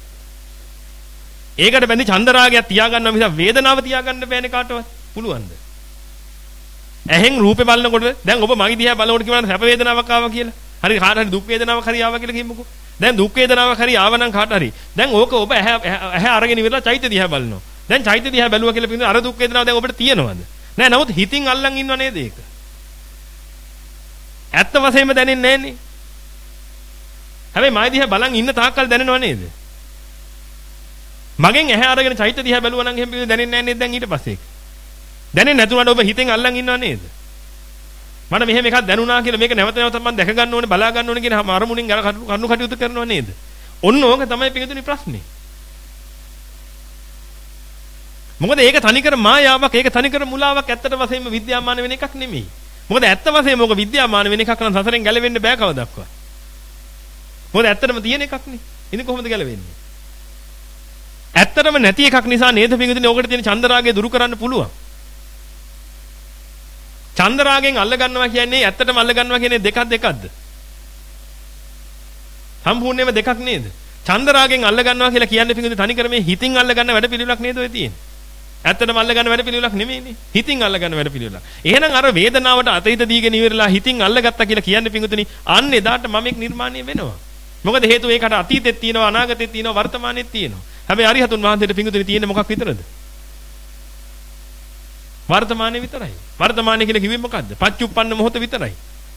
ඒකට බැඳි චන්දරාගයක් තියාගන්නවා මිස වේදනාව තියාගන්න බෑනේ කාටවත්. පුළුවන්ද? ඇහෙන් රූපේ බලනකොට දැන් ඔබ මගේ දිහා බලනකොට කියනවා සැප වේදනාවක් ආවා කියලා. හරි කාට හරි දුක් වේදනාවක් හරි ආවා කියලා කියමුකෝ. දැන් දුක් වේදනාවක් හරි ආව නම් කාට හරි. දැන් ඕක ඔබ ඇහැ ඇහැ අරගෙන ඉවරලා චෛත්‍ය දිහා බලනවා. දැන් චෛත්‍ය දිහා බැලුවා කියලා පිටින් අර දුක් වේදනාව දැන් ඔබට තියෙනවද? නෑ. නමුත් හිතින් අල්ලන් ඉන්නව නේද ඒක? ඇත්ත වශයෙන්ම දැනෙන්නේ නෑනේ. හැබැයි මයි දිහා බලන් ඉන්න තාක්කල් දැනෙනව නේද? මගෙන් ඇහැ අරගෙන චෛත්‍ය දිහා බැලුවා නම් එහෙම පිළිදෙ දැනෙන්නේ නෑ නේද දැන් ඊට පස්සේ? දැනෙන්නේ නැතුණාට ඔබ හිතෙන් අල්ලන් ඉන්නව නේද? මට මෙහෙම එකක් දැනුණා කියලා මේක නැවත නැවත මම දැක ගන්න ඕනේ බලා ගන්න ඕනේ කියන අරමුණින් අර කරුණු කටයුතු කරනව නේද? ඔන්න ඕක තමයි පිටුනේ ප්‍රශ්නේ. මොකද ඒක තනිකර මායාවක්, ඒක තනිකර මුලාවක්, ඇත්තට වශයෙන්ම විද්‍යාමාන වෙන එකක් නෙමෙයි. මොකද ඇත්ත වශයෙන්ම ඕක විද්‍යාමාන වෙන එකක් නම් සසරෙන් ගැලවෙන්න බෑ කවදාවත්. මොකද ඇත්තටම තියෙන එකක් නේ. ඉතින් කොහොමද ගැලවෙන්නේ? ඇත්තටම නැති එකක් නිසා නේද පිටුනේ ඕකට තියෙන චන්දරාගය දුරු කරන්න පුළුවන්. චන්දරාගෙන් අල්ල ගන්නවා කියන්නේ ඇත්තටම අල්ල ගන්නවා කියන්නේ දෙකක් දෙකක්ද? සම්පූර්ණයෙන්ම දෙකක් නේද? චන්දරාගෙන් අල්ල ගන්නවා කියලා කියන්නේ පිටුනේ තනිකර මේ හිතින් අල්ල ගන්න වැඩ පිළිවෙලක් නේද ඔය තියෙන්නේ? ඇත්තටම අල්ල ගන්න වැඩ පිළිවෙලක් නෙමෙයිනේ. හිතින් අල්ල ගන්න වැඩ පිළිවෙලක්. එහෙනම් අර වේදනාවට අතහිත දීගෙන ඉවරලා හිතින් අල්ලගත්තා කියලා කියන්නේ පිටුනේ අන්න එදාට මමෙක් නිර්මාණය වෙනවා. මොකද හේතුව ඒකට අතීතෙත් තියෙනවා, අනාගතෙත් තියෙනවා, වර්තමානෙත් තියෙනවා. හැබැයි අරිහතුන් වහන්සේට පිටුනේ තියෙන්නේ මොකක් විතරද? වර්තමානයේ විතරයි. වර්තමානයේ කියලා කිව්වේ මොකද්ද? පච්චුප්පන්න මොහොත විතරයි.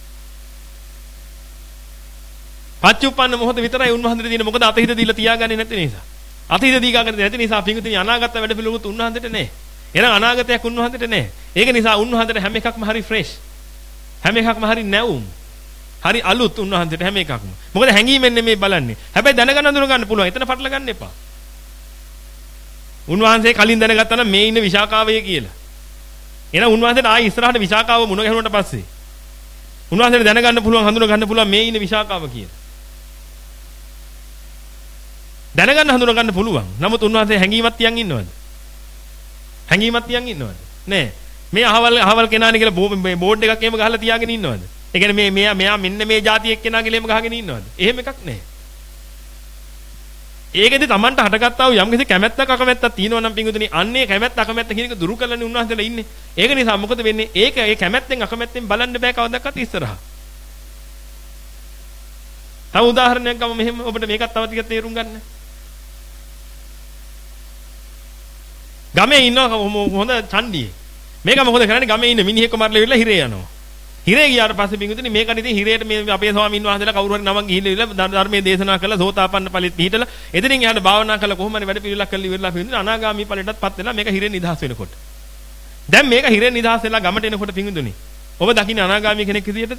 පච්චුප්පන්න මොහොත විතරයි උන්වහන්සේට තියෙන්නේ. මොකද අතහිත දීලා තියාගන්නේ නැති නිසා. අතීත දීගාගෙන නැති නිසා පිඟුතුනි අනාගත වැඩ පිළිවෙලුත් උන්වහන්සේට නැහැ. එහෙනම් අනාගතයක් උන්වහන්සේට නැහැ. ඒක නිසා උන්වහන්සේට හැම එකක්ම හරි ෆ්‍රෙෂ්. හැම එකක්ම හරි නැවුම්. හරි අලුත් උන්වහන්සේට හැම එකක්ම. මොකද හැංගීමෙන් නෙමෙයි බලන්නේ. හැබැයි දැනගන්න අඳුර ගන්න පුළුවන්. එතන පටල ගන්න එපා. උන්වහන්සේ කලින් දැනගත්තා නම් මේ ඉන්න විශාකාවය කියලා. එහෙනම් උන්වහන්සේට ආයි ඉස්සරහට විශාකාව මුණ ගැහුණාට පස්සේ උන්වහන්සේට දැනගන්න පුළුවන් හඳුන ගන්න පුළුවන් මේ ඉන්න විශාකාව කියලා. දැනගන්න හඳුන ගන්න පුළුවන්. නමුත් උන්වහන්සේ හැංගීමක් තියන් ඉන්නවද? හැංගීමක් තියන් ඉන්නවද? නෑ. මේ අහවල් අහවල් කෙනානේ කියලා මේ බෝඩ් එකක් එහෙම ගහලා තියාගෙන ඉන්නවද? ඒ කියන්නේ මේ මෙයා මෙයා මෙන්න මේ જાති එක්කෙනා කියලා එහෙම ගහගෙන ඉන්නවද? එහෙම එකක් නෑ. ඒකෙදි Tamanට හටගත්තා වූ යම්කිසි කැමැත්තක් අකමැත්තක් තියෙනවා නම් පිංගුතුනි අන්නේ කැමැත්ත අකමැත්ත කියන එක දුරු කරලානේ උන්වහන්සේලා ඉන්නේ. ඒක නිසා මොකද වෙන්නේ? ඒක ඒ කැමැත්තෙන් අකමැත්තෙන් බලන්න බෑ කවදාවත් ඉස්සරහා. තව උදාහරණයක් ගමු මෙහෙම ඔබට මේකත් තව ටිකක් තේරුම් ගන්න. ගමේ ඉන්න හොඳ චණ්ඩියේ. මේක මොකද කරන්නේ? ගමේ ඉන්න මිනිහෙක්ව මරලා ඉවරලා හිරේ යනවා. හිරේ ගියාට පස්සේ පිංගුතුනි මේකට ඉතින් හිරේට මේ අපේ ස්වාමීන් වහන්සේලා කවුරු හරි නමක් ගිහිල්ලා ධර්මයේ දේශනා කළා සෝතාපන්න ඵලෙත් පිහිටලා එදිනින් එහාට භාවනා කළා කොහොම හරි වැඩ පිළිවෙලක් කරලා ඉවරලා පිංගුතුනි අනාගාමී ඵලයටත්පත් වෙලා මේක හිරේ නිදහස් වෙනකොට. දැන් මේක හිරේ නිදහස් වෙලා ගමට එනකොට පිංගුතුනි ඔබ දකින්නේ අනාගාමී කෙනෙක් විදියටද?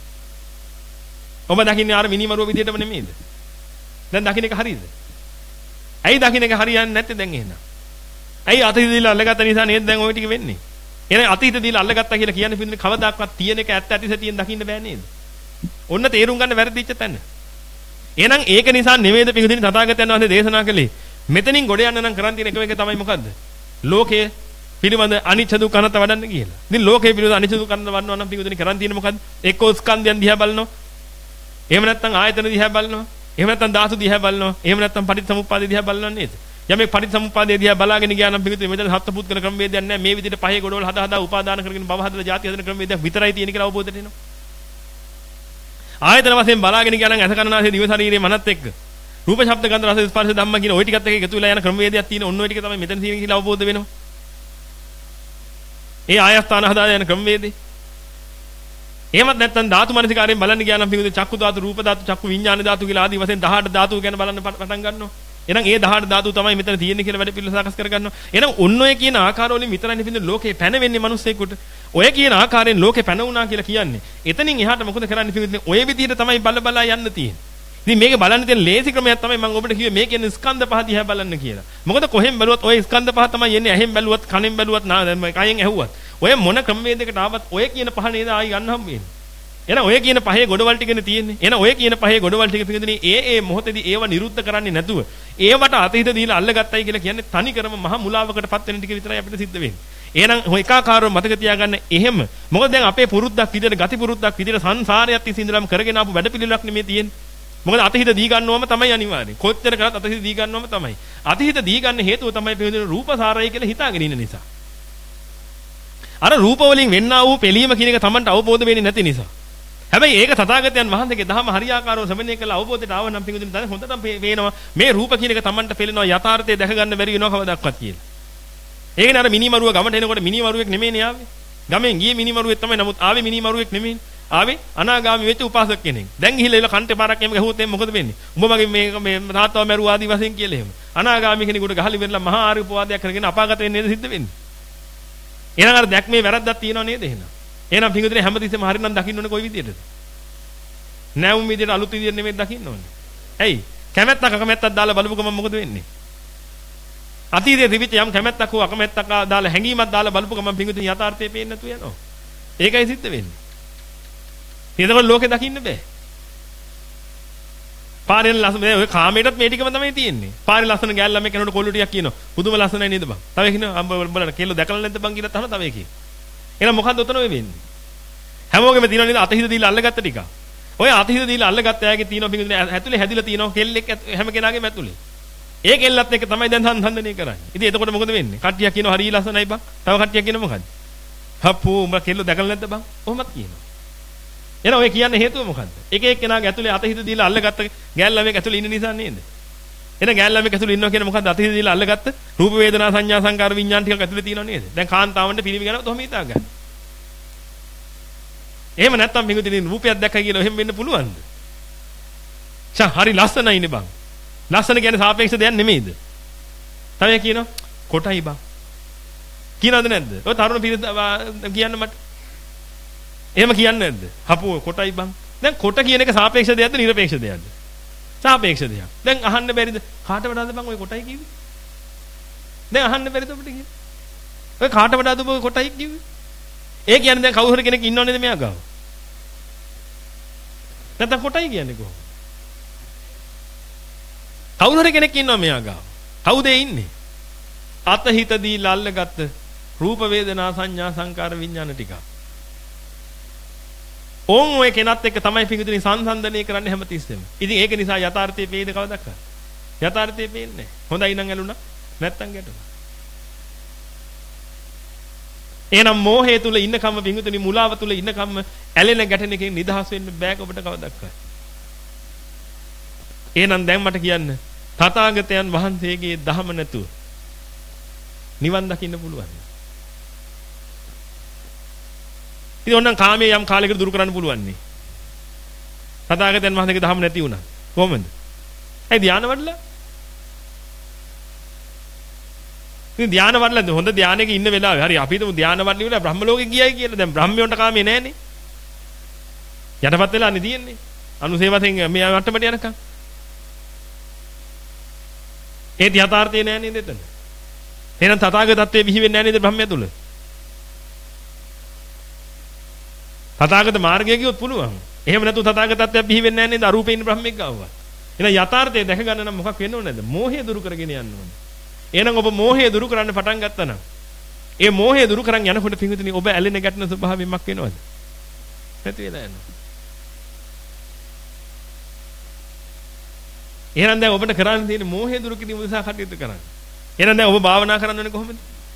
ඔබ දකින්නේ ආර මිනිමරුව විදියටම නෙමෙයිද? දැන් දකින්න එක හරියද? ඇයි දකින්න එක හරියන්නේ නැත්තේ දැන් එහෙනම්? ඇයි අතීත දීලා අල්ලගත්ත නිසා නේද දැන් ওই ටික වෙන්නේ? එහෙනම් අතීත දීලා අල්ලගත්තා කියලා කියන්නේ පිටින් කවදාක්වත් තියෙන එක ඇත්ත ඇති සැටියෙන් දකින්න බෑ නේද? ඔන්න තේරුම් ගන්න වැරදිච්ච තැන. එහෙනම් ඒක නිසා නෙමෙයිද පිටින් තථාගතයන් වහන්සේ දේශනා කළේ මෙතනින් ගොඩ යන්න නම් කරන් තියෙන එකම එක තමයි මොකද්ද? ලෝකයේ පිළිබඳ අනිච්ච දුක්ඛ අනාත්ම වඩන්න කියලා. ඉතින් ලෝකයේ පිළිබඳ අනිච්ච දුක්ඛ අනාත්ම වඩනවා නම් පිටින් කරන් තියෙන මොකද්ද? එක්ක ස්කන්ධයන් දිහා බලනවා. එහෙම නැත්නම් ආයතන දිහා බලනවා. එහෙම නැත්නම් ධාතු දිහා බලනවා. එහෙම නැත්නම් පටිච්චසමුප්පාදේ දිහා බලනවා නේද? යමෙක් පටිච්චසමුප්පාදේ දිහා බලාගෙන ගියා නම් පිටුනේ මෙතන හත්පුත් කරන ක්‍රමවේදයක් නැහැ. මේ විදිහට පහේ ගොඩවල හදා හදා උපාදාන කරගෙන භව හදලා ಜಾති හදන ක්‍රමවේදයක් විතරයි තියෙන කියලා අවබෝධයට එනවා. ආයතන වශයෙන් බලාගෙන ගියා නම් අස කනනාසේ දිව ශරීරයේ මනත් එක්ක රූප ශබ්ද ගන්ධ රස ස්පර්ශ ධම්ම කියන ওই ටිකත් එක්ක එකතු වෙලා යන ක්‍රමවේදයක් තියෙන ඔන්න ඔය ටික තමයි මෙතන තියෙන කියලා අවබෝධ වෙනවා. ඒ ආයස්ථාන හදා යන ක්‍රමවේදේ. එහෙමත් නැත්නම් ධාතු මනසිකාරයෙන් බලන්න ගියා නම් පිටුද චක්කු ධාතු, රූප ධාතු, චක්කු විඥාන ධාතු කියලා ආදී වශයෙන් දහඅට ධාතු ගැන බලන්න පටන් ගන්නවා. එහෙනම් ඒ දහඅට ධාතු තමයි මෙතන තියෙන්නේ කියලා වැඩ පිළිවෙල සකස් කරගන්නවා. එහෙනම් ඔන්න ඔය කියන ආකාරවලින් විතරයි පිටුද ලෝකේ පැනවෙන්නේ මිනිස්සෙකුට. ඔය කියන ආකාරයෙන් ලෝකේ පැන වුණා කියලා කියන්නේ. එතනින් එහාට මොකද කරන්නේ පිටුද? ඔය විදිහට තමයි බල බලා යන්න තියෙන්නේ. ඉතින් මේක බලන්න තියෙන ලේසි ක්‍රමයක් තමයි මම ඔබට කිව්වේ මේ කියන්නේ ස්කන්ධ පහ දිහා බලන්න කියලා. මොකද කොහෙන් බැලුවත් ඔය ස්කන්ධ පහ තමයි එන්නේ. ඇහෙන් බැලුවත්, කනෙන් බැලුවත්, කයෙන් ඇහුවත්. ඔය මොන ක්‍රමවේදයකට ආවත් ඔය කියන පහ නේද ආයි ගන්න හම්බ වෙන්නේ. එහෙනම් ඔය කියන පහේ ගොඩවල් ටිකනේ තියෙන්නේ. එහෙනම් ඔය කියන පහේ ගොඩවල් ටික පිටින් ඒ ඒ මොහොතේදී ඒව නිරුද්ධ කරන්නේ නැතුව ඒවට අතහිත දීලා අල්ලගත්තයි කියලා කියන්නේ තනිකරම මහ මුලාවකටපත් වෙන ටික විතරයි අපිට සිද්ධ වෙන්නේ. එහෙනම් ඔය එකාකාරව මතක තියාගන්න එහෙම. මොකද දැන් අපේ පුරුද්දක් විදියට ගති පුරුද්දක් විදියට සංසාරයත් තිස්සේ ඉඳලාම කරගෙන ආපු වැඩපිළිවෙලක් නෙමෙයි තියෙන්නේ. මොකද අතහිත දී ගන්නවම තමයි අනිවාර්යයෙන්. කොච්චර කරත් අතහිත දී ගන්නවම තමයි. අතහිත දී ගන්න හේතුව තමයි පිළිදෙන රූපසාරය කියලා හිතාගෙන ඉන්න නිසා. අර රූප වලින් වෙන්නා වූ පිළීම කියන එක Tamanට අවබෝධ වෙන්නේ නැති නිසා. හැබැයි ඒක තථාගතයන් වහන්සේගේ දහම හරියාකාරව ශ්‍රවණය කළ අවබෝධයට ආව නම් පිළිදෙන දැන් හොඳටම පේනවා මේ රූප කියන එක Tamanට පෙළෙනවා යථාර්ථය දැක ගන්න බැරි වෙනවා කවදාවත් කියලා. ඒකනේ අර මිනිමරුව ගමට එනකොට මිනිමරුවෙක් නෙමෙයිනේ ආවේ. ගමෙන් ගියේ මිනිමරුවෙක් තමයි. නමුත් ආවේ මිනිමරුවෙක් නෙමෙයි. ආවේ අනාගාමී වෙච්ච උපාසක කෙනෙක්. දැන් ගිහිල්ලා ඉල කන්ටේ පාරක් එම ගහුවොත් එම් මොකද වෙන්නේ? උඹ මගේ මේ මේ තාත්තව මරුවා ආදි වශයෙන් කියලා එහෙම. අනාගාමී කෙනෙකුට ගහලි වෙරලා මහා ආර්ය උපවාදයක් කරගෙන අපාගත වෙන්නේ නේද සිද්ධ වෙන්නේ? එහෙනම් අර දැක්මේ වැරද්දක් තියෙනව නේද එහෙනම්? එහෙනම් පිඟුදුනේ හැමතිස්සෙම හරිනම් දකින්න ඕනේ කොයි විදියටද? නැවුම් විදියට අලුත් විදියට නෙමෙයි දකින්න ඕනේ. ඇයි? කැමැත්තක් අකමැත්තක් දාලා බලපු ගමන් මොකද වෙන්නේ? අතීතයේ තිබිච්ච යම් කැමැත්තක් හෝ අකමැත්තක් දාලා හැඟීමක් දාලා බලපු ගමන් පිඟුදුනේ යථාර්ථය පේන්නේ නැතු යනවා. ඒකයි සිද්ධ වෙන්නේ. එතකොට ලෝකේ දකින්න බෑ. පාරෙන් ලස්සන ඔය කාමයටත් මේ ටිකම තමයි තියෙන්නේ. පාරේ ලස්සන ගෑල් ළමයි කෙනෙකුට කොල්ල ටිකක් කියනවා. පුදුම ලස්සනයි නේද බං? තව කියනවා අම්බ බලන්න කෙල්ල දැකලා නැද්ද බං කියලා තමයි තව එකේ. එහෙනම් මොකද්ද උතන ඔය වෙන්නේ? හැමෝගෙම තියෙනවා නේද අතහිත දීලා අල්ලගත්ත ටික. ඔය අතහිත දීලා අල්ලගත්ත අයගේ තියෙනවා පිටින් ඇතුලේ හැදිලා තියෙනවා කෙල්ලෙක් හැම කෙනාගේම ඇතුලේ. ඒ කෙල්ලත් එක්ක තමයි දැන් සංසන්දනය කරන්නේ. ඉතින් එතකොට මොකද වෙන්නේ? කට්ටියක් කියනවා හරිය ලස්සනයි බං. තව කට්ටියක් කියනවා මොකද්ද? හප්පෝ උඹ කෙල්ල දැකලා නැද්ද බං? කොහොමද කියනවා. එහෙනම් ඔය කියන්නේ හේතුව මොකද්ද? එක එක කෙනාගේ ඇතුලේ අතහිත දීලා අල්ලගත්ත ගෑල් ළමෙක් ඇතුලේ ඉන්න නිසා නේද? එහෙනම් ගෑල් ළමෙක් ඇතුලේ ඉන්නවා කියන්නේ මොකද්ද? අතහිත දීලා අල්ලගත්ත රූප වේදනා සංඥා සංකාර විඥාන ටිකක් ඇතුලේ තියෙනව නේද? දැන් කාන්තාවන්ට පිළිවි ගන්නව තොම හිතා ගන්න. එහෙම නැත්තම් මිඟුදින රූපයක් දැක්කයි කියලා එහෙම වෙන්න පුළුවන්ද? ෂා හරි ලස්සනයිනේ බං. ලස්සන කියන්නේ සාපේක්ෂ දෙයක් නෙමෙයිද? තව කියනවා කොටයි බං. කියනවද නැද්ද? ඔය තරුණ පිරිස කියන්න මට. එහෙම කියන්නේ නැද්ද? හපුව කොටයි බං. දැන් කොට කියන එක සාපේක්ෂ දෙයක්ද නිරපේක්ෂ දෙයක්ද? සාපේක්ෂ දෙයක්. දැන් අහන්න බැරිද? කාට වඩාද බං ඔය කොටයි කිව්වේ? දැන් අහන්න බැරිද ඔබට කිව්වේ? ඔය කාට වඩාද ඔබ කොටයි කිව්වේ? ඒ කියන්නේ දැන් කවුරු හරි කෙනෙක් ඉන්නව නේද මෙයා ගාව? නැත්නම් කොටයි කියන්නේ කොහොමද? කවුරු හරි කෙනෙක් ඉන්නවා මෙයා ගාව. කවුද ඒ ඉන්නේ? අතහිතදී ලල්ලගත්ත රූප වේදනා සංඥා සංකාර විඥාන ටික. ඕන් ඔය කෙනත් එක්ක තමයි පිඟුතුනි සංසන්දනය කරන්න හැමතිස්සෙම. ඉතින් ඒක නිසා යථාර්ථයේ පේද කවදක්ක? යථාර්ථයේ පේන්නේ නැහැ. හොඳයි නම් ඇලුනා නැත්තම් ගැටුණා. එහෙනම් මෝහය තුල ඉන්නකම් පිඟුතුනි මුලාව තුල ඉන්නකම් ඇලෙන ගැටෙන එකෙන් නිදහස් වෙන්න බෑ ඔබට කවදක්ක. එහෙනම් දැන් මට කියන්න තථාගතයන් වහන්සේගේ දහම නැතුව නිවන් දකින්න පුළුවන්. ඉතින් ඕනනම් කාමයේ යම් කාලයකට දුරු කරන්න පුළුවන් නේ. තථාගතයන් වහන්සේගේ දහම නැති වුණා. කොහොමද? ඒ ධානය වඩලා. ඉතින් ධානය වඩලා හොඳ ධානයක ඉන්න වෙලාවේ හරි අපි හිතමු ධානය වඩලා ඉවරලා බ්‍රහ්ම ලෝකෙ ගියයි කියලා. දැන් බ්‍රහ්මයන්ට කාමයේ නැහනේ. යටපත් වෙලානේ තියෙන්නේ. අනුසේවතෙන් මේ වට්ටමට යනකම්. ඒ යථාර්ථය නෑ නේද එතන? එහෙනම් තථාගතත්වයේ බිහි වෙන්නේ නෑ නේද බ්‍රහ්මයා තුල? තථාගත මාර්ගය ගියොත් පුළුවන්. එහෙම නැතු තථාගතත්වයක් බිහි වෙන්නේ නෑ නේද අරූපේ ඉන්න බ්‍රහ්මෙක් ගාවවත්. එහෙනම් යථාර්ථය දැක ගන්න නම් මොකක් වෙන්න ඕනේද? මෝහය දුරු කරගෙන යන්න ඕනේ. එහෙනම් ඔබ මෝහය දුරු කරන්න පටන් ගත්තා නම් ඒ මෝහය දුරු කරන් යනකොට පිංගුතුනි ඔබ ඇලෙන ගැටෙන ස්වභාවයෙන්මක් වෙනවද? නැති වෙලා යනවා. එහෙනම් දැන් ඔබට කරන්න තියෙන්නේ මෝහය දුරු කිරීම උදෙසා කටයුතු කරන්න. එහෙනම් දැන් ඔබ භාවනා කරන්න ඕනේ කොහොමද?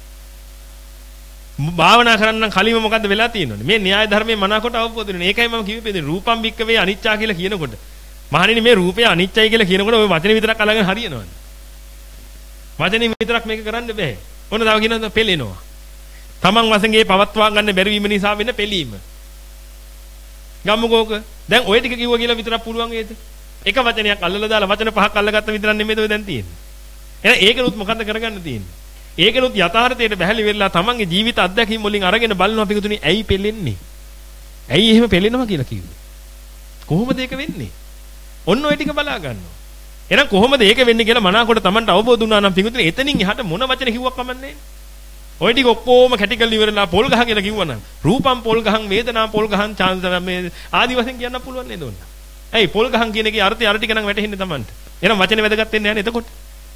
භාවනා කරන්න නම් කලින්ම මොකද්ද වෙලා තියෙන්නේ? මේ න්‍යාය ධර්මයේ මනාකොට අවබෝධ වෙනවා. ඒකයි මම කිව්වේ පෙන්නේ රූපම් වික්කවේ අනිච්චා කියලා කියනකොට. මහණෙනි මේ රූපය අනිච්චයි කියලා කියනකොට ඔය වචනේ විතරක් අල්ලගෙන හරියනවද? වචනේ විතරක් මේක කරන්න බෑ. ඔන්න තව කියනවා පෙළෙනවා. තමන් වශයෙන් ඒ පවත්වා ගන්න බැරි වීම නිසා වෙන පෙළීම. ගම්මුකෝක. දැන් ඔය ටික කිව්වා කියලා විතරක් පුළුවන් වේද? එක වචනයක් අල්ලලා දාලා වචන පහක් අල්ලගත්ත විතරක් නෙමෙයිද ඔය දැන් තියෙන්නේ. එහෙනම් ඒකනොත් මොකද්ද කරගන්න තියෙන්නේ? ඒකනොත් යථාර්ථයට බැහැලි වෙලා තමන්ගේ ජීවිත අත්දැකීම් වලින් අරගෙන බලනවා පිටුතුනි ඇයි පෙලෙන්නේ? ඇයි එහෙම පෙලෙනවා කියලා කිව්වේ? කොහොමද ඒක වෙන්නේ? ඔන්න ඔය ටික බලා ගන්නවා. එහෙනම් කොහොමද ඒක වෙන්නේ කියලා මනාකොට තමන්ට අවබෝධ වුණා නම් පිටුතුනි එතනින් එහාට මොන වචන කිව්වක් කමන්නේ? ඔය ටික ඔක්කොම කැටිකල් ඉවරලා පොල් ගහ කියලා කිව්වනම් රූපම් පොල් ගහන් වේදනා පොල් ගහන් චාන්ස මේ ආදි වශයෙන් කියන්න පුළුවන් නේද ඔන්න. ඇයි පොල් ගහන් කියන එකේ අර්ථය අර ටික නම් වැටහෙන්නේ තමන්ට. එහෙනම් වචනේ වැදගත් වෙන්නේ නැහැ නේද එතකොට?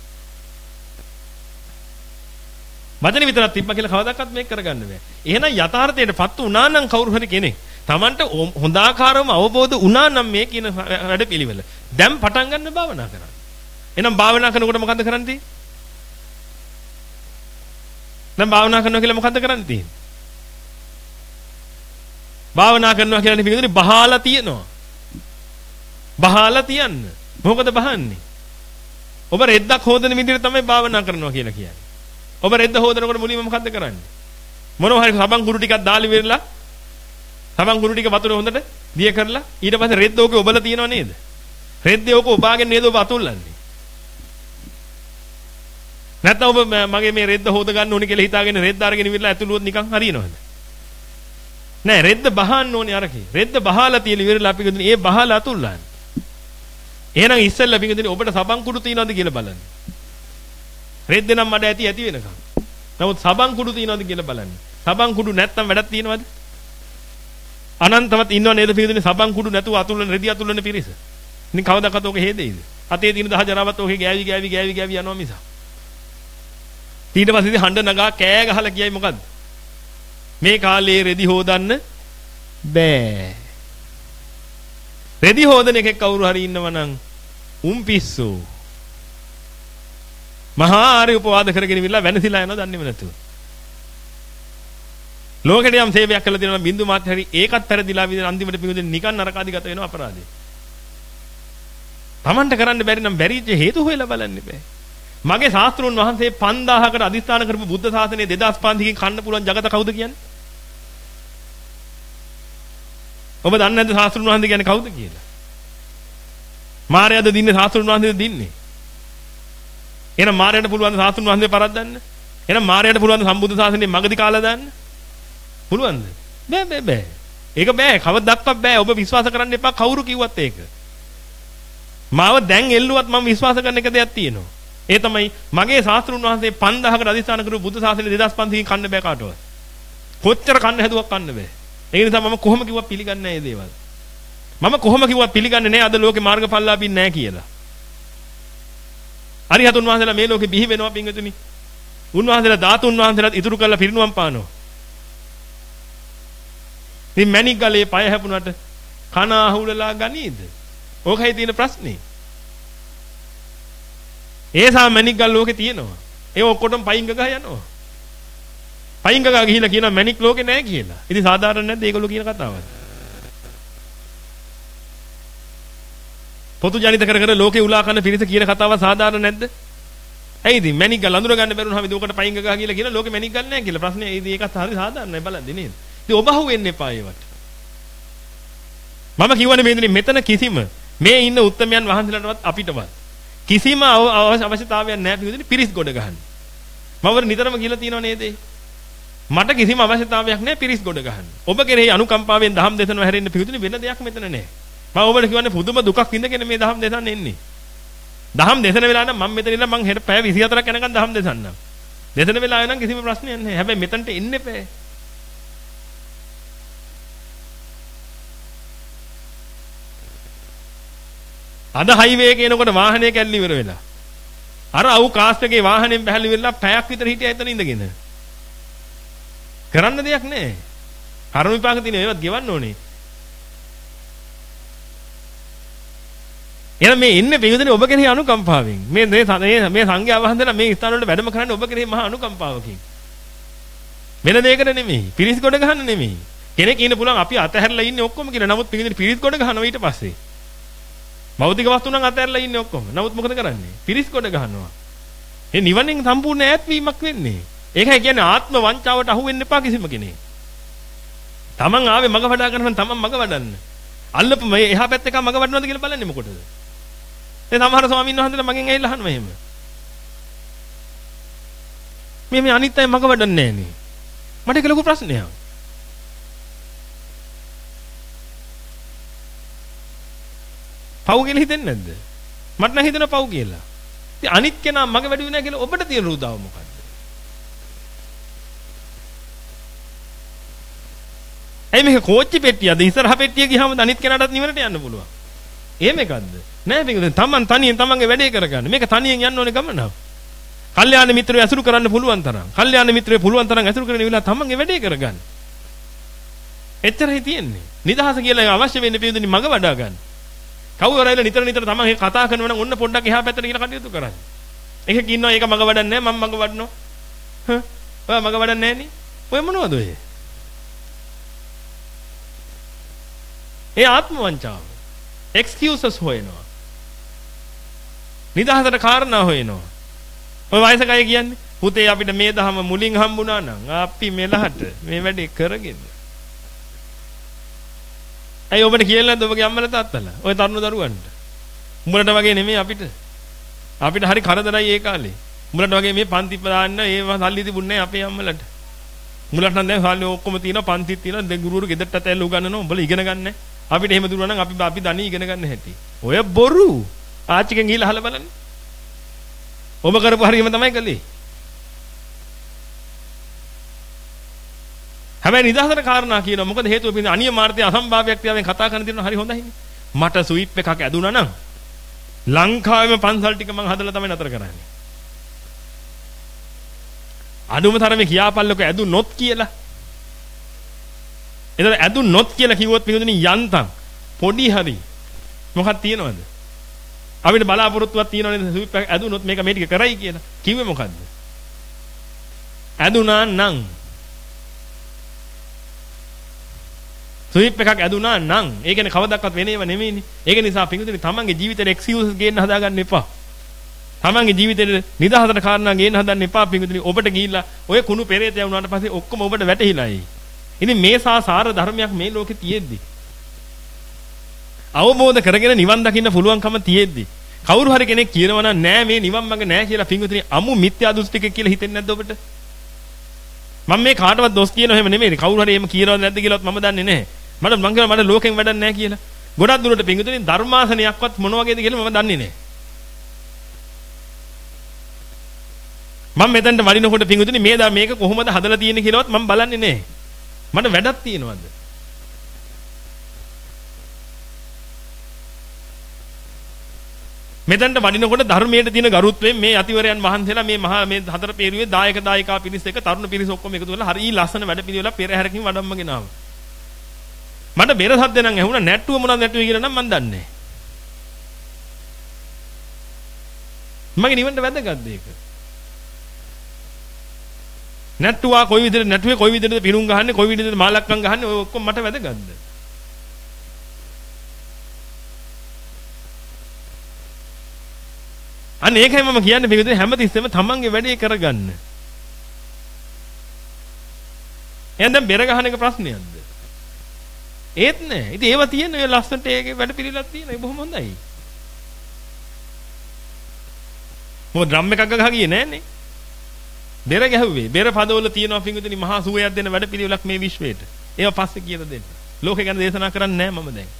වචනේ විතරක් තිබ්බා කියලා කවදාවත් මේක කරගන්න බෑ. එහෙනම් යථාර්ථයටපත් වුණා නම් කවුරු හරි කෙනෙක් තමන්ට හොඳාකාරවම අවබෝධ වුණා නම් මේ කියන වැඩ පිළිවෙල. දැන් පටන් ගන්න භාවනා කරන්න. එහෙනම් භාවනා කරනකොට මොකද්ද කරන්න තියෙන්නේ? දැන් භාවනා කරනවා කියලා මොකද්ද කරන්න තියෙන්නේ? භාවනා කරනවා කියන්නේ පිළිගන්නේ බහාලා තියනවා. බහාලා තියන්න. මොකද බහන්නේ? ඔබ රෙද්දක් හොදන විදිහට තමයි භාවනා කරනවා කියලා කියන්නේ. ඔබ රෙද්ද හොදනකොට මුලින්ම මොකද්ද කරන්නේ? මොනවා හරි සබන් කුඩු ටිකක් දාලි වෙරලා සබන් කුඩු ටික වතුර හොඳට දිය කරලා ඊට පස්සේ රෙද්ද ඕකේ ඔබලා තියනව නේද? රෙද්දේ ඕක ඔබාගෙන නේද ඔබ අතුල්ලන්නේ? නැත්නම් ඔබ මගේ මේ රෙද්ද හොද ගන්න ඕනේ කියලා හිතාගෙන රෙද්ද අරගෙන ඉවිල්ලා ඇතුළුවොත් නිකන් හරියනවද? නෑ රෙද්ද බහන්න ඕනේ අරකේ. රෙද්ද බහලා තියලා ඉවරලා අපි කියන්නේ ඒ බහලා අතුල්ලන්නේ. එහෙනම් ඉස්සෙල්ලා පිටින් ඔබට සබන් කුඩු තියනවද කියලා බලන්න. රෙද්ද නම් මඩ ඇති ඇති වෙනකම්. නමුත් සබන් කුඩු තියනවද කියලා බලන්න. සබන් කුඩු නැත්තම් වැඩක් තියනවද? අනන්තවත් ඉන්නව නේද පිටින් සබන් කුඩු නැතුව අතුල්ලන රෙදි අතුල්ලන පිරිස. ඉතින් කවදාකවත් ඔක හේදෙයිද? අතේ තියෙන දහ ජරාවත් ඔකේ ගෑවි ගෑවි ගෑවි ගෑවි යනවා මිස. ඊට පස්සේ හඬ නගා කෑ ගහලා කියයි මොකද්ද? මේ කාලේ රෙදි හොදන්න බෑ. රෙදි හොදන එකෙක් කවුරු හරි ඉන්නවා නම් උන් පිස්සෝ. මහා ආර්ය උපවාද කරගෙන ඉවිල්ලා වෙනසිලා යනවා දන්නේම නැතුව. ලෝකෙට යම් සේවයක් කළා දෙනවා බින්දු මාත්‍ය හරි ඒකත් පෙරදිලා විදිහ අන්තිමට පිඟුදෙන් නිකන් නරකාදිගත වෙනවා අපරාධය. Tamanට කරන්න බැරි නම් බැරිච්ච හේතු හොයලා බලන්න බෑ. මගේ ශාස්ත්‍රෝන් වහන්සේ පන්දාහකට අදිස්ථාන කරපු බුද්ධ ශාසනය දෙදාස් පන්සියකින් කන්න පුළුවන් జగත කවුද කියන්නේ? ඔබ දන්නේ නැද්ද ශාස්ත්‍රෝන් වහන්සේ කියන්නේ කවුද කියලා? මාර්යාද දින්නේ ශාස්ත්‍රෝන් වහන්සේද දින්නේ? එහෙනම් මාර්යාට පුළුවන් ශාස්ත්‍රෝන් වහන්සේ පරද්දන්න? එහෙනම් මාර්යාට පුළුවන් සම්බුද්ධ ශාසනයේ මගදී කාලා දාන්න? පුළුවන්ද? බෑ බෑ බෑ. ඒක බෑ. කවදාවත් බෑ. ඔබ විශ්වාස කරන්න එපා කවුරු කිව්වත් ඒක. මාව දැන් එල්ලුවත් මම විශ්වාස කරන එක දෙයක් තියෙනවා. ඒ තමයි මගේ ශාස්ත්‍රඥ වහන්සේ පන්දාහකට අධිෂ්ඨාන කරපු බුද්ධ ශාසනය දෙදාස් පන්සියකින් කන්න බෑ කාටවත්. කොච්චර කන්න හැදුවක් කන්න බෑ. ඒ නිසා මම කොහොම කිව්වත් පිළිගන්නේ නැහැ මේ දේවල්. මම කොහොම කිව්වත් පිළිගන්නේ නැහැ අද ලෝකේ මාර්ගඵලලාභී නැහැ කියලා. අරිහතුන් වහන්සේලා මේ ලෝකේ බිහි වෙනවා පින්වතුනි. උන්වහන්සේලා ධාතුන් වහන්සේලාත් ඉතුරු කරලා පිරිනුවම් පානවා. ඉතින් මැණික් ගලේ පය හැපුණාට කන අහුලලා ගනීද? ඕකයි තියෙන ප්‍රශ්නේ. ඒසා මැණික් ගල් ලෝකේ තියෙනවා. ඒ ඔක්කොටම පයින් ගගහ යනවා. පයින් ගගහ ගිහිලා කියනවා මැණික් ලෝකේ නැහැ කියලා. ඉතින් සාධාරණ නැද්ද ඒගොල්ලෝ කියන කතාවද? පොතු ජනිත කර කර ලෝකේ උලා කරන පිරිස කියන කතාව සාධාරණ නැද්ද? ඇයි ඉතින් මැණික් ගල් අඳුර ගන්න බැරුණාම ඉතින් ඔකට පයින් ගගහ කියලා කියන ලෝකේ මැණික් ගල් නැහැ කියලා ප්‍රශ්නේ. ඉතින් ඒකත් හරි සාධාරණයි බලද්දී නේද? ඉතින් ඔබ අහු වෙන්න එපා ඒවට. මම කියවනේ මේ ඉන්නේ මෙතන කිසිම මේ ඉන්න උත්තමයන් වහන්සේලාටවත් අපිටවත් කිසිම අවශ්‍යතාවයක් නැහැ පිළිදෙන පිරිස් ගොඩ ගන්න. මම වර නිතරම කියලා තියෙනව නේද? මට කිසිම අවශ්‍යතාවයක් නැහැ පිරිස් ගොඩ ගන්න. ඔබ කෙරෙහි අනුකම්පාවෙන් දහම් දේශනාව හැරෙන්න පිළිදෙන වෙන දෙයක් මෙතන නැහැ. මම ඔබට කියන්නේ පුදුම දුකක් විඳගෙන මේ දහම් දේශන එන්නේ. දහම් දේශන වෙලා නම් මම මෙතන ඉන්න මං හෙට පැය විසි හතරක් යනකම් දහම් දේශන්නම්. දේශන වෙලා නම් කිසිම ප්‍රශ්නයක් නැහැ. හැබැයි මෙතනට එන්න එපා. අද හයිවේ එකේ එනකොට වාහනේ කැල්ල ඉවර වෙලා. අර අවු කාස්ට් එකේ වාහනේ බැහැලි වෙලා පැයක් විතර හිටියා එතන ඉඳගෙන. කරන්න දෙයක් නැහැ. කර්ම විපාක තියෙන ඒවත් ගෙවන්න ඕනේ. එහෙනම් මේ ඉන්නේ පිළිදෙන ඔබ කෙරෙහි අනුකම්පාවෙන්. මේ මේ මේ සංඝයා වහන්සේලා මේ ස්ථාන වලට වැඩම කරන්නේ ඔබ කෙරෙහි මහා අනුකම්පාවකින්. වෙන දෙයකට නෙමෙයි. පිරිස් ගොඩ ගන්න නෙමෙයි. කෙනෙක් ඉන්න පුළුවන් අපි අතහැරලා ඉන්නේ ඔක්කොම කියලා. නමුත් පිළිදෙන පිරිස් ගොඩ ගන්නවා ඊට පස්සේ. භෞතික වස්තු නම් අතහැරලා ඉන්නේ ඔක්කොම. නමුත් මොකද කරන්නේ? පිරිස් කොට ගන්නවා. ඒ නිවනෙන් සම්පූර්ණ ඈත්වීමක් වෙන්නේ. ඒකයි කියන්නේ ආත්ම වංචාවට අහු වෙන්න එපා කිසිම කෙනෙක්. තමන් ආවේ මග වඩා ගන්න තමන් මග වඩන්න. අල්ලපු මේ එහා පැත්තේ කම මග වඩනවද කියලා බලන්නේ මොකටද? දැන් සමහර ස්වාමීන් වහන්සේලා මගෙන් ඇවිල්ලා අහනවා එහෙම. මේ මේ අනිත් අය මග වඩන්නේ නැහැ නේ. මට ඒක ලොකු ප්‍රශ්නයක්. පව් කියලා හිතෙන්නේ නැද්ද? මට නම් හිතෙනවා පව් කියලා. ඉතින් අනිත් කෙනා මග වැඩුවේ නැහැ කියලා ඔබට තියෙන රුදාව මොකද්ද? ඇයි මේක කෝච්චි පෙට්ටියද? ඉස්සරහ පෙට්ටිය ගියාම අනිත් කෙනාටත් නිවනට යන්න පුළුවන්. එහෙම එකක්ද? නෑ මේක තමන් තනියෙන් තමන්ගේ වැඩේ කරගන්න. මේක තනියෙන් යන්න ඕනේ ගමනක්. කල්යාණ මිත්‍රයෝ ඇසුරු කරන්න පුළුවන් තරම්. කල්යාණ මිත්‍රයෝ පුළුවන් තරම් ඇසුරු කරගෙන ඉවිලා තමන්ගේ වැඩේ කරගන්න. එච්චරයි තියෙන්නේ. නිදහස කියලා අවශ්‍ය වෙන්නේ පිළිදෙනි මග වඩා ගන්න. කවුරු හරි නිතර නිතර තමන් ඒක කතා කරනවා නම් ඔන්න පොඩ්ඩක් එහා පැත්තට ගිහලා කටයුතු කරන්න. එකක ඉන්නවා ඒක මග වඩන්නේ නැහැ මම මග වඩනවා. හ්ම්. ඔයා මග වඩන්නේ නැහැ නේ. ඔය මොනවද ඔය? ඒ ආත්ම වංචාව. එක්ස්කියුසස් හොයනවා. නිදහසට කාරණා හොයනවා. ඔය වයසක අය කියන්නේ පුතේ අපිට මේ දහම මුලින් හම්බුණා නම් අපි මෙලහට මේ වැඩේ කරගෙන. ඇයි ඔබට කියලා නැද්ද ඔබගේ අම්මලා තාත්තලා? ඔය තරුණ දරුවන්ට. උඹලට වගේ නෙමෙයි අපිට. අපිට හරි කරදරයි ඒ කාලේ. උඹලට වගේ මේ පන්ති දාන්න ඒව සල්ලි තිබුණේ නැහැ අපේ අම්මලට. උඹලට නම් දැන් සල්ලි ඔක්කොම තියෙනවා පන්තිත් තියෙනවා දැන් ගුරුවරු ගෙදරට ඇල්ල උගන්වනවා උඹලා ඉගෙන ගන්න නැහැ. අපිට එහෙම දුන්නා නම් අපි අපි දණී ඉගෙන ගන්න හැටි. ඔය බොරු. ආච්චිගෙන් ගිහලා අහලා බලන්න. ඔබ කරපු හරියම තමයි කළේ. හැබැයි නිදහසට කාරණා කියනවා. මොකද හේතුව පිළිඳ අනියමාර්ථය අසම්භාව්‍යයක් තියාගෙන කතා කරන දිනවා හරි හොඳයිනේ. මට ස්විප් එකක් ඇදුනා නම් ලංකාවේම පන්සල් ටික මං හදලා තමයි නතර කරන්නේ. අඩුම තරමේ කියාපල්ලක ඇදුනොත් කියලා. එතන ඇදුනොත් කියලා කිව්වොත් පිළිඳින යන්තම් පොඩි හරි මොකක්ද තියෙනවද? අපිට බලාපොරොත්තුවක් තියෙනවනේ ස්විප් එක ඇදුනොත් මේක මේ ටික කරයි කියලා. කිව්වේ මොකද්ද? ඇදුනා නම් ස්විප් එකක් ඇදුනා නම් ඒ කියන්නේ කවදාවත් වෙනේව නෙමෙයිනේ. ඒක නිසා පිටුදින තමන්ගේ ජීවිතේට එක්ස්කියුසස් ගේන්න හදාගන්න එපා. තමන්ගේ ජීවිතේට නිදහසට කාරණා ගේන්න හදන්න එපා පිටුදින. ඔබට ගිහිල්ලා ඔය කුණු පෙරේතය වුණාට පස්සේ ඔක්කොම ඔබට වැටහිලායි. ඉතින් මේ සාසාර ධර්මයක් මේ ලෝකේ තියෙද්දි අවබෝධ කරගෙන නිවන් දකින්න පුළුවන්කම තියෙද්දි කවුරු හරි කෙනෙක් කියනවා නම් නෑ මේ නිවන් මඟ නෑ කියලා පිටුදින අමු මිත්‍යා දෘෂ්ටික කියලා හිතෙන්නේ නැද්ද ඔබට? මම මේ කාටවත් දොස් කියනව එහෙම නෙමෙයි. කවුරු හරි එහෙම කියනවද නැද්ද කියලාත් මම දන්නේ නැහැ. මට මං කියනවා මට ලෝකෙන් වැඩක් නැහැ කියලා. ගොඩක් දුරට පිංගුතුනි ධර්මාසනයක්වත් මොන වගේද කියලා මම දන්නේ නැහැ. මම මෙතනට වඩිනකොට පිංගුතුනි මේ දා මේක කොහොමද හදලා තියෙන්නේ කියලාවත් මම බලන්නේ නැහැ. මට වැඩක් තියෙනවද? මෙතනට වඩිනකොට ධර්මයට තියෙන ගරුත්වයෙන් මේ අතිවරයන් වහන්සේලා මේ මහා මේ හතර පෙරුවේ දායක දායිකා පිරිස එක තරුණ පිරිස ඔක්කොම එකතු වෙලා හරි ලස්සන වැඩ පිළිවෙලක් පෙරහැරකින් වඩම්මගෙන ආවා. මට බෙර සද්ද නම් ඇහුණා නැට්ටුව මොනවද නැට්ටුවේ කියලා නම් මම දන්නේ නැහැ. මගේ නිවන්ට වැදගත්ද ඒක? නැට්ටුවා කොයි විදිහට නැට්ටුවේ කොයි විදිහටද පිණුම් ගහන්නේ කොයි විදිහටද මාලක්කම් ගහන්නේ ඔය ඔක්කොම මට වැදගත්ද? අන්න ඒකයි මම කියන්නේ මේකද හැමතිස්සෙම තමන්ගේ වැඩේ කරගන්න. එහෙනම් දැන් බෙර ගහන එක ප්‍රශ්නයක්ද? ඒත් නෑ. ඉතින් ඒව තියෙන ඔය ලස්සනට ඒකේ වැඩ පිළිලක් තියෙන. ඒ බොහොම හොඳයි. මොකද ඩ්‍රම් එකක් ගහ ගියේ නෑනේ. බෙර ගැහුවේ. බෙර පදවල තියෙනවා පිංගුතුනි මහා සුවයක් දෙන වැඩ පිළිවෙලක් මේ විශ්වයට. ඒව පස්සේ කියලා දෙන්න. ලෝකේ ගැන දේශනා කරන්නේ නෑ මම දැන්.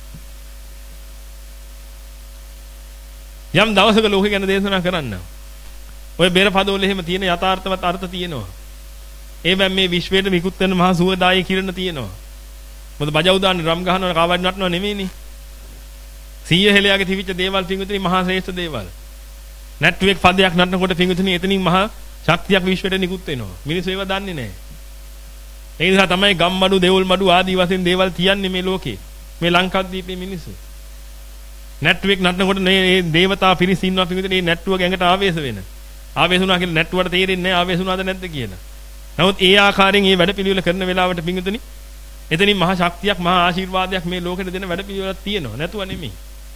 යම් දවසක ලෝකේ ගැන දේශනා කරන්න. ඔය බෙර පදවල එහෙම තියෙන යථාර්ථවත් අර්ථ තියෙනවා. ඒවෙන් මේ විශ්වයට විකුත් වෙන මහා සුවදායි කිරණ තියෙනවා. මොකද බජව් දාන්නේ රම් ගහනවා කාවඩ් නටනවා නෙමෙයිනේ. සීය හෙලයාගේ තිබිච්ච දේවල් පිංගුතුනි මහා ශ්‍රේෂ්ඨ දේවල්. නැට්ටුවෙක් පදයක් නටනකොට පිංගුතුනි එතනින් මහා ශක්තියක් විශ්වයට නිකුත් වෙනවා. මිනිස්සු ඒව දන්නේ නැහැ. ඒ නිසා තමයි ගම්මඩු, දෙවුල් මඩු ආදී වශයෙන් දේවල් තියන්නේ මේ ලෝකේ. මේ ලංකාද්වීපයේ මිනිස්සු. නැට්ටුවෙක් නටනකොට මේ දේවතා පිරිස ඉන්නවා පිංගුතුනි මේ නැට්ටුව ගැඟට ආවේශ වෙන. ආවේශ වුණා කියලා නැට්ටුවට තේරෙන්නේ නැහැ ආවේශ වුණාද නැද්ද කියලා. නමුත් ඒ ආකාරයෙන් මේ වැඩ පිළිවෙල කරන වෙලාවට පිංගුතුනි එතනින් මහා ශක්තියක් මහා ආශිර්වාදයක් මේ ලෝකෙට දෙන වැඩ පිළිවෙලක් තියෙනවා නැතුව නෙමෙයි.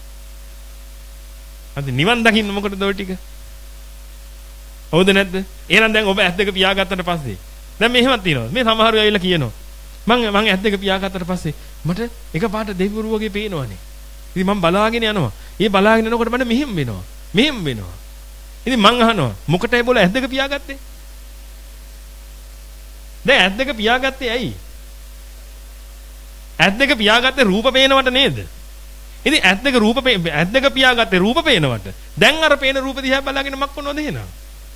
අද නිවන් දකින්න මොකටද ඔය ටික? හවුද නැද්ද? එහෙනම් දැන් ඔබ ඇස් දෙක පියාගත්තට පස්සේ දැන් මෙහෙමත් තියෙනවා. මේ සමහරව ඇවිල්ලා කියනවා. මං මං ඇස් දෙක පියාගත්තට පස්සේ මට එකපාරට දෙවිවරු වගේ පේනවනේ. ඉතින් මං බලාගෙන යනවා. ඒ බලාගෙන යනකොට මට මෙහෙම වෙනවා. මෙහෙම වෙනවා. ඉතින් මං අහනවා මොකටයි බෝල ඇස් දෙක පියාගත්තේ? දැන් ඇස් දෙක පියාගත්තේ ඇයි? ඇස් දෙක පියාගත්තේ රූප පේනවට නේද? ඉතින් ඇස් දෙක රූප ඇස් දෙක පියාගත්තේ රූප පේනවට. දැන් අර පේන රූප දිහා බලාගෙන මක් කොනවද එහෙනම්?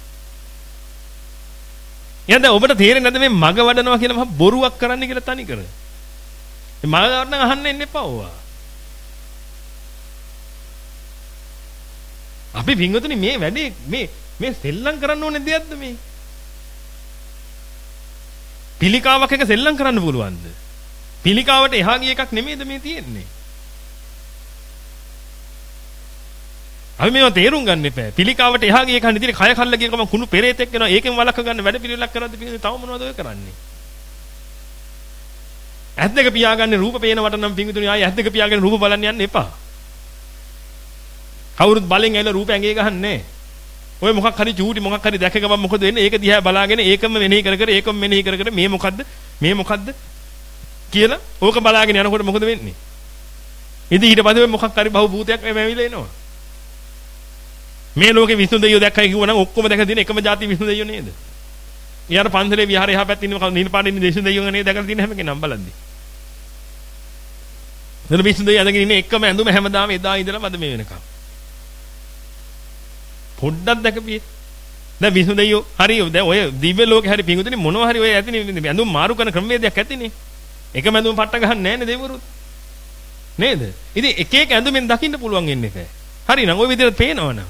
එහෙනම් දැන් ඔබට තේරෙන්නේ නැද්ද මේ මග වඩනවා කියලා මම බොරුවක් කරන්න කියලා තනි කර. මේ මග වඩන අහන්න එන්න එපා ඕවා. අපි වින්ගතුනි මේ වැඩේ මේ මේ සෙල්ලම් කරන්න ඕනේ දෙයක්ද මේ? පිළිකාවක් එක සෙල්ලම් කරන්න පුළුවන්ද? පිළිකාවට එහා ගිය එකක් නෙමෙයිද මේ තියෙන්නේ? අපි මේවා තේරුම් ගන්න එපා. පිළිකාවට එහා ගිය එකක් නෙදී කය කල්ල ගිය ගමන් කුණු පෙරේතෙක් වෙනවා. ඒකෙන් වළක්ව ගන්න වැඩ පිළිවෙලක් කරද්දී පිළිදේ තව මොනවද ඔය කරන්නේ? ඇස් දෙක පියාගන්නේ රූප පේනවට නම් පිංගුතුනි ආයේ ඇස් දෙක පියාගෙන රූප බලන්න යන්න එපා. කවුරුත් බලෙන් ඇවිල්ලා රූප ඇඟේ ගහන්නේ. ඔය මොකක් හරි චූටි මොකක් හරි දැක ගමන් මොකද වෙන්නේ? ඒක දිහා බලාගෙන ඒකම මෙනෙහි කර කර ඒකම මෙනෙහි කර කර මේ මොකද්ද? මේ මොකද්ද? කියලා ඕක බලාගෙන යනකොට මොකද වෙන්නේ? ඉතින් ඊට පස්සේ මොකක් හරි බහු භූතයක් එමෙවිලා එනවා. මේ ලෝකේ විසුණු දෙයියෝ දැක්කයි කිව්වනම් ඔක්කොම දැක දින එකම જાති විසුණු දෙයියෝ නේද? ඊයර පන්සලේ විහාරේ එහා පැත්තේ ඉන්න නිල් පාටින් ඉන්න විසුණු දෙයියෝ නේද දැකලා තියෙන හැම කෙනාම බලද්දි. නේද විසුණු දෙයියෝ අඳගෙන ඉන්නේ එකම ඇඳුම හැමදාම එදා ඉඳලා මද මේ වෙනකම්. පොඩ්ඩක් දැකපියේ. දැන් විසුණු දෙයියෝ හරි දැන් ඔය දිව්‍ය ලෝකේ හරි පිඟුතුනි මොනවා හරි ඔය ඇතිනේ ඇඳුම් මාරු කරන ක්‍රමවේදයක් ඇතිනේ. එකම ඇඳුම් පට්ට ගහන්නේ නැහැ නේ දෙවිවරුත්. නේද? ඉතින් එක එක ඇඳුමෙන් දකින්න පුළුවන් වෙන්නේ නැහැ. හරි නම් ওই විදිහට පේනවනම්.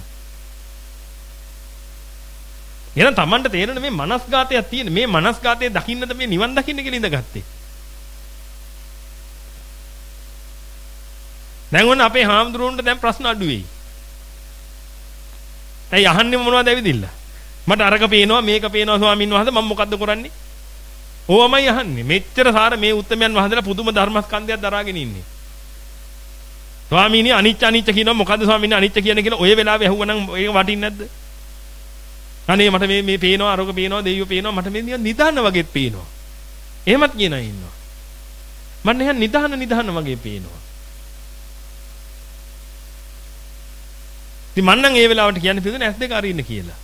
එහෙනම් Tamanට තේරෙන මේ මනස්ගතයක් තියෙන මේ මනස්ගතයේ දකින්නද මේ නිවන් දකින්න කියලා ඉඳගත්තේ. දැන් ඔන්න අපේ හාමුදුරුවන්ට දැන් ප්‍රශ්න අඩු වෙයි. ඇයි අහන්නේ මොනවද ඇවිදින්න? මට අරක පේනවා මේක පේනවා ස්වාමීන් වහන්සේ මම මොකද්ද කරන්නේ? ඕවමයි අහන්නේ. මෙච්චර සාර මේ උත්තමයන් වහන්සේලා පුදුම ධර්මස්කන්ධයක් දරාගෙන ඉන්නේ. ස්වාමීනි අනිච්ච අනිච්ච කියනවා මොකද්ද ස්වාමීනි අනිච්ච කියන්නේ කියලා ඔය වෙලාවේ ඇහුවනම් ඒක වටින්නේ නැද්ද? අනේ මට මේ මේ පේනවා අරක පේනවා දෙයියෝ පේනවා මට මේ නිකන් නිදාන වගේත් පේනවා. එහෙමත් කියන අය ඉන්නවා. මට නිකන් නිදාන නිදාන වගේ පේනවා. ඉතින් මම නම් ඒ වෙලාවට කියන්නේ පිළිදෙන ඇස් දෙක අරින්න කියලා.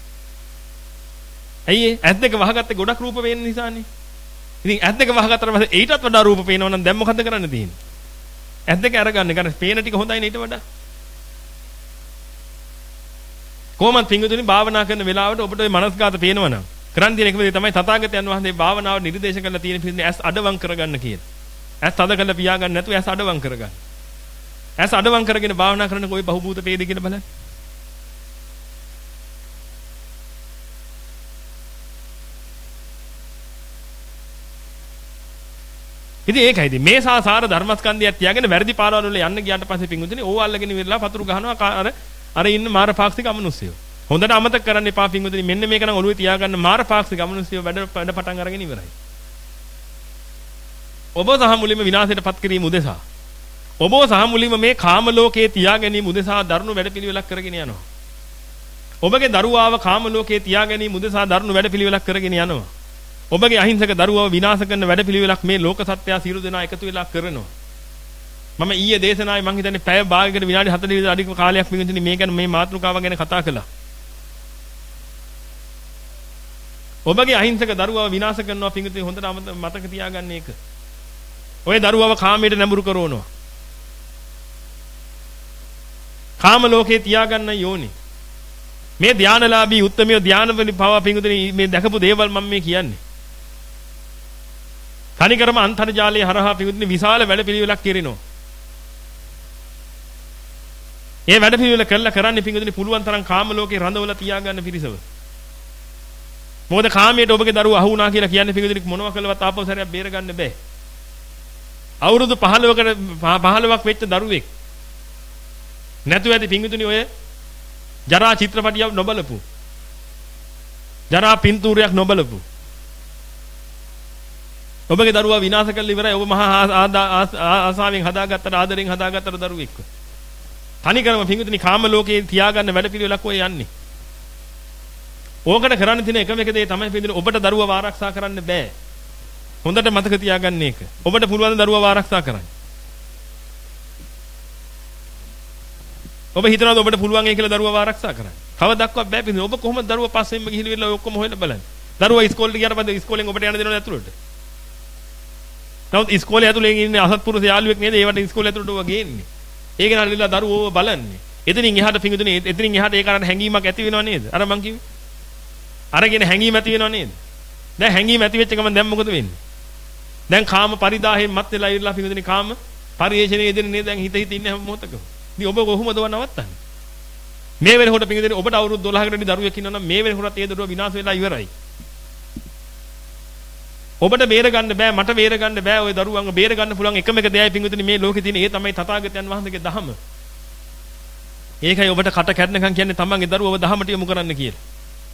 ඇයි ඒ ඇස් දෙක වහගත්තේ ගොඩක් රූප පේන නිසානේ. ඉතින් ඇස් දෙක වහගත්තට පස්සේ ඊටත් වඩා රූප පේනවා නම් දැන් මොකද කරන්න තියෙන්නේ? ඇස් දෙක අරගන්න. കാരണം පේන ටික හොඳයි නේ ඊට වඩා. කොහොමද පිංගුතුනි භාවනා කරන වෙලාවට ඔබට ওই මනස්ගත පේනවනම් කරන් දින එකම දේ තමයි තථාගතයන් වහන්සේ භාවනාව නිර්දේශ කරලා තියෙන පිළිදෙන ඇස් අඩවම් කරගන්න කියන. ඇස් අඩ කරලා පියාගන්න නැතුව ඇස් අඩවම් කරගන්න. ඇස් අඩවම් කරගෙන භාවනා කරන કોઈ බහූත වේද කියලා බලන්න. ඉතින් ඒකයි ඉතින් මේ සාසාර ධර්මස්කන්ධයක් තියාගෙන වැරදි පාරවල් වල යන්න ගියාට පස්සේ පිංගුතුනි ඕව අල්ලගෙන ඉවරලා පතුරු ගහනවා අර අර ඉන්න මාරපාක්ෂික අමනුෂ්‍යයෝ. හොඳට අමතක කරන්න එපා පිංගුතුනි මෙන්න මේක නම් ඔළුවේ තියාගන්න මාරපාක්ෂික අමනුෂ්‍යයෝ වැඩ වැඩ පටන් අරගෙන ඉවරයි. ඔබ සහ මුලින්ම විනාශයටපත් කිරීම උදෙසා ඔබ සහ මුලින්ම මේ කාම ලෝකයේ තියා ගැනීම උදෙසා දරුණු වැඩපිළිවෙලක් කරගෙන යනවා. ඔබගේ දරුවාව කාම ලෝකයේ තියා ගැනීම උදෙසා දරුණු වැඩපිළිවෙලක් කරගෙන යනවා. ඔබගේ අහිංසක දරුවව විනාශ කරන වැඩපිළිවෙලක් මේ ලෝක සත්‍යය සියලු දෙනා එකතු වෙලා කරනවා. මම ඊයේ දේශනාවේ මං හිතන්නේ පැය භාගයකට විනාඩි හතළිස් විතර අධික කාලයක් පිටින් මේ ගැන මේ මාතෘකාව ගැන කතා කළා. ඔබගේ අහිංසක දරුවව විනාශ කරනවා පිටින් හොඳට මතක තියාගන්න ඒක. ඔය දරුවව කාමයට නැඹුරු කරවනවා. කාම ලෝකේ තියාගන්න යෝනි. මේ ධානලාභී උත්තමිය ධානවලි පව පිටින් මේ දැකපු දේවල් මම මේ කියන්නේ. තනිකරම අන්තර්ජාලයේ හරහා පිටින් විශාල වැඩපිළිවෙලක් කෙරෙනවා. ඒ වැඩ පිළිවෙල කළා කරන්නේ පිංගුතුනි පුළුවන් තරම් කාම ලෝකේ රඳවලා තියාගන්න පිරිසව. මොකද කාමයට ඔබගේ දරුවෝ අහු වුණා කියලා කියන්නේ පිංගුතුනි මොනවා කළවත් ආපහු සැරයක් බේර ගන්න බෑ. අවුරුදු පහළොවකට පහළොවක් වෙච්ච දරුවෙක් නැතුව ඇති පිංගුතුනි ඔය ජරා චිත්‍රපටියක් නොබලපු. ජරා පින්තූරයක් නොබලපු. ඔබගේ දරුවා විනාශ කරලා ඉවරයි. ඔබ මහා ආසාවෙන් හදාගත්තට ආදරෙන් හදාගත්තට දරුවෙක්ව. තනිකරම පිංගුතුනි කාම ලෝකේ තියාගන්න වැඩපිළිවෙලක් ඔය යන්නේ. ඕකට කරන්න තියෙන එකම එක දේ තමයි පිංගුතුනි ඔබට දරුවව ආරක්ෂා කරන්න බෑ. හොඳට මතක තියාගන්න ඒක. ඔබට පුළුවන් දරුවව ආරක්ෂා කරන්න. ඔබ හිතනවාද ඔබට පුළුවන් ඒ කියලා දරුවව ආරක්ෂා කරන්න? කවදාවත් බෑ පිටින්. ඔබ කොහොමද දරුවා පස්සෙන්ම ගිහින් ඉවරලා ඔක්කොම හොයලා බලන්නේ? දරුවා ඉස්කෝලේට ගියාට පස්සේ ඉස්කෝලෙන් ඔබට යන්න දෙනවද ඇතුළට? නමුත් ඉස්කෝලේ ඇතුලේ ඉන්නේ අසත්පුරුෂ යාළුවෙක් නේද? ඒවට ඉස්කෝලේ ඇතුළට ඔබ ගේන්නේ. ඒක නල්ලිලා දරුවෝ ඔබ බලන්නේ. එතනින් එහාට පිඟුතුනේ එතනින් එහාට ඒ කාරණා හැංගීමක් ඇති වෙනව නේද? අර මං කිව්වේ. අරගෙන හැංගීම ඇති වෙනව නේද? දැන් හැංගීම ඇති වෙච්ච ගමන් දැන් මොකද වෙන්නේ? දැන් කාම පරිදාහෙන් මත් වෙලා ඉරලා පිඟුතුනේ කාම පරිේශණයේ දෙන නේද? දැන් හිත හිත ඉන්නේ හැම මොහොතකම. ඉතින් ඔබ කොහොමද ඔව නවත්තන්නේ? මේ වෙනකොට පිඟුතුනේ ඔබට අවුරුදු දොළහකට වැඩි දරුවෙක් ඉන්නවා නම් මේ වෙනකොටත් ඒ දරුවා විනාශ වෙලා ඉවරයි. ඔබට බේර ගන්න බෑ මට බේර ගන්න බෑ ওই දරුවන්ව බේර ගන්න පුළුවන් එකම එක දෙයයි පිඟුතුනේ මේ ලෝකේ තියෙන ඒ තමයි තථාගතයන් වහන්සේගේ දහම. ඒකයි ඔබට කට කැඩනකම් කියන්නේ තමන්ගේ දරුවව දහමට යොමු කරන්න කියලා.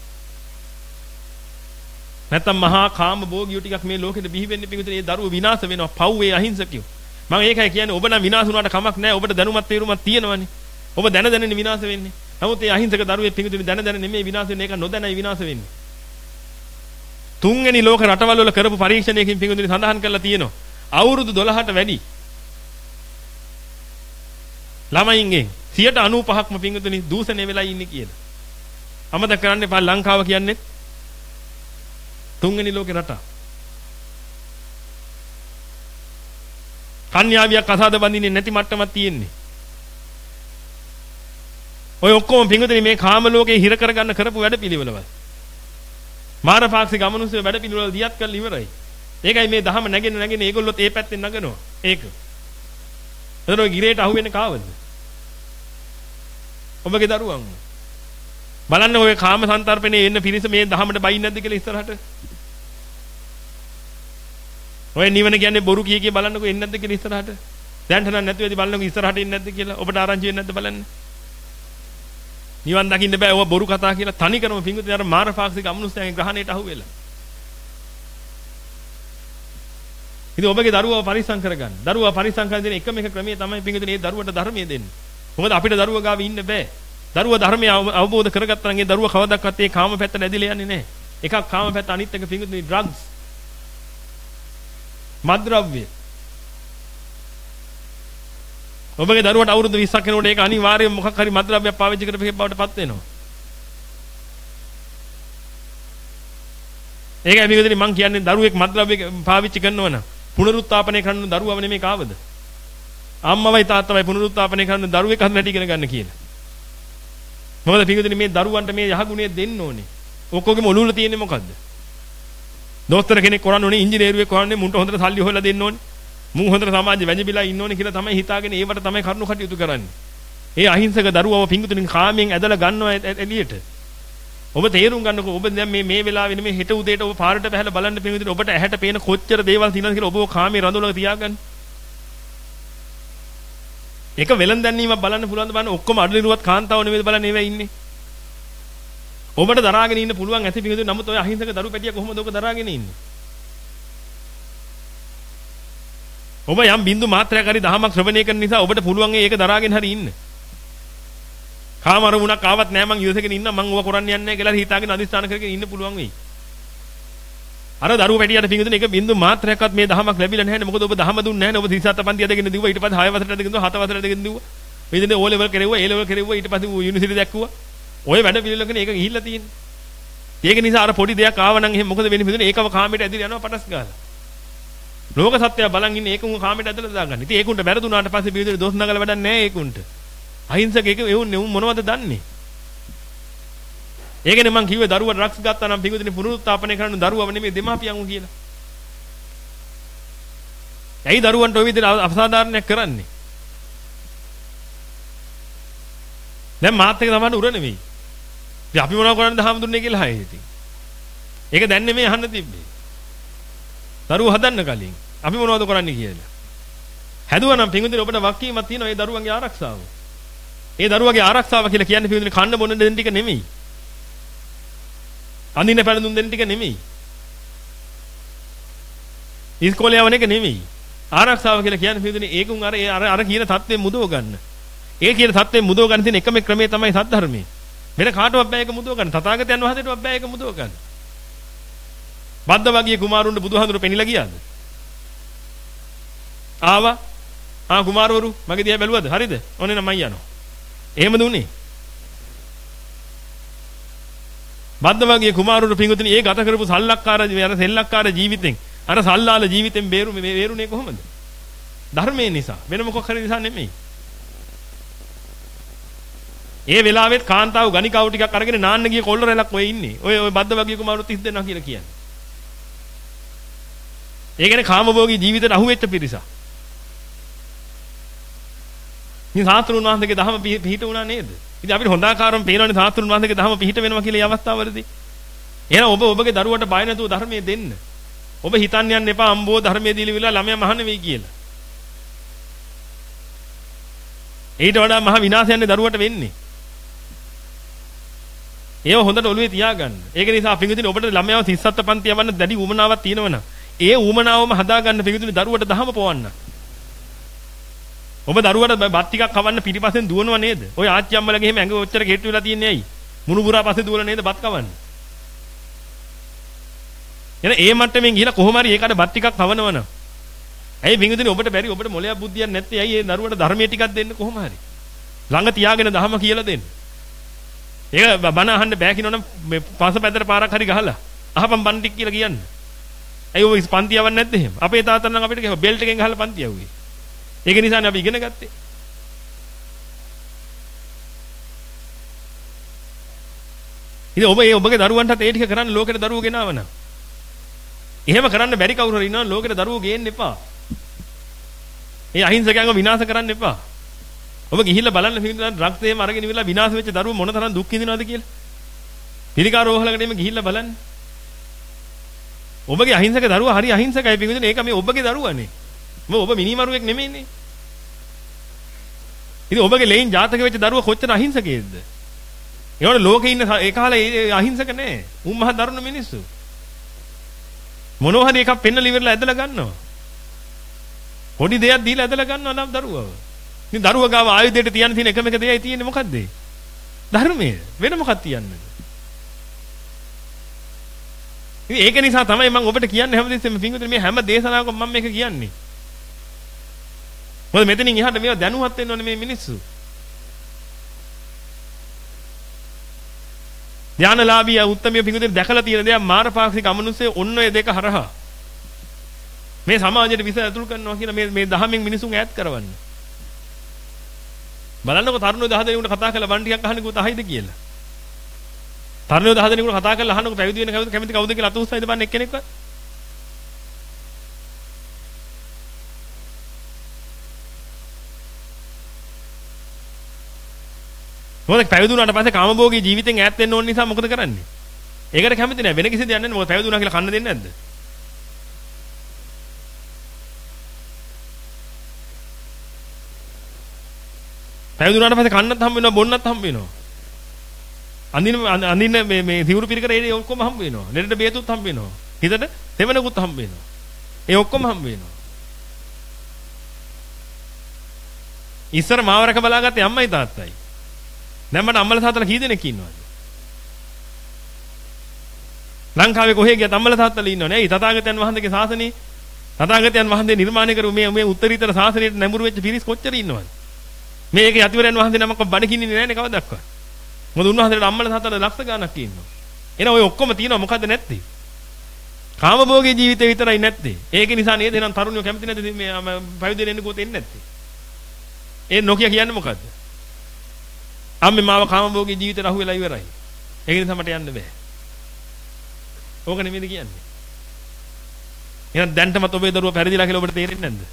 නැත්තම් මහා කාම භෝගියෝ ටිකක් මේ ලෝකෙට බිහි වෙන්නේ පිඟුතුනේ ඒ දරුවෝ විනාශ වෙනවා පව්වේ අහිංසකයෝ. මම ඒකයි කියන්නේ ඔබ නම් විනාශ වුණාට කමක් නැහැ ඔබට දැනුමත් තේරුමක් තියෙනවනේ. ඔබ දැන දැනනේ විනාශ වෙන්නේ. නමුත් ඒ අහිංසක දරුවේ පිඟුතුනේ දැන දැන නෙමෙයි විනාශ වෙන්නේ ඒක නොදැනයි විනාශ වෙන්නේ. තුන්වෙනි ලෝක රටවල් වල කරපු පරීක්ෂණයකින් පිඟුතුනේ සඳහන් කරලා තියෙනවා. අවුරුදු දොළහට වැඩි ළමයින්ගෙන් සියයට අනූපහක්ම පිඟුතුනේ දූෂණය වෙලා ඉන්නේ කියලා. අමතක කරන්න එපා ලංකාව කියන්නේ තුන්වෙනි ලෝකේ රට. කන්‍යාවියක් අසාද බඳින්නේ නැති මට්ටමක් තියෙන්නේ. ඔය ඔක්කොම පිඟුතුනේ මේ කාම ලෝකේ හිර කරගන්න කරපු වැඩපිළිවෙලවල්. මාරපාක්ෂික අමනුෂ්‍ය වැඩපිළිවෙල දියත් කරලා ඉවරයි. ඒකයි මේ දහම නැගෙන නැගෙන ඒගොල්ලොත් ඒ පැත්තෙන් නගනවා. ඒක. එතන ඔය ගිරේට අහුවෙන්නේ කාවද? ඔබගේ දරුවන්. බලන්න ඔය කාම සංතරපනේ එන්න පිරිස මේ දහමට බයින් නැද්ද කියලා ඉස්සරහට. ඔය නිවන කියන්නේ බොරු කිය කිය බලන්නකෝ එන්නේ නැද්ද කියලා ඉස්සරහට. දැන්ට නම් නැති වෙදි බලන්නකෝ ඉස්සරහට එන්නේ නැද්ද කියලා. ඔබට ආරංචි වෙන්නේ නැද්ද බලන්න. නිවන් දකින්න බෑ ඔය බොරු කතා කියලා තනිකරම පිංගුතුනි අර මාරපාක්ෂික අමනුෂ්‍යයන්ගේ ග්‍රහණයට අහු වෙලා. ඉතින් ඔබගේ දරුවව පරිස්සම් කරගන්න. දරුවව පරිස්සම් කරන දෙන එකම එක ක්‍රමය තමයි පිංගුතුනි මේ දරුවට ධර්මයේ දෙන්න. මොකද අපිට දරුවා ගාව ඉන්න බෑ. දරුවා ධර්මය අවබෝධ කරගත්තා නම් ඒ දරුවා කවදාවත් ඒ කාම පැත්ත නැදිලා යන්නේ නැහැ. එකක් කාම පැත්ත අනිත් එක පිංගුතුනි ඩ්‍රග්ස්. මත්ද්‍රව්‍ය. ඔබගේ දරුවට අවුරුදු විස්සක් වෙනකොට ඒක අනිවාර්යයෙන් මොකක් හරි මත්ද්‍රව්‍යයක් පාවිච්චි කරපු බවට පත් වෙනවා. ඒකයි පිංගුතුනි මං කියන්නේ දරුවෙක් මත්ද්‍රව්‍ය පාවිච්චි කරනවා නම් පුනරුත්ථාපනය කරන දරුවව නෙමෙයි කාවද? අම්මවයි තාත්තවයි පුනරුත්ථාපනය කරන දරුවෙක් හද නැටි ඉගෙන ගන්න කියලා. මොකද පිංගුතුනි මේ දරුවන්ට මේ යහගුණය දෙන්න ඕනේ. ඔක්කොගෙම ඔළුවල තියෙන්නේ මොකද්ද? දොස්තර කෙනෙක් කරන්න ඕනේ, ඉංජිනේරුවෙක් කරන්නේ මුන්ට හොඳට සල්ලි හොයලා දෙන්න ඕනේ. මූ හොඳට සමාජෙ වැජිබිලා ඉන්න ඕනේ කියලා තමයි හිතාගෙන ඒවට තමයි කරුණු කටයුතු කරන්නේ. ඒ අහිංසක දරුවව පිංගුතුනි කාමයෙන් ඇදලා ගන්නවා එළියට. ඔබ තේරුම් ගන්නකො ඔබ දැන් මේ මේ වෙලාවේ නෙමෙයි හෙට උදේට ඔබ පාරට බහැලා බලන්න පිංගුතුනි ඔබට ඇහැට පේන කොච්චර දේවල් තියෙනවද කියලා ඔබව කාමයේ රඳවලා තියාගන්න. එක වෙලන් දැන්නීමක් බලන්න පුළුවන් ද බලන්න ඔක්කොම අඩලිරුවත් කාන්තාව නෙමෙයිද බලන්න ඒවා ඉන්නේ. ඔබට දරාගෙන ඉන්න පුළුවන් ඇති පිංගුතුනි නමුත් ඔය අහිංසක දරු පැටිය කොහොමද ඔබ දරාගෙන ඉන්නේ? ඔබ යම් බින්දු මාත්‍රයක් හරි දහමක් ශ්‍රවණය කරන නිසා ඔබට පුළුවන් ඒක දරාගෙන හරි ඉන්න. කාම අරමුණක් ආවත් නෑ මං ඉවසගෙන ඉන්න මං ඕවා කරන්න යන්නේ නෑ කියලා හිතාගෙන අදිස්ථාන කරගෙන ඉන්න පුළුවන් වෙයි. අර දරුවෝ පැටියට පිංගුතුනි එක බින්දු මාත්‍රයක්වත් මේ දහමක් ලැබිලා නැහැනේ මොකද ඔබ දහම දුන්නේ නැහැනේ ඔබ තිසත් පන්ති අදගෙන දිව්වා ඊට පස්සේ හය වසරට අදගෙන දිව්වා හත වසරට අදගෙන දිව්වා. මේ ඉතින් ඕ ලෙවල් කෙරෙව්වා ඒ ලෙවල් කෙරෙව්වා ඊට පස්සේ යුනිවර්සිටි දැක්කුවා. ඔය වැඩ පිළිවෙලකනේ ඒක ගිහිල්ලා තියෙන්නේ. ඒක නිසා අර පොඩි දෙයක් ආව නම් එහෙනම් මොකද වෙන්නේ පිටුනේ ඒකව කාමයට ඇදිලා යනවා පටස් ගාලා. ලෝක සත්‍යය බලන් ඉන්නේ ඒකුන් කාමයට ඇදලා දාගන්න. ඉතින් ඒකුන්ට බැරදුනාට පස්සේ පිටුනේ දොස් නගල වැඩක් නැහැ ඒකුන්ට. අහිංසක එක එවුන්නේ උන් මොනවද දන්නේ? ඒකනේ මං කිව්වේ දරුවා ඩ්‍රග්ස් ගත්තා නම් පිටුනේ පුනරුත්ථාපනය කරන්න දරුවව නෙමෙයි දෙමාපියන් උන් කියලා. ඇයි දරුවන්ට ඔය විදිහට අසාධාරණයක් කරන්නේ? දැන් මාත් එක තමයි උර නෙමෙයි. ඉතින් අපි මොනව කරන්නද හාමුදුරනේ කියලා හයි ඉතින්. ඒක දැන් නෙමෙයි අහන්න තිබ්බේ. දරුවෝ හදන්න කලින් අපි මොනවද කරන්නේ කියලා. හැදුවා නම් පිංගුතුනි ඔබට වක්කීමක් තියෙනවා ඒ දරුවන්ගේ ආරක්ෂාව. ඒ දරුවගේ ආරක්ෂාව කියලා කියන්නේ පිංගුතුනි කන්න බොන්න දෙන්න ටික නෙමෙයි. අඳින්න පැළඳුම් දෙන්න ටික නෙමෙයි. ඉස්කෝලේ යවන එක නෙමෙයි. ආරක්ෂාව කියලා කියන්නේ පිංගුතුනි ඒකුන් අර අර අර කියන தත්ත්වෙ මුදව ගන්න. ඒ කියන தත්ත්වෙ මුදව ගන්න තියෙන එකම ක්‍රමය තමයි සද්ධර්මයේ. වෙන කාටවත් බෑ ඒක මුදව ගන්න. තථාගතයන් වහන්සේටවත් බෑ ඒක මුදව ගන්න. බද්ද වගේ කුමාරුන්ට බුදුහාඳුර පෙනිලා ගියාද? ආවා. ආ කුමාරවරු මගේ දිහා බැලුවද? හරිද? ඔන්න නම් මයි යනවා. එහෙමද උනේ? බද්ද වගේ කුමාරුන්ට පිඟුතුනි ඒ ගත කරපු සල්ලක්කාර අර සෙල්ලක්කාර ජීවිතෙන් අර සල්ලාල ජීවිතෙන් බේරු මේ වේරුනේ කොහොමද? ධර්මයේ නිසා. වෙන මොකක් හරි නිසා නෙමෙයි. ඒ වෙලාවෙත් කාන්තාව ගණිකාව ටිකක් අරගෙන නාන්න ගිය කොල්ල රැලක් ඔය ඉන්නේ. ඔය ඔය බද්ද වගේ කුමාරු තිස් දෙනා කියලා කියන්නේ. ඒ කියන්නේ කාමභෝගී ජීවිතයට අහුවෙච්ච පිරිසක්. මේ සාස්ත්‍රුන් වහන්සේගේ දහම පිහිට වුණා නේද? ඉතින් අපිට හොඳාකාරව පේනවනේ සාස්ත්‍රුන් වහන්සේගේ දහම පිහිට වෙනවා කියලා මේ අවස්ථාවවලදී. එහෙනම් ඔබ ඔබගේ දරුවට බය නැතුව ධර්මයේ දෙන්න. ඔබ හිතන්න යන්න එපා අම්බෝ ධර්මයේ දීලා විලා ළමයා මහාන වෙයි කියලා. ඊට වඩා මහ විනාශයන්නේ දරුවට වෙන්නේ. ඒව හොඳට ඔළුවේ තියාගන්න. ඒක නිසා පිඟුතුනි ඔබට ළමයාව තිස් හත පන්ති යවන්න දැඩි උමනාවක් තියෙනවනම් ඒ උමනාවම හදාගන්න පිඟුතුනි දරුවට දහම පොවන්න. ඔබ දරුවට බත් ටිකක් කවන්න පිටිපස්සෙන් දුවනව නේද? ඔය ආච්චි අම්මලගේ එහෙම ඇඟ ඔච්චර කෙට්ටු වෙලා තියන්නේ ඇයි? මුණුබුරා පස්සේ දුවලා නේද බත් කවන්නේ? එන ඒ මට්ටමින් ගිහලා කොහොම හරි ඒකට බත් ටිකක් කවනවනම් ඇයි පිඟුතුනි ඔබට බැරි ඔබට මොලයක් බුද්ධියක් නැත්තේ ඇයි ඒ දරුවට ධර්මයේ ටිකක් දෙන්න කොහොම හරි? ළඟ තියාගෙන දහම කියලා දෙන්න. ඒක බණ අහන්න බෑ කියනවනම් මේ පසපැදට පාරක් හරි ගහලා අහපන් බණ ටික කියලා කියන්න. ඇයි ඔය පන්ති යවන්නේ නැද්ද එහෙම? අපේ තාත්තා නම් අපිට කිව්වා බෙල්ට් එකෙන් ගහලා පන්ති යවුවේ. ඒක නිසානේ අපි ඉගෙන ගත්තේ. ඉතින් ඔබ ඒ ඔබගේ දරුවන්ටත් ඒ ටික කරන්න ලෝකෙට දරුවෝ ගෙනාවනම්. එහෙම කරන්න බැරි කවුරු හරි ඉන්නවනම් ලෝකෙට දරුවෝ ගේන්න එපා. ඒ අහිංසකයන්ව විනාශ කරන්න එපා. ඔබ ගිහිල්ලා බලන්න පිළිතුරන් රක්තේම අරගෙන ඉවිලා විනාශ වෙච්ච දරුවෝ මොන තරම් දුක් විඳිනවද කියලා. පිළිකා රෝහලකට එමෙ ගිහිල්ලා බලන්න. ඔබගේ අහිංසක දරුවා හරි අහිංසකයි පිළිතුරේ ඒක මේ ඔබගේ දරුවානේ. මොකද ඔබ මිනිමරුවෙක් නෙමෙයිනේ. ඉතින් ඔබගේ ලේන් ජාතක වෙච්ච දරුවා කොච්චර අහිංසකේද? ඒවල ලෝකේ ඉන්න ඒ කාලේ අහිංසක නෑ. උන් මහ දරුණු මිනිස්සු. මොනවා හරි එකක් පෙන්නලා ඉවරලා ඇදලා ගන්නවා. පොඩි දෙයක් දීලා ඇදලා ගන්නවා නම් දරුවව. ඉතින් දරුවා ගාව ආයුධයට තියන්න තියෙන එකම එක දෙයයි තියෙන්නේ මොකද්ද? ධර්මය. වෙන මොකක්ද තියන්නේ? ඉතින් ඒක නිසා තමයි මම ඔබට කියන්නේ හැමදෙස්සෙම පින්විතනේ මේ හැම දේශනාවකම මම මේක කියන්නේ. මොකද මෙතනින් එහාට මේවා දැනුවත් වෙන්න ඕනේ මේ මිනිස්සු. ධානලාභී උත්තමිය පිඟුදෙන් දැකලා තියෙන දේ මාරපාක්ෂික අමනුෂ්‍ය ඔන්න ඔය දෙක හරහා මේ සමාජයට විස ඇතුල් කරනවා කියලා මේ මේ දහමෙන් මිනිසුන් ඈත් කරවන්න. බලන්නකො තරුණයෝ දහ දෙනෙකුට කතා කරලා බණ ටිකක් අහන්න කිව්වොත් අහයිද කියලා. තරුණයෝ දහ දෙනෙකුට කතා කරලා අහන්නකො පැවිදි වෙන කවුද කැමති කවුද කියලා අත උස්සයිද බලන්න එක්කෙනෙක්වත්. මොකද පැවිදි වුණාට පස්සේ කාමභෝගී ජීවිතෙන් ඈත් වෙන්න ඕන නිසා මොකද කරන්නේ? ඒකට කැමති නැහැ. වෙන කිසි දෙයක් නැහැ. මොකද පැවිදි වුණා කියලා කන්න දෙන්නේ නැද්ද? පැවිදි වුණාට පස්සේ කන්නත් හම්බ වෙනවා, බොන්නත් හම්බ වෙනවා. අඳින අඳින මේ මේ සිවුරු පිරිකර ඒ ඔක්කොම හම්බ වෙනවා. ලෙඩට බේතුත් හම්බ වෙනවා. හිතට තෙමනකුත් හම්බ වෙනවා. ඒ ඔක්කොම හම්බ වෙනවා. ඉස්සර මාව රැක බලාගත්තේ අම්මයි තාත්තයි. දැන් මට අම්මලා තාත්තලා කී දෙනෙක් ඉන්නවද? ලංකාවේ කොහේ ගියත් අම්මලා තාත්තලා ඉන්නවනේ. ඇයි තථාගතයන් වහන්සේගේ ශාසනයේ තථාගතයන් වහන්සේ නිර්මාණය කරපු මේ මේ උත්තරීතර ශාසනයට නැඹුරු වෙච්ච පිරිස් කොච්චර ඉන්නවද? මේකේ යතිවරයන් වහන්සේ නමක් බණ කින්නේ නැහැ නේ කවදාවත්. මොකද උන්වහන්සේට අම්මලා තාත්තලා ලක්ෂ ගණනක් ඉන්නවා. එහෙනම් ඔය ඔක්කොම තියෙනවා මොකද්ද නැත්තේ? කාමභෝගී ජීවිතේ විතරයි නැත්තේ. ඒක නිසා නේද එහෙනම් තරුණියෝ කැමති නැද්ද මේ පැවිදි වෙන්න ගොත එන්නේ නැත්තේ? ඒ නොකිය කියන්නේ මොකද්ද? අම්මේ මාව කාමභෝගී ජීවිතේට අහු වෙලා ඉවරයි. ඒක නිසා මට යන්න බෑ. ඕක නෙමෙයිද කියන්නේ? එහෙනම් දැන්ටමත් ඔබේ දරුවා පැරදිලා කියලා ඔබට තේරෙන්නේ නැද්ද?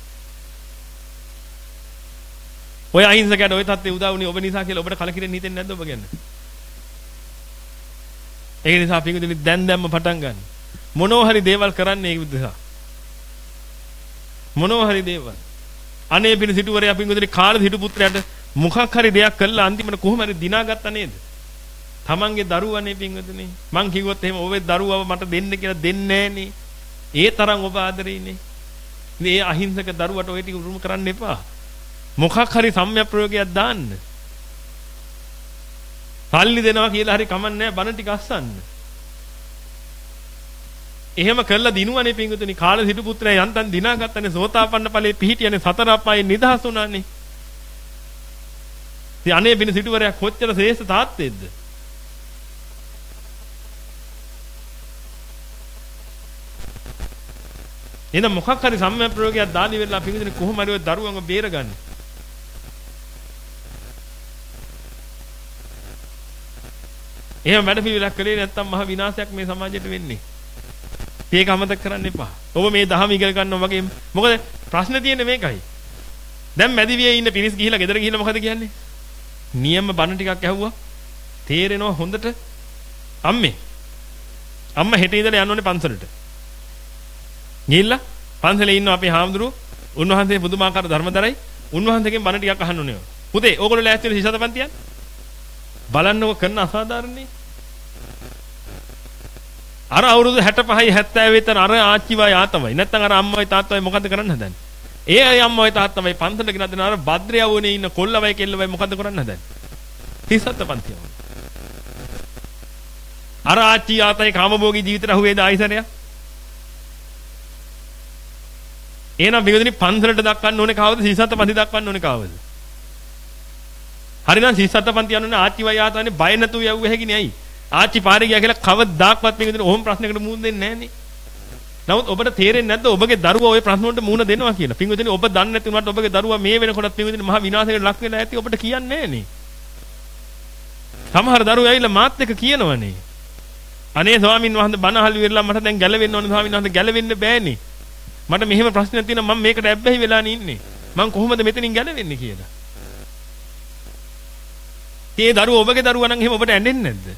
ඔය අහිංසකයට ඔය තත්ත්වේ උදා වුණේ ඔබ නිසා කියලා ඔබට කලකිරෙන්න හිතෙන්නේ නැද්ද ඔබ ගැන? ඒක නිසා අපි කිව්වේ දැන් දැම්ම පටන් ගන්න. මොනවා හරි දේවල් කරන්නේ ඒක නිසා. මොනවා හරි දේවල්. අනේ පින සිටුවරයා පින්වතුනි කාල හිටු පුත්‍රයාට මොකක් හරි දෙයක් කළා අන්තිමට කොහොම හරි දිනාගත්තා නේද? තමන්ගේ දරුවනේ පින්වතුනි. මං කිව්වොත් එහෙම ඔබේ දරුවව මට දෙන්න කියලා දෙන්නේ නෑනේ. ඒ තරම් ඔබ ආදරෙයිනේ. මේ අහිංසක දරුවට ඔය ටික උරුම කරන්න එපා. මොකක් හරි සම්‍යක් ප්‍රයෝගයක් දාන්න. පල්ලි දෙනවා කියලා හරි කමන්නේ නැහැ බන ටික අස්සන්න. එහෙම කළා දිනුවනේ පිංගුතුනි කාල සිටු පුත්‍රයා යන්තම් දිනාගත්තනේ සෝතාපන්න ඵලයේ පිහිටියනේ සතර අපායේ නිදහස් වුණානේ. ඉතින් අනේ බින සිටුවරයා කොච්චර ශ්‍රේෂ්ඨ තාත්තේද? එහෙනම් මොකක් හරි සම්මය ප්‍රයෝගයක් දාලි වෙලා පිංගුතුනි කොහොම හරි ඔය දරුවන්ව බේරගන්නේ? එහෙම වැඩ පිළිවෙලක් කළේ නැත්තම් මහ විනාශයක් මේ සමාජයට වෙන්නේ. ඒක අමතක කරන්න එපා. ඔබ මේ දහම ඉගෙන ගන්නවා වගේ මොකද ප්‍රශ්නේ තියෙන්නේ මේකයි. දැන් මැදිවියේ ඉන්න පිරිස් ගිහිලා ගෙදර ගිහිලා මොකද කියන්නේ? නියම බණ ටිකක් ඇහුවා. තේරෙනවා හොඳට. අම්මේ. අම්මා හෙට ඉඳලා යන්න ඕනේ පන්සලට. ගිහිල්ලා පන්සලේ ඉන්න අපේ හාමුදුරුවෝ උන්වහන්සේ පුදුමාකාර ධර්මදරයි. උන්වහන්සේගෙන් බණ ටිකක් අහන්න ඕනේ. පුතේ ඕගොල්ලෝ ලෑස්ති වෙලා සිසත පන්තියන්? බලන්නකො කරන අසාධාරණේ. අර අවුරුදු හැටපහයි හැත්තෑ විතර අර ආච්චිවයි ආතමයි නැත්නම් අර අම්මයි තාත්තයි මොකද කරන්න හදන්නේ? ඒ අය අම්මයි තාත්තමයි පන්සලට ගෙනත් දෙන අර භද්‍රයවුනේ ඉන්න කොල්ලවයි කෙල්ලවයි මොකද කරන්න හදන්නේ? තිසත පන්තිය. අර ආච්චි ආතයි කාමභෝගී ජීවිතයට අහුවේද ආයිසරයක්? එහෙනම් බිගදිනේ පන්සලට දක්වන්න ඕනේ කවවද? තිසත පන්ති දක්වන්න ඕනේ කවවද? හරිනම් තිසත පන්ති යන්නේ ආච්චිවයි ආතන්නේ බය නැතුව යවුව හැකිනේ ඇයි? ආච්චි පාරේ ගියා කියලා කවදාක්වත් මේක දෙන ඔහොම ප්‍රශ්නයකට මුහුණ දෙන්නේ නැහනේ. නමුත් ඔබට තේරෙන්නේ නැද්ද ඔබගේ දරුවා ওই ප්‍රශ්න වලට මුහුණ දෙනවා කියලා? පින්විතනේ ඔබ දන්නේ නැති වුණාට ඔබගේ දරුවා මේ වෙනකොටත් පින්විතනේ මහා විනාශයකට ලක් වෙලා ඇති ඔබට කියන්නේ නැහනේ. සමහර දරුවෝ ඇවිල්ලා මාත් එක්ක කියනවනේ. අනේ ස්වාමින් වහන්සේ බණ අහලු වෙරලා මට දැන් ගැලවෙන්න ඕනේ ස්වාමින් වහන්සේ ගැලවෙන්න බෑනේ. මට මෙහෙම ප්‍රශ්නයක් තියෙනවා මම මේකට ඇබ්බැහි වෙලානේ ඉන්නේ. මම කොහොමද මෙතනින් ගැලවෙන්නේ කියලා. ඒ දරුවෝ ඔබගේ දරුවා නම් එහෙම ඔබට ඇඬෙන්නේ නැද්ද?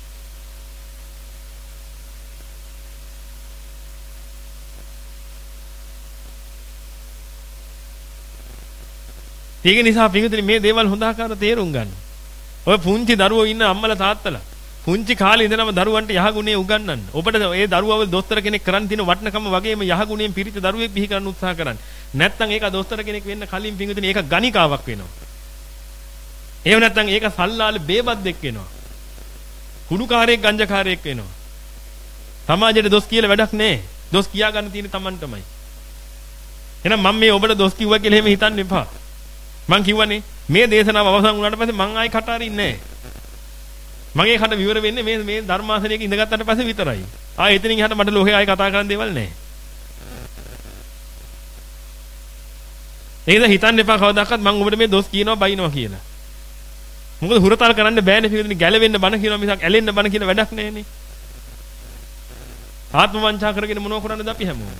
ඒක නිසා පිටුතුනි මේ දේවල් හොඳ ආකාර තේරුම් ගන්න. ඔය පුංචි දරුවෝ ඉන්න අම්මලා තාත්තලා පුංචි කාලේ ඉඳනම දරුවන්ට යහගුණේ උගන්වන්න. ඔබට ඒ දරුවව දොස්තර කෙනෙක් කරන් තියෙන වටිනකම වගේම යහගුණයෙන් පිරිච්ච දරුවෙක් බිහි කරන්න උත්සාහ කරන්න. නැත්නම් ඒක දොස්තර කෙනෙක් වෙන්න කලින් පිටුතුනි ඒක ගණිකාවක් වෙනවා. එහෙම නැත්නම් ඒක සල්ලාලේ බේබද්දෙක් වෙනවා. කුඩුකාරයෙක් ගංජකාරයෙක් වෙනවා. සමාජයට දොස් කියලා වැඩක් නැහැ. දොස් කියා ගන්න තියෙන්නේ Tamanටමයි. එහෙනම් මම මේ ඔබට දොස් කිව්වා කියලා එහෙම හිතන්න එපා. මං කිව්වනේ මේ දේශනාව අවසන් වුණාට පස්සේ මං ආයි කට අරින්නේ නැහැ. මගේ කට විවර වෙන්නේ මේ මේ ධර්මාසනයක ඉඳගත්තාට පස්සේ විතරයි. ආයෙ එතනින් එහාට මට ලෝකේ ආයෙ කතා කරන්න දේවල් නැහැ. ඒකද හිතන්න එපා කවදාකවත් මං ඔබට මේ දොස් කියනවා බයිනවා කියලා. මොකද හුරතල් කරන්න බෑනේ පිළිදෙන ගැලවෙන්න බන කියනවා මිසක් ඇලෙන්න බන කියන වැඩක් නැහැනේ. ආත්ම වංචා කරගෙන මොනව කරන්නද අපි හැමෝම.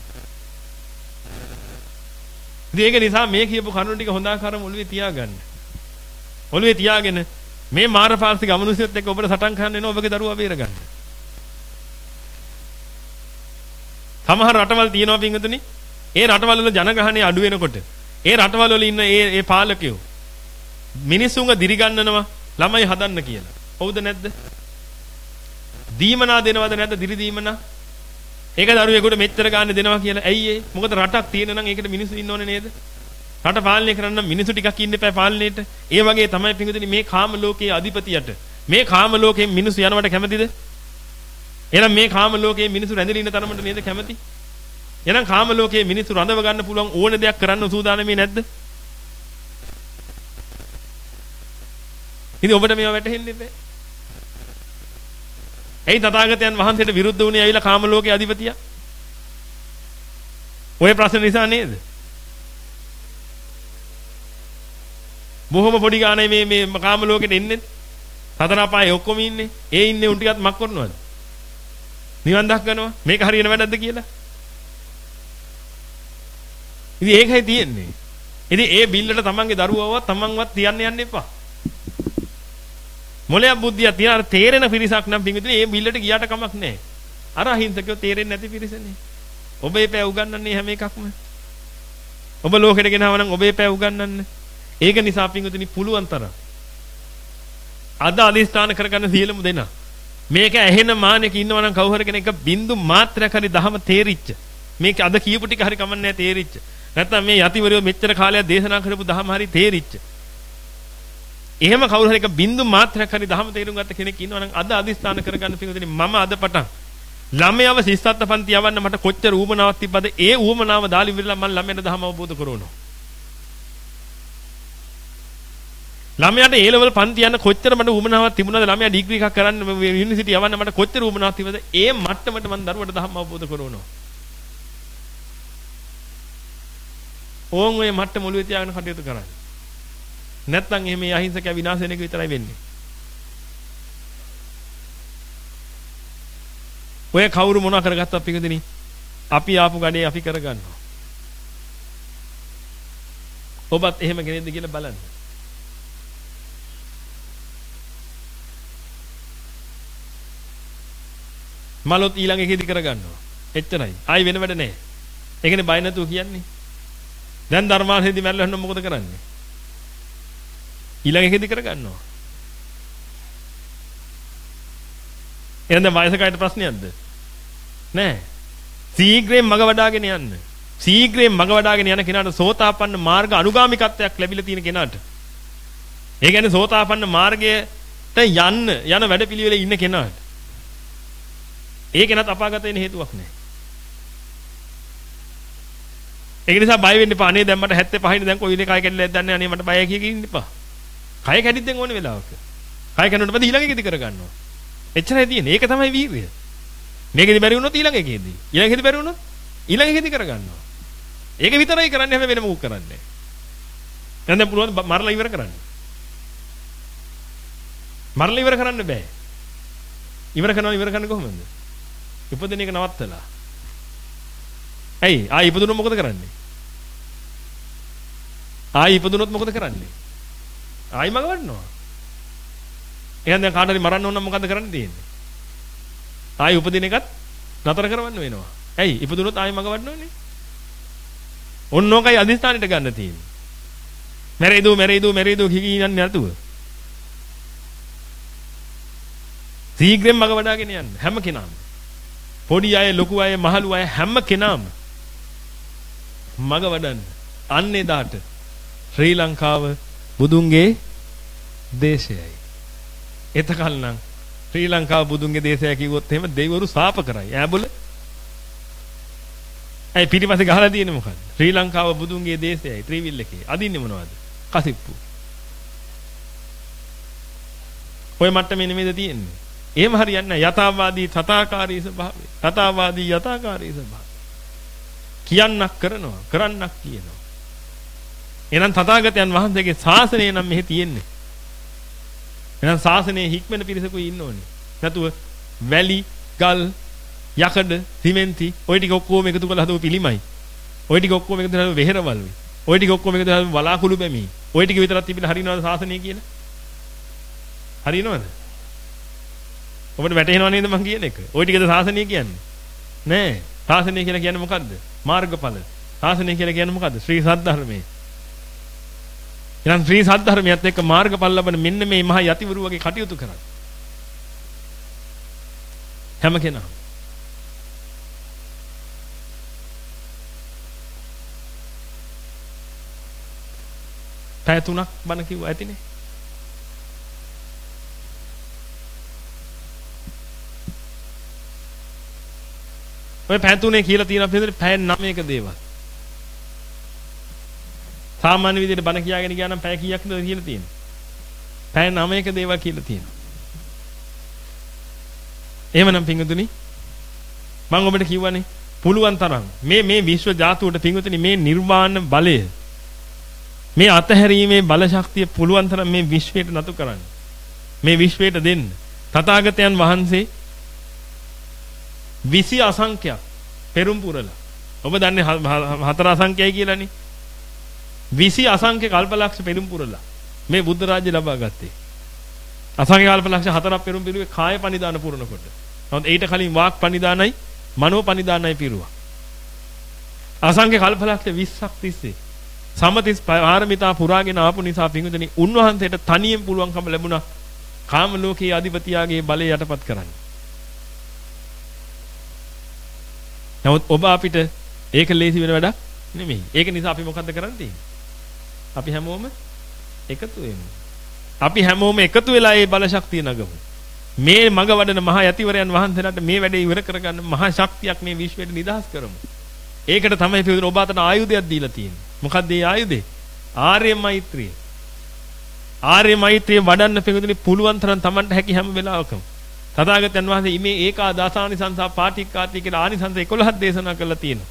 ඉතින් ඒක නිසා මේ කියපු කරුණු ටික හොඳ ආකාරව ඔළුවේ තියාගන්න. ඔළුවේ තියාගෙන මේ මාරපාක්ෂික අමනුෂ්‍යත් එක්ක ඔබට සටන් කරන්න එනවා ඔබගේ දරුවා බේරගන්න. සමහර රටවල් තියෙනවා පින්වතුනි. ඒ රටවල් වල ජනගහනය අඩු වෙනකොට ඒ රටවල් වල ඉන්න ඒ ඒ පාලකයෝ මිනිසුන්ව දිරිගන්නනවා ළමයි හදන්න කියලා. හවුද නැද්ද? දීමනා දෙනවද නැද්ද දිරි දීමනා? ඒක දරුවෙකුට මෙච්චර ගන්න දෙනවා කියලා. ඇයි ඒ? මොකද රටක් තියෙන නම් ඒකට මිනිස්සු ඉන්න ඕනේ නේද? රට පාලනය කරන්න මිනිස්සු ටිකක් ඉන්න එපා පාලනයේට. ඒ වගේ තමයි පිටුදිනේ මේ කාම ලෝකයේ අධිපතියට. මේ කාම ලෝකයෙන් මිනිස්සු යනවට කැමතිද? එහෙනම් මේ කාම ලෝකයේ මිනිස්සු රැඳිලා ඉන්න තරමට නේද කැමති? එහෙනම් කාම ලෝකයේ මිනිස්සු රඳව ගන්න පුළුවන් ඕන දෙයක් කරන්න සූදානම්ේ නැද්ද? ඉතින් ඔබට මේවා වැටහෙන්නේ නැහැ. ඇයි තථාගතයන් වහන්සේට විරුද්ධ වුණේ ඇවිල්ලා කාම ලෝකයේ අධිපතියා? ඔය ප්‍රශ්න නිසා නේද? බොහොම පොඩි ගානේ මේ මේ කාම ලෝකෙට එන්නේ. සතර අපායේ ඔක්කොම ඉන්නේ. ඒ ඉන්නේ උන් ටිකත් මක් කරනවද? නිවන් දක්වනවා. මේක හරියන වැඩක්ද කියලා? ඉතින් ඒකයි තියෙන්නේ. ඉතින් ඒ බිල්ලට තමන්ගේ දරුවවවත් තමන්වත් තියන්න යන්න එපා. මොලයක් බුද්ධිය තියන තේරෙන පිරිසක් නම් පිටින් මේ බිල්ලට ගියාට කමක් නැහැ. අර අහිංසකයෝ තේරෙන්නේ නැති පිරිසනේ. ඔබ ඒ පෑ උගන්වන්නේ හැම එකක්ම. ඔබ ලෝකෙට ගෙනාව නම් ඔබ ඒ පෑ උගන්වන්න. ඒක නිසා පිටින් පුළුවන් තරම් අද අදිස්ථාන කරගන්න සියලුම දෙනා මේක ඇහෙන මානෙක ඉන්නවා නම් කවුරු හරි කෙනෙක් බින්දු මාත්‍රයක් හරි දහම තේරිච්ච මේක අද කියපු ටික හරි කමන්නේ නැහැ තේරිච්ච නැත්නම් මේ යතිවරයෝ මෙච්චර කාලයක් දේශනා කරපු දහම හරි තේරිච්ච එහෙම කවුරු හරි එක බින්දු මාත්‍රයක් හරි දහම තේරුම් ගත්ත කෙනෙක් ඉන්නවා නම් අද අදිස්ථාන කරගන්න පිටුදිනේ මම අද පටන් ළමයාව ශිෂ්ටත්ව පන්ති යවන්න මට කොච්චර ඌමනාවක් තිබ්බද? ඒ ඌමනාව දාලි විරලා මම ළමයට ධර්ම අවබෝධ කරවනවා. ළමයාට ඒ ලෙවල් පන්ති යන කොච්චර මට ඌමනාවක් තිබුණාද? ළමයා ඩිග්‍රී එකක් කරන්න යුනිවර්සිටි යවන්න මට කොච්චර ඌමනාවක් තිබුණාද? ඒ මට්ටමට මම දරුවට ධර්ම අවබෝධ කරවනවා. ඕන් ඔය මට්ටම ඔළුවේ තියාගෙන කටයුතු කරන්නේ. නැත්නම් එහෙම අහිංසක විනාශ වෙන එක විතරයි වෙන්නේ. ඔය කවුරු මොනවා කරගත්තත් පිටුදිනේ අපි ආපු ගඩේ අපි කරගන්නවා. ඔබත් එහෙම කෙනෙක්ද කියලා බලන්න. මලොත් ඊළඟ එකේදී කරගන්නවා. එච්චරයි. ආයි වෙන වැඩ නැහැ. ඒකනේ බය නැතුව කියන්නේ. දැන් ධර්මාසෙදි මැරලා හන්න මොකද කරන්නේ? ඊළඟ එකේදී කරගන්නවා. එහෙනම් වයසකයට ප්‍රශ්නයක්ද? නෑ. සීඝ්‍රයෙන් මග වඩාගෙන යන්න. සීඝ්‍රයෙන් මග වඩාගෙන යන කෙනාට සෝතාපන්න මාර්ග අනුගාමිකත්වයක් ලැබිලා තියෙන කෙනාට. ඒ කියන්නේ සෝතාපන්න මාර්ගයට යන්න යන වැඩපිළිවෙලේ ඉන්න කෙනාට. ඒ කෙනාට අපාගත වෙන්න හේතුවක් නෑ. ඒක නිසා බය වෙන්න එපා. අනේ දැන් මට හැත්තෑ පහයිනේ දැන් කොයි දෙකයි කැඩිලා දැන්නේ අනේ මට බයයි කිය කිය ඉන්න එපා. කය කැඩිද්දෙන් ඕනේ වෙලාවක. කය කැඩුණොත් පස්සේ ඊළඟ එකේදී කරගන්නවා. එච්චරයි තියෙන්නේ. ඒක තමයි වීරිය. මේකෙදි බැරි වුණොත් ඊළඟ එකේදී. ඊළඟ එකේදී බැරි වුණොත් ඊළඟ එකේදී කරගන්නවා. ඒක විතරයි කරන්නේ හැම වෙන මොකක් කරන්නේ. දැන් දැන් පුළුවන් මරලා ඉවර කරන්න. මරලා ඉවර කරන්න බෑ. ඉවර කරනවා ඉවර කරන්නේ කොහොමද? ඉපදෙන එක නවත්තලා. ඇයි? ආයි ඉපදුනොත් මොකද කරන්නේ? ආයි ඉපදුනොත් මොකද කරන්නේ? ආයි මග වඩනවා. එහෙනම් දැන් කාට හරි මරන්න ඕන නම් මොකද කරන්න තියෙන්නේ? ආයි උපදින එකත් නතර කරවන්න වෙනවා. ඇයි? ඉපදුනොත් ආයි මග වඩනවනේ. ඔන්නෝකයි අදිස්ථානෙට ගන්න තියෙන්නේ. මැරෙයිදෝ මැරෙයිදෝ මැරෙයිදෝ කිකිනන්නේ නැතුව. සීඝ්‍රයෙන් මග වඩාගෙන යන්න හැම කෙනාම. පොඩි අය, ලොකු අය, මහලු අය හැම කෙනාම මග වඩන්න. අන්න එදාට ශ්‍රී ලංකාව බුදුන්ගේ දේශයයි. එතකල් නම් ශ්‍රී ලංකාව බුදුන්ගේ දේශය කිව්වොත් එහෙම දෙවිවරු සාප කරයි. ඈබොල. ඇයි පිටිපස්සේ ගහලා තියෙන්නේ මොකද්ද? ශ්‍රී ලංකාව බුදුන්ගේ දේශයයි ත්‍රිවිල් එකේ. අදින්නේ මොනවද? කසිප්පු. ඔය මට්ටමේ නෙමෙයිද තියෙන්නේ? එහෙම හරියන්නේ නැහැ. යථාවාදී තථාකාරී ස්වභාවය. තථාවාදී යථාකාරී ස්වභාවය. කියන්නක් කරනවා, කරන්නක් කියනවා. එහෙනම් තථාගතයන් වහන්සේගේ ශාසනය නම් මෙහි තියෙන්නේ. එහෙනම් ශාසනයේ හික්මන පිරිසකුයි ඉන්න ඕනේ. නැතුව වැලි, ගල්, යකඩ, සිමෙන්ති ওই ටික ඔක්කොම එකතු කරලා හදපු පිළිමයි. ওই ටික ඔක්කොම එකතු කරලා වෙහෙරවල් වේ. ওই ටික ඔක්කොම එකතු කරලා වලාකුළු බැමි. ওই ටික විතරක් තිබිලා හරියනවද ශාසනය කියලා? හරියනවද? ඔබට වැටහෙනව නේද මං කියන එක? ওই ටිකද ශාසනය කියන්නේ? නෑ. ශාසනය කියලා කියන්නේ මොකද්ද? මාර්ගඵල. ශාසනය කියලා කියන්නේ මොකද්ද? ශ්‍රී සද්ධර්මයේ. එහෙනම් ශ්‍රී සද්ධර්මයත් එක්ක මාර්ගඵල ලබන මෙන්න මේ මහ යතිවරු වගේ කටයුතු කරා. හැම කෙනා. පැය තුනක් බණ කිව්වා ඇතිනේ. ඔය පැය තුනේ කියලා තියෙන අපේ පැය නවයක දේවල්. සාමාන්‍ය විදිහට බණ කියාගෙන ගියා නම් පැය කීයක්ද කියලා තියෙන්නේ? පැය නවයක දේවල් කියලා තියෙනවා. එහෙමනම් පිංගුතුනි මම ඔබට කිව්වනේ පුළුවන් තරම් මේ මේ විශ්ව ධාතුවට පිංගුතුනි මේ නිර්වාණ බලය මේ අතහැරීමේ බල ශක්තිය පුළුවන් තරම් මේ විශ්වයට නතු කරන්න. මේ විශ්වයට දෙන්න. තථාගතයන් වහන්සේ විසි අසංඛ්‍යයක් පෙරම් පුරලා. ඔබ දන්නේ හතර අසංඛ්‍යයි කියලානේ. විසි අසංඛ්‍ය කල්පලක්ෂ පෙරම් පුරලා මේ බුද්ධ රාජ්‍ය ලබා ගත්තේ. අසංඛ්‍ය කල්පලක්ෂ හතරක් පෙරම් පිරුවේ කාය පනිදාන පුරනකොට. නමුත් ඊට කලින් වාක් පනිදානයි මනෝ පනිදානයි පිරුවා. අසංඛ්‍ය කල්පලක්ෂ විස්සක් තිස්සේ සමතිස් පාරමිතා පුරාගෙන ආපු නිසා පිංගුතුනි උන්වහන්සේට තනියෙන් පුළුවන්කම ලැබුණා කාම ලෝකයේ අධිපතියාගේ බලය යටපත් කරන්න. නමුත් ඔබ අපිට ඒක ලේසි වෙන වැඩක් නෙමෙයි. ඒක නිසා අපි මොකද්ද කරන්න තියෙන්නේ? අපි හැමෝම එකතු වෙමු. අපි හැමෝම එකතු වෙලා මේ බල ශක්තිය නගමු. මේ මග වඩන මහා යතිවරයන් වහන්සේලාට මේ වැඩේ ඉවර කරගන්න මහා ශක්තියක් මේ විශ්වයට නිදහස් කරමු. ඒකට තමයි පිළිතුර ඔබ අතට ආයුධයක් දීලා තියෙන්නේ. මොකක්ද ඒ ආයුධය? ආර්ය මෛත්‍රිය. ආර්ය මෛත්‍රිය වඩන්න පිළිතුරේ පුළුවන් තරම් Tamanට හැකි හැම වෙලාවකම. තථාගතයන් වහන්සේ මේ ඒකා දාසානිසංසා පාටික්කාති කියලා ආනිසංස එකොළහක් දේශනා කරලා තියෙනවා.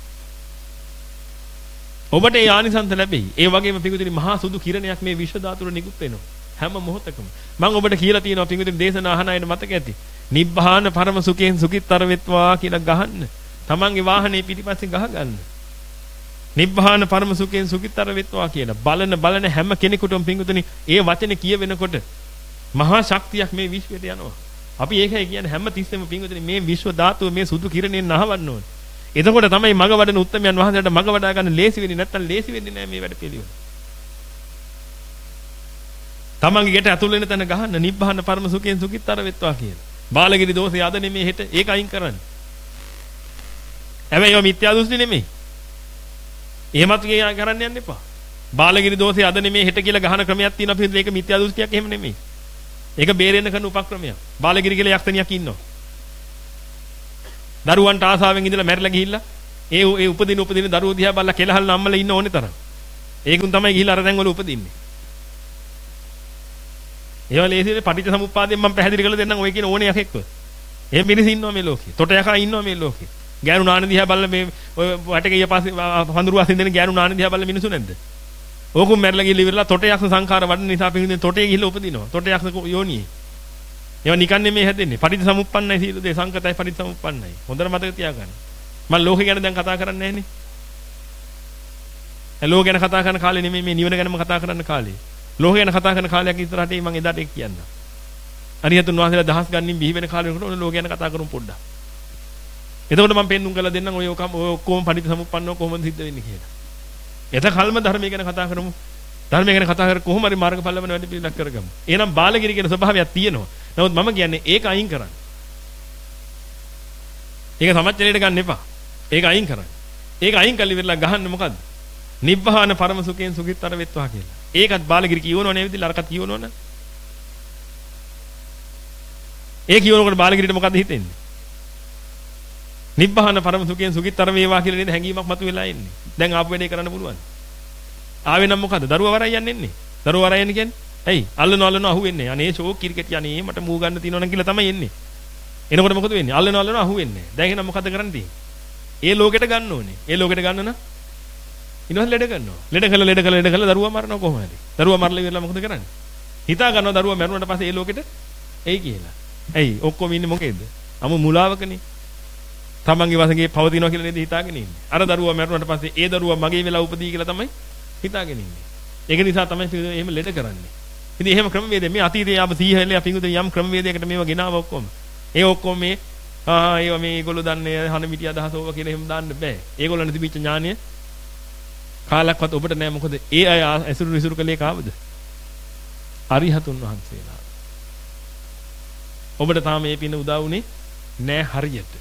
ඔබට ඒ ආනිසංස ලැබෙයි. ඒ වගේම පිළිතුරේ මහා සුදු කිරණයක් මේ විශ්ව ධාතුර නිකුත් වෙනවා. හැම මොහොතකම මම ඔබට කියලා තියෙනවා පිළිතුරේ දේශනා අහන අයට මතක ඇති. නිබ්බාන පරම සුඛයෙන් සුඛිතතර වෙත්වා කියලා ගහන්න. Tamanගේ වාහනේ පිටිපස්සේ ගහ ගන්න. නිබ්බාන පරම සුඛයෙන් සුඛිතතර වෙත්වා කියලා බලන බලන හැම කෙනෙකුටම පිළිතුරේ ඒ වචනේ කියවෙනකොට මහා ශක්තියක් මේ විශ්වයට යනවා. අපි ඒකයි කියන්නේ හැම තිස්සෙම පිළිතුරේ මේ විශ්ව ධාතුව මේ සුදු කිරණයෙන් නහවන්න ඕනේ. එතකොට තමයි මග වඩන උත්තමයන් වහන්සේලාට මග වඩා ගන්න ලේසි වෙන්නේ. නැත්තම් ලේසි වෙන්නේ නැහැ මේ වැඩ පිළිවෙල. තමන්ගේ ගෙට ඇතුල් වෙන තැන ගහන්න නිබ්බාන පරම සුඛයෙන් සුඛිතතර වෙත්වා කියලා. බාලගිරි දෝෂය අද නෙමෙයි හෙට ඒක අයින් කරන්න. හැබැයි ඒවා මිත්‍යා දෘෂ්ටි නෙමෙයි. එහෙමත් කියා කරන්න යන්න එපා. බාලගිරි දෝෂය අද නෙමෙයි හෙට කියලා ගහන ක්‍රමයක් තියෙනවා. අපිට ඒක මිත්‍යා දෘෂ්ටියක් එහෙම නෙමෙයි. ඒක බේරෙන්න කරන උපක්‍රමයක්. බාලගිරි කියලා යක්ෂණියක් ඉන්නවා. දරුවන්ට ආසාවෙන් ඉඳලා මැරිලා ගිහිල්ලා ඒ ඒ උපදින උපදින දරුවෝ දිහා බලලා කෙලහල් නම්මලා ඉන්න ඕනේ තරම්. ඒකුන් තමයි ගිහිල්ලා අර තැන් වල උපදින්නේ. ඒවා ලේසියෙන් පටිච්ච සමුප්පාදයෙන් මම පැහැදිලි කරලා දෙන්නම් ඔය කියන ඕනේ යකෙක්ව. එහෙම මිනිස්සු ඉන්නවා මේ ලෝකේ. තොට යකා ඉන්නවා මේ ලෝකේ. ගෑනු නාන දිහා බලලා මේ ඔය වටේ පස්සේ හඳුරු අසින් දෙන ගෑනු නාන දිහා බලලා මිනිස්සු නැද්ද? ඕකුම් මැරලා ගිහිල්ලා ඉවරලා තොට යක්ෂ සංඛාර වඩන නිසා පිටින් තොටේ ගිහිල්ලා උපදිනවා. තොට යක්ෂ යෝනියේ. ඒවා නිකන් නෙමෙයි හැදෙන්නේ. පටිච්ච සමුප්පන්නයි සීල දේ සංකතයි පටිච්ච සමුප්පන්නයි. හොඳට මතක තියාගන්න. මම ලෝකේ ගැන දැන් කතා කරන්නේ නැහනේ. ඒ ලෝක ගැන කතා කරන කාලේ නෙමෙයි මේ නිවන ගැනම කතා කරන්න කාලේ. ලෝක ගැන කතා කරන කාලයක් ඉස්සරහට මම එදාට ඒක කියන්නම්. අරිහතුන් වහන්සේලා දහස් ගණනින් බිහි වෙන කාලේ වෙනකොට ඔන්න ලෝක ගැන කතා කරමු පොඩ්ඩක්. එතකොට මම පෙන්නුම් කරලා දෙන්නම් ඔය ඔක්කොම පටිච්ච සමුප්පන්නව කොහොමද සිද්ධ වෙන්නේ කියලා. එතකල්ම ධර්මය ගැන කතා කරමු. ධර්මය ගැන කතා කර කොහොම හරි මාර්ගඵල ලැබෙන වැඩ පිළිලක් කරගමු. එහෙනම් බාලගිරි කියන ස්වභාවයක් තියෙනවා. නමුත් මම කියන්නේ ඒක අයින් කරන්න. ඒක සමච්චලයට ගන්න එපා. ඒක අයින් කරන්න. ඒක අයින් කළි වෙලා ගහන්න මොකද්ද? නිබ්බාන පරම සුඛයෙන් සුඛිතතර වෙත්වා කියලා. ඒකත් බාලගිරි කියවනව නේ විදිහට අරකට කියවනවනේ. ඒ කියවනකොට බාලගිරිට මොකද්ද හිතෙන්නේ? නිබ්බාන පරම සුඛයෙන් සුඛිතතර වේවා කියලා නේද හැඟීමක් මතුවෙලා ඉන්නේ. දැන් ආපු වැඩේ කරන්න පුළුවන්. ආවේ නම් මොකද්ද? දරුවා වරයි යන්නේ ඉන්නේ. දරුවා වරයි යන්නේ කියන්නේ ඇයි? අල්ලන අල්ලන අහුවෙන්නේ. අනේ ෂෝක් කිරිකට් යන්නේ මට මූ ගන්න තියෙනවා නම් කියලා තමයි එන්නේ. එනකොට මොකද වෙන්නේ? අල්ලන අල්ලන අහුවෙන්නේ. දැන් එහෙනම් මොකද කරන්න තියෙන්නේ? ඒ ලෝකෙට ගන්න ඕනේ. ඒ ලෝකෙට ගන්න නම් ඊනොස් ලෙඩ කරනවා. ලෙඩ කළා ලෙඩ කළා ලෙඩ කළා දරුවා මරනවා කොහොමද? දරුවා මරලා ඉවරලා මොකද කරන්නේ? හිතා ගන්නවා දරුවා මරුණාට පස්සේ ඒ ලෝකෙට එයි කියලා. ඇයි? ඔක්කොම ඉන්නේ මොකේද? අමු මුලාවකනේ. තමන්ගේ වශයෙන් පවතිනවා කියලා නේද හිතාගෙන ඉන්නේ. අර දරුවා මරුණාට පස්සේ ඒ දරුවා මගේ වෙලා උපදී කියලා තමයි හිතාගෙන ඉන්නේ. ඒක නිසා තමයි එහෙම ලෙඩ කරන්නේ. ඉතින් එහෙම ක්‍රමවේද මේ අතීතයේ ආව සීහලේ අපි උදේ යම් ක්‍රමවේදයකට මේව ගෙනාව ඔක්කොම. ඒ ඔක්කොම මේ ආ ඒවා මේ ඒගොල්ලෝ දන්නේ හන මිටි අදහස ඕවා කියලා එහෙම දාන්න බෑ. ඒගොල්ලන් තිබිච්ච ඥානය කාලක්වත් ඔබට නෑ. මොකද ඒ අය ඇසුරු විසුරු කලේ කාවද? අරිහතුන් වහන්සේලා. ඔබට තාම මේ පින උදා වුණේ නෑ හරියට.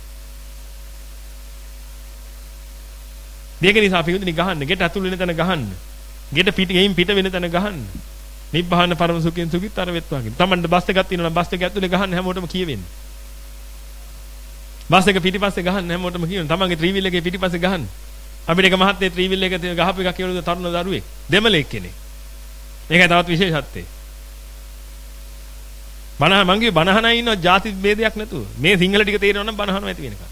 මේක නිසා අපි උදින ගහන්න, ගෙට ඇතුල් වෙන තැන ගහන්න. ගෙට පිට ගෙයින් පිට වෙන තැන ගහන්න. නිබ්බාන පරම සුඛයෙන් සුඛිතතර වෙත්වා කියන. Tamanට බස් එකක් තියෙනවා නම් බස් එක ඇතුලේ ගහන්න හැමෝටම කියවෙන්නේ. බස් එක පිටිපස්සේ ගහන්න හැමෝටම කියනවා. Tamanගේ ත්‍රිවිල් එකේ පිටිපස්සේ ගහන්න. අපිට එක මහත්තයෙක් ත්‍රිවිල් එක ගහපු එකක් කියවලු තරුණ දරුවෙක්. දෙමළෙක් කෙනෙක්. මේකයි තවත් විශේෂත්වය. බණහ මංගේ බණහනයි ඉන්නවා ಜಾති ભેදයක් නැතුව. මේ සිංහල ටික තේරෙනවා නම් බණහනවා ඇති වෙනකන්.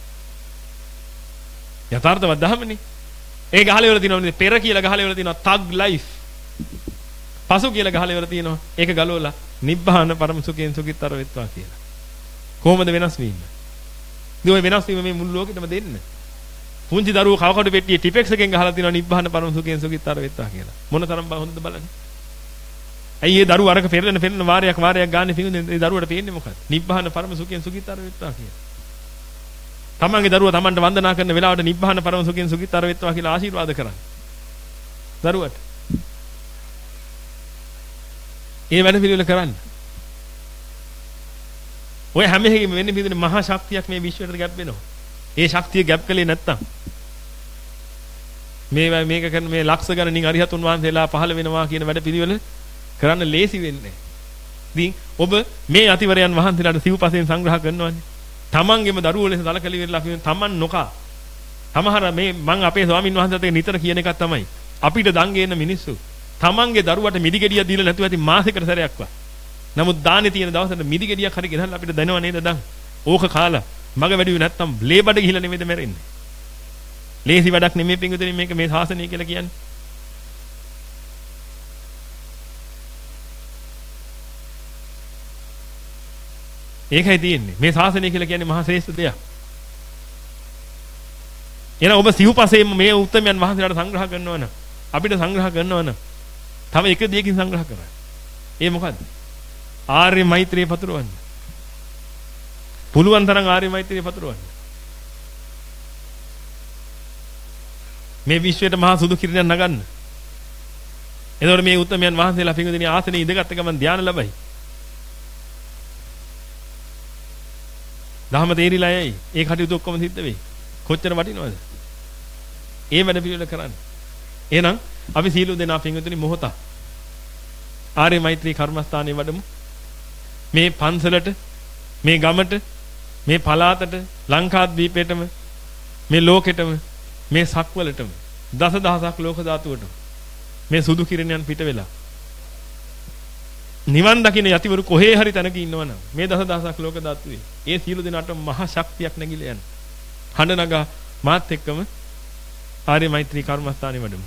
යථාර්ථවත් ධර්මනේ. ඒ ගහලේ වල තියෙනවා පෙර කියලා ගහලේ වල තියෙනවා tag life. පසු කියලා ගහලේ වල තියෙනවා ඒක ගලවලා නිබ්බාන පරම සුඛයෙන් සුඛිතතර වෙත්වා කියලා. කොහොමද වෙනස් වෙන්නේ? ඉතින් ඔය වෙනස් වීම මේ මුළු ලෝකෙටම දෙන්න. පුංචි දරුවෝ කවකඩ පෙට්ටියේ ටිපෙක්ස් එකෙන් ගහලා තියෙනවා නිබ්බාන පරම සුඛයෙන් සුඛිතතර වෙත්වා කියලා. මොන තරම් හොඳද බලන්න. ඇයි ඒ දරුවා අරක පෙරලෙන පෙරලෙන වාරයක් වාරයක් ගන්න පිඟුනේ ඒ දරුවට පේන්නේ මොකක්ද? නිබ්බාන පරම සුඛයෙන් සුඛිතතර වෙත්වා කියලා. තමන්ගේ දරුවා තමන්ට වන්දනා කරන වෙලාවට නිබ්බාන පරම සුඛයෙන් සුඛිතතර වෙත්වා කියලා ආශිර්වාද කරන්න. දරුවට. ඒ වැඩ පිළිවෙල කරන්න. ඔය හැම එකකින්ම වෙන්නේ පිළිදෙන මහා ශක්තියක් මේ විශ්වයට ගැප් වෙනවා. ඒ ශක්තිය ගැප් කලේ නැත්තම් මේ මේක කරන මේ ලක්ෂ ගණනින් අරිහතුන් වහන්සේලා පහළ වෙනවා කියන වැඩ පිළිවෙල කරන්න ලේසි වෙන්නේ. ඉතින් ඔබ මේ අතිවරයන් වහන්සේලාට සිව්පසෙන් සංග්‍රහ කරනවානේ. තමන්ගේම දරුවෝ ලෙස දලකලි වෙලා අපි තමන් නොකා. තමහර මේ මං අපේ ස්වාමින් වහන්සේට නිතර කියන එකක් තමයි. අපිට දන් ගේන මිනිස්සු තමන්ගේ දරුවට මිදිගෙඩිය දීලා නැතුව ඇති මාසෙකට සැරයක්වත්. නමුත් දානේ තියෙන දවසට මිදිගෙඩියක් හරි ගෙනල්ලා අපිට දෙනව නේද දන්? ඕක කාලා මග වැඩි වෙ නැත්තම් ලේ බඩ ගිහිලා නෙමෙයිද මැරෙන්නේ. ලේසි වැඩක් නෙමෙයි පිංගුතුනි මේක මේ ශාසනය කියලා කියන්නේ. ඒකයි තියෙන්නේ. මේ ශාසනය කියලා කියන්නේ මහා ශ්‍රේෂ්ඨ දෙයක්. එන ඔබ සිව්පසේම මේ උත්තරමයන් වහන්සේලාට සංග්‍රහ කරනවා නම් අපිට සංග්‍රහ කරනවා නම් තව එක දෙයකින් සංග්‍රහ කරන්න. ඒ මොකද්ද? ආර්ය මෛත්‍රිය පතුරවන්න. පුළුවන් තරම් ආර්ය මෛත්‍රිය පතුරවන්න. මේ විශ්වයට මහා සුදු කිරණයක් නගන්න. එතකොට මේ උත්තරමයන් වහන්සේලා පිංගුදිනේ ආසනේ ඉඳගත් ගමන් ධානය ලැබයි. දහම තේරිලා යයි. ඒ කටයුතු ඔක්කොම සිද්ධ වෙයි. කොච්චර වටිනවද? ඒ වැඩ පිළිවෙල කරන්න. එහෙනම් අපි සීල දෙනා පිංගුතුනි මොහොත ආර්ය මෛත්‍රී කර්මස්ථානයේ වඩමු. මේ පන්සලට, මේ ගමට, මේ පළාතට, ලංකාද්වීපයටම, මේ ලෝකෙටම, මේ සක්වලටම, දසදහසක් ලෝක ධාතුවටම මේ සුදු කිරණයන් පිට වෙලා නිවන් දකින්න යතිවරු කොහේ හරි තැනක ඉන්නවනම් මේ දසදහසක් ලෝක ධාතුවේ ඒ සීල දෙනාට මහා ශක්තියක් නැගිලා යන හඬ නගා මාත් එක්කම ආර්ය මෛත්‍රී කර්මස්ථානෙ වඩමු.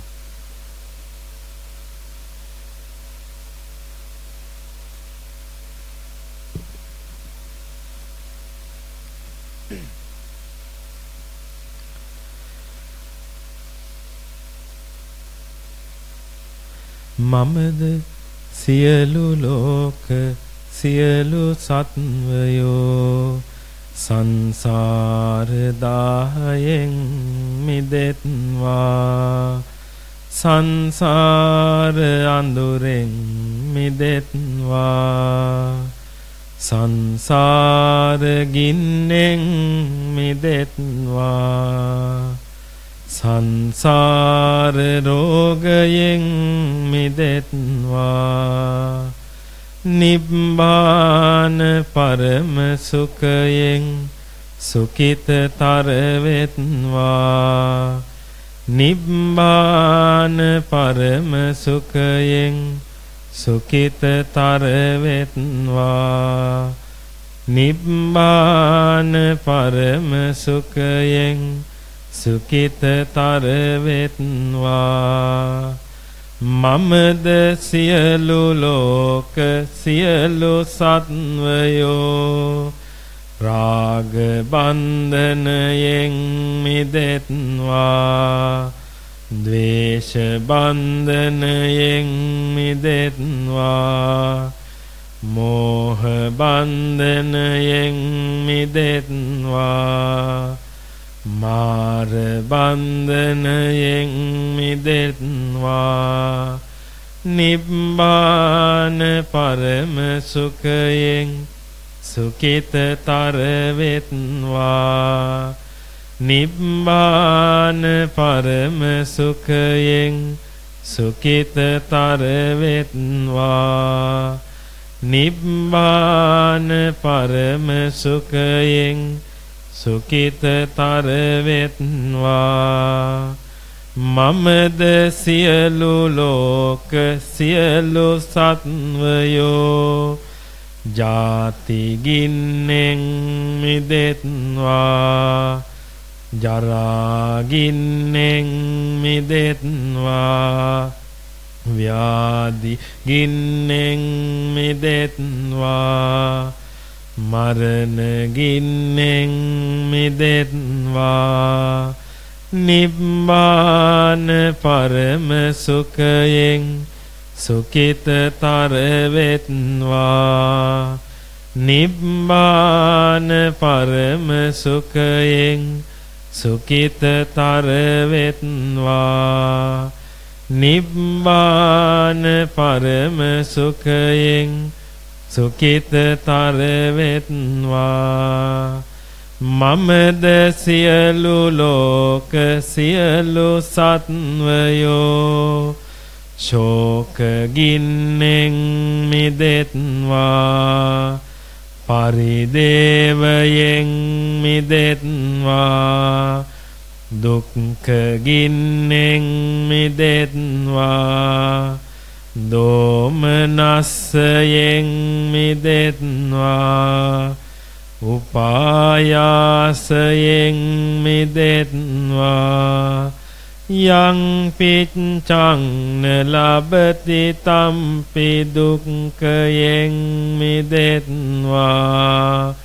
මමද සියලු ලෝක සියලු සත්වයෝ සංසාර දාහයෙන් මිදෙත්වා සංසාර අඳුරෙන් මිදෙත්වා සංසාර ගින්නෙන් මිදෙත්වා සංසාර රෝගයෙන් මිදෙත්වා නිබ්බාන පරම සුඛයෙන් සුඛිතතර වෙත්වා නිබ්බාන පරම සුඛයෙන් සුඛිතතර වෙත්වා නිබ්බාන පරම සුඛයෙන් සුඛිතතර වෙත්වා මමද සියලු ලෝක සියලු සත්වයෝ රාග බන්ධනයෙන් මිදෙත්වා ද්වේෂ බන්ධනයෙන් මිදෙත්වා මෝහ බන්ධනයෙන් මිදෙත්වා මාර බන්ධනයෙන් මිදෙත්වා නිබ්බාන පරම සුඛයෙන් සුඛිතතර වෙත්වා නිබ්බාන පරම සුඛයෙන් සුඛිතතර වෙත්වා නිබ්බාන පරම සුඛයෙන් සුඛිතතර වෙත්වා මමද සියලු ලෝක සියලු සත්වයෝ ජාති ගින්නෙන් මිදෙත්වා ජරා ගින්නෙන් මිදෙත්වා ව්‍යාධි ගින්නෙන් මිදෙත්වා මරණ ගින්නෙන් මිදෙත්වා නිබ්බාන පරම සුඛයෙන් සුඛිතතර වෙත්වා නිබ්බාන පරම සුඛයෙන් සුඛිතතර වෙත්වා නිබ්බාන පරම සුඛයෙන් සුඛිතතර වෙත්වා මමද සියලු ලෝක සියලු සත්වයෝ ශෝක ගින්නෙන් මිදෙත්වා පරිදේවයෙන් මිදෙත්වා දුක්ඛ ගින්නෙන් මිදෙත්වා දෝමනස්සයෙන් මිදෙත්වා උපායාසයෙන් මිදෙත්වා යං පිච්ඡං නලබති තම්පි දුක්ඛයෙන් මිදෙත්වා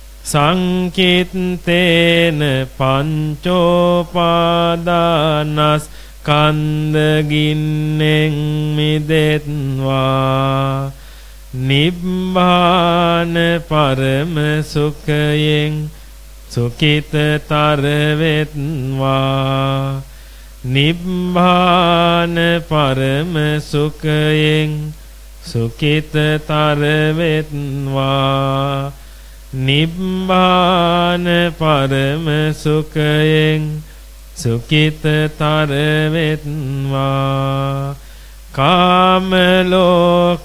සංකිත්තේන පංචෝපාදානස් කන්දගින්නෙන් මිදෙත්වා නිබ්බාන පරම සුඛයෙන් සුඛිතතර වෙත්වා නිබ්බාන පරම සුඛයෙන් සුඛිතතර වෙත්වා නිබ්බාන පරම සුඛයෙන් සුඛිතතර වෙත්වා කාම ලෝක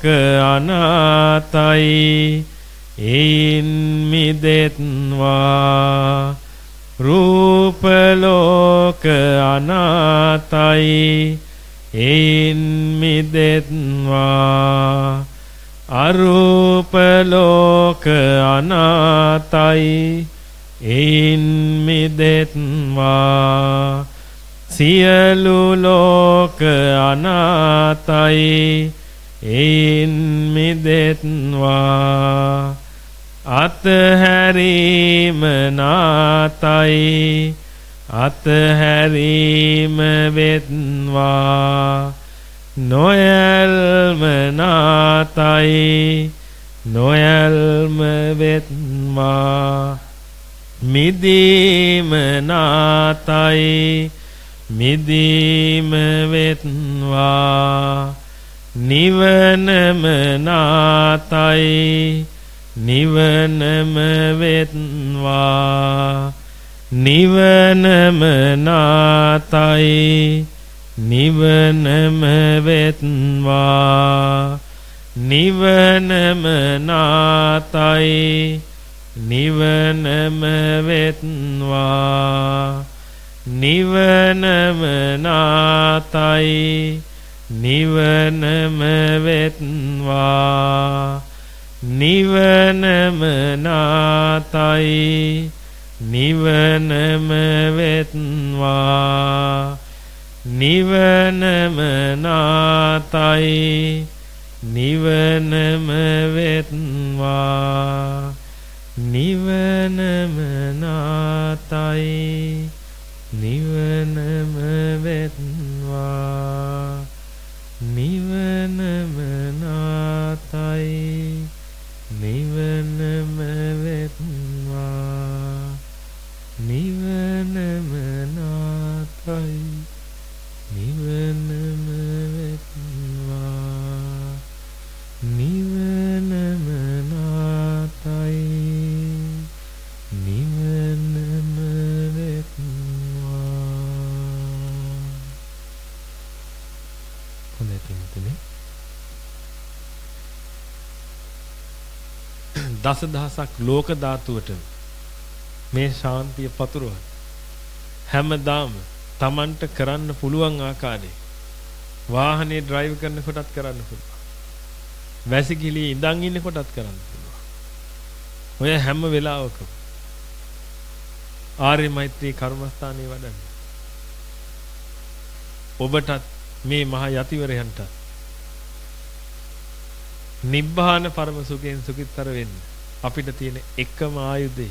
අනාතයි එයින් මිදෙත්වා රූප ලෝක අනාතයි එයින් මිදෙත්වා අරූප ලෝක අනාතයි එයින් මිදෙත්වා සියලු ලෝක අනාතයි එයින් මිදෙත්වා අතහැරීම නාතයි අතහැරීම වෙත්වා නොයල්ම නාතයි නොයල්ම වෙත්වා මිදීම නාතයි මිදීම වෙත්වා නිවනම නාතයි නිවනම වෙත්වා නිවනම නාතයි නිවනම වෙත්වා නිවනම නාතයි නිවනම වෙත්වා නිවනම නාතයි නිවනම වෙත්වා නිවනම නාතයි නිවනම වෙත්වා නිවනම නාතයි නිවනම වෙත්වා නිවනම නාතයි නිවනම වෙත්වා නිවනම නාතයි නිවනම වෙත්වා නිවනම නාතයි නිවනම වෙත්වා නිවනම නාතයි නිවනම වෙත්වා. හොඳයි පින්තුනේ. දසදහසක් ලෝක ධාතුවට මේ ශාන්තිය පතුරවන හැමදාම Tamanට කරන්න පුළුවන් ආකාරයේ වාහනේ ඩ්‍රයිව් කරනකොටත් කරන්න පුළුවන්. වැසිකිලි ඉඳන් ඉන්නකොටත් කරන්න පුළුවන්. ඔය හැම වෙලාවකම ආර්ය මෛත්‍රී කර්මස්ථානයේ වඩන්න. ඔබටත් මේ මහා යතිවරයන්ට නිබ්බාන පරම සුඛයෙන් සුඛිතතර වෙන්න අපිට තියෙන එකම ආයුධය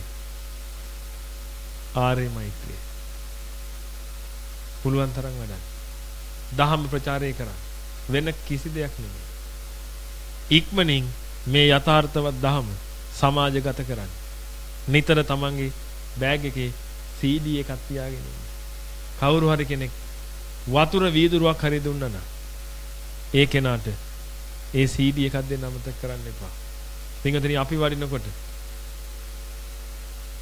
ආර්ය මෛත්‍රිය. පුළුවන් තරම් වඩන්න. දහම ප්‍රචාරය කරන්න. වෙන කිසි දෙයක් නෙමෙයි. ඉක්මනින් මේ යථාර්ථවත් දහම සමාජගත කරන්න. නිතර තමන්ගේ බෑග් එකේ සී ඩී එකක් තියාගෙන ඉන්න. කවුරු හරි කෙනෙක් වතුර වීදුරුවක් හරි දුන්නා නම් ඒ කෙනාට ඒ සී ඩී එකක් දෙන්න අමතක කරන්න එපා. පින්වතුනි අපි වඩිනකොට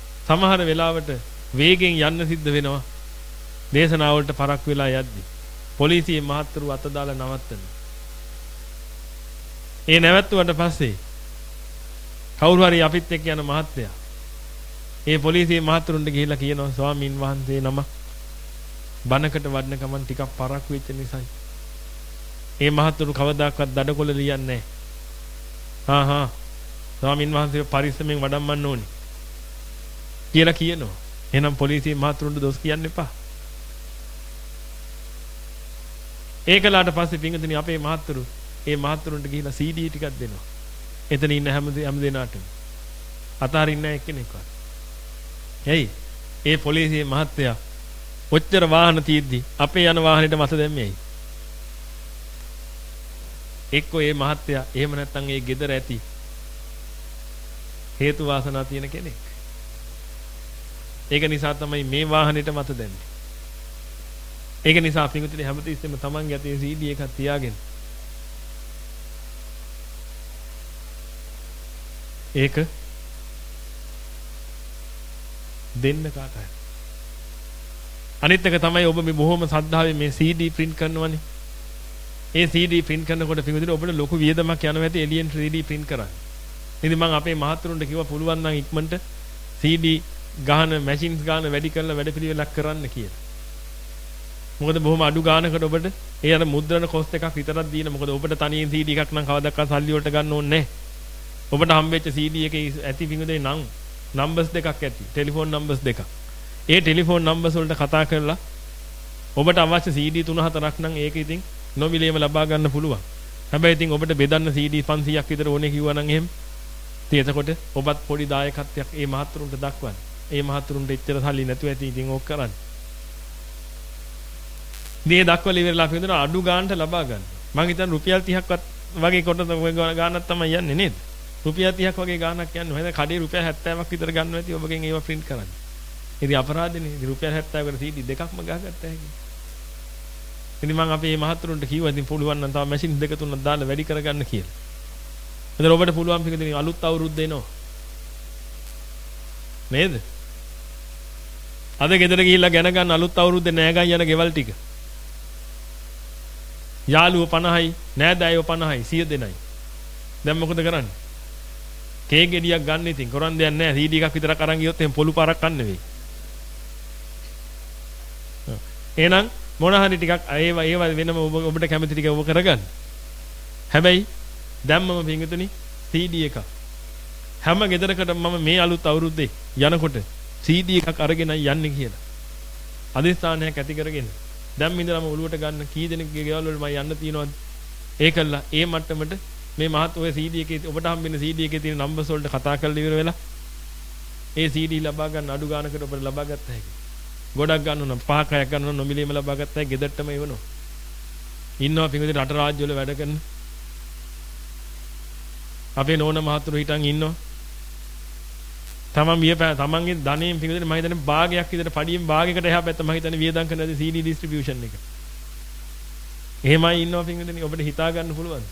සමහර වෙලාවට වේගෙන් යන්න සිද්ධ වෙනවා. දේශනාවලට පරක් වෙලා යද්දි පොලිසියේ මහත්තුරු අත දාලා නවත්තනවා. ඒ නැවැත්තුවට පස්සේ කවුරු හරි අපිත් එක්ක යන මහත්තයා ඒ පොලිසියේ මහත්තුරුන්ට ගිහිල්ලා කියනවා ස්වාමින් වහන්සේ නම බණකට වඩන කමන් ටිකක් පරක් වෙච්ච නිසායි. ඒ මහත්තුරු කවදාකවත් දඩකොළ ලියන්නේ නැහැ. හා හා ස්වාමින් වහන්සේ පරිස්සමෙන් වඩම්මන්න ඕනේ කියලා කියනවා. එහෙනම් පොලිසියේ මහත්තුරුන්ට දොස් කියන්න එපා. ඒකලාට පස්සේ පින්වතුනි අපේ මහත්තුරු ඒ මහත්තුරුන්ට ගිහිලා සී ඩී ටිකක් දෙනවා. එතන ඉන්න හැම හැම දෙනාටම අතහරින්න නැහැ එක්කෙනෙක්වත්. එයි ඒ පොලිසියේ මහත්තයා ඔච්චර වාහන තියෙද්දි අපේ යන වාහනේට මත දැම්මේ ඇයි? එක්කෝ ඒ මහත්තයා එහෙම නැත්නම් ඒ ගෙදර ඇති හේතු වාසනා තියෙන කෙනෙක්. ඒක නිසා තමයි මේ වාහනේට මත දැම්මේ. ඒක නිසා පිටුතුනේ හැමතිස්සෙම තමන්ගේ අතේ සී ඩී එකක් තියාගෙන ඒක දෙන්න කාට හරි. අනිත් එක තමයි ඔබ මේ බොහොම සද්ධාවේ මේ සී ඩී print කරනවනේ. ඒ සී ඩී print කරනකොට පිටුතුනේ ඔබට ලොකු වියදමක් යනවා ඇති එලියෙන් සී ඩී print කරන්න. ඉතින් මම අපේ මහත්තුරුන්ට කිව්වා පුළුවන් නම් ඉක්මනට සී ඩී ගහන මැෂින්ස් ගන්න වැඩි කරලා වැඩපිළිවෙලක් කරන්න කියලා. මොකද බොහොම අඩු ගානකට ඔබට ඒ අර මුද්‍රණ කොස්ට් එකක් විතරක් දීලා මොකද ඔබට තනියෙන් සී ඩී එකක් නම් කවදාවත් සල්ලි වලට ගන්න ඕනේ නැහැ. ඔබට හම්බෙච්ච සී ඩී එකේ ඇති පිඟුදේ නම් නම්බර්ස් දෙකක් ඇති. ටෙලිෆෝන් නම්බර්ස් දෙකක්. ඒ ටෙලිෆෝන් නම්බර්ස් වලට කතා කරලා ඔබට අවශ්‍ය සී ඩී තුන හතරක් නම් ඒක ඉතින් නොමිලේම ලබා ගන්න පුළුවන්. හැබැයි ඉතින් ඔබට බෙදන්න සී ඩී පන්සීයක් විතර ඕනේ කිව්වා නම් එහෙම. ඉතින් එතකොට ඔබත් පොඩි දායකත්වයක් ඒ මහත්තුරුන්ට දක්වන්න. ඒ මහත්තුරුන්ට එච්චර සල්ලි නැතුව ඇති ඉතින් ඕක කරන්න. මේ දක්වලා ඉවරලා අපි හිතනවා අඩු ගානට ලබා ගන්න. මම හිතන්නේ රුපියල් තිහක්වත් වගේ කොට ගානක් තමයි යන්නේ නේද? රුපියල් තිහක් වගේ ගානක් යන්නේ. මම කඩේ රුපියල් හැත්තෑවක් විතර ගන්නවා ඇති ඔබගෙන් ඒව print කරන්න. ඉතින් අපරාධනේ. ඉතින් රුපියල් හැත්තෑවකට සී ඩී දෙකක්ම ගහගත්තා හැකි. ඉතින් මම අපේ මේ මහත්තුරුන්ට කිව්වා ඉතින් පුළුවන් නම් තව මැෂින් දෙක තුනක් දාලා වැඩි කරගන්න කියලා. එතන ඔබට පුළුවන් පිටින් අලුත් අවුරුද්ද එනවා. නේද? අද ගෙදර ගිහිල්ලා ගෙන ගන්න අලුත් අවුරුද්දේ නෑගන් යන ගෙවල් ටික. යාළුවෝ පනහයි නෑදෑයෝ පනහයි සිය දෙනයි. දැන් මොකද කරන්නේ? කේක් ගෙඩියක් ගන්න ඉතින් කරන් දෙයක් නෑ. සී ඩී එකක් විතරක් අරන් ගියොත් එහෙනම් පොළු පාරක් ගන්න වෙයි. එහෙනම් මොන හරි ටිකක් ඒව ඒව වෙනම ඔබ ඔබට කැමති ටික ඔබ කරගන්න. හැබැයි දැම්මම පින්විතනි සී ඩී එක හැම ගෙදරකටම මම මේ අලුත් අවුරුද්දේ යනකොට සී ඩී එකක් අරගෙන යන්නේ කියලා. අදිස්ථානයක් ඇති කරගෙන දැන් ඉඳලාම ඔළුවට ගන්න කී දෙනෙක්ගේ ගෙවල් වල මම යන්න තියනවාද? ඒකල්ලා ඒ මට්ටමට මේ මහත් ඔය සී ඩී එකේ ඔබට හම්බෙන සී ඩී එකේ තියෙන නම්බර්ස් වලට කතා කරලා ඉවර වෙලා ඒ සී ඩී ලබා ගන්න අඩු ගානකට ඔබට ලබා ගත්ත හැකි. ගොඩක් ගන්න නම් පහක් හයක් ගන්න නම් නොමිලේම ලබා ගත්ත හැකි ගෙදරටම එවනවා. ඉන්නවා පිටුදේ රට රාජ්‍ය වල වැඩ කරන අපේ නෝන මහතුරු හිටන් ඉන්නවා. තමන් වියපෑ තමන්ගේ ධනෙන් පිටුදේ මම හිතන්නේ භාගයක් විතර පඩියෙන් භාගයකට එහා පැත්ත මම හිතන්නේ වියදම් කරන සී ඩී ඩිස්ට්‍රිබියුෂන් එක. එහෙමයි ඉන්නවා පිටුදේ ඔබට හිතා ගන්න පුළුවන්.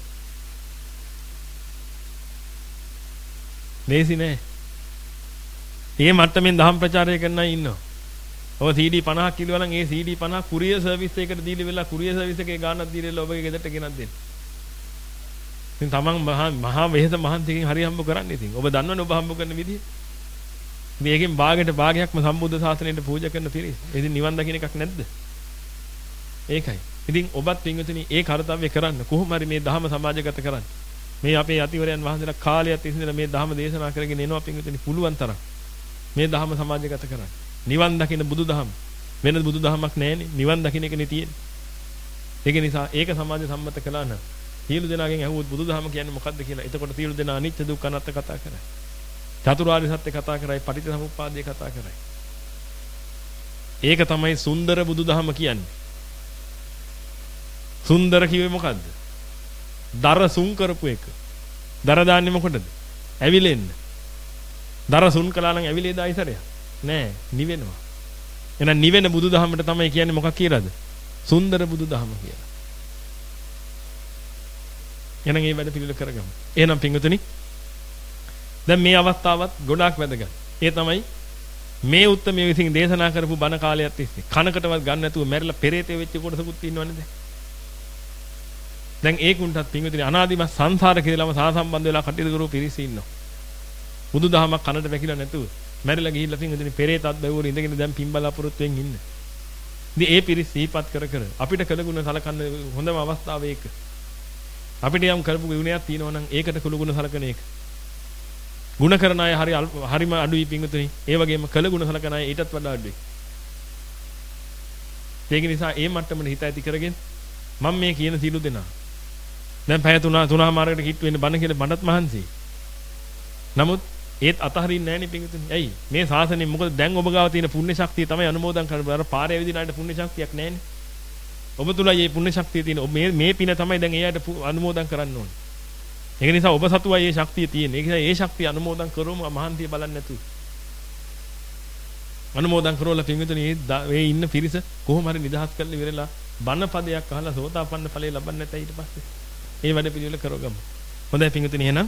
ලේසි නෑ. මේ මට්ටමින් දහම් ප්‍රචාරය කරන අය ඉන්නවා. ඔය සී ඩී පනහක් කිලුවා නම් ඒ සී ඩී පනහ කුරියර් සර්විස් එකකට දීලා වෙලා කුරියර් සර්විස් එකේ ගාණක් දීලා ඔබගේ ගෙදරට ගෙනත් දෙන්න. ඉතින් තමන් මහා මහා වෙහෙස මහන්සියකින් හරි හම්බ කරන්නේ ඉතින්. ඔබ දන්නවනේ ඔබ හම්බ කරන විදිය. මේකෙන් භාගයට භාගයක්ම සම්බුද්ධ ශාසනයට පූජා කරන පිරිස. ඉතින් නිවන් දකින්න එකක් නැද්ද? ඒකයි. ඉතින් ඔබත් පින්වතුනි ඒ කාර්යය කරන්න කොහොම හරි මේ ධහම සමාජගත කරන්න. මේ අපේ අතිවරයන් වහන්සේලා කාලයක් තිස්සේ මේ ධහම දේශනා කරගෙන එනවා පින්වතුනි පුළුවන් තරම්. මේ ධහම සමාජගත කරන්න. නිවන් දකින්න බුදුදහම වෙන බුදුදහමක් නැහැනේ. නිවන් දකින්න එකනේ තියෙන්නේ. ඒක නිසා ඒක සමාජ සම්මත කළා නම් සියලු දෙනාගෙන් අහුවොත් බුදුදහම කියන්නේ මොකක්ද කියලා. එතකොට සියලු දෙනා අනිත්‍ය දුක්ඛ අනාත්ම කතා කරයි. චතුරාර්ය සත්‍ය කතා කරයි, පටිච්චසමුප්පාදය කතා කරයි. ඒක තමයි සුන්දර බුදුදහම කියන්නේ. සුන්දර කිව්වේ මොකද්ද? දර සුන් කරපු එක. දර දාන්නේ මොකටද? ඇවිලෙන්න. දර සුන් කළා නම් ඇවිලේද ආයිසරයක්? නෑ, නිවෙනවා. එහෙනම් නිවෙන බුදුදහමට තමයි කියන්නේ මොකක් කියලාද? සුන්දර බුදුදහම කියලා. එහෙනම් මේ වැඩ පිළිවෙල කරගමු. එහෙනම් පින්වතුනි දැන් මේ අවස්ථාවත් ගොඩාක් වැදගත්. ඒ තමයි මේ උත්තමයේ විසින් දේශනා කරපු බණ කාලයක් තිස්සේ කනකටවත් ගන්න නැතුව මැරිලා පෙරේතේ වෙච්ච කොටසකුත් ඉන්නවනේ දැන්. දැන් ඒකුන්ටත් පින්විතනේ අනාදිමත් සංසාර කියලාම සාසම්බන්ධ වෙලා කටයුතු කරපු පිරිස ඉන්නවා. බුදුදහමක් කනට වැකිලා නැතුව මැරිලා ගිහිල්ලා පින්විතනේ පෙරේතත් බැවුවර ඉඳගෙන දැන් පින්බලාපුරොත්තුෙන් ඉන්න. ඉතින් ඒ පිරිස සිහිපත් කර කර අපිට කළගුණ සලකන්න හොඳම අවස්ථාව ඒක. අපිට යම් කරපු ගුණයක් තියෙනවා නම් ඒකට කළගුණ සලකන එක. ගුණ කරන අය හරි හරිම අඩුයි පින්විතනේ. ඒ වගේම කළගුණ සලකන අය ඊටත් වඩා අඩුයි. ඒක නිසා ඒ මට්ටමට හිත ඇති කරගෙන මම මේ කියන සීල දෙනා දැන් පැය තුන තුනමාරකට කිට්ටු වෙන්න බණ කියලා බණත් මහන්සි. නමුත් ඒත් අතහරින්නේ නැහැ නේ පින්විතනේ. ඇයි? මේ ශාසනය මොකද දැන් ඔබ ගාව තියෙන පුණ්‍ය ශක්තිය තමයි අනුමෝදන් කරන්නේ. අර පාරේ ඇවිදින අයට පුණ්‍ය ශක්තියක් නැහැ නේ. ඔබ තුලයි මේ පුණ්‍ය ශක්තිය තියෙන. මේ මේ පින තමයි දැන් ඒ අයට අනුමෝදන් කරන්න ඕනේ. ඒක නිසා ඔබ සතුවයි මේ ශක්තිය තියෙන්නේ. ඒක නිසා මේ ශක්තිය අනුමෝදන් කරවම මහන්සිය බලන්නේ නැතුව. අනුමෝදන් කරවලා පින්විතනේ මේ ඉන්න පිරිස කොහොම හරි නිදහස් කරලා ඉවරලා බණ පදයක් අහලා සෝතාපන්න ඵලය ලබන්න නැතයි ඊට පස්සේ. මේ වැඩ පිළිවෙල කරගමු. හොඳයි පින්විතනේ එහෙනම්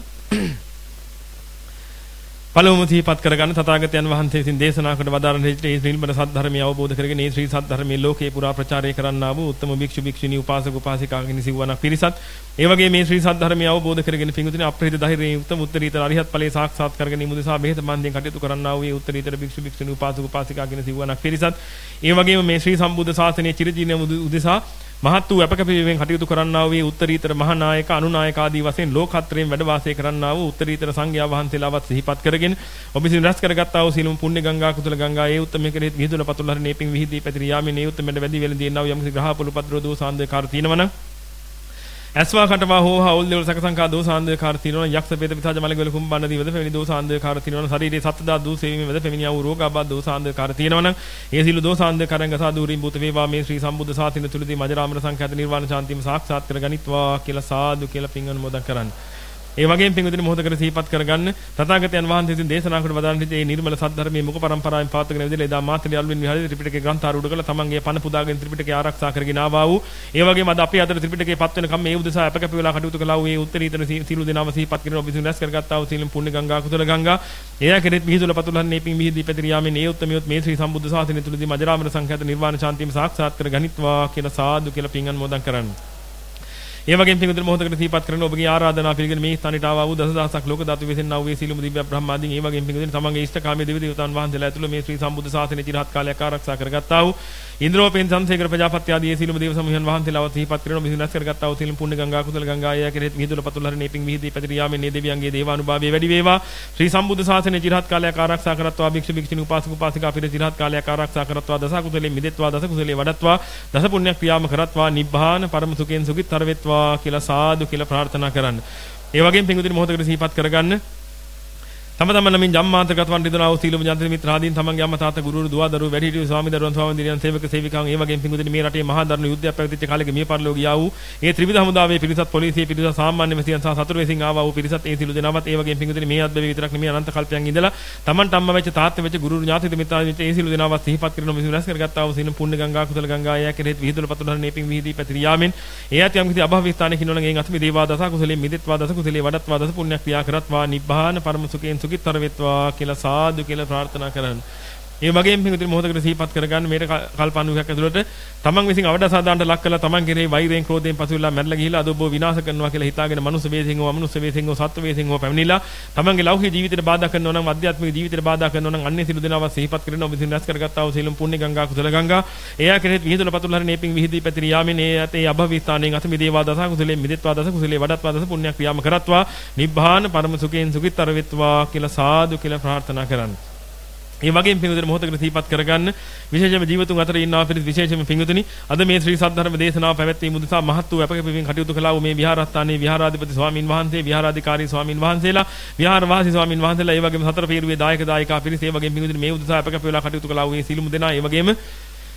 පළමුව සිහිපත් කරගන්න තථාගතයන් වහන්සේ විසින් දේශනා කොට වදාරන හේතු ඒ නිර්මල සත්‍ය අවබෝධ කරගෙන මේ ශ්‍රී සත්‍ය ලෝකේ පුරා ප්‍රචාරය කරන්නා වූ උත්තම භික්ෂු භික්ෂුණී උපාසක උපාසිකාගෙන සිවණක් පිරිසත් ඒ වගේ මේ ශ්‍රී සත්‍ය අවබෝධ කරගෙන පිඟුතුනේ අප්‍රහිත ධෛර්යයෙන් උත්තම උත්තරීතර අරිහත් ඵලයේ සාක්ෂාත් කරගෙන ඉමුදසා බෙහෙත මන්දෙන් කටයුතු කරන්නා වූ උත්තරීතර භික්ෂු භික්ෂුණී උපාසක උපාසිකාගෙන සිවණක් පිරිසත් ඒ වගේම මේ ශ්‍රී සම්බුද්ධ ශාසනයේ චිරජීවන උදෙසා මහත් වූ අපකපියෙන් කටයුතු කරන්නා වූ උත්තරීතර මහානායක අනුනායක ආදී වශයෙන් ලෝකත්‍රයෙන් වැඩ වාසය කරන්නා වූ උත්තරීතර සංඝයා වහන්සේලාවත් සිහිපත් කරගෙන ඔබ විසින් රැස් කරගත්තා වූ සීලම පුණ්‍ය ගංගා කුසල ගංගා ඒ උත්තම කෙරෙහි විහිදුල පතුල් හරි නේපින් විහිදී පැතිරී යාමේ මේ උත්තමෙන්ද වැඩි වෙලදී එනවා යම් කිසි ග්‍රහ පොළු පද්‍රෝ දෝසාන්දකාර තියෙනවනම් ඇස්වා කටවා හෝහා උල් දෙවල් සකසංකා දෝසාන්දකාර තියෙනවනම් යක්ෂ පෙත පිතාජ මලගල කුම්බන්න දීවද පැමිණි දෝසාන්දකාර තියෙනවනම් ශරීරයේ සත්දා දූ සේවීමේ වැඩ පැමිණියා වූ රෝගාබාධ දෝසාන්දකාර තියෙනවනම් ඒ සීල දෝසාන්දකාරංග සාදූරින් භූත වේවා මේ ශ්‍රී සම්බුද්ධ ශාසනය තුලදී මජරාමර සංඛ්‍යාත නිර්වාණ ශාන්තියම සාක්ෂාත් කර ගනිත්වා කියලා සාදු කියලා පින් අනුමෝදන් කරන්නේ. ඒ වගේම පින්විතනේ මොහොතකට සිහිපත් කරගන්න තථාගතයන් වහන්සේ විසින් දේශනා කොට වදාළන විදිහේ මේ නිර්මල සද්ධර්මයේ මුඛ පරම්පරාවෙන් පාත්ගෙන විදිහේ එදා මාතලේ අල්වින් විහාරයේ ත්‍රිපිටකේ ග්‍රන්ථාර උඩ කළ තමන්ගේ පණ පුදාගෙන ත්‍රිපිටකේ ආරක්ෂා කරගෙන ආවා වූ ඒ වගේම අද අපේ අතර ත්‍රිපිටකේ පත් වෙන කම් මේ උදෙසා අප කැප වෙලා කටයුතු කළා වූ ඒ උත්තරීතර සීල දෙනාම සිහිපත් කරගෙන ඔබ විසින් රැස් කරගත්තා වූ සීලම් පුණ්‍ය ගංගා කුසල ගංගා එයා කෙරෙත් මිහිදුල පතුලන් නේපින් මිහිදී පැතිර යාමෙන් ඒ උත්තමියොත් මේ ශ්‍රී සම්බුද්ධ ශාසනය තුලදී මජරාමර සංඛ්‍යාත නිර්වාණ ශාන්තියම සාක්ෂාත් කර ගනිත්වා කියලා සාදු කියලා පින් අනුමෝදන් කරන්නේ. ඒ වගේම පින්විතර මොහොතකට සිහිපත් කරන ඔබගේ ආරාධනා පිළිගෙන මේ ස්ථානයට ආවා වූ දසදහසක් ලෝක ධාතු විසින්නා වූ සීලමු දිව්‍ය බ්‍රහ්මාදීන් ඒ වගේම පින්විතර තමන්ගේ ඉෂ්ඨකාමී දෙවි දේවතාවුන් වහන්සේලා ඇතුළු මේ ශ්‍රී සම්බුද්ධ ශාසනයේ চিරහත් කාලයක් ආරක්ෂා කරගත්තා වූ ඉන්ද්‍රෝපේන් සංසේකර ප්‍රජාපති ආදී ඒ සීලමු දේව සමූහයන් වහන්සේලාව සිහිපත් කරන ඔබ විසින් රැස් කරගත්තා වූ සීලම් පුණ්‍ය ගංගා කුසල ගංගා ආය කෙරෙහි මිහිදුල පතුල් හරි නේපින් විහිදී පැතිර යාමේ මේ දෙවියන්ගේ දේවානුභාවය වැඩි වේවා ශ්‍රී සම්බුද්ධ ශාසනයේ চিරහත් කාලයක් ආරක්ෂා කරත්වා භික්ෂු භික්ෂුණී උපාසක උපාසිකා පිරිස চিරහත් කාලයක් ආරක්ෂා කරත්වා දස කුසලෙ මිදෙත්වා දස කුසලෙ වඩත්වා දස පුණ්‍ය ක්‍රියාම කරත්වා නිබ්බාන පරම සුඛෙන් සුඛිතතර වෙත්වා කියලා සාදු කියලා ප්‍රාර්ථනා කරන්න. ඒ වගේම පින්විතනි මොහොතකට සිහිපත් කරගන්න තම තමන් නමින් ජම්මාන්තගතවන් රිදනා වූ සීලම ජන්ත්‍ර මිත්‍රාදීන් තමන්ගේ අම්මා තාත්තා ගුරු දුව දරුවෝ වැඩිහිටියෝ ස්වාමි දරුවන් ස්වාමීන් සේවක සේවිකාවන් ඒ වගේම පින්විතනි මේ රටේ මහා දරුණු යුද්ධයක් පැවතිච්ච කාලෙක මිය පරලෝක ගියා වූ ඒ ත්‍රිවිධ හමුදාවේ පිරිසත් පොලිසිය පිරිසත් සාමාන්‍ය මෙසියන් සහ සතුරු වෙසින් ආවා වූ පිරිසත් ඒ සීල දෙනාවත් ඒ වගේම පින්විතනි මේ අත්බැවි විතරක් නෙමෙයි අනන්ත කල්පයන් ඉඳලා තමන්ට අම්මා වෙච්ච තාත්තා වෙච්ච ගුරු ඥාති මිත්‍රාදීන් වෙච්ච ඒ සීල දෙනාවත් සිහිපත් කරන මිසු රැස් කරගත්තා වූ සීල පුණ්‍ය ගංගා කුසල ගංගා ආය කෙරෙහි විහිදුල පතුල හරි නේපින් විහිදී පැතිර යාමෙන් ඒ ඇති යම් කිසි අභව ස්ථානයක ඉන්නවනම් එයින් අත මිදේවා දස කුසලෙ මිදෙත්වා දස කුසලෙ වඩත්වා දස පුණ්‍ය ක්‍රියා කරත්වා නිබ්බාන පරම සුඛෙන් සුඛිතතර වෙත්වා කියලා සාදු කියලා ප්‍රාර්ථනා කරන්න. ඒ වගේම පින්විතනි මොහොතකට සිහිපත් කරගන්න මේක කල්පනාවක් ඇතුළත තමන් විසින් අවදාසාදාන්ට ලක් කළා තමන් කෙරෙහි වෛරයෙන් ක්‍රෝධයෙන් පසුවිලා මැරලා ගිහිලා අද ඔබ විනාශ කරනවා කියලා හිතාගෙන මනුස්ස වේසින් හෝ අමනුස්ස වේසින් හෝ සත්ත්ව වේසින් හෝ පැමිණිලා තමන්ගේ ලෞකික ජීවිතයට බාධා කරනවා නම් අධ්‍යාත්මික ජීවිතයට බාධා කරනවා නම් අන්නේ සිළු දෙනාව සිහිපත් කරගෙන ඔබ විසින් රැස් කරගත්තා වූ සීලම් පුණ්‍ය ගංගා කුසල ගංගා එයා කෙරෙහි විහිදුල පතුල් හරි නේපින් විහිදී පැතිර යාමෙන් ඒ ඇතේ අභවී ස්ථානයෙන් අත මිදේවා දස කුසලෙ මිදෙත්වා දස කුසලෙ වඩත්වා දස පුණ්‍ය ක්‍රියාම කරත්වා නිබ්බාන පරම සුඛෙන් සුඛිතතර වෙත්වා කියලා සාදු කියලා ප්‍රාර්ථනා කරන්න. ඒ වගේම පින්විතනි මොහොතකට සිහිපත් කරගන්න විශේෂයෙන්ම ජීවතුන් අතර ඉන්නවා පිළිස් විශේෂයෙන්ම පින්විතනි අද මේ ශ්‍රී සද්ධර්ම දේශනාව පැවැත්වීම උදෙසා මහත් වූ අපකපින් කටයුතු කළා වූ මේ විහාරස්ථානයේ විහාරාධිපති ස්වාමින් වහන්සේ විහාරාධිකාරී ස්වාමින් වහන්සේලා විහාරවාසී ස්වාමින් වහන්සේලා ඒ වගේම සතර පීරුවේ දායක දායිකා පිරිස ඒ වගේම පින්විතනි මේ උදෙසා අපකප වෙලා කටයුතු කළා වූ මේ සීලමු දෙනා ඒ වගේම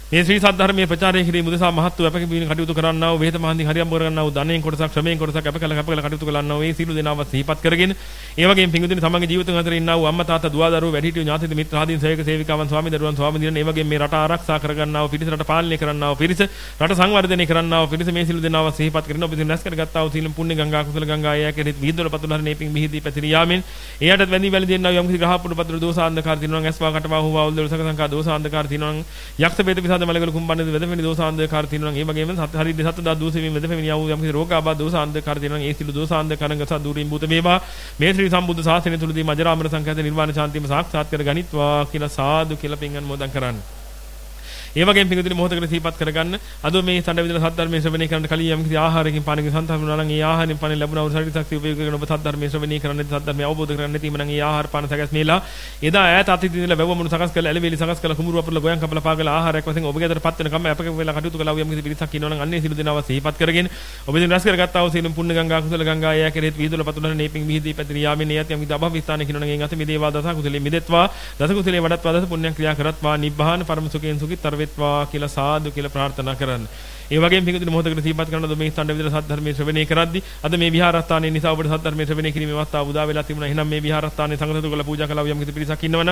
මේ ශ්‍රී සද්ධර්මයේ ප්‍රචාරය කිරීම උදෙසා මහත් වූ අපකීපීන කටයුතු කරන්නා වූ වේත මහන්දි හරියම් කරන්නා වූ ධනෙන් කොටසක් ශ්‍රමයෙන් කොටසක් අපකල අපකල කටයුතු කරන්නා වූ ඒ සීල දෙනාව සිහිපත් කරගෙන ඒ වගේම පිඟුදින සමග ජීවිතන් අතර ඉන්නා වූ අම්මා තාත්තා දුව දරුවෝ වැඩිහිටියෝ ඥාතිද මිත්‍ර ආදීන් සේවක සේවිකාවන් ස්වාමි දරුවන් ස්වාමි දිනන ඒ වගේම මේ රට ආරක්ෂා කරගන්නා වූ පිරිස රට පාලනය කරන්නා වූ පිරිස රට සංවර්ධනය කරන්නා වූ පිරිස මේ සීල දෙනාව සිහිපත් කරගෙන ඔබ දින රැස් කරගත්තා වූ සීලම් පුණ්‍ය ගංගා කුසල ගංගා ආය කෙරෙහි විහිදුවල පතුල හරිනේ පිං මිහිදී පැතිරී යාමෙන් එයටත් වැඳි වැළි දෙන්නා වූ යම් කිසි ග්‍රහ පුඩ පතුල දෝසාන්ධකාර තිනවා නම් ඇස්වා කටවා හුවා උල්දල සක සංකා දෝසාන්ධකාර තිනවා නම් යක්ෂ වේද විසාද මලගල කුම්බන්නේ වෙදපෙනි දෝසාන්ධකාර තිනවා නම් ඒ වගේම හරි දෙසත් දා දෝසෙමින් වෙදපෙනි යවූ යම් කිසි රෝගාබා දෝසාන්ධකාර තිනවා නම් ඒ සිළු දෝසාන්ධකාරංග ස දුරින් භූත වේවා මේ ශ්‍රී සම්බුද්ධ ශාසනය තුලදී මජරාමර සංඛ්‍යාත නිර්වාණ ශාන්තියම සාක්ෂාත් කර ගනිත්වා කියලා සාදු කියලා පින් අනුමෝදන් කරන්න. ඒ වගේම පිඟුදින මොහොතකට සිහිපත් කරගන්න අද මේ සඳ විදලා සද්ධර්මයේ ශ්‍රවණය කරන්න කලින් යම් කිසි ආහාරයකින් පානකින් සන්තහන් වුණා නම් ඒ ආහාරයෙන් පාන ලැබුණා වූ ශරීර ශක්තිය උපයෝග කරගෙන ඔබ සද්ධර්මයේ ශ්‍රවණය කරන්න සද්ධර්මය අවබෝධ කරගන්න නැතිම නම් ඒ ආහාර පාන සකස් මේලා එදා ඈත අතීතයේ ඉඳලා වැව මුණු සකස් කරලා ඇලවිලි සකස් කරලා කුඹුරු අපරලා ගෝයන් කපලා පාගලා ආහාරයක් වශයෙන් ඔබගේ අතට පත් වෙන කම අපක වෙලා කටයුතු කළා වූ යම් කිසි පිරිසක් ඉන්නවා නම් අන්නේ සිළු දෙනාව සිහිපත් කරගෙන ඔබ දින රැස් කරගත්තා වූ සීලම් පුණ්‍ය ගංගා කුසල ගංගා ආය කෙරෙහි විහිදුවල පතුලන නේපින් විහිදී පැතිරී යාමේ නියත් යම් කිසි අභව ස්ථානයක ඉන්නවා නම් ඒ අත මිදේවා දස කුසලේ මිදෙත්වා දස කුසලේ වඩත්වා දස පුණ්‍ය ක්‍රියා කරත්වා නිබ්බාන පරම සුඛයෙන් සුඛිතර වෙත්වා කියලා සාදු කියලා ප්‍රාර්ථනා කරන්න. ඒ වගේම පිඟුදින මොහොතකට සිහිපත් කරන මේ සඳ විදලා සද්ධර්මයේ ශ්‍රවණය කරද්දී අද මේ විහාරස්ථානයේ නිසා ඔබට සද්ධර්මයේ ශ්‍රවණය කිරීමේ අවස්ථාව උදා වෙලා තිබුණා. එහෙනම් මේ විහාරස්ථානයේ සංඝසතු කළ පූජා කළා වූ යම් කිසි පිරිසක් ඉන්නවනම්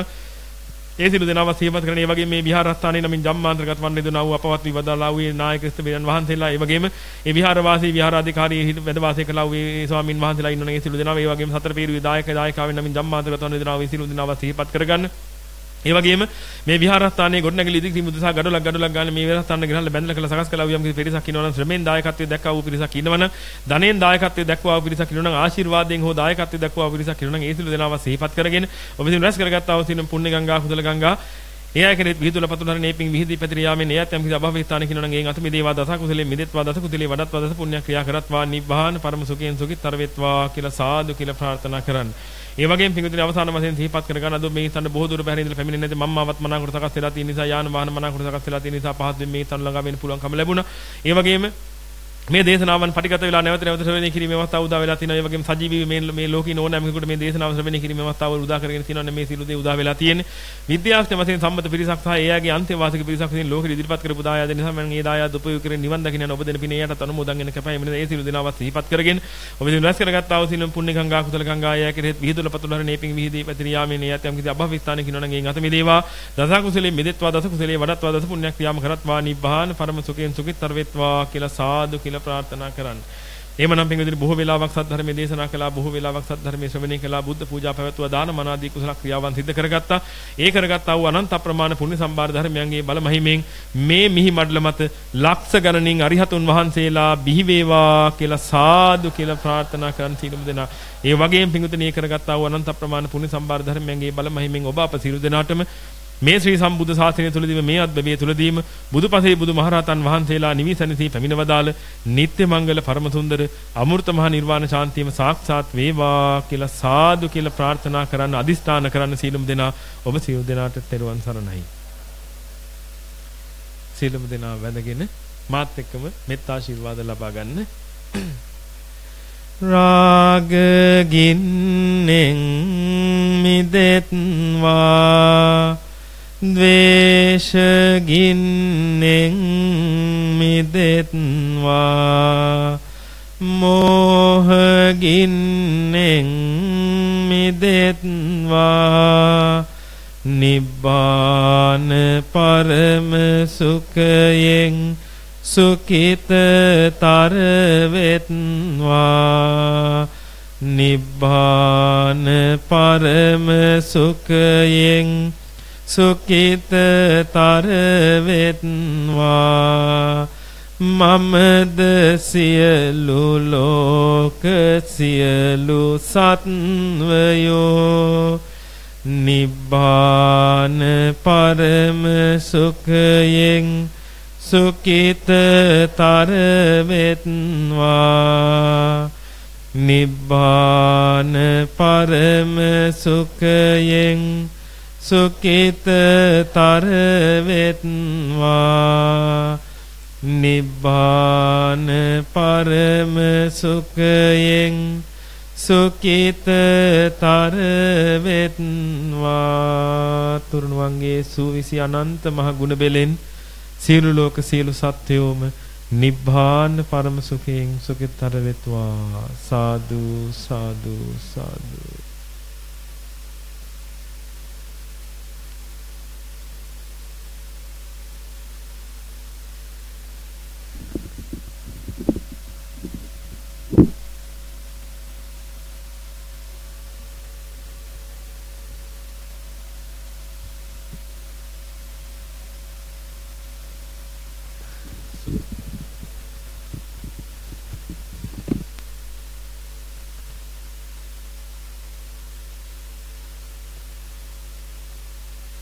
ඒ සිළු දෙනාව සිහිපත් කරන ඒ වගේම මේ විහාරස්ථානයේ නමින් ජම්මාන්තරගත වන්නේ දුනා වූ අපවත් විවදාලා වූ නායක ස්තබේයන් වහන්සේලා ඒ වගේම ඒ විහාරවාසී විහාරාධිකාරී වැඩ වාසය කළා වූ ඒ ස්වාමින් වහන්සේලා ඉන්නවනේ ඒ සිළු දෙනාව ඒ වගේම සතර පීරුවේ දායක දායකාවෙන් නමින් ජම්මාන්තරගත වන්නේ දුනා වූ සිළු දෙනාව සිහිපත් කරගන්න. ඒ වගේම මේ විහාරස්ථානයේ ගොඩනැගිලි ඉදිකිරීම උදෙසා ගඩොලක් ගඩොලක් ගන්න මේ විහාරස්ථානයේ ගිහලා බැඳලා කළ සකස් කළා වූ යම් කිසි පිරිසක් ඉන්නවනම් ශ්‍රමෙන් දායකත්වයේ දක්වා වූ පිරිසක් ඉන්නවනම් ධනෙන් දායකත්වයේ දක්වා වූ පිරිසක් ඉන්නවනම් ආශිර්වාදයෙන් හෝ දායකත්වයේ දක්වා වූ පිරිසක් ඉන්නවනම් ඒ සිළු දෙනාව සිහිපත් කරගෙන ඔබ විසින් රැස් කරගත්තා වූ සිනම් පුණ්‍ය ගංගා කුසල ගංගා ඒ අය කෙරෙහි විහිදුවල පතුල හරිනේ පිං විහිදී පැතිරී යාමෙන් එයත් යම් කිසි අභව ස්ථානයක ඉන්නවනම් ඒන් අත මිදේවා දස කුසලේ මිදෙත්වා දස කුසලේ වඩත්වා දස පුණ්‍ය ක්‍රියා කරත්වා නිබ්බාන පරම සුඛයෙන් සුඛිතර වෙත්වා කියලා සාදු කියලා ප්‍රාර්ථනා කරන්න. ඒ වගේම පිඟුදින අවසාන වශයෙන් සිහිපත් කර ගන්න අද මේ තන බොහෝ දුර බැහැර ඉඳලා පැමිණෙන්නේ නැති මම්මාවත් මනාකොට සකස් වෙලා තියෙන නිසා යාන වාහන මනාකොට සකස් වෙලා තියෙන නිසා පහත් වෙන මේ තන ළඟා වෙන්න පුළුවන්කම ලැබුණා. ඒ වගේම මේ දේශනාවන් පටිගත වෙලා නැවත නැවත ශ්‍රවණය කිරීමේ අවස්ථාව උදා වෙලා තිනවා. ඒ වගේම සජීවී මේ මේ ලෝකේ ඕනෑම කෙනෙකුට මේ දේශනාව ශ්‍රවණය කිරීමේ අවස්ථාව උදා කරගෙන තිනවා. මේ සිළු දේ උදා වෙලා තියෙන්නේ. විද්‍යාඥ වශයෙන් සම්මත පිරිසක් සහ ඒ ආගේ අන්තිවාසික පිරිසක් වශයෙන් ලෝකෙ ඉදිරිපත් කරපු දායාද නිසා මම මේ දායාද උපයෝග කරගෙන නිවන් දකින්න යන ඔබ දෙන පිනේ යටත් අනුමෝදන් වෙන කැපයි. මෙන්න ඒ සිළු දෙනාවත් සිහිපත් කරගෙන ඔබ දින රැස් කරගත්තා වූ සිළුම් පුණ්‍ය ගංගා කුසල ගංගා ආය කෙරෙහි විහිදුවල පතුල හරිනේ පිං විහිදී පැතිරී යාමේ නියත් යම් කිසි අභව ස්ථානයක ඉන්නවනම් ඒන් අත මිදේවා දස කුසලේ මිදෙත්වා දස කුසලේ වඩත්වා දස පුණ්‍ය ක්‍රියාම කරත්වා නිබ්බාන පරම සුඛයෙන් සුඛිතර වෙත්වා කියලා සාදු කියලා ප්‍රාර්ථනා කරන්න. එහෙමනම් පින්වදින බොහෝ වෙලාවක් සද්ධර්මයේ දේශනා කළා බොහෝ වෙලාවක් සද්ධර්මයේ ශ්‍රවණය කළා බුද්ධ පූජා පැවැත්වුවා දාන මන ආදී කුසල ක්‍රියාවන් සිද්ධ කරගත්තා. ඒ කරගත්තා වූ අනන්ත අප්‍රමාණ පුණ්‍ය සම්භාර ධර්මයන්ගේ බල මහිමෙන් මේ මිහි මඩල මත ලක්ෂ ගණනින් අරිහතුන් වහන්සේලා බිහි වේවා කියලා සාදු කියලා ප්‍රාර්ථනා කරන් සියලුම දෙනා. ඒ වගේම පින්වදින ඒ කරගත්තා වූ අනන්ත අප්‍රමාණ පුණ්‍ය සම්භාර ධර්මයන්ගේ බල මහිමෙන් ඔබ අප සියලු දෙනාටම මේ ශ්‍රී සම්බුද්ධ ශාසනය තුලදීම මේ අත්බැවිය තුලදීම බුදුපසේ බුදු මහරහතන් වහන්සේලා නිවිසනසී පැමිණවදාල නිත්‍ය මංගල පරම සුන්දර අමෘත මහ නිර්වාණ ශාන්තියම සාක්ෂාත් වේවා කියලා සාදු කියලා ප්‍රාර්ථනා කරන්න අදිස්ථාන කරන්න සීලමු දෙනා ඔබ සියලු දෙනාට තෙරුවන් සරණයි. සීලමු දෙනා වැඳගෙන මාත් එක්කම මෙත් ආශිර්වාද ලබා ගන්න. රාග ගින්නෙන් මිදෙත්වා ද්වේෂ ගින්නෙන් මිදෙත්වා මෝහ ගින්නෙන් මිදෙත්වා නිබ්බාන පරම සුඛයෙන් සුඛිතතර වෙත්වා නිබ්බාන පරම සුඛයෙන් සුඛිතතර වෙත්වා මමද සියලු ලෝක සියලු සත්වයෝ නිබ්බාන පරම සුඛයෙන් සුඛිතතර වෙත්වා නිබ්බාන පරම සුඛයෙන් සුඛිතතර වෙත්වා නිබ්බාන පරම සුඛයෙන් සුඛිතතර වෙත්වා තුරුණුවන්ගේ සූවිසි අනන්ත මහ ගුණ බෙලෙන් සියලු ලෝක සියලු සත්වයෝම නිබ්බාන පරම සුඛයෙන් සුඛිතතර වෙත්වා. සාදු සාදු සාදු.